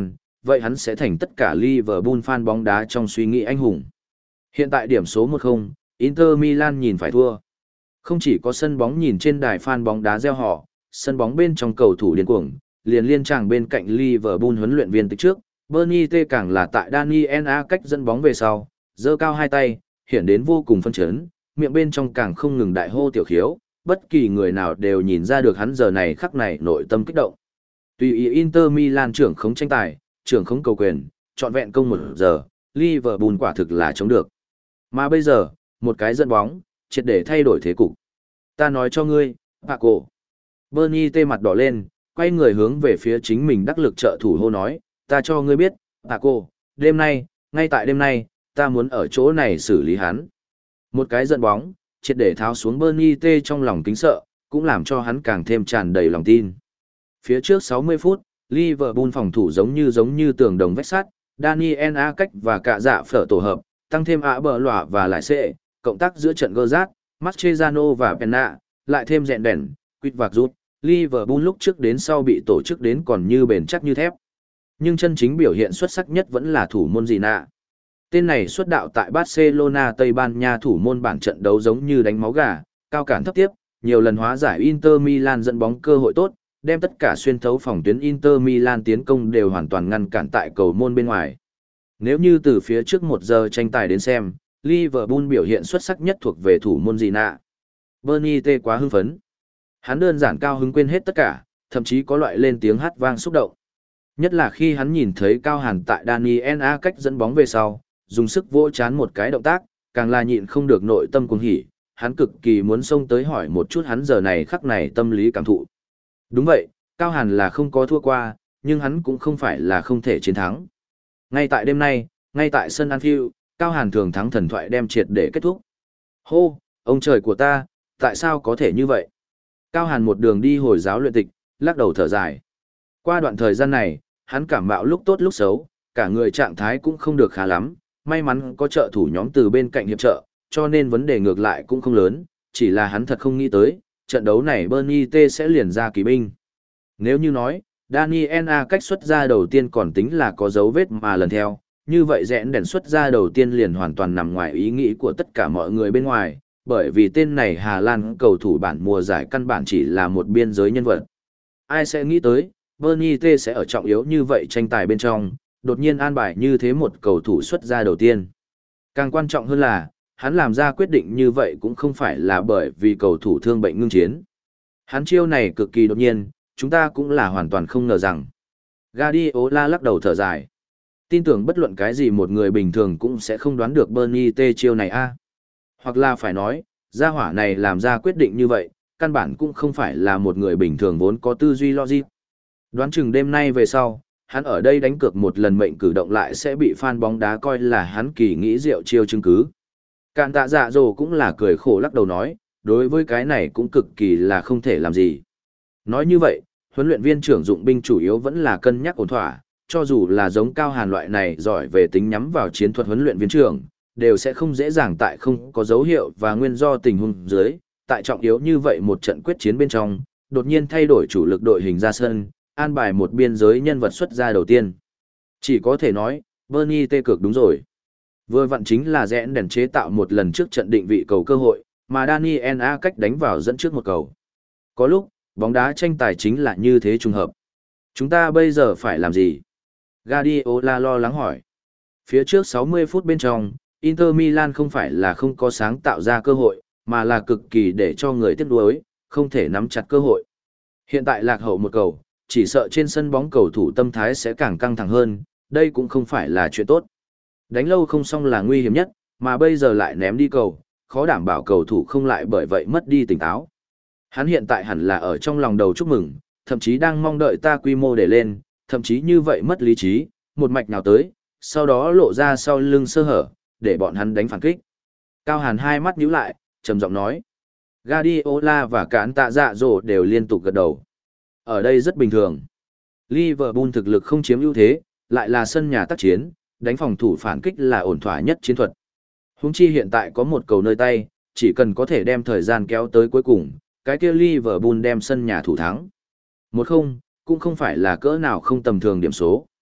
S1: vậy hắn sẽ thành tất cả Liverpool fan bóng đá trong suy nghĩ anh hùng. Hiện tại điểm số một không, Inter Milan nhìn phải thua. Không chỉ có sân bóng nhìn trên đài fan bóng đá reo hò, sân bóng bên trong cầu thủ điên cuồng, liền liên tràng bên cạnh Liverpool huấn luyện viên tích trước, Bernie T càng là tại Daniel A cách dẫn bóng về sau, giơ cao hai tay, hiện đến vô cùng phân chấn, miệng bên trong càng không ngừng đại hô tiểu khiếu, bất kỳ người nào đều nhìn ra được hắn giờ này khắc này nội tâm kích động. Tùy ý Inter Milan trưởng khống tranh tài, trưởng khống cầu quyền, trọn vẹn công một giờ, Liverpool quả thực là chống được. Mà bây giờ, một cái dẫn bóng, triệt để thay đổi thế cục. Ta nói cho ngươi, Paco. Bernie tê mặt đỏ lên, quay người hướng về phía chính mình đắc lực trợ thủ hô nói, ta cho ngươi biết, Paco, đêm nay, ngay tại đêm nay, ta muốn ở chỗ này xử lý hắn. Một cái dẫn bóng, triệt để tháo xuống Bernie T trong lòng kính sợ, cũng làm cho hắn càng thêm tràn đầy lòng tin. Phía trước sáu mươi phút, Liverpool phòng thủ giống như giống như tường đồng vách sắt, Daniel A cách và cả dạ phở tổ hợp, tăng thêm ạ bờ lỏa và lại xệ, cộng tác giữa trận Gerrard, Mascherano và Penna, lại thêm rèn đèn, quýt vạc rút, Liverpool lúc trước đến sau bị tổ chức đến còn như bền chắc như thép. Nhưng chân chính biểu hiện xuất sắc nhất vẫn là thủ môn Gina. Tên này xuất đạo tại Barcelona Tây Ban Nha, thủ môn bản trận đấu giống như đánh máu gà, cao cản thấp tiếp, nhiều lần hóa giải Inter Milan dẫn bóng cơ hội tốt, đem tất cả xuyên thấu phòng tuyến Inter Milan tiến công đều hoàn toàn ngăn cản tại cầu môn bên ngoài. Nếu như từ phía trước một giờ tranh tài đến xem, Liverpool biểu hiện xuất sắc nhất thuộc về thủ môn Gina. Bernie T quá hưng phấn. Hắn đơn giản cao hứng quên hết tất cả, thậm chí có loại lên tiếng hát vang xúc động. Nhất là khi hắn nhìn thấy Cao Hàn tại Daniel A cách dẫn bóng về sau, dùng sức vỗ chán một cái động tác, càng là nhịn không được nội tâm cuồng hỉ, hắn cực kỳ muốn xông tới hỏi một chút hắn giờ này khắc này tâm lý cảm thụ. Đúng vậy, Cao Hàn là không có thua qua, nhưng hắn cũng không phải là không thể chiến thắng. Ngay tại đêm nay, ngay tại sân Anfield, Cao Hàn thường thắng thần thoại đem triệt để kết thúc. Hô, ông trời của ta, tại sao có thể như vậy? Cao Hàn một đường đi hồi giáo luyện tịch, lắc đầu thở dài. Qua đoạn thời gian này, hắn cảm mạo lúc tốt lúc xấu, cả người trạng thái cũng không được khá lắm, may mắn có trợ thủ nhóm từ bên cạnh hiệp trợ, cho nên vấn đề ngược lại cũng không lớn, chỉ là hắn thật không nghĩ tới, trận đấu này Bernie T sẽ liền ra kỳ binh. Nếu như nói, Daniel A cách xuất ra đầu tiên còn tính là có dấu vết mà lần theo, như vậy rẽn đèn xuất ra đầu tiên liền hoàn toàn nằm ngoài ý nghĩ của tất cả mọi người bên ngoài, bởi vì tên này Hà Lan cầu thủ bản mùa giải căn bản chỉ là một biên giới nhân vật. Ai sẽ nghĩ tới, Bernie T sẽ ở trọng yếu như vậy tranh tài bên trong, đột nhiên an bài như thế một cầu thủ xuất ra đầu tiên. Càng quan trọng hơn là, hắn làm ra quyết định như vậy cũng không phải là bởi vì cầu thủ thương bệnh ngưng chiến. Hắn chiêu này cực kỳ đột nhiên, chúng ta cũng là hoàn toàn không ngờ rằng. Guardiola lắc đầu thở dài. Tin tưởng bất luận cái gì một người bình thường cũng sẽ không đoán được Bernie T chiêu này a. Hoặc là phải nói, gia hỏa này làm ra quyết định như vậy, căn bản cũng không phải là một người bình thường vốn có tư duy logic. Đoán chừng đêm nay về sau, hắn ở đây đánh cược một lần mệnh cử động lại sẽ bị fan bóng đá coi là hắn kỳ nghĩ rượu chiêu chứng cứ. Cạn tạ dạ dồ cũng là cười khổ lắc đầu nói, đối với cái này cũng cực kỳ là không thể làm gì. Nói như vậy, huấn luyện viên trưởng dụng binh chủ yếu vẫn là cân nhắc ổn thỏa, cho dù là giống Cao Hàn loại này giỏi về tính nhắm vào chiến thuật huấn luyện viên trưởng, đều sẽ không dễ dàng tại không có dấu hiệu và nguyên do tình huống dưới, tại trọng yếu như vậy một trận quyết chiến bên trong, đột nhiên thay đổi chủ lực đội hình ra sân, an bài một biên giới nhân vật xuất ra đầu tiên. Chỉ có thể nói, Bernie T cực đúng rồi. Vừa vặn chính là rẽn đèn chế tạo một lần trước trận định vị cầu cơ hội, mà Daniel A cách đánh vào dẫn trước một cầu. Có lúc, bóng đá tranh tài chính là như thế trùng hợp. Chúng ta bây giờ phải làm gì? Guardiola lo lắng hỏi. Phía trước sáu mươi phút bên trong, Inter Milan không phải là không có sáng tạo ra cơ hội, mà là cực kỳ để cho người tiếc nuối, không thể nắm chặt cơ hội. Hiện tại lạc hậu một cầu, chỉ sợ trên sân bóng cầu thủ tâm thái sẽ càng căng thẳng hơn, đây cũng không phải là chuyện tốt. Đánh lâu không xong là nguy hiểm nhất, mà bây giờ lại ném đi cầu, khó đảm bảo cầu thủ không lại bởi vậy mất đi tỉnh táo. Hắn hiện tại hẳn là ở trong lòng đầu chúc mừng, thậm chí đang mong đợi ta quy mô để lên, thậm chí như vậy mất lý trí, một mạch nào tới, sau đó lộ ra sau lưng sơ hở, để bọn hắn đánh phản kích. Cao Hàn hai mắt nhíu lại, trầm giọng nói. Guardiola và Cán Tạ Dạ Dỗ đều liên tục gật đầu. Ở đây rất bình thường. Liverpool thực lực không chiếm ưu thế, lại là sân nhà tác chiến, đánh phòng thủ phản kích là ổn thỏa nhất chiến thuật. Huống chi hiện tại có một cầu nơi tay, chỉ cần có thể đem thời gian kéo tới cuối cùng, cái kia Liverpool đem sân nhà thủ thắng. Một không, cũng không phải là cỡ nào không tầm thường điểm số.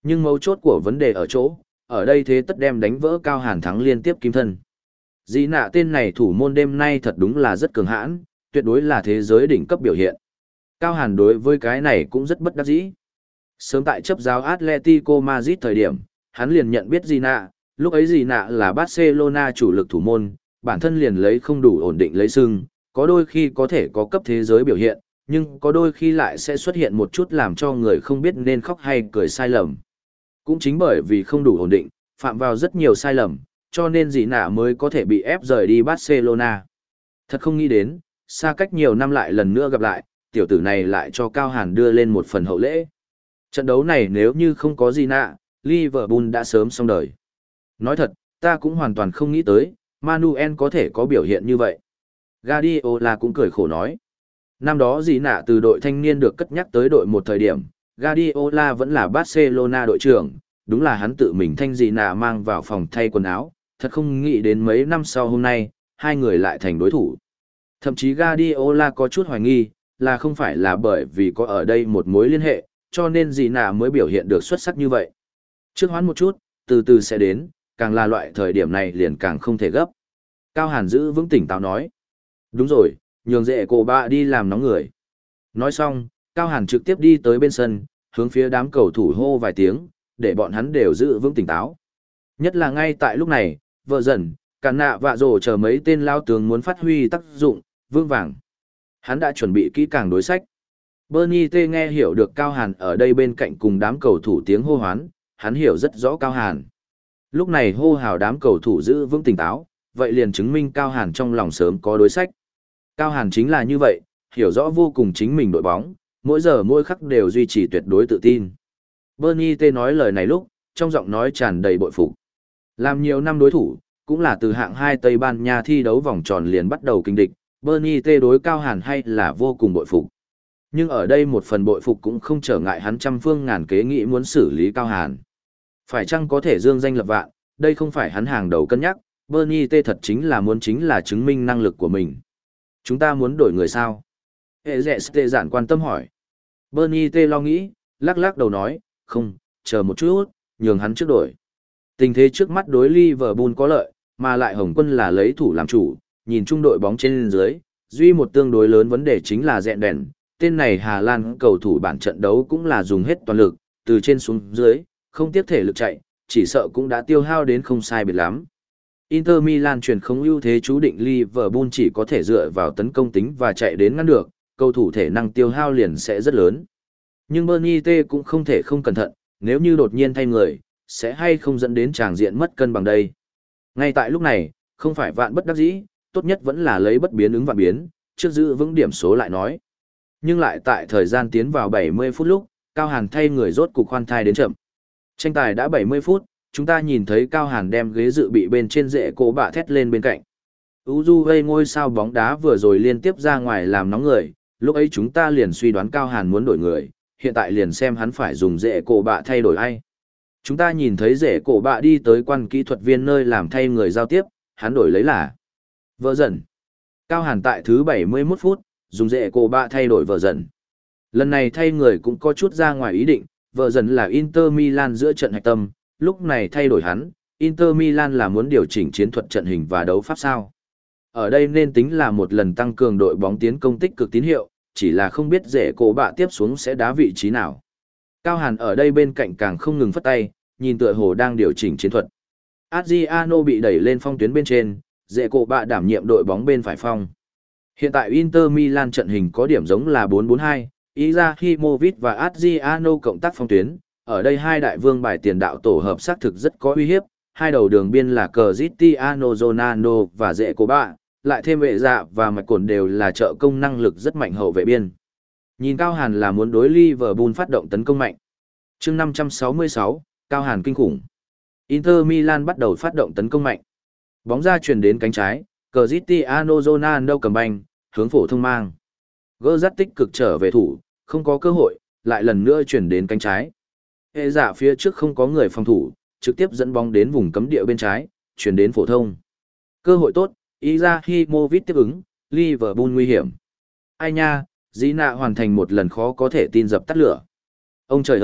S1: Nhưng mấu chốt của vấn đề ở chỗ, ở đây thế tất đem đánh vỡ Cao Hàn thắng liên tiếp kim thân. Dĩ nạ tên này thủ môn đêm nay thật đúng là rất cường hãn, tuyệt đối là thế giới đỉnh cấp biểu hiện. Cao Hàn đối với cái này cũng rất bất đắc dĩ. Sớm tại chấp giáo Atletico Madrid thời điểm, hắn liền nhận biết Dĩ nạ, lúc ấy Dĩ nạ là Barcelona chủ lực thủ môn, bản thân liền lấy không đủ ổn định lấy sưng, có đôi khi có thể có cấp thế giới biểu hiện, nhưng có đôi khi lại sẽ xuất hiện một chút làm cho người không biết nên khóc hay cười sai lầm. Cũng chính bởi vì không đủ ổn định, phạm vào rất nhiều sai lầm, cho nên Dĩ nạ mới có thể bị ép rời đi Barcelona. Thật không nghĩ đến, xa cách nhiều năm lại lần nữa gặp lại, tiểu tử này lại cho Cao Hàn đưa lên một phần hậu lễ. Trận đấu này nếu như không có Dĩ nạ, Liverpool đã sớm xong đời. Nói thật, ta cũng hoàn toàn không nghĩ tới, Manuel có thể có biểu hiện như vậy. Guardiola cũng cười khổ nói. Năm đó Dĩ nạ từ đội thanh niên được cất nhắc tới đội một thời điểm, Guardiola vẫn là Barcelona đội trưởng, đúng là hắn tự mình thanh Dĩ nạ mang vào phòng thay quần áo, thật không nghĩ đến mấy năm sau hôm nay, hai người lại thành đối thủ. Thậm chí Guardiola có chút hoài nghi, là không phải là bởi vì có ở đây một mối liên hệ, cho nên Dĩ nạ mới biểu hiện được xuất sắc như vậy. Trước hoán một chút, từ từ sẽ đến, càng là loại thời điểm này liền càng không thể gấp. Cao Hàn giữ vững tỉnh táo nói. Đúng rồi, nhường dễ cổ bạ đi làm nóng người. Nói xong, Cao Hàn trực tiếp đi tới bên sân, hướng phía đám cầu thủ hô vài tiếng, để bọn hắn đều giữ vững tỉnh táo. Nhất là ngay tại lúc này, vợ dần, cả nạ vạ rổ chờ mấy tên lao tướng muốn phát huy tác dụng, vương vàng. Hắn đã chuẩn bị kỹ càng đối sách. Bernie T nghe hiểu được Cao Hàn ở đây bên cạnh cùng đám cầu thủ tiếng hô hoán, hắn hiểu rất rõ Cao Hàn. Lúc này hô hào đám cầu thủ giữ vững tỉnh táo, vậy liền chứng minh Cao Hàn trong lòng sớm có đối sách. Cao Hàn chính là như vậy, hiểu rõ vô cùng chính mình đội bóng, mỗi giờ mỗi khắc đều duy trì tuyệt đối tự tin. Bernie T nói lời này lúc, trong giọng nói tràn đầy bội phục. Làm nhiều năm đối thủ, cũng là từ hạng hai Tây Ban Nha thi đấu vòng tròn liền bắt đầu kinh địch, Bernie T đối Cao Hàn hay là vô cùng bội phục. Nhưng ở đây một phần bội phục cũng không trở ngại hắn trăm phương ngàn kế nghĩ muốn xử lý Cao Hàn. Phải chăng có thể dương danh lập vạn, đây không phải hắn hàng đầu cân nhắc, Bernie T thật chính là muốn chính là chứng minh năng lực của mình. Chúng ta muốn đổi người sao? Hệ dẹ tê giản quan tâm hỏi. Bernie T lo nghĩ, lắc lắc đầu nói, không, chờ một chút, nhường hắn trước đổi. Tình thế trước mắt đối Liverpool có lợi, mà lại Hồng Quân là lấy thủ làm chủ, nhìn chung đội bóng trên dưới, duy một tương đối lớn vấn đề chính là dẹn đèn. Tên này Hà Lan cầu thủ bản trận đấu cũng là dùng hết toàn lực, từ trên xuống dưới, không tiếp thể lực chạy, chỉ sợ cũng đã tiêu hao đến không sai biệt lắm. Inter Milan chuyển không ưu thế chú định Liverpool chỉ có thể dựa vào tấn công tính và chạy đến ngăn được, cầu thủ thể năng tiêu hao liền sẽ rất lớn. Nhưng Bernie T cũng không thể không cẩn thận, nếu như đột nhiên thay người, sẽ hay không dẫn đến tràng diện mất cân bằng đây. Ngay tại lúc này, không phải vạn bất đắc dĩ, tốt nhất vẫn là lấy bất biến ứng vạn biến, trước giữ vững điểm số lại nói. Nhưng lại tại thời gian tiến vào bảy mươi phút lúc, Cao Hàn thay người rốt cục khoan thai đến chậm. Tranh tài đã bảy mươi phút, chúng ta nhìn thấy Cao Hàn đem ghế dự bị bên trên rễ cổ bạ thét lên bên cạnh. Uruguay ngôi sao bóng đá vừa rồi liên tiếp ra ngoài làm nóng người, lúc ấy chúng ta liền suy đoán Cao Hàn muốn đổi người, hiện tại liền xem hắn phải dùng rễ cổ bạ thay đổi ai. Chúng ta nhìn thấy rễ cổ bạ đi tới quan kỹ thuật viên nơi làm thay người giao tiếp, hắn đổi lấy là vợ dần. Cao Hàn tại thứ bảy mươi mốt phút, dùng rễ cổ bạ thay đổi vợ dần. Lần này thay người cũng có chút ra ngoài ý định, vợ dần là Inter Milan giữa trận hạch tâm, lúc này thay đổi hắn, Inter Milan là muốn điều chỉnh chiến thuật trận hình và đấu pháp sao. Ở đây nên tính là một lần tăng cường đội bóng tiến công tích cực tín hiệu, chỉ là không biết rễ cổ bạ tiếp xuống sẽ đá vị trí nào. Cao Hàn ở đây bên cạnh càng không ngừng phất tay, nhìn tựa hồ đang điều chỉnh chiến thuật. Adriano bị đẩy lên phong tuyến bên trên, rễ cổ bạ đảm nhiệm đội bóng bên phải phong. Hiện tại Inter Milan trận hình có điểm giống là bốn bốn hai, Izahimovic và Adriano cộng tác phong tuyến, ở đây hai đại vương bài tiền đạo tổ hợp xác thực rất có uy hiếp, hai đầu đường biên là Cristiano Ronaldo và rễ cổ bạ, lại thêm vệ dạ và mạch cồn đều là trợ công năng lực rất mạnh hậu vệ biên. Nhìn Cao Hàn là muốn đối Liverpool phát động tấn công mạnh. Chương năm trăm sáu mươi sáu, Cao Hàn kinh khủng. Inter Milan bắt đầu phát động tấn công mạnh. Bóng ra chuyển đến cánh trái, Cristiano Ronaldo cầm banh, hướng phổ thông mang. Gỡ rất tích cực trở về thủ, không có cơ hội, lại lần nữa chuyển đến cánh trái. Hệ giả phía trước không có người phòng thủ, trực tiếp dẫn bóng đến vùng cấm địa bên trái, chuyển đến phổ thông. Cơ hội tốt, Izahimovic tiếp ứng, Liverpool nguy hiểm. Ai nha, Dĩ nạ hoàn thành một lần khó có thể tin dập tắt lửa. Ông trời ơi,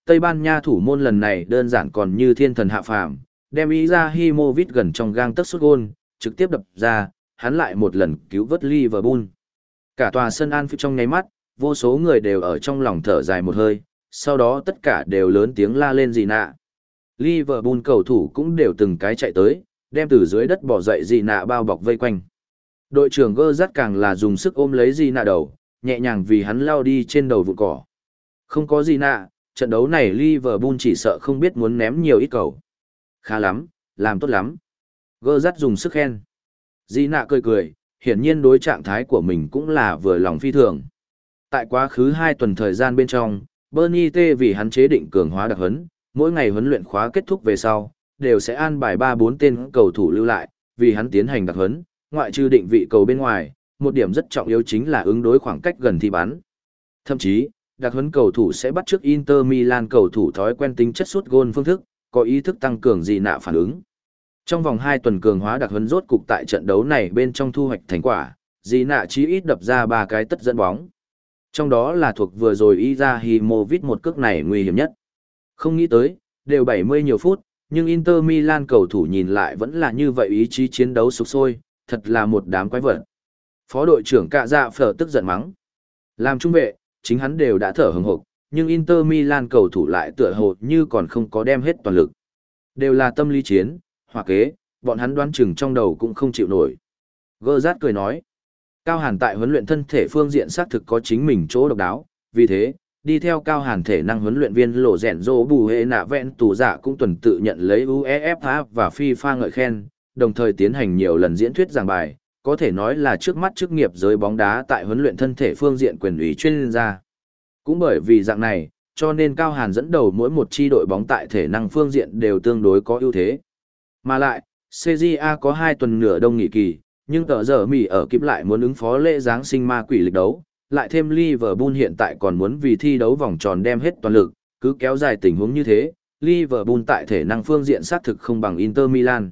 S1: Tây Ban Nha thủ môn lần này đơn giản còn như thiên thần hạ phàm, đem Izahimovic gần trong gang tấc sút gôn, trực tiếp đập ra, hắn lại một lần cứu vớt Liverpool. Cả tòa sân Anfield trong nháy mắt, vô số người đều ở trong lòng thở dài một hơi, sau đó tất cả đều lớn tiếng la lên gì nạ. Liverpool cầu thủ cũng đều từng cái chạy tới, đem từ dưới đất bỏ dậy gì nạ bao bọc vây quanh. Đội trưởng gơ rắt càng là dùng sức ôm lấy gì nạ đầu, nhẹ nhàng vì hắn lao đi trên đầu vụn cỏ. Không có gì nạ, trận đấu này Liverpool chỉ sợ không biết muốn ném nhiều ít cầu. Khá lắm, làm tốt lắm. Gơ rắt dùng sức khen. Di nạ cười cười, hiển nhiên đối trạng thái của mình cũng là vừa lòng phi thường. Tại quá khứ hai tuần thời gian bên trong, Bernie T vì hắn chế định cường hóa đặc huấn, mỗi ngày huấn luyện khóa kết thúc về sau, đều sẽ an bài ba bốn tên cầu thủ lưu lại, vì hắn tiến hành đặc huấn, ngoại trừ định vị cầu bên ngoài, một điểm rất trọng yếu chính là ứng đối khoảng cách gần thi bắn. Thậm chí, đặc huấn cầu thủ sẽ bắt chước Inter Milan cầu thủ thói quen tính chất sút gôn phương thức, có ý thức tăng cường gì nạ phản ứng. Trong vòng hai tuần cường hóa đặc huấn rốt cục tại trận đấu này bên trong thu hoạch thành quả, gì nạ chí ít đập ra ba cái tất dẫn bóng. Trong đó là thuộc vừa rồi Izahimovic một cước này nguy hiểm nhất. Không nghĩ tới, đều bảy mươi nhiều phút, nhưng Inter Milan cầu thủ nhìn lại vẫn là như vậy ý chí chiến đấu sục sôi, thật là một đám quái vật. Phó đội trưởng Cạ Dạ Phở tức giận mắng. Làm trung vệ, chính hắn đều đã thở hừng hực, nhưng Inter Milan cầu thủ lại tựa hồ như còn không có đem hết toàn lực. Đều là tâm lý chiến, hòa kế, bọn hắn đoán chừng trong đầu cũng không chịu nổi. Gơ rát cười nói. Cao Hàn tại huấn luyện thân thể phương diện xác thực có chính mình chỗ độc đáo, vì thế, đi theo Cao Hàn thể năng huấn luyện viên lộ rèn rô bù hệ nạ vẹn tù giả cũng tuần tự nhận lấy UEFA và FIFA ngợi khen, đồng thời tiến hành nhiều lần diễn thuyết giảng bài, có thể nói là trước mắt chức nghiệp giới bóng đá tại huấn luyện thân thể phương diện quyền ủy chuyên gia. Cũng bởi vì dạng này, cho nên Cao Hàn dẫn đầu mỗi một chi đội bóng tại thể năng phương diện đều tương đối có ưu thế. Mà lại, xê giê a có hai tuần nửa đông nghỉ kỳ, nhưng tờ giờ Mỹ ở kịp lại muốn ứng phó lễ Giáng sinh ma quỷ lịch đấu, lại thêm Liverpool hiện tại còn muốn vì thi đấu vòng tròn đem hết toàn lực, cứ kéo dài tình huống như thế, Liverpool tại thể năng phương diện xác thực không bằng Inter Milan.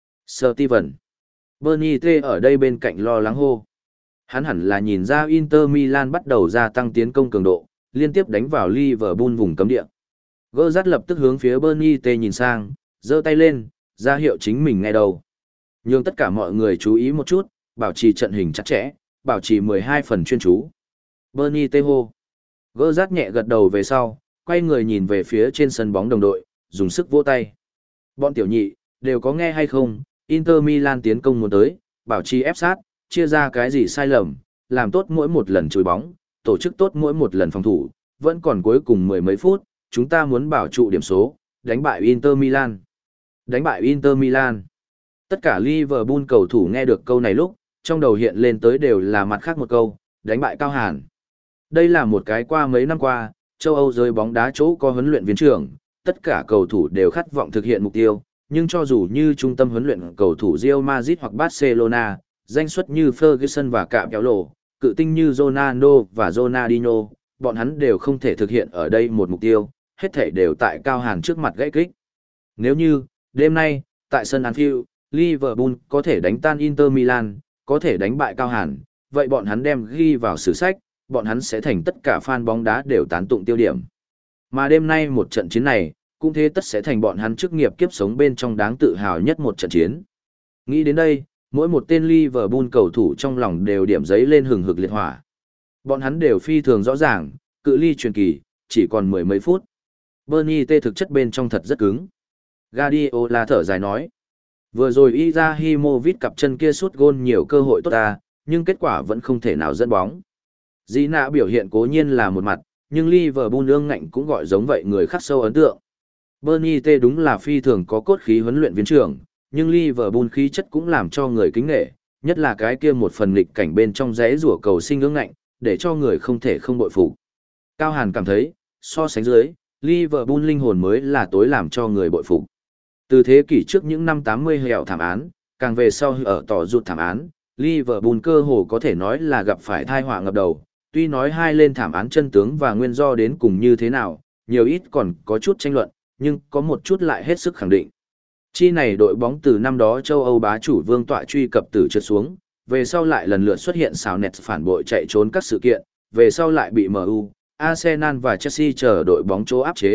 S1: Steven Bernie T ở đây bên cạnh lo lắng hô. Hắn hẳn là nhìn ra Inter Milan bắt đầu gia tăng tiến công cường độ, liên tiếp đánh vào Liverpool vùng cấm địa. Gơ rát lập tức hướng phía Bernie T nhìn sang, giơ tay lên, ra hiệu chính mình nghe đầu. Nhưng tất cả mọi người chú ý một chút, bảo trì trận hình chặt chẽ, bảo trì mười hai phần chuyên chú. Bernie T hô. Gơ rát nhẹ gật đầu về sau, quay người nhìn về phía trên sân bóng đồng đội, dùng sức vỗ tay. Bọn tiểu nhị, đều có nghe hay không, Inter Milan tiến công muốn tới, bảo trì ép sát, chia ra cái gì sai lầm, làm tốt mỗi một lần chối bóng, tổ chức tốt mỗi một lần phòng thủ, vẫn còn cuối cùng mười mấy phút, chúng ta muốn bảo trụ điểm số, đánh bại Inter Milan. Đánh bại Inter Milan. Tất cả Liverpool cầu thủ nghe được câu này lúc, trong đầu hiện lên tới đều là mặt khác một câu, đánh bại Cao Hàn. Đây là một cái qua mấy năm qua, châu Âu giới bóng đá chỗ có huấn luyện viên trưởng, tất cả cầu thủ đều khát vọng thực hiện mục tiêu, nhưng cho dù như trung tâm huấn luyện cầu thủ Real Madrid hoặc Barcelona, danh xuất như Ferguson và Cạm Kéo Lộ, cự tinh như Ronaldo và Ronaldinho, bọn hắn đều không thể thực hiện ở đây một mục tiêu, hết thảy đều tại Cao Hàn trước mặt gãy kích. Nếu như, đêm nay, tại sân Anfield, Liverpool có thể đánh tan Inter Milan, có thể đánh bại Cao Hàn, vậy bọn hắn đem ghi vào sử sách, bọn hắn sẽ thành tất cả fan bóng đá đều tán tụng tiêu điểm. Mà đêm nay một trận chiến này, cũng thế tất sẽ thành bọn hắn chức nghiệp kiếp sống bên trong đáng tự hào nhất một trận chiến. Nghĩ đến đây, mỗi một tên Liverpool cầu thủ trong lòng đều điểm giấy lên hừng hực liệt hỏa. Bọn hắn đều phi thường rõ ràng, cự ly truyền kỳ, chỉ còn mười mấy phút. Bernie T thực chất bên trong thật rất cứng. Guardiola thở dài nói. Vừa rồi Izahimovic cặp chân kia sút gôn nhiều cơ hội tốt ta, nhưng kết quả vẫn không thể nào dẫn bóng. Dĩ nạ biểu hiện cố nhiên là một mặt, nhưng Liverpool ương ngạnh cũng gọi giống vậy người khắc sâu ấn tượng. Bernie T đúng là phi thường có cốt khí huấn luyện viên trưởng, nhưng Liverpool khí chất cũng làm cho người kính nể, nhất là cái kia một phần nghịch cảnh bên trong rẽ rủa cầu sinh ương ngạnh, để cho người không thể không bội phục. Cao Hàn cảm thấy, so sánh dưới, Liverpool linh hồn mới là tối làm cho người bội phục. Từ thế kỷ trước những năm tám mươi hẻo thảm án, càng về sau ở tỏ rụt thảm án, Liverpool cơ hồ có thể nói là gặp phải tai họa ngập đầu, tuy nói hai lên thảm án chân tướng và nguyên do đến cùng như thế nào, nhiều ít còn có chút tranh luận, nhưng có một chút lại hết sức khẳng định. Chi này đội bóng từ năm đó châu Âu bá chủ vương tọa truy cập tử trượt xuống, về sau lại lần lượt xuất hiện xào nẹt phản bội chạy trốn các sự kiện, về sau lại bị em u, Arsenal và Chelsea chờ đội bóng chỗ áp chế,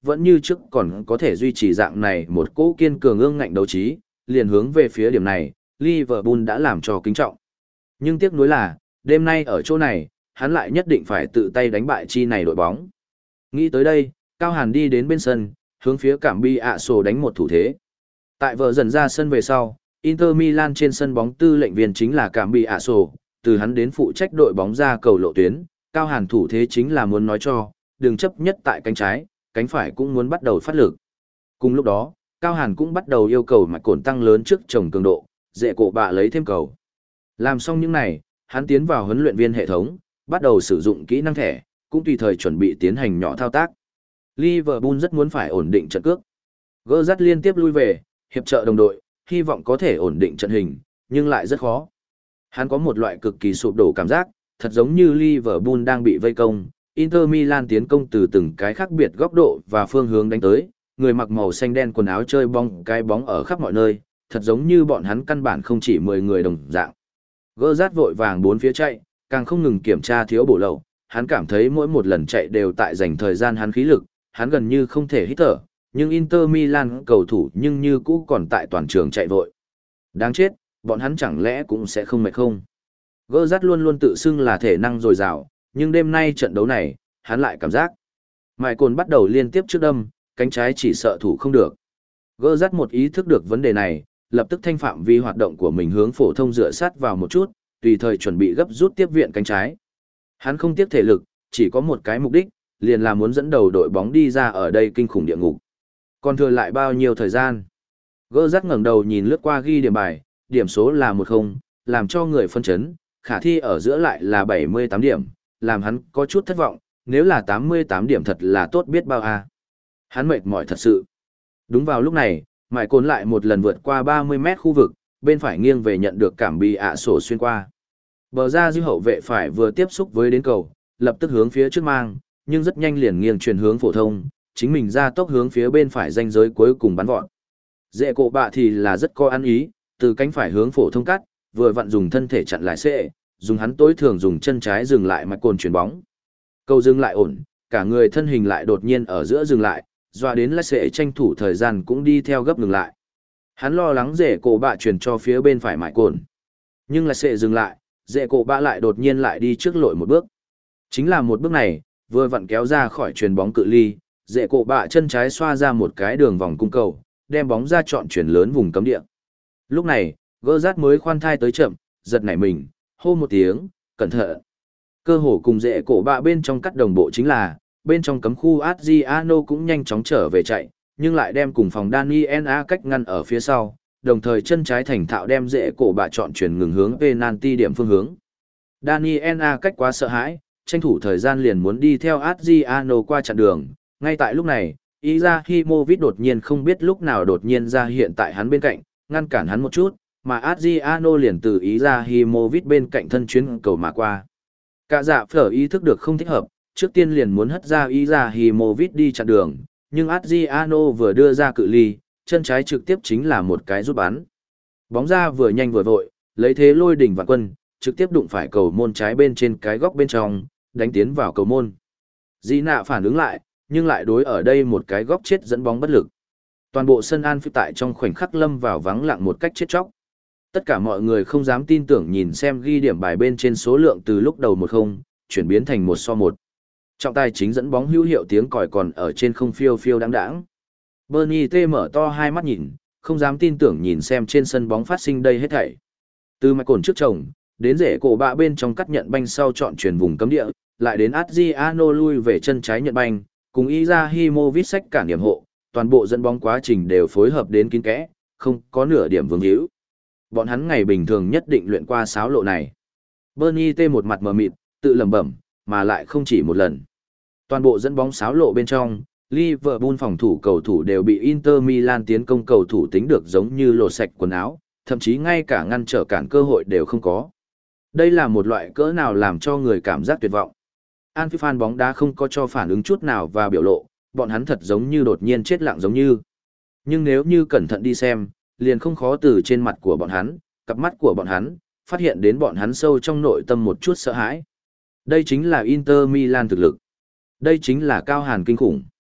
S1: vẫn như trước còn có thể duy trì dạng này một cỗ kiên cường ương ngạnh đấu trí, liền hướng về phía điểm này, Liverpool đã làm cho kính trọng. Nhưng tiếc nuối là, đêm nay ở chỗ này, hắn lại nhất định phải tự tay đánh bại chi này đội bóng. Nghĩ tới đây, Cao Hàn đi đến bên sân, hướng phía cảm bi ạ sổ đánh một thủ thế. Tại vợ dần ra sân về sau, Inter Milan trên sân bóng tư lệnh viên chính là cảm bi ạ sổ, từ hắn đến phụ trách đội bóng ra cầu lộ tuyến, Cao Hàn thủ thế chính là muốn nói cho, đừng chấp nhất tại cánh trái, cánh phải cũng muốn bắt đầu phát lực. Cùng lúc đó, Cao Hàn cũng bắt đầu yêu cầu mạch cồn tăng lớn trước chồng cường độ, dễ cổ bạ lấy thêm cầu. Làm xong những này, hắn tiến vào huấn luyện viên hệ thống, bắt đầu sử dụng kỹ năng thẻ, cũng tùy thời chuẩn bị tiến hành nhỏ thao tác. Liverpool rất muốn phải ổn định trận cước. Gỡ dắt liên tiếp lui về, hiệp trợ đồng đội, hy vọng có thể ổn định trận hình, nhưng lại rất khó. Hắn có một loại cực kỳ sụp đổ cảm giác, thật giống như Liverpool đang bị vây công, Inter Milan tiến công từ từng cái khác biệt góc độ và phương hướng đánh tới, người mặc màu xanh đen quần áo chơi bóng, cái bóng ở khắp mọi nơi, thật giống như bọn hắn căn bản không chỉ mười người đồng dạng. Gỡ rát vội vàng bốn phía chạy, càng không ngừng kiểm tra thiếu bổ lậu, hắn cảm thấy mỗi một lần chạy đều tại dành thời gian hắn khí lực, hắn gần như không thể hít thở, nhưng Inter Milan cầu thủ nhưng như cũ còn tại toàn trường chạy vội. Đáng chết, bọn hắn chẳng lẽ cũng sẽ không mệt không? Gỡ rát luôn luôn tự xưng là thể năng dồi dào, nhưng đêm nay trận đấu này, hắn lại cảm giác. Mại cồn bắt đầu liên tiếp trước đâm, cánh trái chỉ sợ thủ không được. Gỡ rát một ý thức được vấn đề này, lập tức thanh phạm vi hoạt động của mình hướng phổ thông dựa sát vào một chút, tùy thời chuẩn bị gấp rút tiếp viện cánh trái. Hắn không tiếc thể lực, chỉ có một cái mục đích, liền là muốn dẫn đầu đội bóng đi ra ở đây kinh khủng địa ngục. Còn thừa lại bao nhiêu thời gian? Gỡ rát ngẩng đầu nhìn lướt qua ghi điểm bài, điểm số là một không, làm cho người phân chấn, khả thi ở giữa lại là bảy mươi tám điểm, làm hắn có chút thất vọng, nếu là tám mươi tám điểm thật là tốt biết bao à. Hắn mệt mỏi thật sự. Đúng vào lúc này, Mại Cồn lại một lần vượt qua ba mươi mét khu vực, bên phải nghiêng về nhận được cảm bị ạ sổ xuyên qua. Bờ ra dư hậu vệ phải vừa tiếp xúc với đến cầu, lập tức hướng phía trước mang, nhưng rất nhanh liền nghiêng chuyển hướng phổ thông, chính mình ra tốc hướng phía bên phải ranh giới cuối cùng bắn vọt. Dễ cổ bạ thì là rất có ăn ý, từ cánh phải hướng phổ thông cắt, vừa vặn dùng thân thể chặn lại xệ, dùng hắn tối thường dùng chân trái dừng lại Mại Cồn chuyển bóng. Cầu dừng lại ổn, cả người thân hình lại đột nhiên ở giữa dừng lại, doa đến là sẽ tranh thủ thời gian cũng đi theo gấp ngừng lại. Hắn lo lắng dễ cổ bạ chuyển cho phía bên phải Mại Cồn. Nhưng là sẽ dừng lại, dễ cổ bạ lại đột nhiên lại đi trước lội một bước. Chính là một bước này, vừa vặn kéo ra khỏi chuyền bóng cự ly, dễ cổ bạ chân trái xoa ra một cái đường vòng cung cầu, đem bóng ra chọn chuyển lớn vùng cấm địa. Lúc này, gỡ rát mới khoan thai tới chậm, giật nảy mình, hô một tiếng, cẩn thận. Cơ hồ cùng dễ cổ bạ bên trong cắt đồng bộ chính là, bên trong cấm khu Adriano cũng nhanh chóng trở về chạy, nhưng lại đem cùng phòng Daniel A cách ngăn ở phía sau, đồng thời chân trái thành thạo đem dễ cổ bạ chọn chuyển ngừng hướng penalty điểm phương hướng. Daniel A cách quá sợ hãi, tranh thủ thời gian liền muốn đi theo Adriano qua chặn đường, ngay tại lúc này, Izahimovic đột nhiên không biết lúc nào đột nhiên ra hiện tại hắn bên cạnh, ngăn cản hắn một chút, mà Adriano liền từ Izahimovic bên cạnh thân chuyến cầu mà qua. Cả dạ phở ý thức được không thích hợp, trước tiên liền muốn hất ra Izahimovic đi chặn đường, nhưng Adriano vừa đưa ra cự ly, chân trái trực tiếp chính là một cái rút bắn. Bóng ra vừa nhanh vừa vội, lấy thế lôi đỉnh vạn quân, trực tiếp đụng phải cầu môn trái bên trên cái góc bên trong, đánh tiến vào cầu môn. Di nạ phản ứng lại, nhưng lại đối ở đây một cái góc chết dẫn bóng bất lực. Toàn bộ sân Anfield tại trong khoảnh khắc lâm vào vắng lặng một cách chết chóc. Tất cả mọi người không dám tin tưởng nhìn xem ghi điểm bài bên trên số lượng từ lúc đầu một không, chuyển biến thành một so một. Trọng tài chính dẫn bóng hữu hiệu tiếng còi còn ở trên không phiêu phiêu đáng đáng. Bernie T mở to hai mắt nhìn, không dám tin tưởng nhìn xem trên sân bóng phát sinh đây hết thảy. Từ mạch cồn trước chồng, đến rễ cổ bạ bên trong cắt nhận banh sau chọn chuyển vùng cấm địa, lại đến Adriano lui về chân trái nhận banh, cùng Izahimovic sách cản điểm hộ, toàn bộ dẫn bóng quá trình đều phối hợp đến kín kẽ, không có nửa điểm vương hữu. Bọn hắn ngày bình thường nhất định luyện qua sáo lộ này. Bernie T một mặt mờ mịt, tự lẩm bẩm, mà lại không chỉ một lần. Toàn bộ dẫn bóng sáo lộ bên trong, Liverpool phòng thủ cầu thủ đều bị Inter Milan tiến công cầu thủ tính được giống như lột sạch quần áo, thậm chí ngay cả ngăn trở cản cơ hội đều không có. Đây là một loại cỡ nào làm cho người cảm giác tuyệt vọng. Anfield fan bóng đá không có cho phản ứng chút nào và biểu lộ, bọn hắn thật giống như đột nhiên chết lặng giống như. Nhưng nếu như cẩn thận đi xem, liền không khó từ trên mặt của bọn hắn, cặp mắt của bọn hắn, phát hiện đến bọn hắn sâu trong nội tâm một chút sợ hãi. Đây chính là Inter Milan thực lực. Đây chính là Cao Hàn kinh khủng.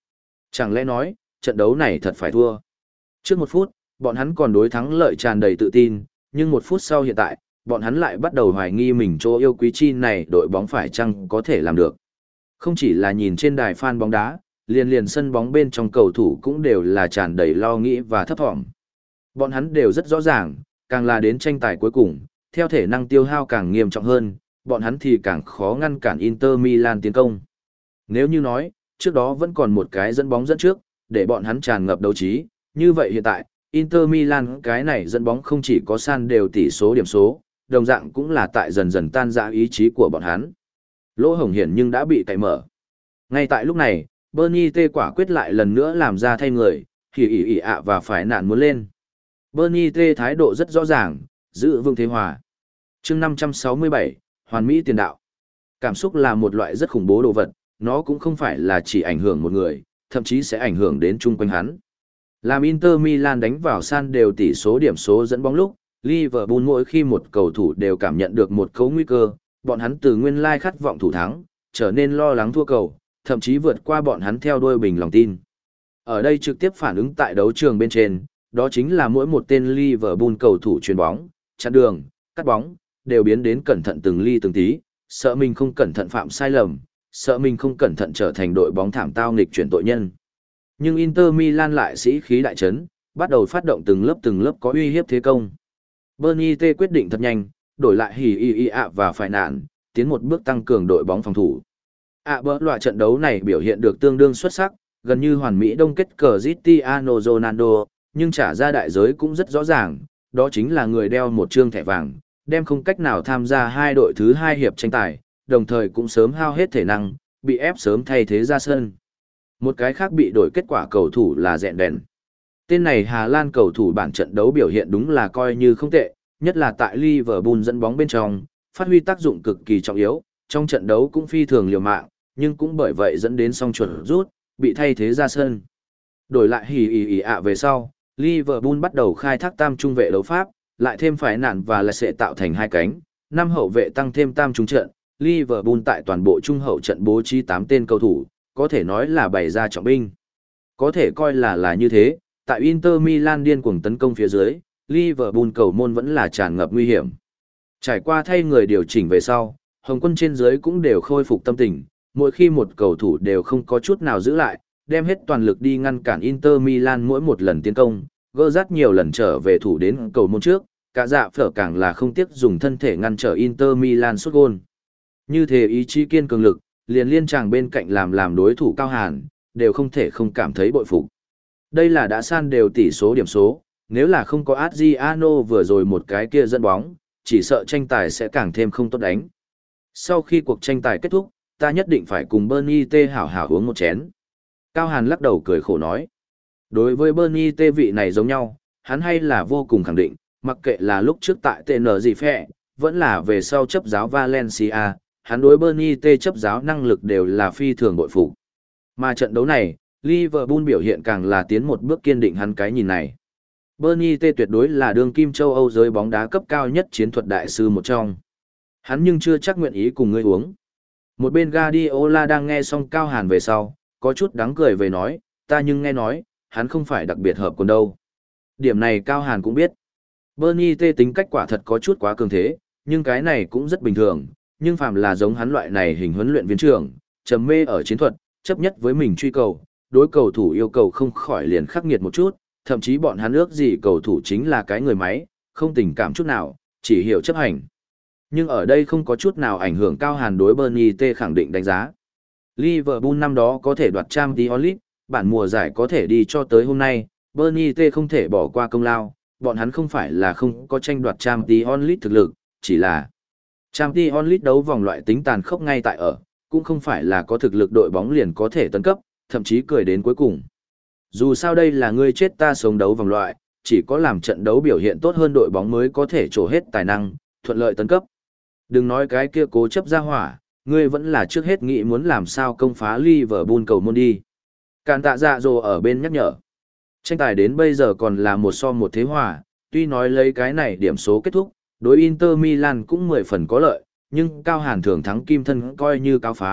S1: Chẳng lẽ nói, trận đấu này thật phải thua? Trước một phút, bọn hắn còn đối thắng lợi tràn đầy tự tin, nhưng một phút sau hiện tại, bọn hắn lại bắt đầu hoài nghi mình chỗ yêu quý chi này đội bóng phải chăng có thể làm được. Không chỉ là nhìn trên đài fan bóng đá, liền liền sân bóng bên trong cầu thủ cũng đều là tràn đầy lo nghĩ và thấp thỏm. Bọn hắn đều rất rõ ràng, càng là đến tranh tài cuối cùng, theo thể năng tiêu hao càng nghiêm trọng hơn, bọn hắn thì càng khó ngăn cản Inter Milan tiến công. Nếu như nói, trước đó vẫn còn một cái dẫn bóng dẫn trước, để bọn hắn tràn ngập đấu trí, như vậy hiện tại, Inter Milan cái này dẫn bóng không chỉ có san đều tỷ số điểm số, đồng dạng cũng là tại dần dần tan rã ý chí của bọn hắn. Lỗ hổng hiển nhưng đã bị cậy mở. Ngay tại lúc này, Bernie T quả quyết lại lần nữa làm ra thay người, thì ỉ ỉ ạ và phải nạn muốn lên. Bernie T thái độ rất rõ ràng, giữ vững thế hòa. Chương năm trăm sáu mươi bảy, Hoàn Mỹ tiền đạo. Cảm xúc là một loại rất khủng bố đồ vật, nó cũng không phải là chỉ ảnh hưởng một người, thậm chí sẽ ảnh hưởng đến chung quanh hắn. Làm Inter Milan đánh vào san đều tỷ số điểm số dẫn bóng lúc, Liverpool mỗi khi một cầu thủ đều cảm nhận được một cấu nguy cơ, bọn hắn từ nguyên lai khát vọng thủ thắng, trở nên lo lắng thua cầu, thậm chí vượt qua bọn hắn theo đuôi bình lòng tin. Ở đây trực tiếp phản ứng tại đấu trường bên trên, đó chính là mỗi một tên Liverpool cầu thủ chuyền bóng, chặn đường, cắt bóng, đều biến đến cẩn thận từng ly từng tí, sợ mình không cẩn thận phạm sai lầm, sợ mình không cẩn thận trở thành đội bóng thảm tao nghịch chuyển tội nhân. Nhưng Inter Milan lại sĩ khí đại chấn, bắt đầu phát động từng lớp từng lớp có uy hiếp thế công. Bernie T quyết định thật nhanh, đổi lại hì y y ạ và phải nạn, tiến một bước tăng cường đội bóng phòng thủ. ạ bỡ loại trận đấu này biểu hiện được tương đương xuất sắc, gần như hoàn mỹ đông kết Cristiano Ronaldo, nhưng trả ra đại giới cũng rất rõ ràng, đó chính là người đeo một trương thẻ vàng, đem không cách nào tham gia hai đội thứ hai hiệp tranh tài, đồng thời cũng sớm hao hết thể năng, bị ép sớm thay thế ra sân. Một cái khác bị đổi kết quả cầu thủ là Dẹn Đèn. Tên này Hà Lan cầu thủ bản trận đấu biểu hiện đúng là coi như không tệ, nhất là tại Liverpool dẫn bóng bên trong, phát huy tác dụng cực kỳ trọng yếu, trong trận đấu cũng phi thường liều mạng, nhưng cũng bởi vậy dẫn đến song chuẩn rút, bị thay thế ra sân. Đổi lại hì ì ì ạ về sau, Liverpool bắt đầu khai thác tam trung vệ đấu pháp, lại thêm phải nạn và là sẽ tạo thành hai cánh, năm hậu vệ tăng thêm tam trung trận, Liverpool tại toàn bộ trung hậu trận bố trí tám tên cầu thủ, có thể nói là bày ra trọng binh. Có thể coi là là như thế, tại Inter Milan điên cuồng tấn công phía dưới, Liverpool cầu môn vẫn là tràn ngập nguy hiểm. Trải qua thay người điều chỉnh về sau, Hồng quân trên dưới cũng đều khôi phục tâm tình, mỗi khi một cầu thủ đều không có chút nào giữ lại, đem hết toàn lực đi ngăn cản Inter Milan mỗi một lần tiến công, gỡ rát nhiều lần trở về thủ đến cầu môn trước, cả dạ phở càng là không tiếc dùng thân thể ngăn trở Inter Milan sút gôn. Như thế ý chí kiên cường lực, liền liên chàng bên cạnh làm làm đối thủ cao hàn, đều không thể không cảm thấy bội phục. Đây là đã san đều tỷ số điểm số, nếu là không có Adriano vừa rồi một cái kia dẫn bóng, chỉ sợ tranh tài sẽ càng thêm không tốt đánh. Sau khi cuộc tranh tài kết thúc, ta nhất định phải cùng Bernie T hảo hảo uống một chén. Cao Hàn lắc đầu cười khổ nói. Đối với Bernie T vị này giống nhau, hắn hay là vô cùng khẳng định, mặc kệ là lúc trước tại tê en gì phẹ, vẫn là về sau chấp giáo Valencia, hắn đối Bernie T chấp giáo năng lực đều là phi thường bội phục. Mà trận đấu này, Liverpool biểu hiện càng là tiến một bước kiên định hắn cái nhìn này. Bernie T tuyệt đối là đương kim châu Âu giới bóng đá cấp cao nhất chiến thuật đại sư một trong. Hắn nhưng chưa chắc nguyện ý cùng ngươi uống. Một bên Guardiola đang nghe xong Cao Hàn về sau, có chút đáng cười về nói, ta nhưng nghe nói, hắn không phải đặc biệt hợp quần đâu. Điểm này Cao Hàn cũng biết. Bernie T tính cách quả thật có chút quá cường thế, nhưng cái này cũng rất bình thường, nhưng phàm là giống hắn loại này hình huấn luyện viên trưởng, trầm mê ở chiến thuật, chấp nhất với mình truy cầu, đối cầu thủ yêu cầu không khỏi liền khắc nghiệt một chút, thậm chí bọn hắn ước gì cầu thủ chính là cái người máy, không tình cảm chút nào, chỉ hiểu chấp hành. Nhưng ở đây không có chút nào ảnh hưởng Cao Hàn đối Bernie T khẳng định đánh giá. Liverpool năm đó có thể đoạt Champions League, bản mùa giải có thể đi cho tới hôm nay, Bernie T không thể bỏ qua công lao, bọn hắn không phải là không có tranh đoạt Champions League thực lực, chỉ là Champions League đấu vòng loại tính tàn khốc ngay tại ở, cũng không phải là có thực lực đội bóng liền có thể tấn cấp, thậm chí cười đến cuối cùng. Dù sao đây là ngươi chết ta sống đấu vòng loại, chỉ có làm trận đấu biểu hiện tốt hơn đội bóng mới có thể trổ hết tài năng, thuận lợi tấn cấp. Đừng nói cái kia cố chấp ra hỏa, ngươi vẫn là trước hết nghĩ muốn làm sao công phá Liverpool cầu môn đi. Càn tạ dạ dồ ở bên nhắc nhở. Tranh tài đến bây giờ còn là một so một thế hòa, tuy nói lấy cái này điểm số kết thúc, đối Inter Milan cũng mười phần có lợi, nhưng Cao Hàn thường thắng kim thân coi như cao phá,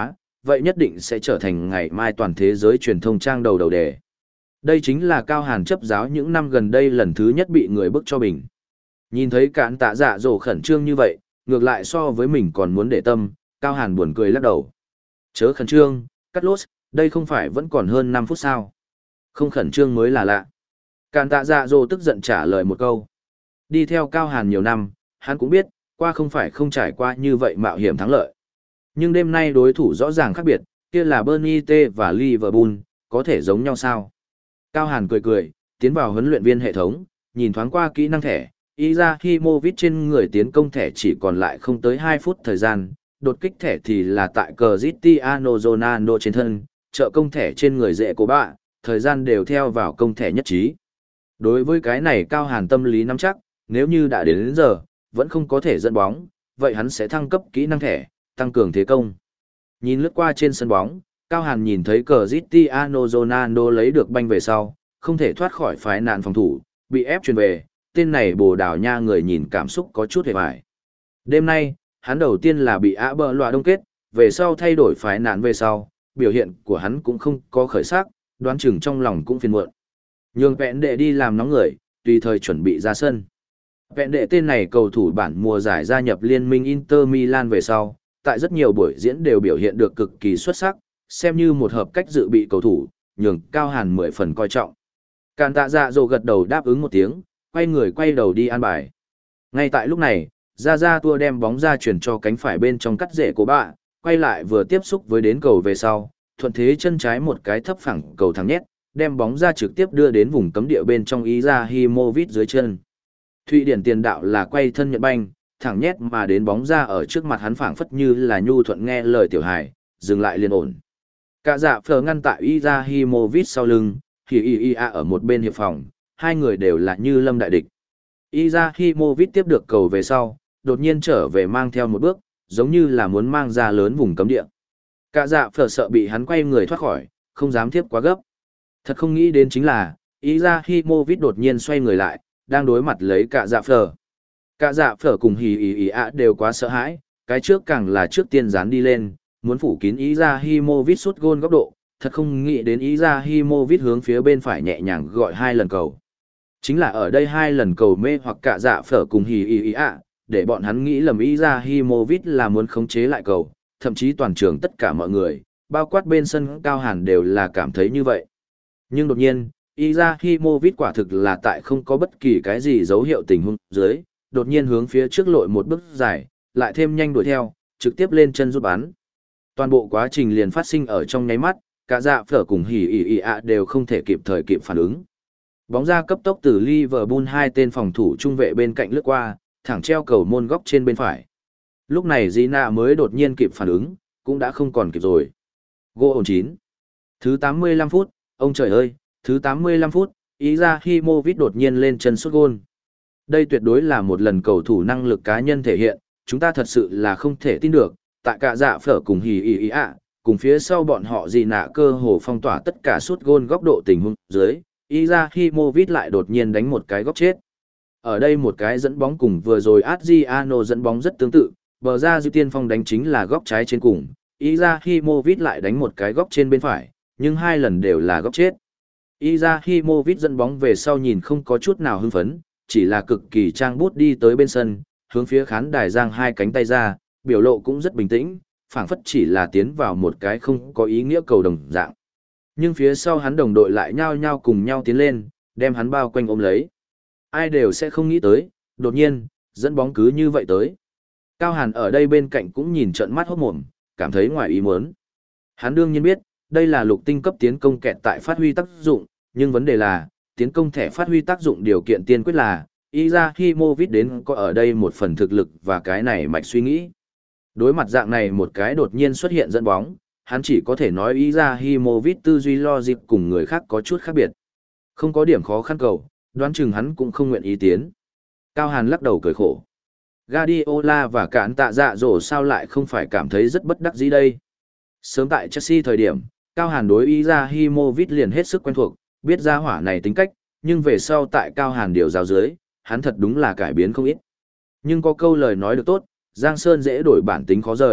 S1: vậy nhất định sẽ trở thành ngày mai toàn thế giới truyền thông trang đầu đầu đề. Đây chính là Cao Hàn chấp giáo những năm gần đây lần thứ nhất bị người bức cho bình. Nhìn thấy cản tạ dạ dỗ khẩn trương như vậy, ngược lại so với mình còn muốn để tâm, Cao Hàn buồn cười lắc đầu. Chớ khẩn trương, cắt lốt, đây không phải vẫn còn hơn năm phút sao. Không khẩn trương mới là lạ. Cản tạ dạ dỗ tức giận trả lời một câu. Đi theo Cao Hàn nhiều năm, hắn cũng biết, qua không phải không trải qua như vậy mạo hiểm thắng lợi. Nhưng đêm nay đối thủ rõ ràng khác biệt, kia là Bernie T và Liverpool, có thể giống nhau sao? Cao Hàn cười cười, tiến vào huấn luyện viên hệ thống, nhìn thoáng qua kỹ năng thẻ, Izahimovic trên người tiến công thẻ chỉ còn lại không tới hai phút thời gian, đột kích thẻ thì là tại Cristiano Ronaldo trên thân, trợ công thẻ trên người dễ của bạ, thời gian đều theo vào công thẻ nhất trí. Đối với cái này Cao Hàn tâm lý nắm chắc, nếu như đã đến, đến giờ, vẫn không có thể dẫn bóng, vậy hắn sẽ thăng cấp kỹ năng thẻ, tăng cường thế công. Nhìn lướt qua trên sân bóng, Cao Hàn nhìn thấy Cristiano Ronaldo lấy được banh về sau, không thể thoát khỏi phái nạn phòng thủ, bị ép chuyền về, tên này Bồ Đào Nha người nhìn cảm xúc có chút hề bại. Đêm nay, hắn đầu tiên là bị ạ bờ loa đông kết, về sau thay đổi phái nạn về sau, biểu hiện của hắn cũng không có khởi sắc, đoán chừng trong lòng cũng phiền muộn. Nhường vẹn đệ đi làm nóng người, tùy thời chuẩn bị ra sân. Vẹn đệ tên này cầu thủ bản mùa giải gia nhập liên minh Inter Milan về sau, tại rất nhiều buổi diễn đều biểu hiện được cực kỳ xuất sắc, xem như một hợp cách dự bị cầu thủ, nhường Cao Hàn mười phần coi trọng. Cản tạ dạ dỗ gật đầu đáp ứng một tiếng, quay người quay đầu đi an bài. Ngay tại lúc này, Ra Ra Tua đem bóng ra chuyển cho cánh phải bên trong cắt rễ của bạ, quay lại vừa tiếp xúc với đến cầu về sau, thuận thế chân trái một cái thấp phẳng cầu thẳng nhét, đem bóng ra trực tiếp đưa đến vùng cấm địa bên trong Izahimovic dưới chân. Thụy Điển tiền đạo là quay thân nhận banh, thẳng nhét mà đến bóng ra ở trước mặt hắn phảng phất như là nhu thuận nghe lời tiểu hài, dừng lại liền ổn. Cả dạ phờ ngăn tại Izahimovic sau lưng, thì i i a ở một bên hiệp phòng, hai người đều là như lâm đại địch. Izahimovic tiếp được cầu về sau, đột nhiên trở về mang theo một bước, giống như là muốn mang ra lớn vùng cấm địa. Cả dạ phờ sợ bị hắn quay người thoát khỏi, không dám tiếp quá gấp. Thật không nghĩ đến chính là, Izahimovic đột nhiên xoay người lại, đang đối mặt lấy cả dạ phờ. Cả dạ phở cùng hì ý ý ạ đều quá sợ hãi, cái trước càng là trước tiên dán đi lên, muốn phủ kín Izahimovic sút gôn góc độ, thật không nghĩ đến Izahimovic hướng phía bên phải nhẹ nhàng gọi hai lần cầu. Chính là ở đây hai lần cầu mê hoặc cả dạ phở cùng hì ý ý ạ, để bọn hắn nghĩ lầm Izahimovic là muốn khống chế lại cầu, thậm chí toàn trường tất cả mọi người, bao quát bên sân Cao Hàn đều là cảm thấy như vậy. Nhưng đột nhiên, Izahimovic quả thực là tại không có bất kỳ cái gì dấu hiệu tình huống dưới, đột nhiên hướng phía trước lội một bước dài, lại thêm nhanh đuổi theo, trực tiếp lên chân rút bắn. Toàn bộ quá trình liền phát sinh ở trong nháy mắt, cả dạ phở cùng hỉ ỉ ỉ ạ đều không thể kịp thời kịp phản ứng. Bóng ra cấp tốc từ Liverpool hai tên phòng thủ trung vệ bên cạnh lướt qua, thẳng treo cầu môn góc trên bên phải. Lúc này Gina mới đột nhiên kịp phản ứng, cũng đã không còn kịp rồi. Goal chín. Thứ tám mươi lăm phút, ông trời ơi, thứ tám mươi lăm phút, Izahimovic đột nhiên lên chân sút gôn. Đây tuyệt đối là một lần cầu thủ năng lực cá nhân thể hiện, chúng ta thật sự là không thể tin được, tại cả dạ phở cùng hì ý ý ạ, cùng phía sau bọn họ gì nạ cơ hồ phong tỏa tất cả sút gôn góc độ tình huống dưới, Izahimovic lại đột nhiên đánh một cái góc chết. Ở đây một cái dẫn bóng cùng vừa rồi Adriano dẫn bóng rất tương tự, bờ ra dư tiên phong đánh chính là góc trái trên cùng, Izahimovic lại đánh một cái góc trên bên phải, nhưng hai lần đều là góc chết. Izahimovic dẫn bóng về sau nhìn không có chút nào hưng phấn, chỉ là cực kỳ trang bút đi tới bên sân, hướng phía khán đài giang hai cánh tay ra, biểu lộ cũng rất bình tĩnh, phảng phất chỉ là tiến vào một cái không có ý nghĩa cầu đồng dạng. Nhưng phía sau hắn đồng đội lại nhao nhao cùng nhau tiến lên, đem hắn bao quanh ôm lấy. Ai đều sẽ không nghĩ tới, đột nhiên, dẫn bóng cứ như vậy tới. Cao Hàn ở đây bên cạnh cũng nhìn trợn mắt hốt mồm, cảm thấy ngoài ý muốn. Hắn đương nhiên biết, đây là lục tinh cấp tiến công kẹt tại phát huy tác dụng, nhưng vấn đề là, tiến công thẻ phát huy tác dụng điều kiện tiên quyết là, Izahimovic đến có ở đây một phần thực lực và cái này mạch suy nghĩ. Đối mặt dạng này một cái đột nhiên xuất hiện dẫn bóng, hắn chỉ có thể nói Izahimovic tư duy logic cùng người khác có chút khác biệt. Không có điểm khó khăn cầu, đoán chừng hắn cũng không nguyện ý tiến. Cao Hàn lắc đầu cười khổ. Guardiola và cản tạ dạ dỗ sao lại không phải cảm thấy rất bất đắc dĩ đây. Sớm tại Chelsea thời điểm, Cao Hàn đối Izahimovic liền hết sức quen thuộc, biết ra hỏa này tính cách, nhưng về sau tại Cao Hàn điều giáo dưới, hắn thật đúng là cải biến không ít. Nhưng có câu lời nói được tốt, Giang Sơn dễ đổi bản tính khó rời,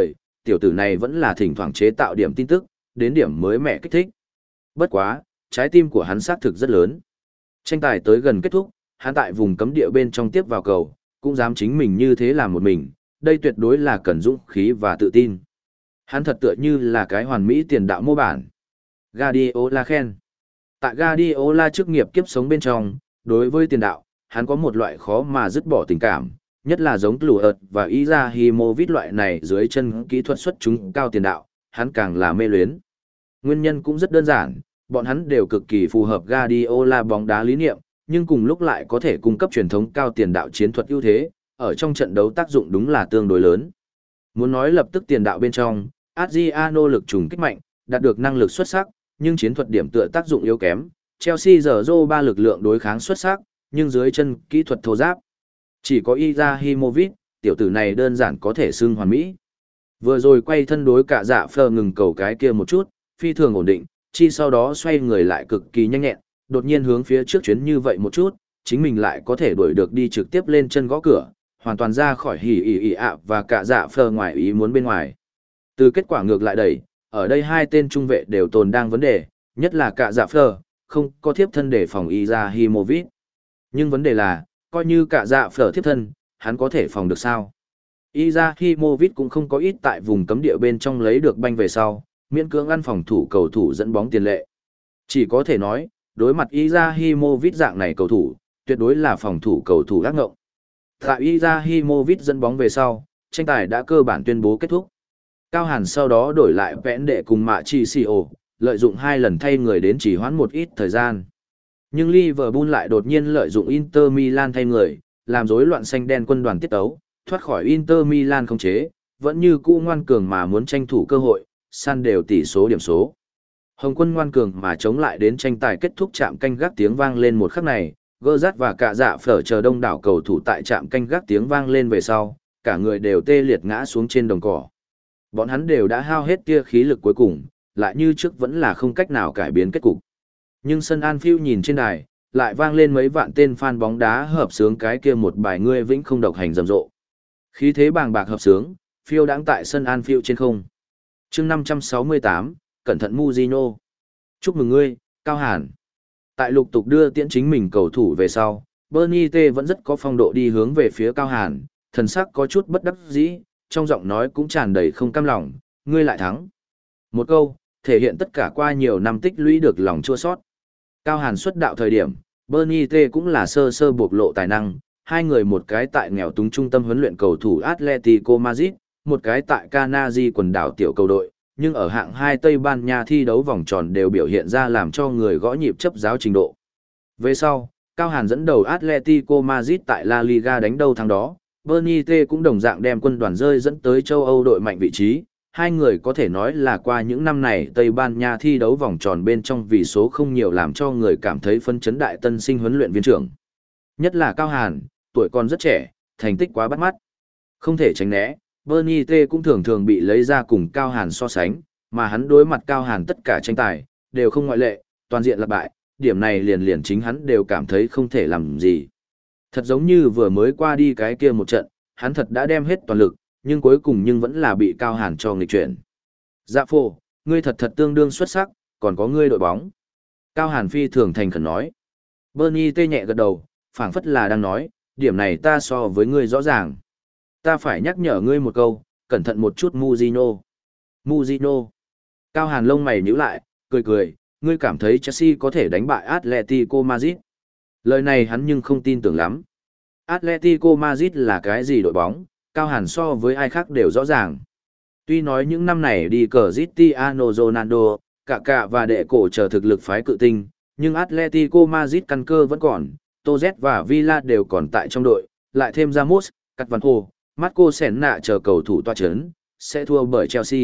S1: tiểu tử này vẫn là thỉnh thoảng chế tạo điểm tin tức, đến điểm mới mẻ kích thích. Bất quá, trái tim của hắn xác thực rất lớn. Tranh tài tới gần kết thúc, hắn tại vùng cấm địa bên trong tiếp vào cầu, cũng dám chính mình như thế làm một mình, đây tuyệt đối là cần dũng khí và tự tin. Hắn thật tựa như là cái hoàn mỹ tiền đạo mô bản. Guardiola khen. Tại Guardiola chức nghiệp kiếp sống bên trong, đối với tiền đạo, hắn có một loại khó mà dứt bỏ tình cảm, nhất là giống Luert và Izahimovic loại này dưới chân kỹ thuật xuất chúng cao tiền đạo, hắn càng là mê luyến. Nguyên nhân cũng rất đơn giản, bọn hắn đều cực kỳ phù hợp Guardiola bóng đá lý niệm, nhưng cùng lúc lại có thể cung cấp truyền thống cao tiền đạo chiến thuật ưu thế, ở trong trận đấu tác dụng đúng là tương đối lớn. Muốn nói lập tức tiền đạo bên trong, Adriano lực trùng kích mạnh, đạt được năng lực xuất sắc, nhưng chiến thuật điểm tựa tác dụng yếu kém. Chelsea giờ Zô ba lực lượng đối kháng xuất sắc, nhưng dưới chân kỹ thuật thô giáp. Chỉ có Izahimovic, tiểu tử này đơn giản có thể xưng hoàn mỹ. Vừa rồi quay thân đối cả dạ phờ ngừng cầu cái kia một chút, phi thường ổn định, chi sau đó xoay người lại cực kỳ nhanh nhẹn, đột nhiên hướng phía trước chuyến như vậy một chút, chính mình lại có thể đuổi được đi trực tiếp lên chân gõ cửa, hoàn toàn ra khỏi hỉ ỉ ỉ ạ và cả dạ phờ ngoài ý muốn bên ngoài. Từ kết quả ngược lại đẩy, ở đây hai tên trung vệ đều tồn đang vấn đề, nhất là cả dạ phờ, không có thiếp thân để phòng Izahimovic. Nhưng vấn đề là, coi như cả dạ phờ thiếp thân, hắn có thể phòng được sao? Izahimovic cũng không có ít tại vùng cấm địa bên trong lấy được banh về sau, miễn cưỡng ăn phòng thủ cầu thủ dẫn bóng tiền lệ. Chỉ có thể nói, đối mặt Izahimovic dạng này cầu thủ, tuyệt đối là phòng thủ cầu thủ ác ngộng. Tại Izahimovic dẫn bóng về sau, tranh tài đã cơ bản tuyên bố kết thúc. Cao Hàn sau đó đổi lại vẽn đệ cùng Mạ Chi Xì ổ, lợi dụng hai lần thay người đến chỉ hoãn một ít thời gian. Nhưng Liverpool lại đột nhiên lợi dụng Inter Milan thay người, làm rối loạn xanh đen quân đoàn tiết tấu, thoát khỏi Inter Milan khống chế, vẫn như cũ ngoan cường mà muốn tranh thủ cơ hội, san đều tỷ số điểm số. Hồng quân ngoan cường mà chống lại đến tranh tài kết thúc chạm canh gác tiếng vang lên một khắc này, gơ rát và cả dạ phở chờ đông đảo cầu thủ tại trạm canh gác tiếng vang lên về sau, cả người đều tê liệt ngã xuống trên đồng cỏ. Bọn hắn đều đã hao hết tia khí lực cuối cùng, lại như trước vẫn là không cách nào cải biến kết cục. Nhưng sân Anfield nhìn trên đài, lại vang lên mấy vạn tên fan bóng đá hợp sướng cái kia một bài ngươi vĩnh không độc hành rầm rộ. Khí thế bàng bạc hợp sướng, phiêu đãng tại sân Anfield trên không. Chương năm trăm sáu mươi tám, cẩn thận Mujino. Chúc mừng ngươi, Cao Hàn. Tại lục tục đưa tiễn chính mình cầu thủ về sau, Bernie T vẫn rất có phong độ đi hướng về phía Cao Hàn, thần sắc có chút bất đắc dĩ, trong giọng nói cũng tràn đầy không cam lòng, ngươi lại thắng. Một câu, thể hiện tất cả qua nhiều năm tích lũy được lòng chua sót. Cao Hàn xuất đạo thời điểm, Bernie T cũng là sơ sơ bộc lộ tài năng, hai người một cái tại nghèo túng trung tâm huấn luyện cầu thủ Atletico Madrid, một cái tại Canary quần đảo tiểu cầu đội, nhưng ở hạng hai Tây Ban Nha thi đấu vòng tròn đều biểu hiện ra làm cho người gõ nhịp chấp giáo trình độ. Về sau, Cao Hàn dẫn đầu Atletico Madrid tại La Liga đánh đâu thắng đó, Bernie T cũng đồng dạng đem quân đoàn rơi dẫn tới châu Âu đội mạnh vị trí. Hai người có thể nói là qua những năm này Tây Ban Nha thi đấu vòng tròn bên trong vì số không nhiều làm cho người cảm thấy phân chấn đại tân sinh huấn luyện viên trưởng. Nhất là Cao Hàn, tuổi còn rất trẻ, thành tích quá bắt mắt. Không thể tránh né, Bernie T cũng thường thường bị lấy ra cùng Cao Hàn so sánh, mà hắn đối mặt Cao Hàn tất cả tranh tài, đều không ngoại lệ, toàn diện là bại, điểm này liền liền chính hắn đều cảm thấy không thể làm gì. Thật giống như vừa mới qua đi cái kia một trận, hắn thật đã đem hết toàn lực, nhưng cuối cùng nhưng vẫn là bị Cao Hàn cho nghịch chuyển. Dạ phô, ngươi thật thật tương đương xuất sắc, còn có ngươi đội bóng. Cao Hàn phi thường thành khẩn nói. Bernie tê nhẹ gật đầu, phảng phất là đang nói, điểm này ta so với ngươi rõ ràng. Ta phải nhắc nhở ngươi một câu, cẩn thận một chút Mujino. Mujino. Cao Hàn lông mày nhíu lại, cười cười, ngươi cảm thấy Chelsea có thể đánh bại Atletico Madrid. Lời này hắn nhưng không tin tưởng lắm. Atletico Madrid là cái gì đội bóng, Cao Hàn so với ai khác đều rõ ràng. Tuy nói những năm này đi cờ Cristiano Ronaldo, Kaká và đệ cổ chờ thực lực phái cự tinh, nhưng Atletico Madrid căn cơ vẫn còn, Toz và Villa đều còn tại trong đội, lại thêm Ramos, Cắt Văn Hồ, Marco Senna chờ cầu thủ toa chấn, sẽ thua bởi Chelsea.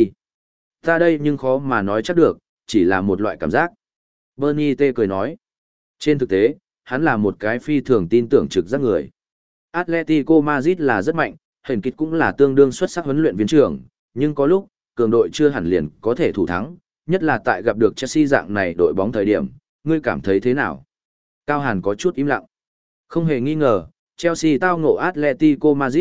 S1: Ta đây nhưng khó mà nói chắc được, chỉ là một loại cảm giác. Bernie T cười nói. Trên thực tế, hắn là một cái phi thường tin tưởng trực giác người. Atletico Madrid là rất mạnh, Hình Kịch cũng là tương đương xuất sắc huấn luyện viên trưởng, nhưng có lúc, cường đội chưa hẳn liền có thể thủ thắng, nhất là tại gặp được Chelsea dạng này đội bóng thời điểm, ngươi cảm thấy thế nào? Cao Hàn có chút im lặng. Không hề nghi ngờ, Chelsea tao ngộ Atletico Madrid,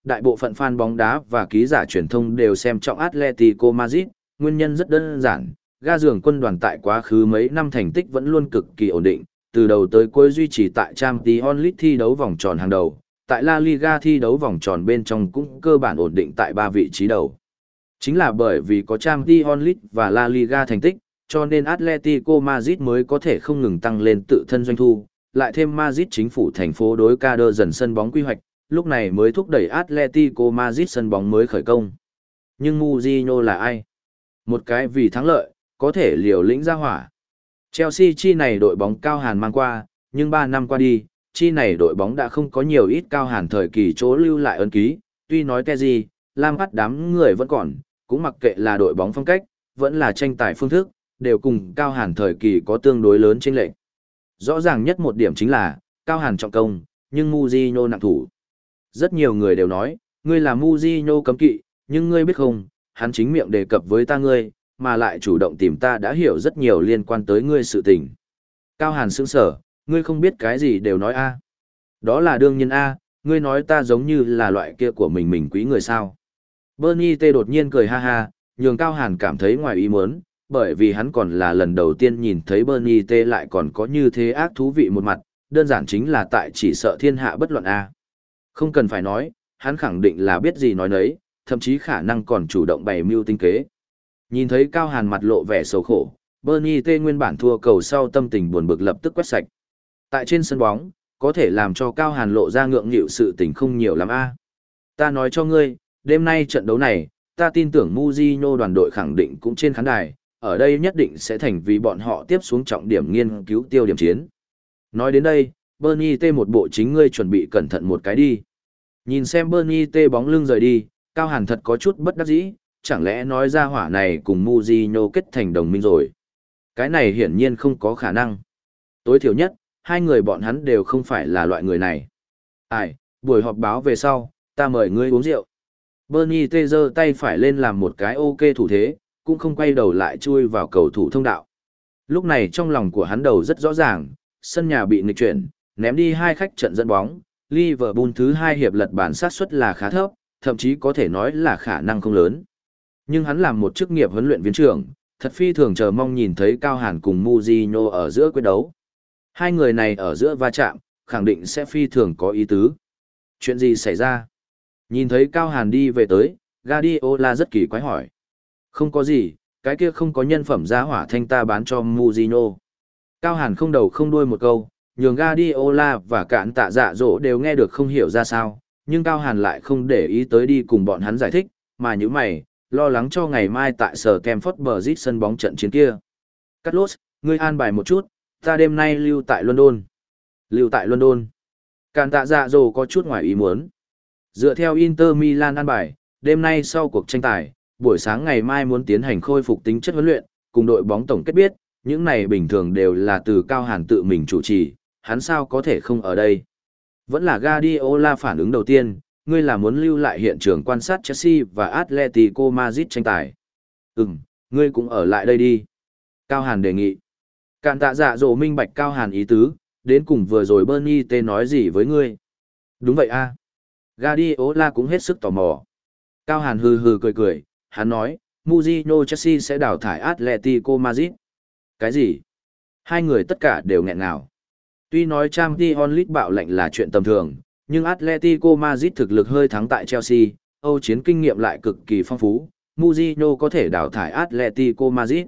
S1: đại bộ phận fan bóng đá và ký giả truyền thông đều xem trọng Atletico Madrid, nguyên nhân rất đơn giản, ga giường quân đoàn tại quá khứ mấy năm thành tích vẫn luôn cực kỳ ổn định, từ đầu tới cuối duy trì tại Champions League thi đấu vòng tròn hàng đầu, tại La Liga thi đấu vòng tròn bên trong cũng cơ bản ổn định tại ba vị trí đầu. Chính là bởi vì có Champions League và La Liga thành tích, cho nên Atletico Madrid mới có thể không ngừng tăng lên tự thân doanh thu, lại thêm Madrid chính phủ thành phố đối ca đơ dần sân bóng quy hoạch, lúc này mới thúc đẩy Atletico Madrid sân bóng mới khởi công. Nhưng Mourinho là ai? Một cái vì thắng lợi, có thể liều lĩnh ra hỏa. Chelsea chi này đội bóng cao hàn mang qua, nhưng ba năm qua đi, chi này đội bóng đã không có nhiều ít cao hàn thời kỳ chỗ lưu lại ấn ký, tuy nói cái gì, Lampard đám người vẫn còn, cũng mặc kệ là đội bóng phong cách, vẫn là tranh tài phương thức, đều cùng cao hàn thời kỳ có tương đối lớn chênh lệch. Rõ ràng nhất một điểm chính là, cao hàn trọng công, nhưng Mourinho nặng thủ. Rất nhiều người đều nói, ngươi là Mourinho cấm kỵ, nhưng ngươi biết không, hắn chính miệng đề cập với ta ngươi, mà lại chủ động tìm ta đã hiểu rất nhiều liên quan tới ngươi sự tình. Cao hàn sững sở, ngươi không biết cái gì đều nói a. Đó là đương nhiên a, ngươi nói ta giống như là loại kia của mình mình quý người sao. Bernie T đột nhiên cười ha ha, nhường Cao Hàn cảm thấy ngoài ý muốn, bởi vì hắn còn là lần đầu tiên nhìn thấy Bernie T lại còn có như thế ác thú vị một mặt, đơn giản chính là tại chỉ sợ thiên hạ bất luận a. Không cần phải nói, hắn khẳng định là biết gì nói nấy, thậm chí khả năng còn chủ động bày mưu tinh kế. Nhìn thấy Cao Hàn mặt lộ vẻ xấu khổ, Bernie T nguyên bản thua cầu sau tâm tình buồn bực lập tức quét sạch. Tại trên sân bóng, có thể làm cho Cao Hàn lộ ra ngượng nghịu sự tình không nhiều lắm a. Ta nói cho ngươi, đêm nay trận đấu này, ta tin tưởng Mourinho đoàn đội khẳng định cũng trên khán đài, ở đây nhất định sẽ thành vì bọn họ tiếp xuống trọng điểm nghiên cứu tiêu điểm chiến. Nói đến đây, Bernie T một bộ chính ngươi chuẩn bị cẩn thận một cái đi. Nhìn xem Bernie T bóng lưng rời đi, Cao Hàn thật có chút bất đắc dĩ, chẳng lẽ nói ra hỏa này cùng Mourinho kết thành đồng minh rồi. Cái này hiển nhiên không có khả năng. Tối thiểu nhất, hai người bọn hắn đều không phải là loại người này. Ai, buổi họp báo về sau, ta mời ngươi uống rượu. Bernie T giơ tay phải lên làm một cái ok thủ thế, cũng không quay đầu lại chui vào cầu thủ thông đạo. Lúc này trong lòng của hắn đầu rất rõ ràng, sân nhà bị nghịch chuyển, ném đi hai khách trận dẫn bóng, Liverpool thứ hai hiệp lật bàn sát suất là khá thấp, thậm chí có thể nói là khả năng không lớn. Nhưng hắn làm một chức nghiệp huấn luyện viên trưởng, thật phi thường chờ mong nhìn thấy Cao Hàn cùng Mourinho ở giữa quyết đấu. Hai người này ở giữa va chạm, khẳng định sẽ phi thường có ý tứ. Chuyện gì xảy ra? Nhìn thấy Cao Hàn đi về tới, Guardiola rất kỳ quái hỏi. Không có gì, cái kia không có nhân phẩm giá hỏa thanh ta bán cho Mourinho. Cao Hàn không đầu không đuôi một câu, nhường Guardiola và cạn tạ dạ dỗ đều nghe được không hiểu ra sao, nhưng Cao Hàn lại không để ý tới đi cùng bọn hắn giải thích, mà như mày, lo lắng cho ngày mai tại sở Stamford Bridge sân bóng trận chiến kia. Carlos, ngươi an bài một chút, ta đêm nay lưu tại London. Lưu tại London. Cạn tạ dạ dỗ có chút ngoài ý muốn. Dựa theo Inter Milan an bài, đêm nay sau cuộc tranh tài, buổi sáng ngày mai muốn tiến hành khôi phục tính chất huấn luyện, cùng đội bóng tổng kết biết, những này bình thường đều là từ Cao Hàn tự mình chủ trì, hắn sao có thể không ở đây. Vẫn là Guardiola phản ứng đầu tiên, ngươi là muốn lưu lại hiện trường quan sát Chelsea và Atletico Madrid tranh tài. Ừm, ngươi cũng ở lại đây đi. Cao Hàn đề nghị. Cạn tạ dạ dỗ minh bạch Cao Hàn ý tứ, đến cùng vừa rồi Bernie T nói gì với ngươi. Đúng vậy a. Guardiola cũng hết sức tò mò. Cao Hàn hừ hừ cười cười, hắn nói, Mourinho Chelsea sẽ đào thải Atletico Madrid. Cái gì? Hai người tất cả đều nghẹn ngào. Tuy nói Champions League bạo lệnh là chuyện tầm thường, nhưng Atletico Madrid thực lực hơi thắng tại Chelsea, Âu chiến kinh nghiệm lại cực kỳ phong phú, Mourinho có thể đào thải Atletico Madrid.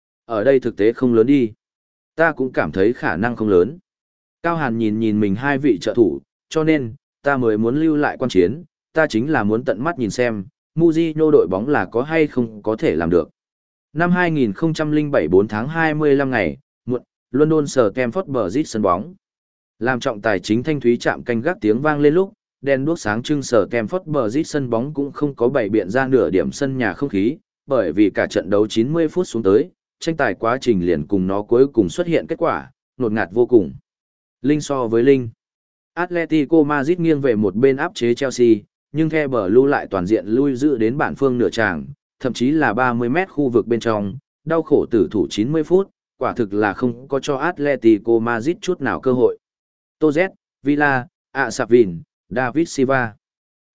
S1: Ở đây thực tế không lớn đi. Ta cũng cảm thấy khả năng không lớn. Cao Hàn nhìn nhìn mình hai vị trợ thủ, cho nên, ta mới muốn lưu lại quan chiến, ta chính là muốn tận mắt nhìn xem, Mourinho đội bóng là có hay không có thể làm được. Năm hai nghìn không trăm lẻ bảy bốn tháng hai mươi lăm ngày, muộn, London sở Stamford Bridge sân bóng. Làm trọng tài chính thanh thúy chạm canh gác tiếng vang lên lúc, đèn đuốc sáng trưng sở Stamford Bridge sân bóng cũng không có bày biện ra nửa điểm sân nhà không khí, bởi vì cả trận đấu chín mươi phút xuống tới, tranh tài quá trình liền cùng nó cuối cùng xuất hiện kết quả, nột ngạt vô cùng. Linh so với Linh. Atletico Madrid nghiêng về một bên áp chế Chelsea, nhưng The Blue lại toàn diện lui giữ đến bản phương nửa tràng, thậm chí là ba mươi mét khu vực bên trong, đau khổ tử thủ chín mươi phút, quả thực là không có cho Atletico Madrid chút nào cơ hội. Toz, Villa, Asavin, David Silva.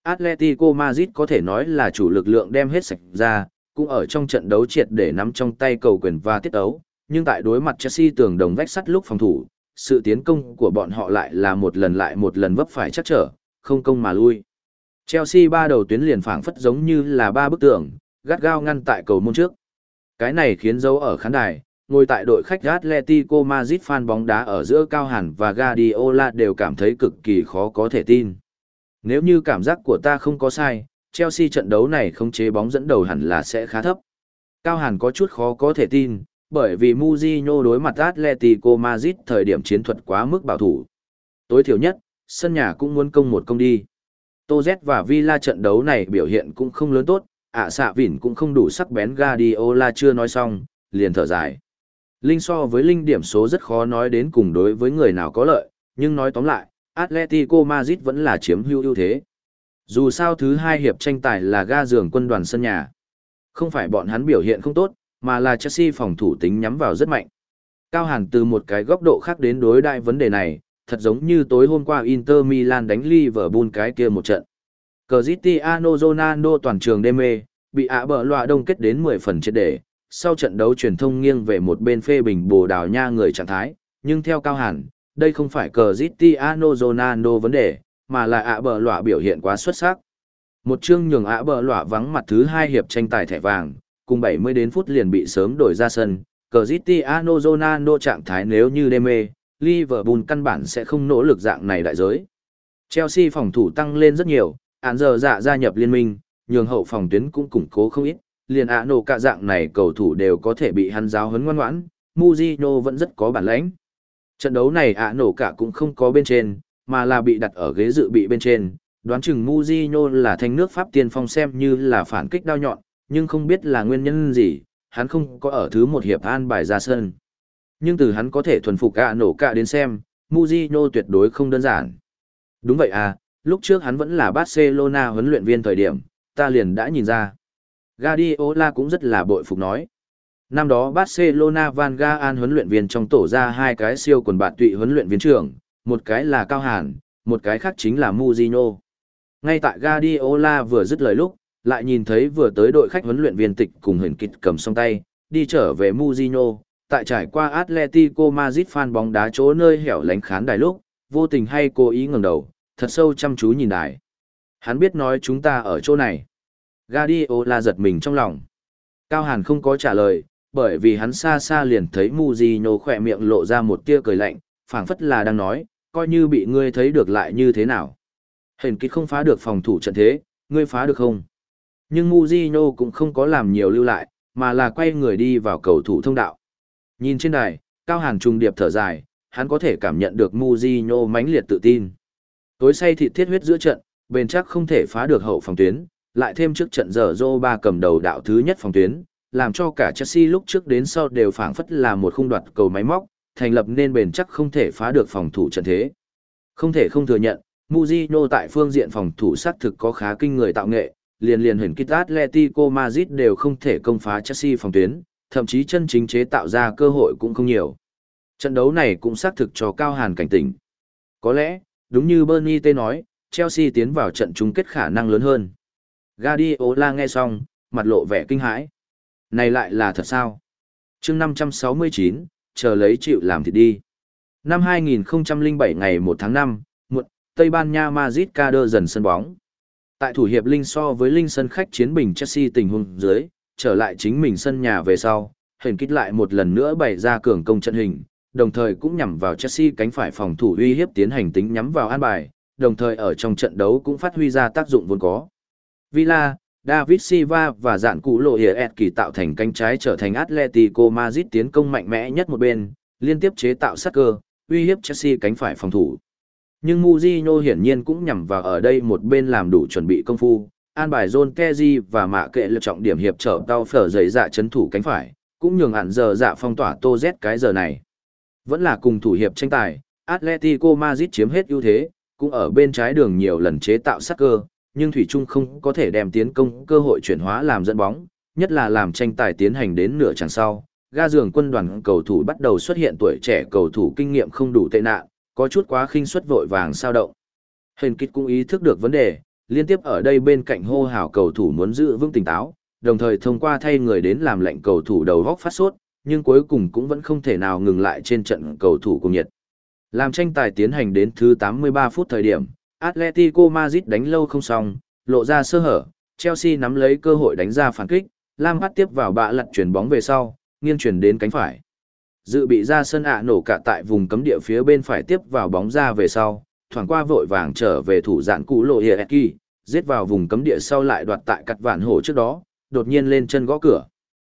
S1: Atletico Madrid có thể nói là chủ lực lượng đem hết sạch ra, cũng ở trong trận đấu triệt để nắm trong tay cầu quyền và tiết đấu, nhưng tại đối mặt Chelsea tường đồng vách sắt lúc phòng thủ, sự tiến công của bọn họ lại là một lần lại một lần vấp phải chắc trở, không công mà lui. Chelsea ba đầu tuyến liền phảng phất giống như là ba bức tường, gắt gao ngăn tại cầu môn trước. Cái này khiến dấu ở khán đài, ngồi tại đội khách Atletico Madrid fan bóng đá ở giữa Cao Hàn và Guardiola đều cảm thấy cực kỳ khó có thể tin. Nếu như cảm giác của ta không có sai, Chelsea trận đấu này không chế bóng dẫn đầu hẳn là sẽ khá thấp. Cao Hàn có chút khó có thể tin, bởi vì Mourinho đối mặt Atletico Madrid thời điểm chiến thuật quá mức bảo thủ. Tối thiểu nhất, sân nhà cũng muốn công một công đi. Tô Z và Villa trận đấu này biểu hiện cũng không lớn tốt, ạ xạ vỉn cũng không đủ sắc bén. Guardiola chưa nói xong, liền thở dài. Linh so với Linh điểm số rất khó nói đến cùng đối với người nào có lợi, nhưng nói tóm lại, Atletico Madrid vẫn là chiếm hữu ưu thế. Dù sao thứ hai hiệp tranh tài là ga giường quân đoàn sân nhà. Không phải bọn hắn biểu hiện không tốt, mà là Chelsea phòng thủ tính nhắm vào rất mạnh. Cao Hàn từ một cái góc độ khác đến đối đại vấn đề này, thật giống như tối hôm qua Inter Milan đánh Liverpool cái kia một trận. Cristiano Ronaldo toàn trường đê mê, bị ạ bờ loạ đông kết đến mười phần triệt để. Sau trận đấu truyền thông nghiêng về một bên phê bình Bồ Đào Nha người trạng thái, nhưng theo Cao Hàn, đây không phải Cristiano Ronaldo vấn đề, mà là ạ bờ loạ biểu hiện quá xuất sắc. Một chương nhường ạ bờ loạ vắng mặt thứ hai hiệp tranh tài thẻ vàng, cùng bảy mươi đến phút liền bị sớm đổi ra sân. Cristiano Ronaldo trạng thái nếu như đê mê, Liverpool căn bản sẽ không nỗ lực dạng này đại giới. Chelsea phòng thủ tăng lên rất nhiều, án giờ dạ gia nhập liên minh, nhường hậu phòng tuyến cũng củng cố không ít, liền ạ nổ cả dạng này cầu thủ đều có thể bị hắn giáo huấn ngoan ngoãn, Mourinho vẫn rất có bản lãnh. Trận đấu này ạ nổ cả cũng không có bên trên, mà là bị đặt ở ghế dự bị bên trên, đoán chừng Mourinho là thanh nước Pháp tiên phong xem như là phản kích đao nhọn, nhưng không biết là nguyên nhân gì, hắn không có ở thứ một hiệp an bài ra sân. Nhưng từ hắn có thể thuần phục ạ nổ cả đến xem, Mourinho tuyệt đối không đơn giản. Đúng vậy à, lúc trước hắn vẫn là Barcelona huấn luyện viên thời điểm, ta liền đã nhìn ra. Guardiola cũng rất là bội phục nói. Năm đó Barcelona Van Gaal huấn luyện viên trong tổ ra hai cái siêu quần bạn tụy huấn luyện viên trưởng, một cái là Cao Hàn, một cái khác chính là Mourinho. Ngay tại Guardiola vừa dứt lời lúc, lại nhìn thấy vừa tới đội khách huấn luyện viên tịch cùng hình kịch cầm song tay, đi trở về Mourinho, tại trải qua Atletico Madrid fan bóng đá chỗ nơi hẻo lánh khán đài lúc, vô tình hay cố ý ngẩng đầu, thật sâu chăm chú nhìn đài. Hắn biết nói chúng ta ở chỗ này. Guardiola giật mình trong lòng. Cao Hàn không có trả lời, bởi vì hắn xa xa liền thấy Mourinho khỏe miệng lộ ra một tia cười lạnh, phảng phất là đang nói, coi như bị ngươi thấy được lại như thế nào. Hình kích không phá được phòng thủ trận thế, ngươi phá được không? Nhưng Mourinho cũng không có làm nhiều lưu lại, mà là quay người đi vào cầu thủ thông đạo. Nhìn trên đài, Cao Hàn trùng điệp thở dài, hắn có thể cảm nhận được Mourinho mãnh liệt tự tin. Tối say thịt thiết huyết giữa trận, bền chắc không thể phá được hậu phòng tuyến, lại thêm trước trận giờ Zô ba cầm đầu đạo thứ nhất phòng tuyến, làm cho cả Chelsea lúc trước đến sau đều phảng phất là một khung đoạt cầu máy móc, thành lập nên bền chắc không thể phá được phòng thủ trận thế. Không thể không thừa nhận, Mourinho tại phương diện phòng thủ xác thực có khá kinh người tạo nghệ, liền liền huyền kích Atletico Madrid đều không thể công phá Chelsea phòng tuyến, thậm chí chân chính chế tạo ra cơ hội cũng không nhiều. Trận đấu này cũng xác thực cho Cao Hàn cảnh tỉnh. Có lẽ, đúng như Bernie T nói, Chelsea tiến vào trận chung kết khả năng lớn hơn. Guardiola nghe xong, mặt lộ vẻ kinh hãi. Này lại là thật sao? Chương năm trăm sáu mươi chín, chờ lấy chịu làm thịt đi. Năm hai nghìn không trăm lẻ bảy ngày một tháng năm, muộn, Tây Ban Nha Madrid ca đơ dần sân bóng. Tại thủ hiệp Linh so với Linh sân khách chiến bình Chelsea tình huống dưới, trở lại chính mình sân nhà về sau, hình kích lại một lần nữa bày ra cường công trận hình, đồng thời cũng nhằm vào Chelsea cánh phải phòng thủ uy hiếp tiến hành tính nhắm vào an bài, đồng thời ở trong trận đấu cũng phát huy ra tác dụng vốn có. Villa, David Silva và dạn cụ lộ hiệp kỳ tạo thành cánh trái trở thành Atletico Madrid tiến công mạnh mẽ nhất một bên, liên tiếp chế tạo sát cơ, uy hiếp Chelsea cánh phải phòng thủ. Nhưng Mourinho hiển nhiên cũng nhằm vào ở đây một bên làm đủ chuẩn bị công phu, an bài John Terry và mạ kệ lực trọng điểm hiệp trở tao phở giấy dạ chấn thủ cánh phải, cũng nhường hẳn giờ dạ phong tỏa Tô Z cái giờ này. Vẫn là cùng thủ hiệp tranh tài, Atletico Madrid chiếm hết ưu thế, cũng ở bên trái đường nhiều lần chế tạo sát cơ, nhưng thủy chung không có thể đem tiến công cơ hội chuyển hóa làm dẫn bóng, nhất là làm tranh tài tiến hành đến nửa chặng sau, ga giường quân đoàn cầu thủ bắt đầu xuất hiện tuổi trẻ cầu thủ kinh nghiệm không đủ tệ nạn, có chút quá khinh suất vội vàng sao động. Hình kích cũng ý thức được vấn đề, liên tiếp ở đây bên cạnh hô hào cầu thủ muốn giữ vững tỉnh táo, đồng thời thông qua thay người đến làm lệnh cầu thủ đầu góc phát sốt, nhưng cuối cùng cũng vẫn không thể nào ngừng lại trên trận cầu thủ cùng nhiệt. Làm tranh tài tiến hành đến thứ tám mươi ba phút thời điểm, Atletico Madrid đánh lâu không xong, lộ ra sơ hở, Chelsea nắm lấy cơ hội đánh ra phản kích, Lampard tiếp vào bạ lật chuyển bóng về sau, nghiêng chuyển đến cánh phải. Dự bị ra sân ạ nổ cả tại vùng cấm địa phía bên phải tiếp vào bóng ra về sau, thoảng qua vội vàng trở về thủ dạn cũ lộ Hieki, giết vào vùng cấm địa sau lại đoạt tại cắt vạn hổ trước đó, đột nhiên lên chân gõ cửa.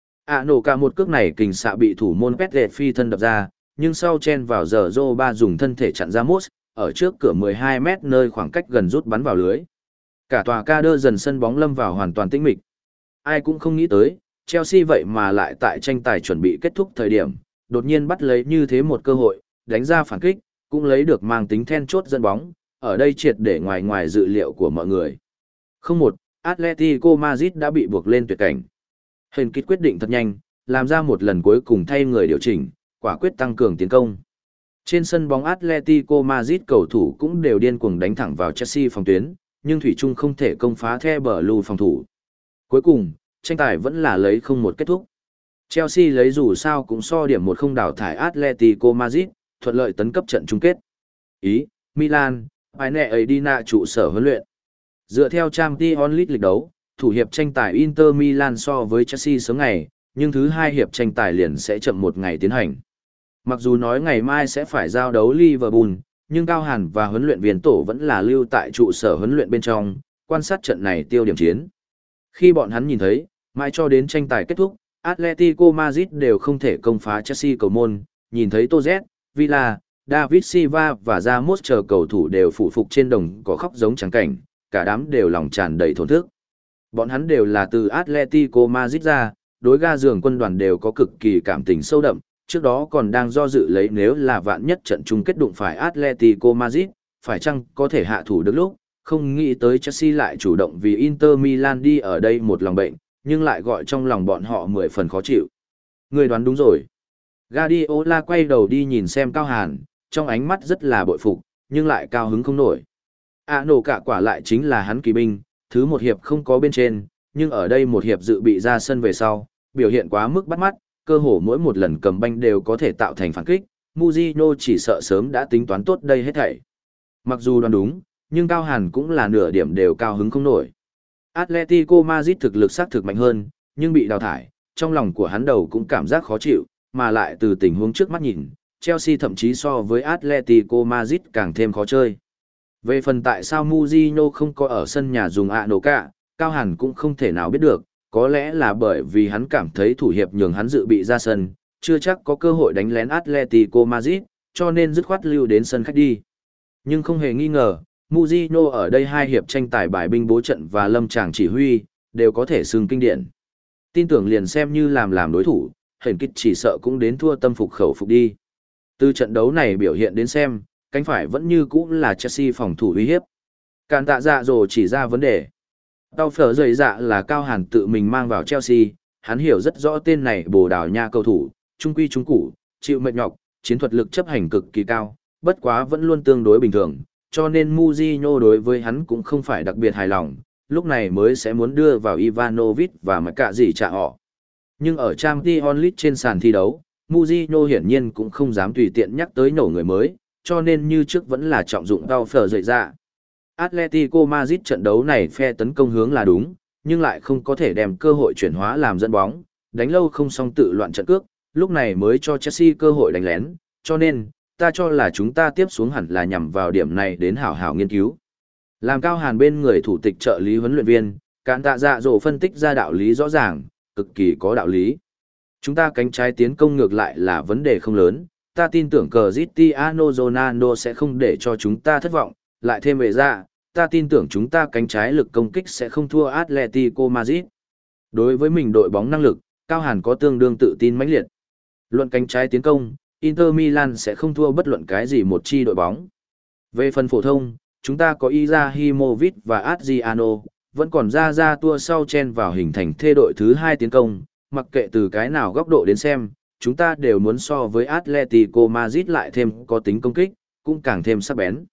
S1: ạ nổ cả một cước này kình xạ bị thủ môn Petlet phi thân đập ra, nhưng sau chen vào giờ Zô ba dùng thân thể chặn ra Mos, ở trước cửa mười hai mét nơi khoảng cách gần rút bắn vào lưới. Cả tòa ca đơ dần sân bóng lâm vào hoàn toàn tĩnh mịch. Ai cũng không nghĩ tới, Chelsea vậy mà lại tại tranh tài chuẩn bị kết thúc thời điểm, đột nhiên bắt lấy như thế một cơ hội, đánh ra phản kích, cũng lấy được mang tính then chốt dẫn bóng, ở đây triệt để ngoài ngoài dự liệu của mọi người. không một, Atletico Madrid đã bị buộc lên tuyệt cảnh. Hình kích quyết định thật nhanh, làm ra một lần cuối cùng thay người điều chỉnh, quả quyết tăng cường tiến công. Trên sân bóng Atletico Madrid cầu thủ cũng đều điên cuồng đánh thẳng vào Chelsea phòng tuyến, nhưng thủy chung không thể công phá The Blue phòng thủ. Cuối cùng, tranh tài vẫn là lấy không một kết thúc. Chelsea lấy dù sao cũng so điểm một không đảo thải Atletico Madrid, thuận lợi tấn cấp trận chung kết. Ý, Milan, Paine Aidina trụ sở huấn luyện. Dựa theo Champions League lịch đấu, thủ hiệp tranh tài Inter Milan so với Chelsea sớm ngày, nhưng thứ hai hiệp tranh tài liền sẽ chậm một ngày tiến hành. Mặc dù nói ngày mai sẽ phải giao đấu Liverpool, nhưng Cao Hàn và huấn luyện viên tổ vẫn là lưu tại trụ sở huấn luyện bên trong, quan sát trận này tiêu điểm chiến. Khi bọn hắn nhìn thấy, mãi cho đến tranh tài kết thúc, Atletico Madrid đều không thể công phá Chelsea cầu môn, nhìn thấy Toz, Villa, David Silva và Ramos chờ cầu thủ đều phụ phục trên đồng có khóc giống trắng cảnh, cả đám đều lòng tràn đầy thổn thức. Bọn hắn đều là từ Atletico Madrid ra, đối ga giường quân đoàn đều có cực kỳ cảm tình sâu đậm, trước đó còn đang do dự lấy nếu là vạn nhất trận chung kết đụng phải Atletico Madrid, phải chăng có thể hạ thủ được lúc, không nghĩ tới Chelsea lại chủ động vì Inter Milan đi ở đây một lòng bệnh, nhưng lại gọi trong lòng bọn họ mười phần khó chịu. Người đoán đúng rồi. Guardiola quay đầu đi nhìn xem Cao Hàn, trong ánh mắt rất là bội phục, nhưng lại cao hứng không nổi. À nổ cả quả lại chính là hắn kỳ binh, thứ một hiệp không có bên trên, nhưng ở đây một hiệp dự bị ra sân về sau, biểu hiện quá mức bắt mắt, cơ hồ mỗi một lần cầm banh đều có thể tạo thành phản kích, Mourinho chỉ sợ sớm đã tính toán tốt đây hết thảy. Mặc dù đoán đúng, nhưng Cao Hàn cũng là nửa điểm đều cao hứng không nổi. Atletico Madrid thực lực xác thực mạnh hơn, nhưng bị đào thải, trong lòng của hắn đầu cũng cảm giác khó chịu, mà lại từ tình huống trước mắt nhìn, Chelsea thậm chí so với Atletico Madrid càng thêm khó chơi. Về phần tại sao Mourinho không có ở sân nhà dùng ạ nổ cả, Cao Hàn cũng không thể nào biết được, có lẽ là bởi vì hắn cảm thấy thủ hiệp nhường hắn dự bị ra sân, chưa chắc có cơ hội đánh lén Atletico Madrid, cho nên dứt khoát lưu đến sân khách đi. Nhưng không hề nghi ngờ, Mourinho ở đây hai hiệp tranh tài bài binh bố trận và lâm tràng chỉ huy, đều có thể xưng kinh điển. Tin tưởng liền xem như làm làm đối thủ, Hển Kích chỉ sợ cũng đến thua tâm phục khẩu phục đi. Từ trận đấu này biểu hiện đến xem, cánh phải vẫn như cũ là Chelsea phòng thủ uy hiếp. Càn tạ dạ rồi chỉ ra vấn đề. Tao phở dày dạ là Cao Hàn tự mình mang vào Chelsea, hắn hiểu rất rõ tên này Bồ Đào Nha cầu thủ, trung quy trung củ, chịu mệt nhọc, chiến thuật lực chấp hành cực kỳ cao, bất quá vẫn luôn tương đối bình thường, cho nên Mourinho đối với hắn cũng không phải đặc biệt hài lòng, lúc này mới sẽ muốn đưa vào Ivanovic và mặc cả gì trả họ. Nhưng ở Champions League trên sàn thi đấu, Mourinho hiển nhiên cũng không dám tùy tiện nhắc tới nổ người mới, cho nên như trước vẫn là trọng dụng tao phở dậy ra. Atletico Madrid trận đấu này phe tấn công hướng là đúng, nhưng lại không có thể đem cơ hội chuyển hóa làm dẫn bóng, đánh lâu không xong tự loạn trận cước, lúc này mới cho Chelsea cơ hội đánh lén, cho nên, ta cho là chúng ta tiếp xuống hẳn là nhằm vào điểm này đến hảo hảo nghiên cứu. Làm Cao Hàn bên người thủ tịch trợ lý huấn luyện viên, Cản tạ dạ dỗ phân tích ra đạo lý rõ ràng, cực kỳ có đạo lý. Chúng ta cánh trái tiến công ngược lại là vấn đề không lớn, ta tin tưởng Cristiano Ronaldo sẽ không để cho chúng ta thất vọng, lại thêm về ra, ta tin tưởng chúng ta cánh trái lực công kích sẽ không thua Atletico Madrid. Đối với mình đội bóng năng lực, Cao Hàn có tương đương tự tin mãnh liệt. Luận cánh trái tiến công, Inter Milan sẽ không thua bất luận cái gì một chi đội bóng. Về phần phổ thông, chúng ta có Izahimovic và Adriano, vẫn còn ra ra tua sau chen vào hình thành thê đội thứ hai tiến công, mặc kệ từ cái nào góc độ đến xem, chúng ta đều muốn so với Atletico Madrid lại thêm có tính công kích, cũng càng thêm sắc bén.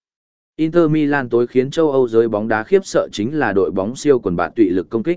S1: Inter Milan tối khiến châu Âu giới bóng đá khiếp sợ chính là đội bóng siêu quần bạn tụy lực công kích.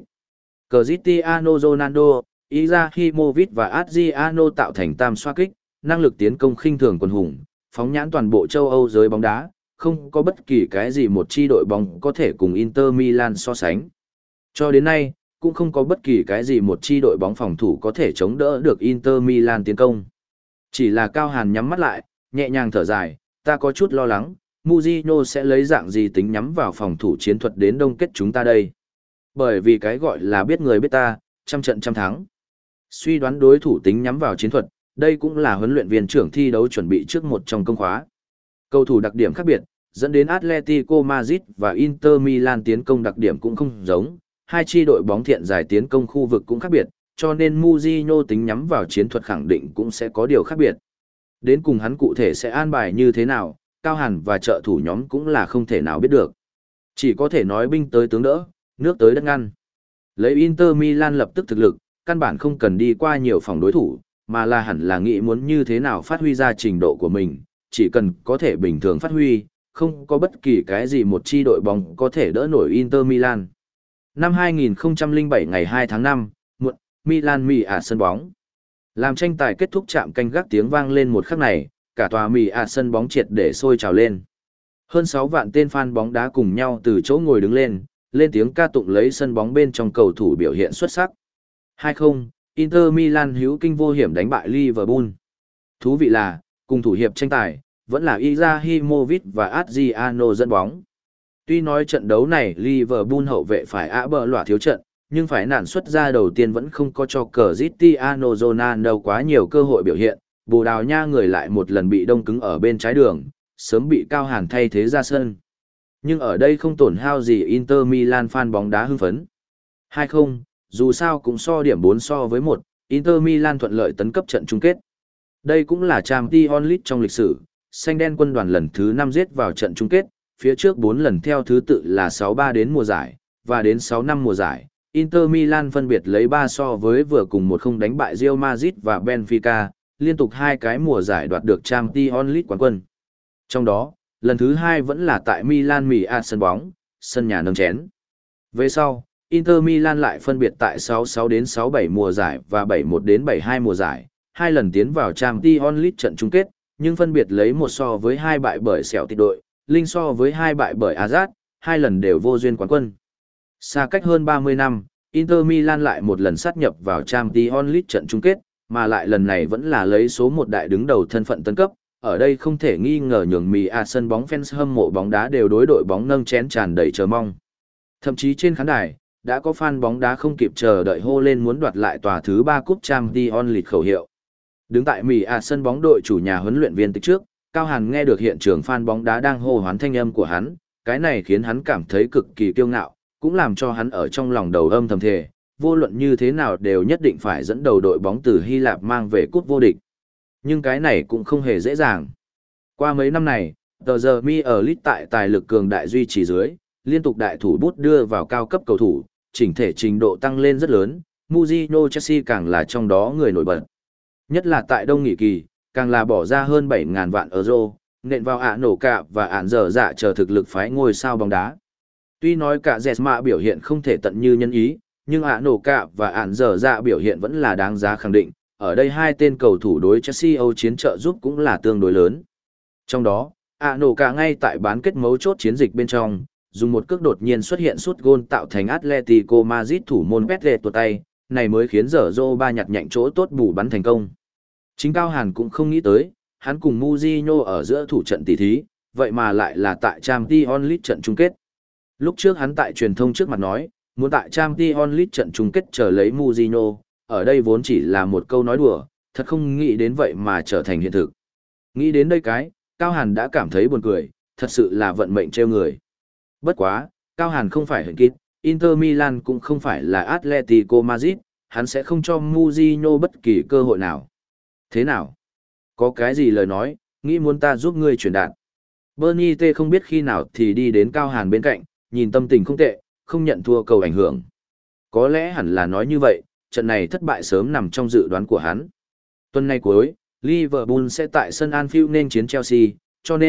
S1: Cristiano Ronaldo, Izahimovic và Adriano tạo thành tam xoá kích, năng lực tiến công khinh thường quần hùng, phóng nhãn toàn bộ châu Âu giới bóng đá, không có bất kỳ cái gì một chi đội bóng có thể cùng Inter Milan so sánh. Cho đến nay, cũng không có bất kỳ cái gì một chi đội bóng phòng thủ có thể chống đỡ được Inter Milan tiến công. Chỉ là Cao Hàn nhắm mắt lại, nhẹ nhàng thở dài, ta có chút lo lắng, Mourinho sẽ lấy dạng gì tính nhắm vào phòng thủ chiến thuật đến đông kết chúng ta đây. Bởi vì cái gọi là biết người biết ta, trăm trận trăm thắng. Suy đoán đối thủ tính nhắm vào chiến thuật, đây cũng là huấn luyện viên trưởng thi đấu chuẩn bị trước một trong công khóa. Cầu thủ đặc điểm khác biệt, dẫn đến Atletico Madrid và Inter Milan tiến công đặc điểm cũng không giống, hai chi đội bóng thiện giải tiến công khu vực cũng khác biệt, cho nên Mourinho tính nhắm vào chiến thuật khẳng định cũng sẽ có điều khác biệt. Đến cùng hắn cụ thể sẽ an bài như thế nào, Cao Hàn và trợ thủ nhóm cũng là không thể nào biết được. Chỉ có thể nói binh tới tướng đỡ, nước tới đất ngăn. Lấy Inter Milan lập tức thực lực, căn bản không cần đi qua nhiều phòng đối thủ, mà là hẳn là nghĩ muốn như thế nào phát huy ra trình độ của mình, chỉ cần có thể bình thường phát huy, không có bất kỳ cái gì một chi đội bóng có thể đỡ nổi Inter Milan. Năm hai nghìn không trăm lẻ bảy ngày hai tháng năm, muộn, Milan mì ả sân bóng. Làm tranh tài kết thúc chạm canh gác tiếng vang lên một khắc này, cả tòa mì ả sân bóng triệt để sôi trào lên. Hơn sáu vạn tên fan bóng đá cùng nhau từ chỗ ngồi đứng lên, lên tiếng ca tụng lấy sân bóng bên trong cầu thủ biểu hiện xuất sắc. hai không, Inter Milan hữu kinh vô hiểm đánh bại Liverpool. Thú vị là, cùng thủ hiệp tranh tài, vẫn là Izahimovic và Adriano dẫn bóng. Tuy nói trận đấu này Liverpool hậu vệ phải ạ bờ lỏa thiếu trận, nhưng phải nản xuất ra đầu tiên vẫn không có cho Cristiano Ronaldo quá nhiều cơ hội biểu hiện, Bồ Đào Nha người lại một lần bị đông cứng ở bên trái đường, sớm bị Cao Hàn thay thế ra sân. Nhưng ở đây không tổn hao gì Inter Milan fan bóng đá hưng phấn. hai không, dù sao cũng so điểm bốn so với một, Inter Milan thuận lợi tấn cấp trận chung kết. Đây cũng là Champions League trong lịch sử, xanh đen quân đoàn lần thứ năm giết vào trận chung kết, phía trước bốn lần theo thứ tự là sáu ba đến mùa giải, và đến sáu năm mùa giải. Inter Milan phân biệt lấy ba so với vừa cùng một không đánh bại Real Madrid và Benfica, liên tục hai cái mùa giải đoạt được Champions League quán quân. Trong đó, lần thứ hai vẫn là tại Milan mì ả sân bóng, sân nhà nâng chén. Về sau, Inter Milan lại phân biệt tại sáu sáu đến sáu bảy mùa giải và bảy một đến bảy hai mùa giải, hai lần tiến vào Champions League trận chung kết, nhưng phân biệt lấy một so với hai bại bởi Sẹo Tịt đội, linh so với hai bại bởi Ajax, hai lần đều vô duyên quán quân. Xa cách hơn ba mươi năm, Inter Milan lại một lần sát nhập vào Champions League trận chung kết, mà lại lần này vẫn là lấy số một đại đứng đầu thân phận tấn cấp. Ở đây không thể nghi ngờ nhường mì à sân bóng fans hâm mộ bóng đá đều đối đội bóng nâng chén tràn đầy chờ mong. Thậm chí trên khán đài, đã có fan bóng đá không kịp chờ đợi hô lên muốn đoạt lại tòa thứ ba cúp Champions League khẩu hiệu. Đứng tại mì à sân bóng đội chủ nhà huấn luyện viên tích trước, Cao Hàn nghe được hiện trường fan bóng đá đang hô hoán thanh âm của hắn, cái này khiến hắn cảm thấy cực kỳ kiêu ngạo, cũng làm cho hắn ở trong lòng đầu âm thầm thề, vô luận như thế nào đều nhất định phải dẫn đầu đội bóng từ Hy Lạp mang về cúp vô địch. Nhưng cái này cũng không hề dễ dàng. Qua mấy năm này, tờ giờ mi ở Leeds tại tài lực cường đại duy trì dưới, liên tục đại thủ bút đưa vào cao cấp cầu thủ, chỉnh thể trình độ tăng lên rất lớn, Mourinho Chelsea càng là trong đó người nổi bật. Nhất là tại đông nghỉ kỳ, càng là bỏ ra hơn bảy nghìn vạn euro, nện vào ạ nổ cạ và ạn dở dạ chờ thực lực phái ngôi sao bóng đá. Tuy nói cả Jesma biểu hiện không thể tận như nhân ý, nhưng ạ nổ cạ và ạn dở dạ biểu hiện vẫn là đáng giá khẳng định. Ở đây hai tên cầu thủ đối Chelsea Âu chiến trợ giúp cũng là tương đối lớn. Trong đó, ạ nổ cạ ngay tại bán kết mấu chốt chiến dịch bên trong, dùng một cước đột nhiên xuất hiện sút gôn tạo thành Atletico Madrid thủ môn Pedro tuột tay, này mới khiến dở dô ba nhặt nhạnh chỗ tốt bù bắn thành công. Chính Cao Hàn cũng không nghĩ tới, hắn cùng Mourinho ở giữa thủ trận tỷ thí, vậy mà lại là tại Champions League trận chung kết. Lúc trước hắn tại truyền thông trước mặt nói, muốn tại Champions League trận chung kết chờ lấy Mourinho, ở đây vốn chỉ là một câu nói đùa, thật không nghĩ đến vậy mà trở thành hiện thực. Nghĩ đến đây cái, Cao Hàn đã cảm thấy buồn cười, thật sự là vận mệnh trêu người. Bất quá, Cao Hàn không phải hận kít, Inter Milan cũng không phải là Atletico Madrid, hắn sẽ không cho Mourinho bất kỳ cơ hội nào. Thế nào? Có cái gì lời nói, nghĩ muốn ta giúp ngươi truyền đạt. Bernie T không biết khi nào thì đi đến Cao Hàn bên cạnh, nhìn tâm tình không tệ, không nhận thua cầu ảnh hưởng. Có lẽ hẳn là nói như vậy, trận này thất bại sớm nằm trong dự đoán của hắn. Tuần này cuối, Liverpool sẽ tại sân Anfield nên chiến Chelsea, cho nên,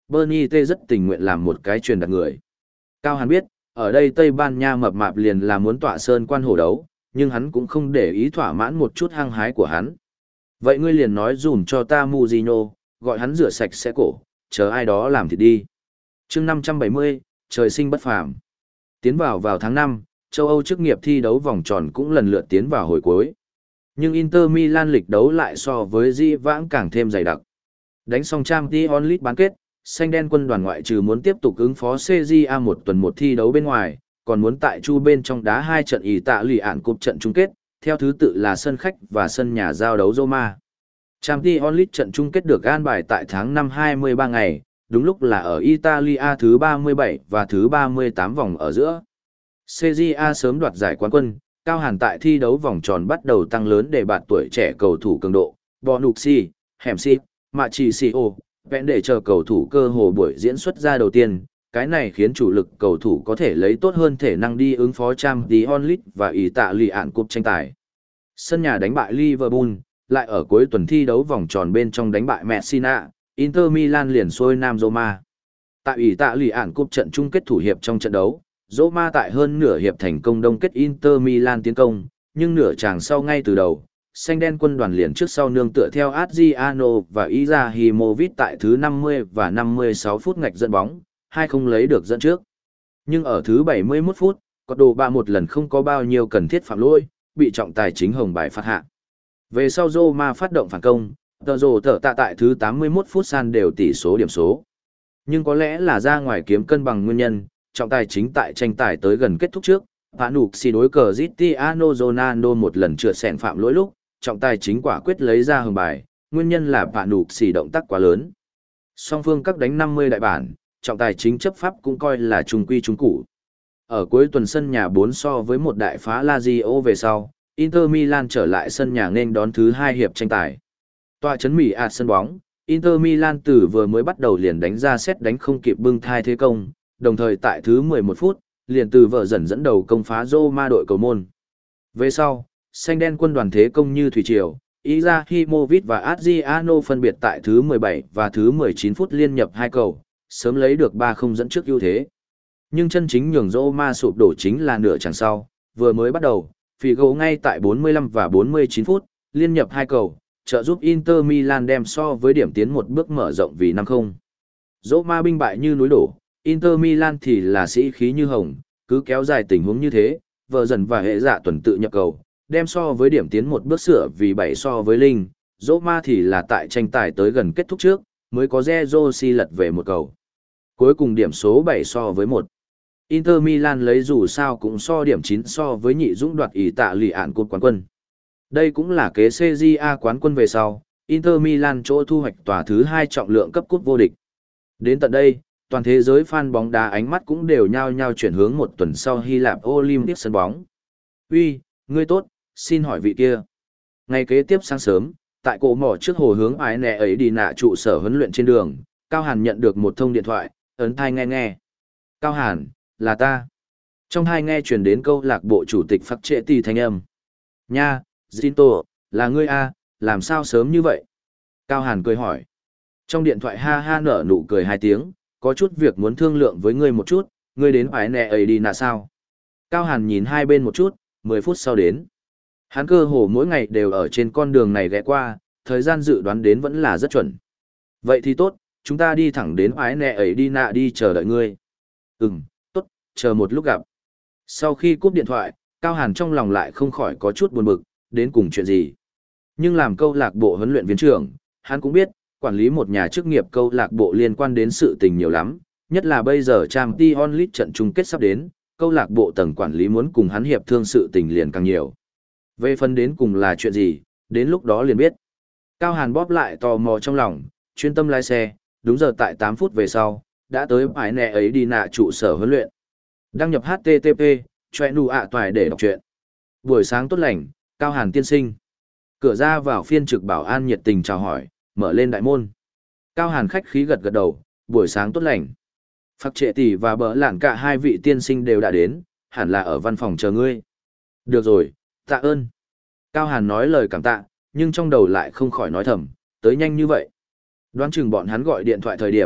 S1: Bernie T rất tình nguyện làm một cái truyền đặt người. Cao Hàn biết, ở đây Tây Ban Nha mập mạp liền là muốn tọa sơn quan hổ đấu, nhưng hắn cũng không để ý thỏa mãn một chút hăng hái của hắn. Vậy ngươi liền nói dùm cho ta Mujino, gọi hắn rửa sạch sẽ cổ, chờ ai đó làm thì đi. chương năm trăm bảy mươi, trời sinh bất phàm. Tiến vào vào tháng năm, châu Âu chức nghiệp thi đấu vòng tròn cũng lần lượt tiến vào hồi cuối. Nhưng Inter Milan lịch đấu lại so với di vãng càng thêm dày đặc. Đánh xong Champions League bán kết, xanh đen quân đoàn ngoại trừ muốn tiếp tục ứng phó xê giê a một tuần một thi đấu bên ngoài, còn muốn tại chu bên trong đá hai trận ý tạ lì ạn cúp trận chung kết, theo thứ tự là sân khách và sân nhà giao đấu Roma. Champions League trận chung kết được an bài tại tháng năm hai mươi ba ngày, đúng lúc là ở Italia thứ ba mươi bảy và thứ ba mươi tám vòng ở giữa. xê giê a sớm đoạt giải quán quân, Cao Hàn tại thi đấu vòng tròn bắt đầu tăng lớn để bạt tuổi trẻ cầu thủ cường độ, Bonucci, Hemsi, Machicio, vẹn để chờ cầu thủ cơ hồ buổi diễn xuất ra đầu tiên, cái này khiến chủ lực cầu thủ có thể lấy tốt hơn thể năng đi ứng phó Champions League và ý tạ lì ạn cúp tranh tài. Sân nhà đánh bại Liverpool, lại ở cuối tuần thi đấu vòng tròn bên trong đánh bại Messina, Inter Milan liền xuôi Nam Roma. Tại ý tạ lì ạn cúp trận chung kết thủ hiệp trong trận đấu, Roma tại hơn nửa hiệp thành công đông kết Inter Milan tiến công, nhưng nửa chàng sau ngay từ đầu, xanh đen quân đoàn liền trước sau nương tựa theo Adriano và Izahimovic tại thứ năm mươi và năm mươi sáu phút ngạch dẫn bóng, hai không lấy được dẫn trước. Nhưng ở thứ bảy mươi mốt phút, có đồ ba một lần không có bao nhiêu cần thiết phạm lỗi, bị trọng tài chính hồng bài phạt hạ. Về sau Roma phát động phản công, tờ rồ tờ tạ tại thứ tám mươi mốt phút san đều tỷ số điểm số. Nhưng có lẽ là ra ngoài kiếm cân bằng nguyên nhân, trọng tài chính tại tranh tài tới gần kết thúc trước, Phá nục xì đối cờ Cristiano Ronaldo một lần trượt xẻn phạm lỗi lúc, trọng tài chính quả quyết lấy ra hồng bài, nguyên nhân là Phá nục xì động tác quá lớn. Song phương các đánh năm mươi đại bản, trọng tài chính chấp pháp cũng coi là trung quy trung cụ. Ở cuối tuần sân nhà bốn so với một đại phá Lazio về sau, Inter Milan trở lại sân nhà nên đón thứ hai hiệp tranh tài. Tòa chấn Mỹ ạt sân bóng, Inter Milan từ vừa mới bắt đầu liền đánh ra xét đánh không kịp bưng thai thế công, đồng thời tại thứ mười một phút, liền từ vợ dần dẫn đầu công phá Roma đội cầu môn. Về sau, xanh đen quân đoàn thế công như thủy triều, Izahimovic và Adriano phân biệt tại thứ mười bảy và thứ mười chín phút liên nhập hai cầu, sớm lấy được ba không dẫn trước ưu thế. Nhưng chân chính nhường Roma sụp đổ chính là nửa chặng sau, vừa mới bắt đầu, Figo ngay tại bốn mươi lăm và bốn mươi chín phút, liên nhập hai cầu, trợ giúp Inter Milan đem so với điểm tiến một bước mở rộng vì năm không. Roma binh bại như núi đổ, Inter Milan thì là sĩ khí như hồng, cứ kéo dài tình huống như thế, vợ dần và hệ dạ tuần tự nhập cầu, đem so với điểm tiến một bước sửa vì bảy so với linh, Roma thì là tại tranh tài tới gần kết thúc trước, mới có Zerosi lật về một cầu. Cuối cùng điểm số bảy so với một. Inter Milan lấy dù sao cũng so điểm chín so với nhị dũng đoạt ý tạ lì ạn cột quán quân. Đây cũng là kế xê giê a quán quân về sau, Inter Milan chỗ thu hoạch tòa thứ hai trọng lượng cấp cúp vô địch. Đến tận đây, toàn thế giới fan bóng đá ánh mắt cũng đều nhao nhao chuyển hướng một tuần sau Hy Lạp Olympic sân bóng. Uy, ngươi tốt, xin hỏi vị kia. Ngày kế tiếp sáng sớm, tại cổ mỏ trước hồ hướng ái nẹ ấy đi nạ trụ sở huấn luyện trên đường, Cao Hàn nhận được một thông điện thoại, ấn thai nghe nghe. Cao Hàn, là ta. Trong hai nghe truyền đến câu lạc bộ chủ tịch Phắc Trệ Tì thanh âm. Nha, Zinto, là ngươi a, làm sao sớm như vậy? Cao Hàn cười hỏi. Trong điện thoại ha ha nở nụ cười hai tiếng, có chút việc muốn thương lượng với ngươi một chút, ngươi đến ái nẹ ấy đi nạ sao? Cao Hàn nhìn hai bên một chút, mười phút sau đến. Hắn cơ hồ mỗi ngày đều ở trên con đường này ghé qua, thời gian dự đoán đến vẫn là rất chuẩn. Vậy thì tốt, chúng ta đi thẳng đến ái nẹ ấy đi nạ đi chờ đợi ngươi. Ừm, tốt, chờ một lúc gặp. Sau khi cúp điện thoại, Cao Hàn trong lòng lại không khỏi có chút buồn bực, đến cùng chuyện gì. Nhưng làm câu lạc bộ huấn luyện viên trưởng, hắn cũng biết, quản lý một nhà chức nghiệp câu lạc bộ liên quan đến sự tình nhiều lắm, nhất là bây giờ Champions League trận chung kết sắp đến, câu lạc bộ tầng quản lý muốn cùng hắn hiệp thương sự tình liền càng nhiều. Về phần đến cùng là chuyện gì, đến lúc đó liền biết. Cao Hàn bóp lại tò mò trong lòng, chuyên tâm lái xe, đúng giờ tại tám phút về sau, đã tới bãi nẹ ấy đi nạ trụ sở huấn luyện. Đăng nhập hát tê tê pê, choe nụ ạ toài để đọc truyện. Buổi sáng tốt lành, Cao Hàn tiên sinh. Cửa ra vào phiên trực bảo an nhiệt tình chào hỏi, mở lên đại môn. Cao Hàn khách khí gật gật đầu, buổi sáng tốt lành. Phắc Trệ Tỷ và Bỡ Lạn cả hai vị tiên sinh đều đã đến, hẳn là ở văn phòng chờ ngươi. Được rồi, tạ ơn. Cao Hàn nói lời cảm tạ, nhưng trong đầu lại không khỏi nói thầm, tới nhanh như vậy. Đoán chừng bọn hắn gọi điện thoại thời điểm,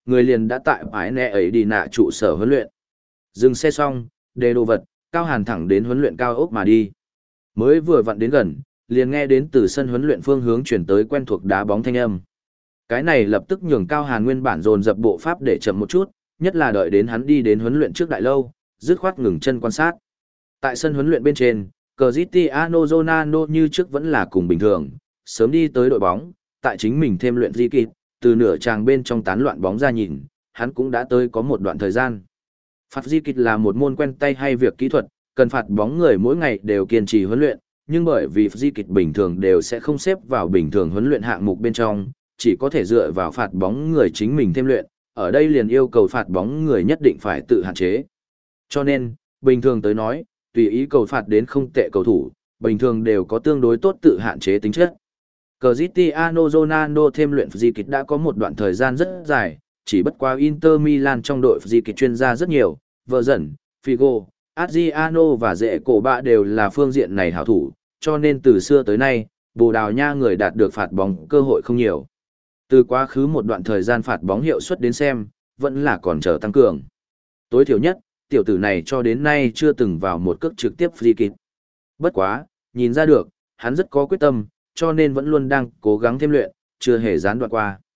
S1: người liền đã tại bãi nẹ ấy đi nạ trụ sở huấn luyện. Dừng xe xong, đề đồ vật, Cao Hàn thẳng đến huấn luyện cao ốc mà đi. Mới vừa vặn đến gần, liền nghe đến từ sân huấn luyện phương hướng chuyển tới quen thuộc đá bóng thanh âm. Cái này lập tức nhường Cao Hàn nguyên bản dồn dập bộ pháp để chậm một chút, nhất là đợi đến hắn đi đến huấn luyện trước đại lâu, dứt khoát ngừng chân quan sát. Tại sân huấn luyện bên trên, Cristiano Ronaldo như trước vẫn là cùng bình thường, sớm đi tới đội bóng, tại chính mình thêm luyện di kịp, từ nửa tràng bên trong tán loạn bóng ra nhìn, hắn cũng đã tới có một đoạn thời gian. Phạt di kịp là một môn quen tay hay việc kỹ thuật, cần phạt bóng người mỗi ngày đều kiên trì huấn luyện, nhưng bởi vì di kịp bình thường đều sẽ không xếp vào bình thường huấn luyện hạng mục bên trong, chỉ có thể dựa vào phạt bóng người chính mình thêm luyện, ở đây liền yêu cầu phạt bóng người nhất định phải tự hạn chế. Cho nên, bình thường tới nói, tùy ý cầu phạt đến không tệ cầu thủ, bình thường đều có tương đối tốt tự hạn chế tính chất. Cristiano Ronaldo thêm luyện di kịch đã có một đoạn thời gian rất dài, chỉ bất qua Inter Milan trong đội di kịch chuyên gia rất nhiều, vợ dần, Figo, Adriano và Dễ Cổ Bạ đều là phương diện này hảo thủ, cho nên từ xưa tới nay, Bồ Đào Nha người đạt được phạt bóng cơ hội không nhiều. Từ quá khứ một đoạn thời gian phạt bóng hiệu suất đến xem, vẫn là còn chờ tăng cường. Tối thiểu nhất, tiểu tử này cho đến nay chưa từng vào một cước trực tiếp free kick. Bất quá, nhìn ra được, hắn rất có quyết tâm, cho nên vẫn luôn đang cố gắng thêm luyện, chưa hề gián đoạn qua.